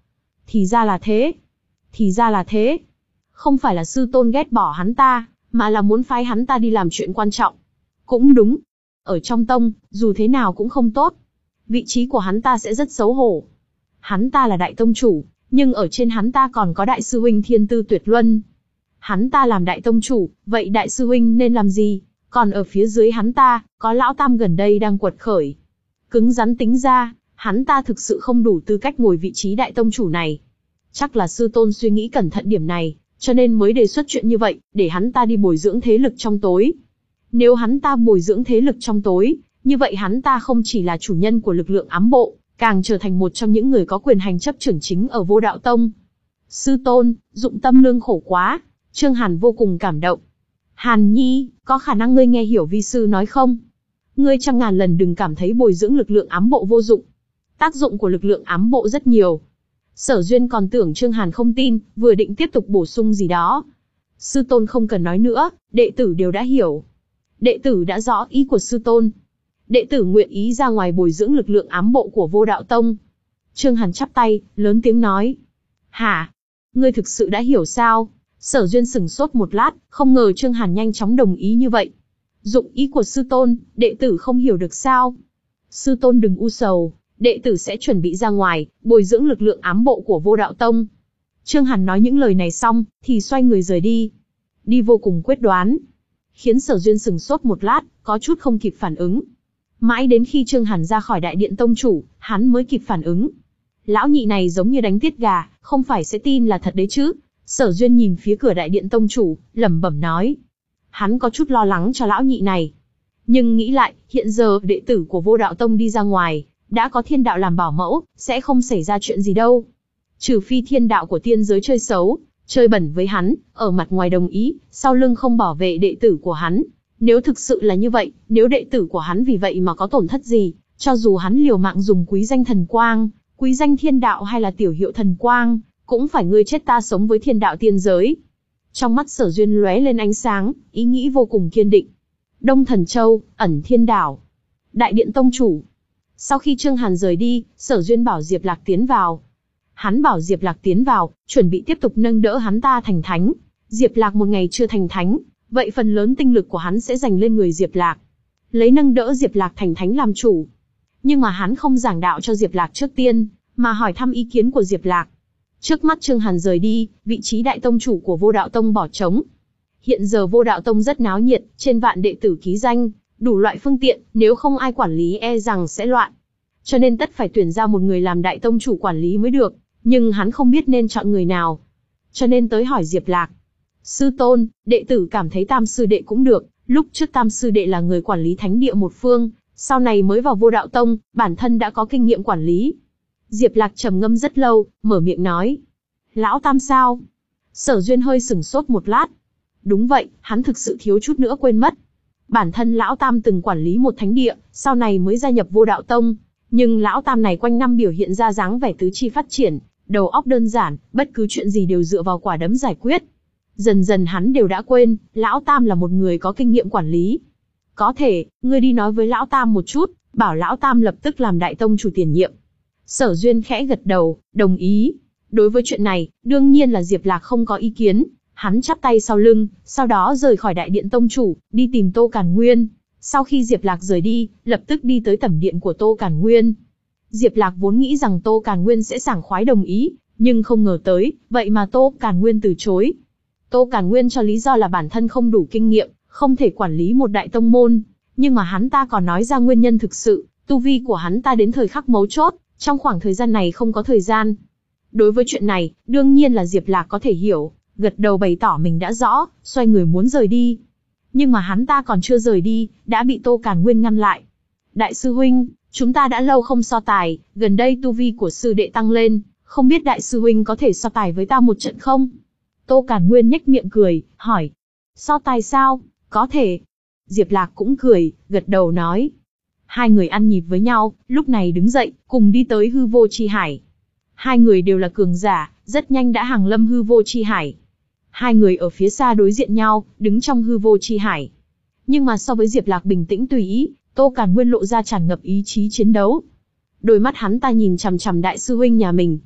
Thì ra là thế. Thì ra là thế. Không phải là sư tôn ghét bỏ hắn ta, mà là muốn phái hắn ta đi làm chuyện quan trọng. Cũng đúng. Ở trong tông, dù thế nào cũng không tốt. Vị trí của hắn ta sẽ rất xấu hổ. Hắn ta là đại tông chủ, nhưng ở trên hắn ta còn có đại sư huynh thiên tư tuyệt luân. Hắn ta làm đại tông chủ, vậy đại sư huynh nên làm gì? Còn ở phía dưới hắn ta, có lão tam gần đây đang quật khởi. Cứng rắn tính ra, hắn ta thực sự không đủ tư cách ngồi vị trí đại tông chủ này. Chắc là sư tôn suy nghĩ cẩn thận điểm này, cho nên mới đề xuất chuyện như vậy, để hắn ta đi bồi dưỡng thế lực trong tối. Nếu hắn ta bồi dưỡng thế lực trong tối, như vậy hắn ta không chỉ là chủ nhân của lực lượng ám bộ, càng trở thành một trong những người có quyền hành chấp trưởng chính ở Vô Đạo Tông. Sư tôn, dụng tâm lương khổ quá. Trương Hàn vô cùng cảm động. Hàn Nhi, có khả năng ngươi nghe hiểu vi sư nói không? Ngươi trăm ngàn lần đừng cảm thấy bồi dưỡng lực lượng ám bộ vô dụng. Tác dụng của lực lượng ám bộ rất nhiều. Sở Duyên còn tưởng Trương Hàn không tin, vừa định tiếp tục bổ sung gì đó. Sư tôn không cần nói nữa, đệ tử đều đã hiểu. Đệ tử đã rõ ý của sư tôn. Đệ tử nguyện ý ra ngoài bồi dưỡng lực lượng ám bộ của Vô Đạo Tông. Trương Hàn chắp tay, lớn tiếng nói. Hả? Ngươi thực sự đã hiểu sao? Sở Duyên sửng sốt một lát, không ngờ Trương Hàn nhanh chóng đồng ý như vậy. Dụng ý của sư tôn, đệ tử không hiểu được sao? Sư tôn đừng u sầu, đệ tử sẽ chuẩn bị ra ngoài, bồi dưỡng lực lượng ám bộ của Vô Đạo Tông. Trương Hàn nói những lời này xong, thì xoay người rời đi. Đi vô cùng quyết đoán. Khiến Sở Duyên sửng sốt một lát, có chút không kịp phản ứng. Mãi đến khi Trương Hàn ra khỏi đại điện tông chủ, hắn mới kịp phản ứng. Lão nhị này giống như đánh tiết gà, không phải sẽ tin là thật đấy chứ. Sở Duyên nhìn phía cửa đại điện tông chủ, lẩm bẩm nói. Hắn có chút lo lắng cho lão nhị này. Nhưng nghĩ lại, hiện giờ đệ tử của Vô Đạo Tông đi ra ngoài, đã có thiên đạo làm bảo mẫu, sẽ không xảy ra chuyện gì đâu. Trừ phi thiên đạo của tiên giới chơi xấu, chơi bẩn với hắn, ở mặt ngoài đồng ý, sau lưng không bảo vệ đệ tử của hắn. Nếu thực sự là như vậy, nếu đệ tử của hắn vì vậy mà có tổn thất gì, cho dù hắn liều mạng dùng quý danh thần quang, quý danh thiên đạo hay là tiểu hiệu thần quang, cũng phải ngươi chết ta sống với thiên đạo tiên giới. Trong mắt Sở Duyên lóe lên ánh sáng, ý nghĩ vô cùng kiên định. Đông Thần Châu, ẩn thiên đảo. Đại điện tông chủ. Sau khi Trương Hàn rời đi, Sở Duyên bảo Diệp Lạc tiến vào. Hắn bảo Diệp Lạc tiến vào, chuẩn bị tiếp tục nâng đỡ hắn ta thành thánh. Diệp Lạc một ngày chưa thành thánh, vậy phần lớn tinh lực của hắn sẽ dành lên người Diệp Lạc. Lấy nâng đỡ Diệp Lạc thành thánh làm chủ. Nhưng mà hắn không giảng đạo cho Diệp Lạc trước tiên, mà hỏi thăm ý kiến của Diệp Lạc. Trước mắt Trương Hàn rời đi, vị trí đại tông chủ của Vô Đạo Tông bỏ trống. Hiện giờ Vô Đạo Tông rất náo nhiệt, trên vạn đệ tử ký danh, đủ loại phương tiện, nếu không ai quản lý e rằng sẽ loạn. Cho nên tất phải tuyển ra một người làm đại tông chủ quản lý mới được, nhưng hắn không biết nên chọn người nào. Cho nên tới hỏi Diệp Lạc. Sư tôn, đệ tử cảm thấy Tam sư đệ cũng được, lúc trước Tam sư đệ là người quản lý thánh địa một phương, sau này mới vào Vô Đạo Tông, bản thân đã có kinh nghiệm quản lý. Diệp Lạc trầm ngâm rất lâu, mở miệng nói. Lão Tam sao? Sở Duyên hơi sửng sốt một lát. Đúng vậy, hắn thực sự thiếu chút nữa quên mất. Bản thân Lão Tam từng quản lý một thánh địa, sau này mới gia nhập Vô Đạo Tông. Nhưng Lão Tam này quanh năm biểu hiện ra dáng vẻ tứ chi phát triển, đầu óc đơn giản, bất cứ chuyện gì đều dựa vào quả đấm giải quyết. Dần dần hắn đều đã quên, Lão Tam là một người có kinh nghiệm quản lý. Có thể, ngươi đi nói với Lão Tam một chút, bảo Lão Tam lập tức làm đại tông chủ tiền nhiệm. Sở Duyên khẽ gật đầu, đồng ý. Đối với chuyện này, đương nhiên là Diệp Lạc không có ý kiến. Hắn chắp tay sau lưng, sau đó rời khỏi đại điện tông chủ, đi tìm Tô Càn Nguyên. Sau khi Diệp Lạc rời đi, lập tức đi tới tẩm điện của Tô Càn Nguyên. Diệp Lạc vốn nghĩ rằng Tô Càn Nguyên sẽ sảng khoái đồng ý, nhưng không ngờ tới, vậy mà Tô Càn Nguyên từ chối. Tô Càn Nguyên cho lý do là bản thân không đủ kinh nghiệm, không thể quản lý một đại tông môn. Nhưng mà hắn ta còn nói ra nguyên nhân thực sự, tu vi của hắn ta đến thời khắc mấu chốt, trong khoảng thời gian này không có thời gian. Đối với chuyện này, đương nhiên là Diệp Lạc có thể hiểu, gật đầu bày tỏ mình đã rõ, xoay người muốn rời đi. Nhưng mà hắn ta còn chưa rời đi, đã bị Tô Càn Nguyên ngăn lại. Đại sư huynh, chúng ta đã lâu không so tài, gần đây tu vi của sư đệ tăng lên, không biết đại sư huynh có thể so tài với ta một trận không? Tô Càn Nguyên nhếch miệng cười, hỏi. So tài sao? Có thể. Diệp Lạc cũng cười, gật đầu nói. Hai người ăn nhịp với nhau, lúc này đứng dậy, cùng đi tới hư vô chi hải. Hai người đều là cường giả, rất nhanh đã hàng lâm hư vô chi hải. Hai người ở phía xa đối diện nhau, đứng trong hư vô chi hải. Nhưng mà so với Diệp Lạc bình tĩnh tùy ý, Tô Càn Nguyên lộ ra tràn ngập ý chí chiến đấu. Đôi mắt hắn ta nhìn chằm chằm đại sư huynh nhà mình.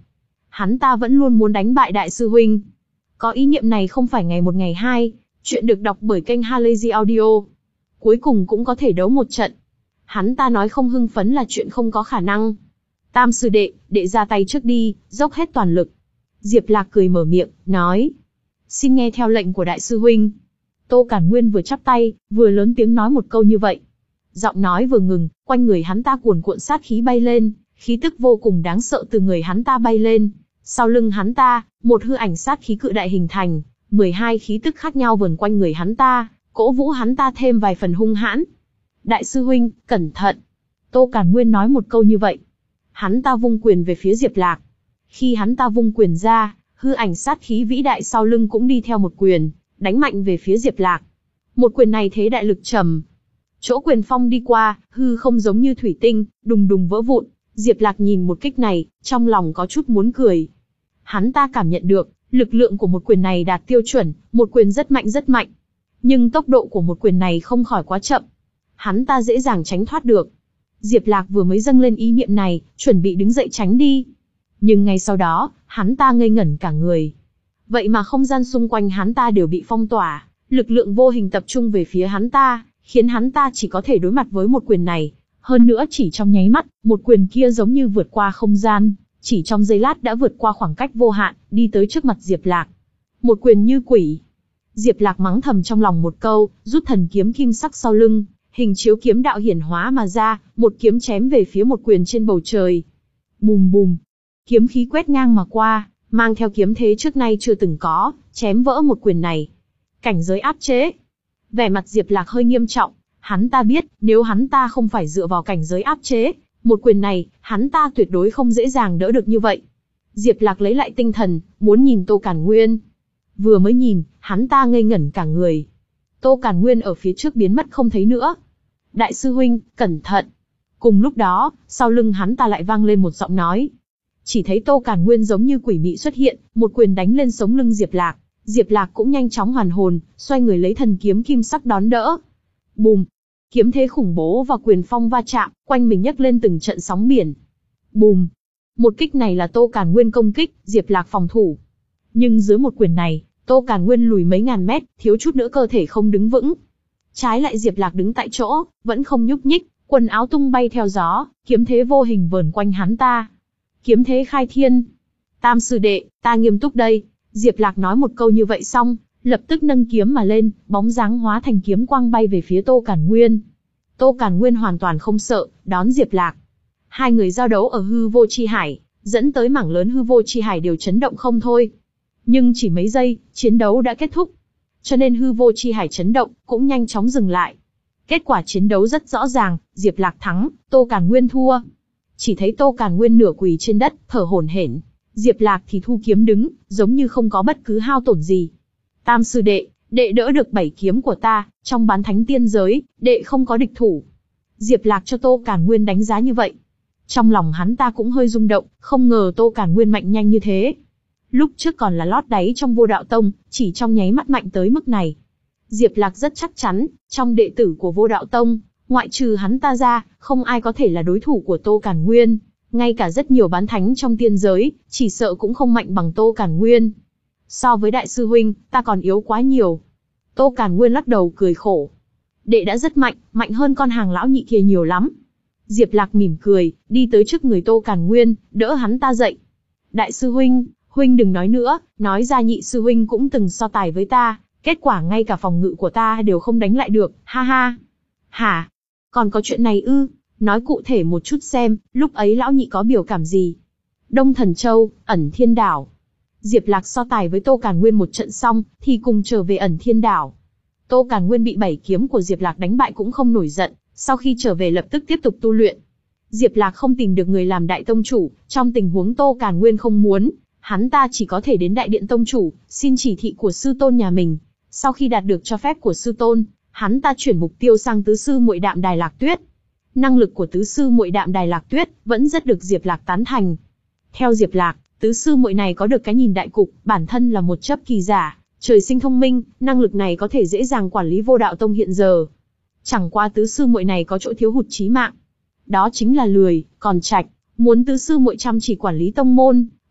Hắn ta vẫn luôn muốn đánh bại đại sư huynh. Có ý niệm này không phải ngày một ngày hai, chuyện được đọc bởi kênh Halazy Audio. Cuối cùng cũng có thể đấu một trận. Hắn ta nói không hưng phấn là chuyện không có khả năng. Tam sư đệ, đệ ra tay trước đi, dốc hết toàn lực. Diệp Lạc cười mở miệng, nói. Xin nghe theo lệnh của đại sư huynh. Tô Cản Nguyên vừa chắp tay, vừa lớn tiếng nói một câu như vậy. Giọng nói vừa ngừng, quanh người hắn ta cuồn cuộn sát khí bay lên, khí tức vô cùng đáng sợ từ người hắn ta bay lên. Sau lưng hắn ta, một hư ảnh sát khí cự đại hình thành, mười hai khí tức khác nhau vờn quanh người hắn ta, cỗ vũ hắn ta thêm vài phần hung hãn. Đại sư huynh, cẩn thận. Tô Cản Nguyên nói một câu như vậy. Hắn ta vung quyền về phía Diệp Lạc. Khi hắn ta vung quyền ra, hư ảnh sát khí vĩ đại sau lưng cũng đi theo một quyền, đánh mạnh về phía Diệp Lạc. Một quyền này thế đại lực trầm. Chỗ quyền phong đi qua, hư không giống như thủy tinh, đùng đùng vỡ vụn. Diệp Lạc nhìn một kích này, trong lòng có chút muốn cười. Hắn ta cảm nhận được, lực lượng của một quyền này đạt tiêu chuẩn, một quyền rất mạnh rất mạnh. Nhưng tốc độ của một quyền này không khỏi quá chậm. Hắn ta dễ dàng tránh thoát được. Diệp Lạc vừa mới dâng lên ý niệm này, chuẩn bị đứng dậy tránh đi. Nhưng ngay sau đó, hắn ta ngây ngẩn cả người. Vậy mà không gian xung quanh hắn ta đều bị phong tỏa, lực lượng vô hình tập trung về phía hắn ta, khiến hắn ta chỉ có thể đối mặt với một quyền này. Hơn nữa chỉ trong nháy mắt, một quyền kia giống như vượt qua không gian, chỉ trong giây lát đã vượt qua khoảng cách vô hạn, đi tới trước mặt Diệp Lạc. Một quyền như quỷ. Diệp Lạc mắng thầm trong lòng một câu, rút thần kiếm kim sắc sau lưng, hình chiếu kiếm đạo hiển hóa mà ra, một kiếm chém về phía một quyền trên bầu trời. Bùm bùm. Kiếm khí quét ngang mà qua, mang theo kiếm thế trước nay chưa từng có, chém vỡ một quyền này. Cảnh giới áp chế. Vẻ mặt Diệp Lạc hơi nghiêm trọng, hắn ta biết, nếu hắn ta không phải dựa vào cảnh giới áp chế, một quyền này, hắn ta tuyệt đối không dễ dàng đỡ được như vậy. Diệp Lạc lấy lại tinh thần, muốn nhìn Tô Cản Nguyên. Vừa mới nhìn, hắn ta ngây ngẩn cả người. Tô Cản Nguyên ở phía trước biến mất không thấy nữa. Đại sư huynh, cẩn thận. Cùng lúc đó, sau lưng hắn ta lại vang lên một giọng nói. Chỉ thấy Tô Cản Nguyên giống như quỷ mị xuất hiện, một quyền đánh lên sống lưng Diệp Lạc. Diệp Lạc cũng nhanh chóng hoàn hồn, xoay người lấy thần kiếm kim sắc đón đỡ. Bùm! Kiếm thế khủng bố và quyền phong va chạm, quanh mình nhấc lên từng trận sóng biển. Bùm! Một kích này là Tô Cản Nguyên công kích, Diệp Lạc phòng thủ. Nhưng dưới một quyền này, Tô Cản Nguyên lùi mấy ngàn mét, thiếu chút nữa cơ thể không đứng vững. Trái lại Diệp Lạc đứng tại chỗ, vẫn không nhúc nhích, quần áo tung bay theo gió, kiếm thế vô hình vờn quanh hắn ta. Kiếm thế khai thiên. Tam sư đệ, ta nghiêm túc đây. Diệp Lạc nói một câu như vậy xong, lập tức nâng kiếm mà lên, bóng dáng hóa thành kiếm quang bay về phía Tô Cản Nguyên. Tô Cản Nguyên hoàn toàn không sợ, đón Diệp Lạc. Hai người giao đấu ở hư vô chi hải, dẫn tới mảng lớn hư vô chi hải đều chấn động không thôi. Nhưng chỉ mấy giây, chiến đấu đã kết thúc. Cho nên hư vô chi hải chấn động, cũng nhanh chóng dừng lại. Kết quả chiến đấu rất rõ ràng, Diệp Lạc thắng, Tô Cản Nguyên thua. Chỉ thấy Tô Cản Nguyên nửa quỳ trên đất, thở hổn hển. Diệp Lạc thì thu kiếm đứng, giống như không có bất cứ hao tổn gì. Tam sư đệ, đệ đỡ được bảy kiếm của ta, trong bán thánh tiên giới, đệ không có địch thủ. Diệp Lạc cho Tô Cản Nguyên đánh giá như vậy. Trong lòng hắn ta cũng hơi rung động, không ngờ Tô Cản Nguyên mạnh nhanh như thế. Lúc trước còn là lót đáy trong Vô Đạo Tông, chỉ trong nháy mắt mạnh tới mức này. Diệp Lạc rất chắc chắn, trong đệ tử của Vô Đạo Tông, ngoại trừ hắn ta ra, không ai có thể là đối thủ của Tô Cản Nguyên. Ngay cả rất nhiều bán thánh trong tiên giới, chỉ sợ cũng không mạnh bằng Tô Cản Nguyên. So với đại sư huynh, ta còn yếu quá nhiều. Tô Cản Nguyên lắc đầu cười khổ. Đệ đã rất mạnh, mạnh hơn con hàng lão nhị kia nhiều lắm. Diệp Lạc mỉm cười, đi tới trước người Tô Cản Nguyên, đỡ hắn ta dậy. Đại sư huynh, huynh đừng nói nữa, nói ra nhị sư huynh cũng từng so tài với ta, kết quả ngay cả phòng ngự của ta đều không đánh lại được, ha ha. Hả? Còn có chuyện này ư? Nói cụ thể một chút xem, lúc ấy lão nhị có biểu cảm gì? Đông Thần Châu, Ẩn Thiên Đảo. Diệp Lạc so tài với Tô Cản Nguyên một trận xong, thì cùng trở về Ẩn Thiên Đảo. Tô Cản Nguyên bị bảy kiếm của Diệp Lạc đánh bại cũng không nổi giận, sau khi trở về lập tức tiếp tục tu luyện. Diệp Lạc không tìm được người làm đại tông chủ, trong tình huống Tô Cản Nguyên không muốn, hắn ta chỉ có thể đến đại điện tông chủ, xin chỉ thị của sư tôn nhà mình. Sau khi đạt được cho phép của sư tôn, hắn ta chuyển mục tiêu sang tứ sư muội Đạm Đài Lạc Tuyết. Năng lực của tứ sư muội Đạm Đài Lạc Tuyết vẫn rất được Diệp Lạc tán thành. Theo Diệp Lạc, tứ sư muội này có được cái nhìn đại cục, bản thân là một chấp kỳ giả, trời sinh thông minh, năng lực này có thể dễ dàng quản lý Vô Đạo Tông hiện giờ. Chẳng qua tứ sư muội này có chỗ thiếu hụt chí mạng, đó chính là lười, còn trạch. Muốn tứ sư muội chăm chỉ quản lý tông môn,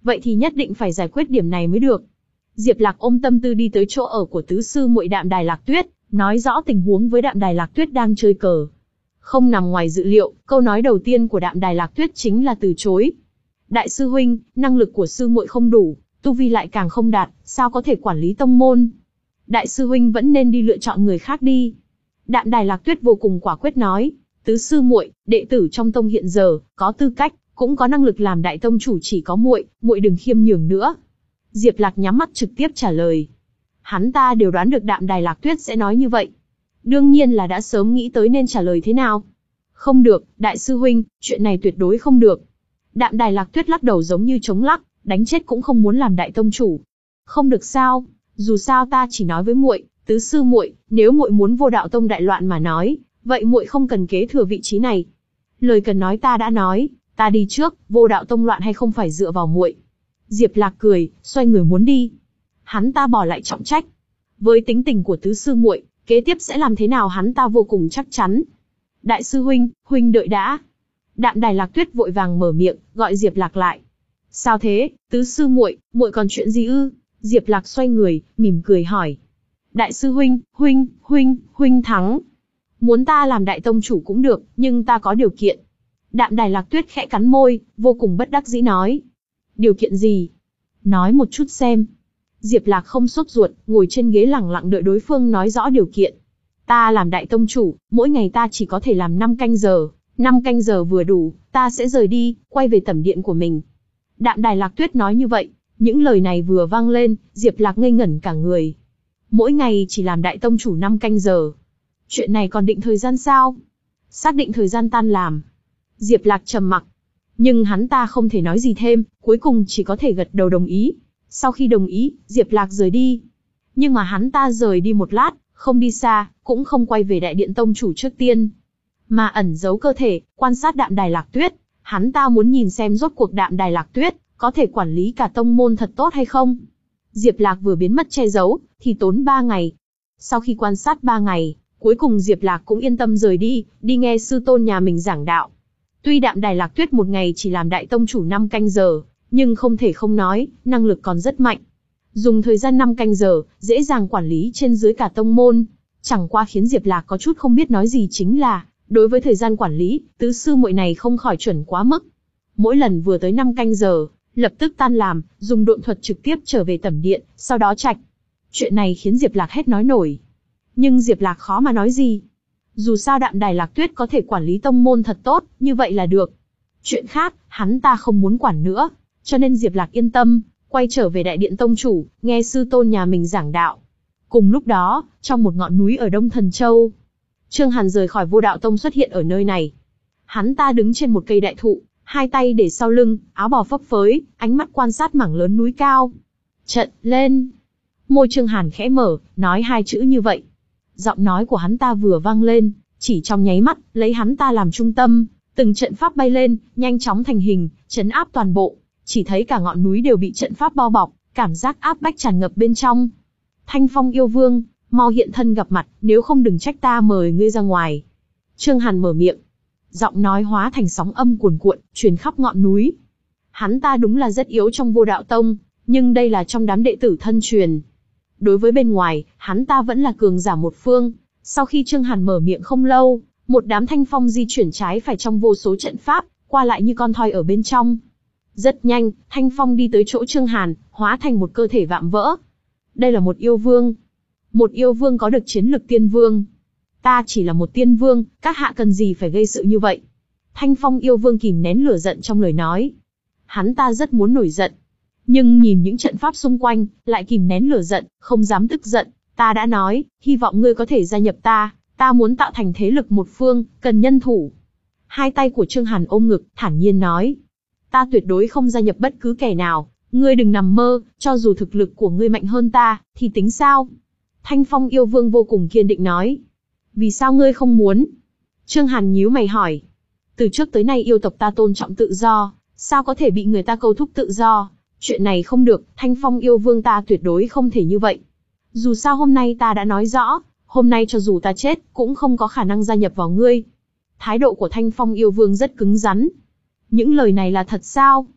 vậy thì nhất định phải giải quyết điểm này mới được. Diệp Lạc ôm tâm tư đi tới chỗ ở của tứ sư muội Đạm Đài Lạc Tuyết, nói rõ tình huống với Đạm Đài Lạc Tuyết đang chơi cờ. Không nằm ngoài dự liệu, câu nói đầu tiên của Đạm Đài Lạc Tuyết chính là từ chối. Đại sư huynh, năng lực của sư muội không đủ, tu vi lại càng không đạt, sao có thể quản lý tông môn? Đại sư huynh vẫn nên đi lựa chọn người khác đi. Đạm Đài Lạc Tuyết vô cùng quả quyết nói, tứ sư muội, đệ tử trong tông hiện giờ, có tư cách, cũng có năng lực làm đại tông chủ chỉ có muội, muội đừng khiêm nhường nữa. Diệp Lạc nhắm mắt trực tiếp trả lời. Hắn ta đều đoán được Đạm Đài Lạc Tuyết sẽ nói như vậy. Đương nhiên là đã sớm nghĩ tới nên trả lời thế nào. Không được, đại sư huynh, chuyện này tuyệt đối không được. Đạm Đài Lạc Tuyết lắc đầu giống như chống lắc, đánh chết cũng không muốn làm đại tông chủ. Không được sao, dù sao ta chỉ nói với muội, tứ sư muội, nếu muội muốn vô đạo tông đại loạn mà nói, vậy muội không cần kế thừa vị trí này. Lời cần nói ta đã nói, ta đi trước, vô đạo tông loạn hay không phải dựa vào muội. Diệp Lạc cười, xoay người muốn đi. Hắn ta bỏ lại trọng trách. Với tính tình của tứ sư muội, kế tiếp sẽ làm thế nào hắn ta vô cùng chắc chắn. Đại sư huynh, huynh đợi đã. Đạm Đài Lạc Tuyết vội vàng mở miệng, gọi Diệp Lạc lại. Sao thế, tứ sư muội, muội còn chuyện gì ư? Diệp Lạc xoay người, mỉm cười hỏi. Đại sư huynh, huynh, huynh, huynh thắng. Muốn ta làm đại tông chủ cũng được, nhưng ta có điều kiện. Đạm Đài Lạc Tuyết khẽ cắn môi, vô cùng bất đắc dĩ nói. Điều kiện gì? Nói một chút xem. Diệp Lạc không sốt ruột, ngồi trên ghế lẳng lặng đợi đối phương nói rõ điều kiện. Ta làm đại tông chủ, mỗi ngày ta chỉ có thể làm năm canh giờ, năm canh giờ vừa đủ, ta sẽ rời đi, quay về tẩm điện của mình. Đạm Đài Lạc Tuyết nói như vậy, những lời này vừa vang lên, Diệp Lạc ngây ngẩn cả người. Mỗi ngày chỉ làm đại tông chủ năm canh giờ. Chuyện này còn định thời gian sao? Xác định thời gian tan làm. Diệp Lạc trầm mặc. Nhưng hắn ta không thể nói gì thêm, cuối cùng chỉ có thể gật đầu đồng ý. Sau khi đồng ý, Diệp Lạc rời đi. Nhưng mà hắn ta rời đi một lát, không đi xa, cũng không quay về đại điện tông chủ trước tiên. Mà ẩn giấu cơ thể, quan sát Đạm Đài Lạc Tuyết. Hắn ta muốn nhìn xem rốt cuộc Đạm Đài Lạc Tuyết có thể quản lý cả tông môn thật tốt hay không. Diệp Lạc vừa biến mất che giấu, thì tốn ba ngày. Sau khi quan sát ba ngày, cuối cùng Diệp Lạc cũng yên tâm rời đi, đi nghe sư tôn nhà mình giảng đạo. Tuy Đạm Đài Lạc Tuyết một ngày chỉ làm đại tông chủ năm canh giờ, nhưng không thể không nói, năng lực còn rất mạnh. Dùng thời gian năm canh giờ, dễ dàng quản lý trên dưới cả tông môn. Chẳng qua khiến Diệp Lạc có chút không biết nói gì chính là, đối với thời gian quản lý, tứ sư muội này không khỏi chuẩn quá mức. Mỗi lần vừa tới năm canh giờ, lập tức tan làm, dùng độn thuật trực tiếp trở về tẩm điện, sau đó trạch. Chuyện này khiến Diệp Lạc hết nói nổi. Nhưng Diệp Lạc khó mà nói gì. Dù sao Đạm Đài Lạc Tuyết có thể quản lý tông môn thật tốt, như vậy là được. Chuyện khác, hắn ta không muốn quản nữa, cho nên Diệp Lạc yên tâm, quay trở về đại điện tông chủ, nghe sư tôn nhà mình giảng đạo. Cùng lúc đó, trong một ngọn núi ở Đông Thần Châu, Trương Hàn rời khỏi Vô Đạo Tông xuất hiện ở nơi này. Hắn ta đứng trên một cây đại thụ, hai tay để sau lưng, áo bào phấp phới, ánh mắt quan sát mảng lớn núi cao. Trận lên. Môi Trương Hàn khẽ mở, nói hai chữ như vậy. Giọng nói của hắn ta vừa vang lên, chỉ trong nháy mắt, lấy hắn ta làm trung tâm, từng trận pháp bay lên, nhanh chóng thành hình, trấn áp toàn bộ. Chỉ thấy cả ngọn núi đều bị trận pháp bao bọc, cảm giác áp bách tràn ngập bên trong. Thanh Phong yêu vương, mau hiện thân gặp mặt, nếu không đừng trách ta mời ngươi ra ngoài. Trương Hàn mở miệng. Giọng nói hóa thành sóng âm cuồn cuộn, truyền khắp ngọn núi. Hắn ta đúng là rất yếu trong Vô Đạo Tông, nhưng đây là trong đám đệ tử thân truyền. Đối với bên ngoài, hắn ta vẫn là cường giả một phương. Sau khi Trương Hàn mở miệng không lâu, một đám thanh phong di chuyển trái phải trong vô số trận pháp, qua lại như con thoi ở bên trong. Rất nhanh, thanh phong đi tới chỗ Trương Hàn, hóa thành một cơ thể vạm vỡ. Đây là một yêu vương. Một yêu vương có được chiến lực tiên vương. Ta chỉ là một tiên vương, các hạ cần gì phải gây sự như vậy? Thanh phong yêu vương kìm nén lửa giận trong lời nói. Hắn ta rất muốn nổi giận. Nhưng nhìn những trận pháp xung quanh, lại kìm nén lửa giận, không dám tức giận. Ta đã nói, hy vọng ngươi có thể gia nhập ta, ta muốn tạo thành thế lực một phương, cần nhân thủ. Hai tay của Trương Hàn ôm ngực, thản nhiên nói. Ta tuyệt đối không gia nhập bất cứ kẻ nào, ngươi đừng nằm mơ, cho dù thực lực của ngươi mạnh hơn ta, thì tính sao? Thanh Phong yêu vương vô cùng kiên định nói. Vì sao ngươi không muốn? Trương Hàn nhíu mày hỏi. Từ trước tới nay yêu tộc ta tôn trọng tự do, sao có thể bị người ta câu thúc tự do? Chuyện này không được, Thanh Phong yêu vương ta tuyệt đối không thể như vậy. Dù sao hôm nay ta đã nói rõ, hôm nay cho dù ta chết, cũng không có khả năng gia nhập vào ngươi. Thái độ của Thanh Phong yêu vương rất cứng rắn. Những lời này là thật sao?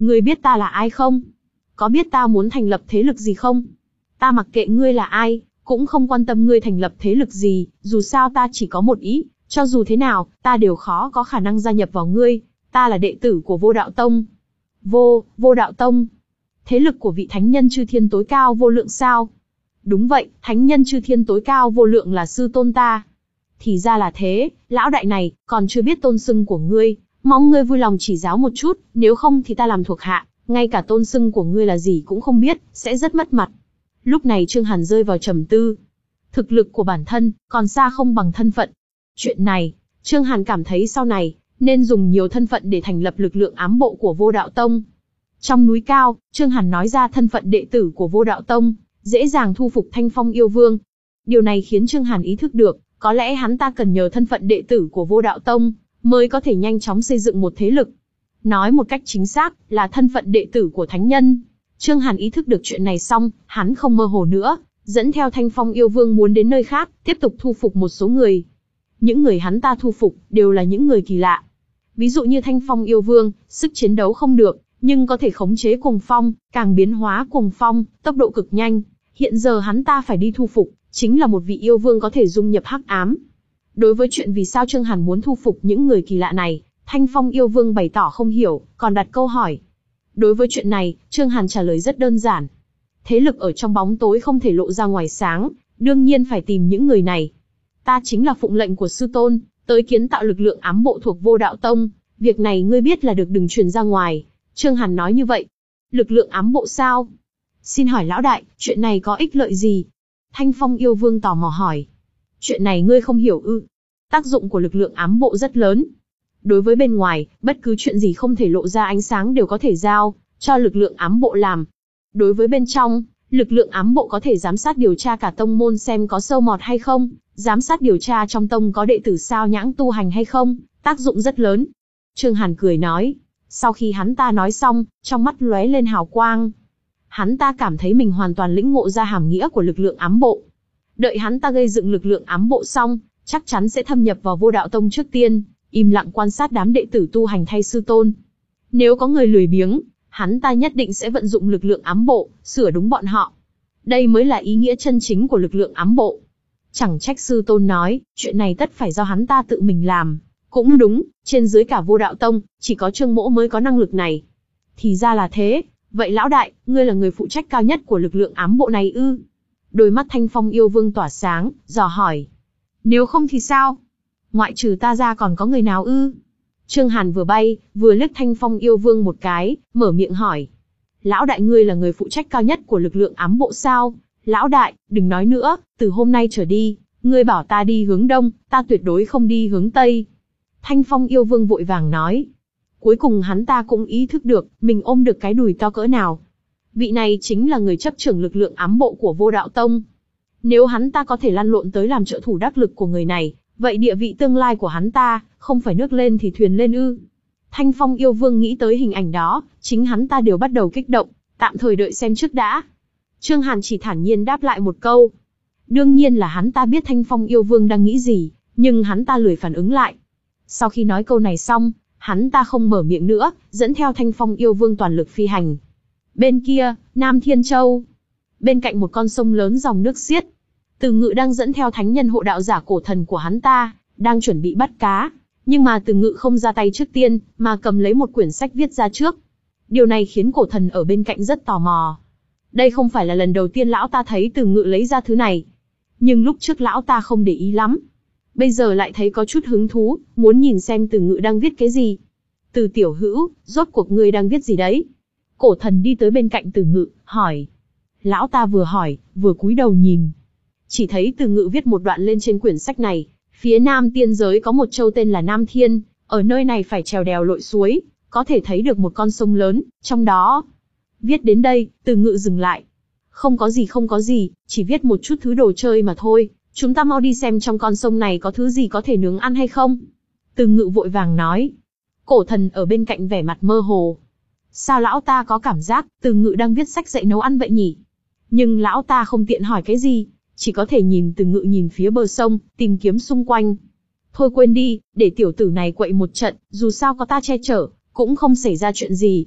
Ngươi biết ta là ai không? Có biết ta muốn thành lập thế lực gì không? Ta mặc kệ ngươi là ai, cũng không quan tâm ngươi thành lập thế lực gì, dù sao ta chỉ có một ý, cho dù thế nào, ta đều khó có khả năng gia nhập vào ngươi, ta là đệ tử của Vô Đạo Tông. Vô, Vô Đạo Tông? Thế lực của vị thánh nhân chư thiên tối cao vô lượng sao? Đúng vậy, thánh nhân chư thiên tối cao vô lượng là sư tôn ta. Thì ra là thế, lão đại này, còn chưa biết tôn xưng của ngươi, mong ngươi vui lòng chỉ giáo một chút, nếu không thì ta làm thuộc hạ, ngay cả tôn xưng của ngươi là gì cũng không biết, sẽ rất mất mặt. Lúc này Trương Hàn rơi vào trầm tư. Thực lực của bản thân, còn xa không bằng thân phận. Chuyện này, Trương Hàn cảm thấy sau này, nên dùng nhiều thân phận để thành lập lực lượng ám bộ của Vô Đạo Tông. Trong núi cao, Trương Hàn nói ra thân phận đệ tử của Vô Đạo Tông, dễ dàng thu phục Thanh Phong yêu vương. Điều này khiến Trương Hàn ý thức được, có lẽ hắn ta cần nhờ thân phận đệ tử của Vô Đạo Tông, mới có thể nhanh chóng xây dựng một thế lực. Nói một cách chính xác, là thân phận đệ tử của thánh nhân. Trương Hàn ý thức được chuyện này xong, hắn không mơ hồ nữa, dẫn theo Thanh Phong yêu vương muốn đến nơi khác, tiếp tục thu phục một số người. Những người hắn ta thu phục, đều là những người kỳ lạ. Ví dụ như Thanh Phong yêu vương, sức chiến đấu không được, nhưng có thể khống chế cuồng phong, càng biến hóa cuồng phong, tốc độ cực nhanh. Hiện giờ hắn ta phải đi thu phục, chính là một vị yêu vương có thể dung nhập hắc ám. Đối với chuyện vì sao Trương Hàn muốn thu phục những người kỳ lạ này, Thanh Phong yêu vương bày tỏ không hiểu, còn đặt câu hỏi. Đối với chuyện này, Trương Hàn trả lời rất đơn giản. Thế lực ở trong bóng tối không thể lộ ra ngoài sáng, đương nhiên phải tìm những người này. Ta chính là phụng lệnh của sư tôn, tới kiến tạo lực lượng ám bộ thuộc Vô Đạo Tông, việc này ngươi biết là được, đừng truyền ra ngoài. Trương Hàn nói như vậy. Lực lượng ám bộ sao? Xin hỏi lão đại, chuyện này có ích lợi gì? Thanh Phong yêu vương tò mò hỏi. Chuyện này ngươi không hiểu ư? Tác dụng của lực lượng ám bộ rất lớn. Đối với bên ngoài, bất cứ chuyện gì không thể lộ ra ánh sáng đều có thể giao cho lực lượng ám bộ làm. Đối với bên trong, lực lượng ám bộ có thể giám sát điều tra cả tông môn xem có sâu mọt hay không, giám sát điều tra trong tông có đệ tử sao nhãng tu hành hay không, tác dụng rất lớn. Trương Hàn cười nói. Sau khi hắn ta nói xong, trong mắt lóe lên hào quang. Hắn ta cảm thấy mình hoàn toàn lĩnh ngộ ra hàm nghĩa của lực lượng ám bộ. Đợi hắn ta gây dựng lực lượng ám bộ xong, chắc chắn sẽ thâm nhập vào Vô Đạo Tông trước tiên, im lặng quan sát đám đệ tử tu hành thay sư tôn. Nếu có người lười biếng, hắn ta nhất định sẽ vận dụng lực lượng ám bộ, sửa đúng bọn họ. Đây mới là ý nghĩa chân chính của lực lượng ám bộ. Chẳng trách sư tôn nói, chuyện này tất phải do hắn ta tự mình làm. Cũng đúng, trên dưới cả Vô Đạo Tông, chỉ có Trương Mỗ mới có năng lực này. Thì ra là thế, vậy lão đại, ngươi là người phụ trách cao nhất của lực lượng ám bộ này ư? Đôi mắt Thanh Phong yêu vương tỏa sáng, dò hỏi. Nếu không thì sao? Ngoại trừ ta ra còn có người nào ư? Trương Hàn vừa bay, vừa liếc Thanh Phong yêu vương một cái, mở miệng hỏi. Lão đại, ngươi là người phụ trách cao nhất của lực lượng ám bộ sao? Lão đại, đừng nói nữa, từ hôm nay trở đi, ngươi bảo ta đi hướng đông, ta tuyệt đối không đi hướng tây. Thanh Phong yêu vương vội vàng nói. Cuối cùng hắn ta cũng ý thức được, mình ôm được cái đùi to cỡ nào. Vị này chính là người chấp trưởng lực lượng ám bộ của Vô Đạo Tông. Nếu hắn ta có thể lăn lộn tới làm trợ thủ đắc lực của người này, vậy địa vị tương lai của hắn ta, không phải nước lên thì thuyền lên ư. Thanh Phong yêu vương nghĩ tới hình ảnh đó, chính hắn ta đều bắt đầu kích động, tạm thời đợi xem trước đã. Trương Hàn chỉ thản nhiên đáp lại một câu. Đương nhiên là hắn ta biết Thanh Phong yêu vương đang nghĩ gì, nhưng hắn ta lười phản ứng lại. Sau khi nói câu này xong, hắn ta không mở miệng nữa, dẫn theo Thanh Phong yêu vương toàn lực phi hành. Bên kia, Nam Thiên Châu. Bên cạnh một con sông lớn dòng nước xiết. Từ Ngự đang dẫn theo thánh nhân hộ đạo giả cổ thần của hắn ta, đang chuẩn bị bắt cá. Nhưng mà Từ Ngự không ra tay trước tiên, mà cầm lấy một quyển sách viết ra trước. Điều này khiến cổ thần ở bên cạnh rất tò mò. Đây không phải là lần đầu tiên lão ta thấy Từ Ngự lấy ra thứ này. Nhưng lúc trước lão ta không để ý lắm. Bây giờ lại thấy có chút hứng thú, muốn nhìn xem Từ Ngự đang viết cái gì. Từ tiểu hữu, rốt cuộc ngươi đang viết gì đấy? Cổ thần đi tới bên cạnh Từ Ngự, hỏi. Lão ta vừa hỏi, vừa cúi đầu nhìn. Chỉ thấy Từ Ngự viết một đoạn lên trên quyển sách này. Phía nam tiên giới có một châu tên là Nam Thiên, ở nơi này phải trèo đèo lội suối, có thể thấy được một con sông lớn, trong đó. Viết đến đây, Từ Ngự dừng lại. Không có gì không có gì, chỉ viết một chút thứ đồ chơi mà thôi. Chúng ta mau đi xem trong con sông này có thứ gì có thể nướng ăn hay không. Từ Ngự vội vàng nói. Cổ thần ở bên cạnh vẻ mặt mơ hồ. Sao lão ta có cảm giác Từ Ngự đang viết sách dạy nấu ăn vậy nhỉ? Nhưng lão ta không tiện hỏi cái gì, chỉ có thể nhìn Từ Ngự nhìn phía bờ sông, tìm kiếm xung quanh. Thôi quên đi, để tiểu tử này quậy một trận, dù sao có ta che chở, cũng không xảy ra chuyện gì.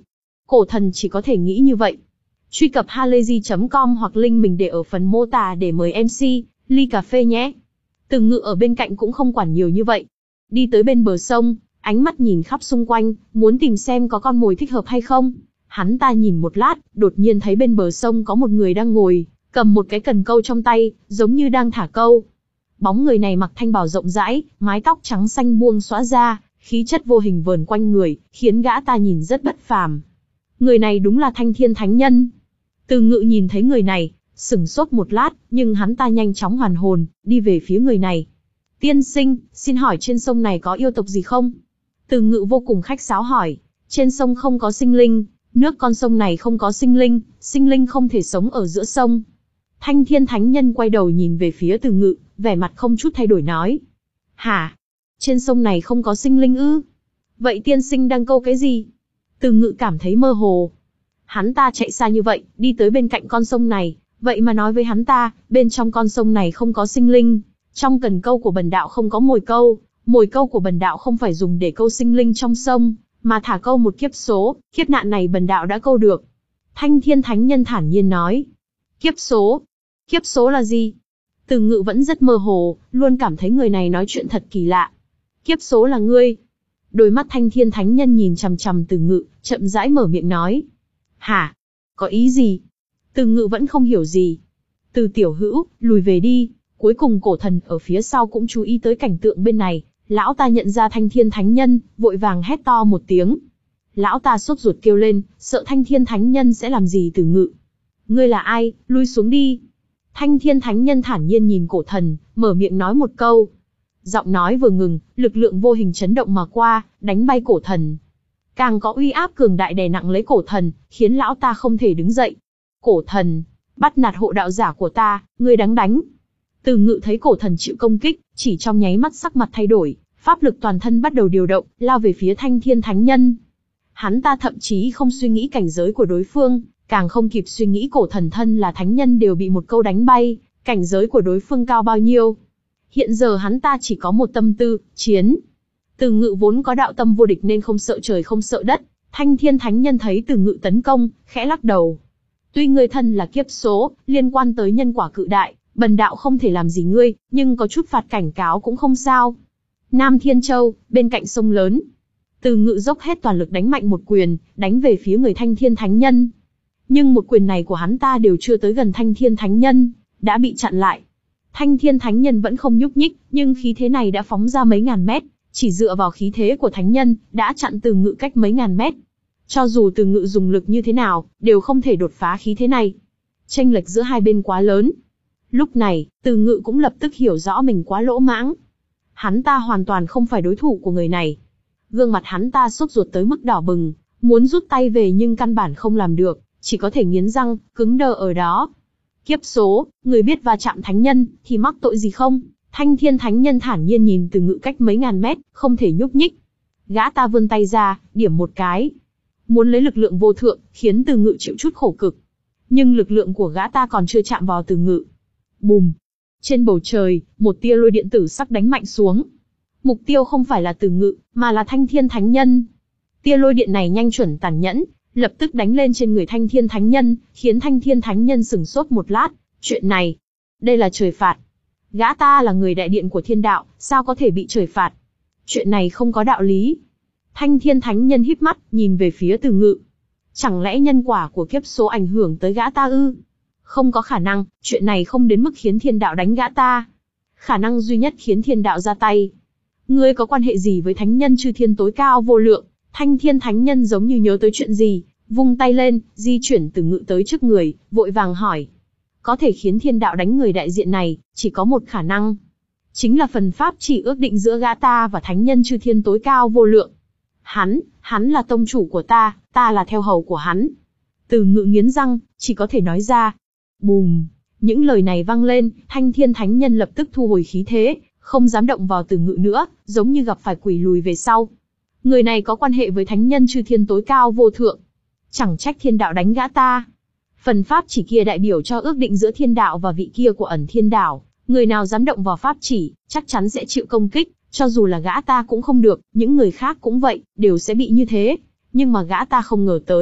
Cổ thần chỉ có thể nghĩ như vậy. Truy cập halayzi chấm com hoặc link mình để ở phần mô tả để mời em xê, ly cà phê nhé. Từ Ngự ở bên cạnh cũng không quản nhiều như vậy. Đi tới bên bờ sông, ánh mắt nhìn khắp xung quanh, muốn tìm xem có con mồi thích hợp hay không. Hắn ta nhìn một lát, đột nhiên thấy bên bờ sông có một người đang ngồi, cầm một cái cần câu trong tay, giống như đang thả câu. Bóng người này mặc thanh bào rộng rãi, mái tóc trắng xanh buông xõa ra, khí chất vô hình vờn quanh người, khiến gã ta nhìn rất bất phàm. Người này đúng là Thanh Thiên Thánh Nhân. Từ Ngự nhìn thấy người này, sửng sốt một lát, nhưng hắn ta nhanh chóng hoàn hồn, đi về phía người này. Tiên sinh, xin hỏi trên sông này có yêu tộc gì không? Từ Ngự vô cùng khách sáo hỏi. Trên sông không có sinh linh, nước con sông này không có sinh linh, sinh linh không thể sống ở giữa sông. Thanh Thiên Thánh Nhân quay đầu nhìn về phía Từ Ngự, vẻ mặt không chút thay đổi nói. Hả? Trên sông này không có sinh linh ư? Vậy tiên sinh đang câu cái gì? Từ Ngự cảm thấy mơ hồ. Hắn ta chạy xa như vậy, đi tới bên cạnh con sông này, vậy mà nói với hắn ta, bên trong con sông này không có sinh linh, trong cần câu của bần đạo không có mồi câu, mồi câu của bần đạo không phải dùng để câu sinh linh trong sông, mà thả câu một kiếp số, kiếp nạn này bần đạo đã câu được. Thanh Thiên Thánh Nhân thản nhiên nói. Kiếp số? Kiếp số là gì? Từ Ngự vẫn rất mơ hồ, luôn cảm thấy người này nói chuyện thật kỳ lạ. Kiếp số là ngươi. Đôi mắt Thanh Thiên Thánh Nhân nhìn chằm chằm Từ Ngự, chậm rãi mở miệng nói. Hả? Có ý gì? Từ Ngự vẫn không hiểu gì. Từ tiểu hữu, lùi về đi. Cuối cùng cổ thần ở phía sau cũng chú ý tới cảnh tượng bên này. Lão ta nhận ra Thanh Thiên Thánh Nhân, vội vàng hét to một tiếng. Lão ta sốt ruột kêu lên, sợ Thanh Thiên Thánh Nhân sẽ làm gì Từ Ngự. Ngươi là ai, lui xuống đi. Thanh Thiên Thánh Nhân thản nhiên nhìn cổ thần, mở miệng nói một câu. Giọng nói vừa ngừng, lực lượng vô hình chấn động mà qua, đánh bay cổ thần. Càng có uy áp cường đại đè nặng lấy cổ thần, khiến lão ta không thể đứng dậy. Cổ thần, bắt nạt hộ đạo giả của ta, ngươi đáng đánh. Từ Ngự thấy cổ thần chịu công kích, chỉ trong nháy mắt sắc mặt thay đổi, pháp lực toàn thân bắt đầu điều động, lao về phía Thanh Thiên Thánh Nhân. Hắn ta thậm chí không suy nghĩ cảnh giới của đối phương, càng không kịp suy nghĩ cổ thần thân là thánh nhân đều bị một câu đánh bay, cảnh giới của đối phương cao bao nhiêu. Hiện giờ hắn ta chỉ có một tâm tư, chiến. Từ Ngự vốn có đạo tâm vô địch nên không sợ trời không sợ đất. Thanh Thiên Thánh Nhân thấy Từ Ngự tấn công, khẽ lắc đầu. Tuy ngươi thân là kiếp số, liên quan tới nhân quả cự đại, bần đạo không thể làm gì ngươi, nhưng có chút phạt cảnh cáo cũng không sao. Nam Thiên Châu, bên cạnh sông lớn. Từ Ngự dốc hết toàn lực đánh mạnh một quyền, đánh về phía người Thanh Thiên Thánh Nhân. Nhưng một quyền này của hắn ta đều chưa tới gần Thanh Thiên Thánh Nhân, đã bị chặn lại. Thanh Thiên Thánh Nhân vẫn không nhúc nhích, nhưng khí thế này đã phóng ra mấy ngàn mét, chỉ dựa vào khí thế của Thánh Nhân, đã chặn Từ Ngự cách mấy ngàn mét. Cho dù Từ Ngự dùng lực như thế nào, đều không thể đột phá khí thế này. Chênh lệch giữa hai bên quá lớn. Lúc này, Từ Ngự cũng lập tức hiểu rõ mình quá lỗ mãng. Hắn ta hoàn toàn không phải đối thủ của người này. Gương mặt hắn ta sốt ruột tới mức đỏ bừng, muốn rút tay về nhưng căn bản không làm được, chỉ có thể nghiến răng, cứng đờ ở đó. Kiếp số, người biết va chạm thánh nhân, thì mắc tội gì không? Thanh Thiên Thánh Nhân thản nhiên nhìn Từ Ngự cách mấy ngàn mét, không thể nhúc nhích. Gã ta vươn tay ra, điểm một cái. Muốn lấy lực lượng vô thượng, khiến Từ Ngự chịu chút khổ cực. Nhưng lực lượng của gã ta còn chưa chạm vào Từ Ngự. Bùm! Trên bầu trời, một tia lôi điện tử sắc đánh mạnh xuống. Mục tiêu không phải là Từ Ngự, mà là Thanh Thiên Thánh Nhân. Tia lôi điện này nhanh chuẩn tàn nhẫn, lập tức đánh lên trên người Thanh Thiên Thánh Nhân, khiến Thanh Thiên Thánh Nhân sửng sốt một lát. Chuyện này, đây là trời phạt. Gã ta là người đại điện của thiên đạo, sao có thể bị trời phạt? Chuyện này không có đạo lý. Thanh Thiên Thánh Nhân híp mắt, nhìn về phía Từ Ngự. Chẳng lẽ nhân quả của kiếp số ảnh hưởng tới gã ta ư? Không có khả năng, chuyện này không đến mức khiến thiên đạo đánh gã ta. Khả năng duy nhất khiến thiên đạo ra tay. Ngươi có quan hệ gì với thánh nhân chư thiên tối cao vô lượng? Thanh Thiên Thánh Nhân giống như nhớ tới chuyện gì, vung tay lên, di chuyển Từ Ngự tới trước người, vội vàng hỏi. Có thể khiến thiên đạo đánh người đại diện này, chỉ có một khả năng. Chính là phần pháp chỉ ước định giữa gã ta và thánh nhân chư thiên tối cao vô lượng. Hắn, hắn là tông chủ của ta, ta là theo hầu của hắn. Từ Ngự nghiến răng, chỉ có thể nói ra. Bùm! Những lời này vang lên, Thanh Thiên Thánh Nhân lập tức thu hồi khí thế, không dám động vào Từ Ngự nữa, giống như gặp phải quỷ lùi về sau. Người này có quan hệ với thánh nhân chư thiên tối cao vô thượng. Chẳng trách thiên đạo đánh gã ta. Phần pháp chỉ kia đại biểu cho ước định giữa thiên đạo và vị kia của ẩn thiên đạo. Người nào dám động vào pháp chỉ, chắc chắn sẽ chịu công kích, cho dù là gã ta cũng không được, những người khác cũng vậy, đều sẽ bị như thế. Nhưng mà gã ta không ngờ tới,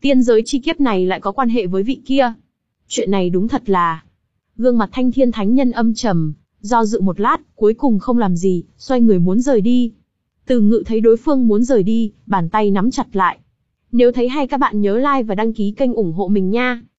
Tiên giới chi kiếp này lại có quan hệ với vị kia. Chuyện này đúng thật là... Gương mặt Thanh Thiên Thánh Nhân âm trầm, do dự một lát, cuối cùng không làm gì, xoay người muốn rời đi. Từ Ngự thấy đối phương muốn rời đi, bàn tay nắm chặt lại. Nếu thấy hay các bạn nhớ like và đăng ký kênh ủng hộ mình nha.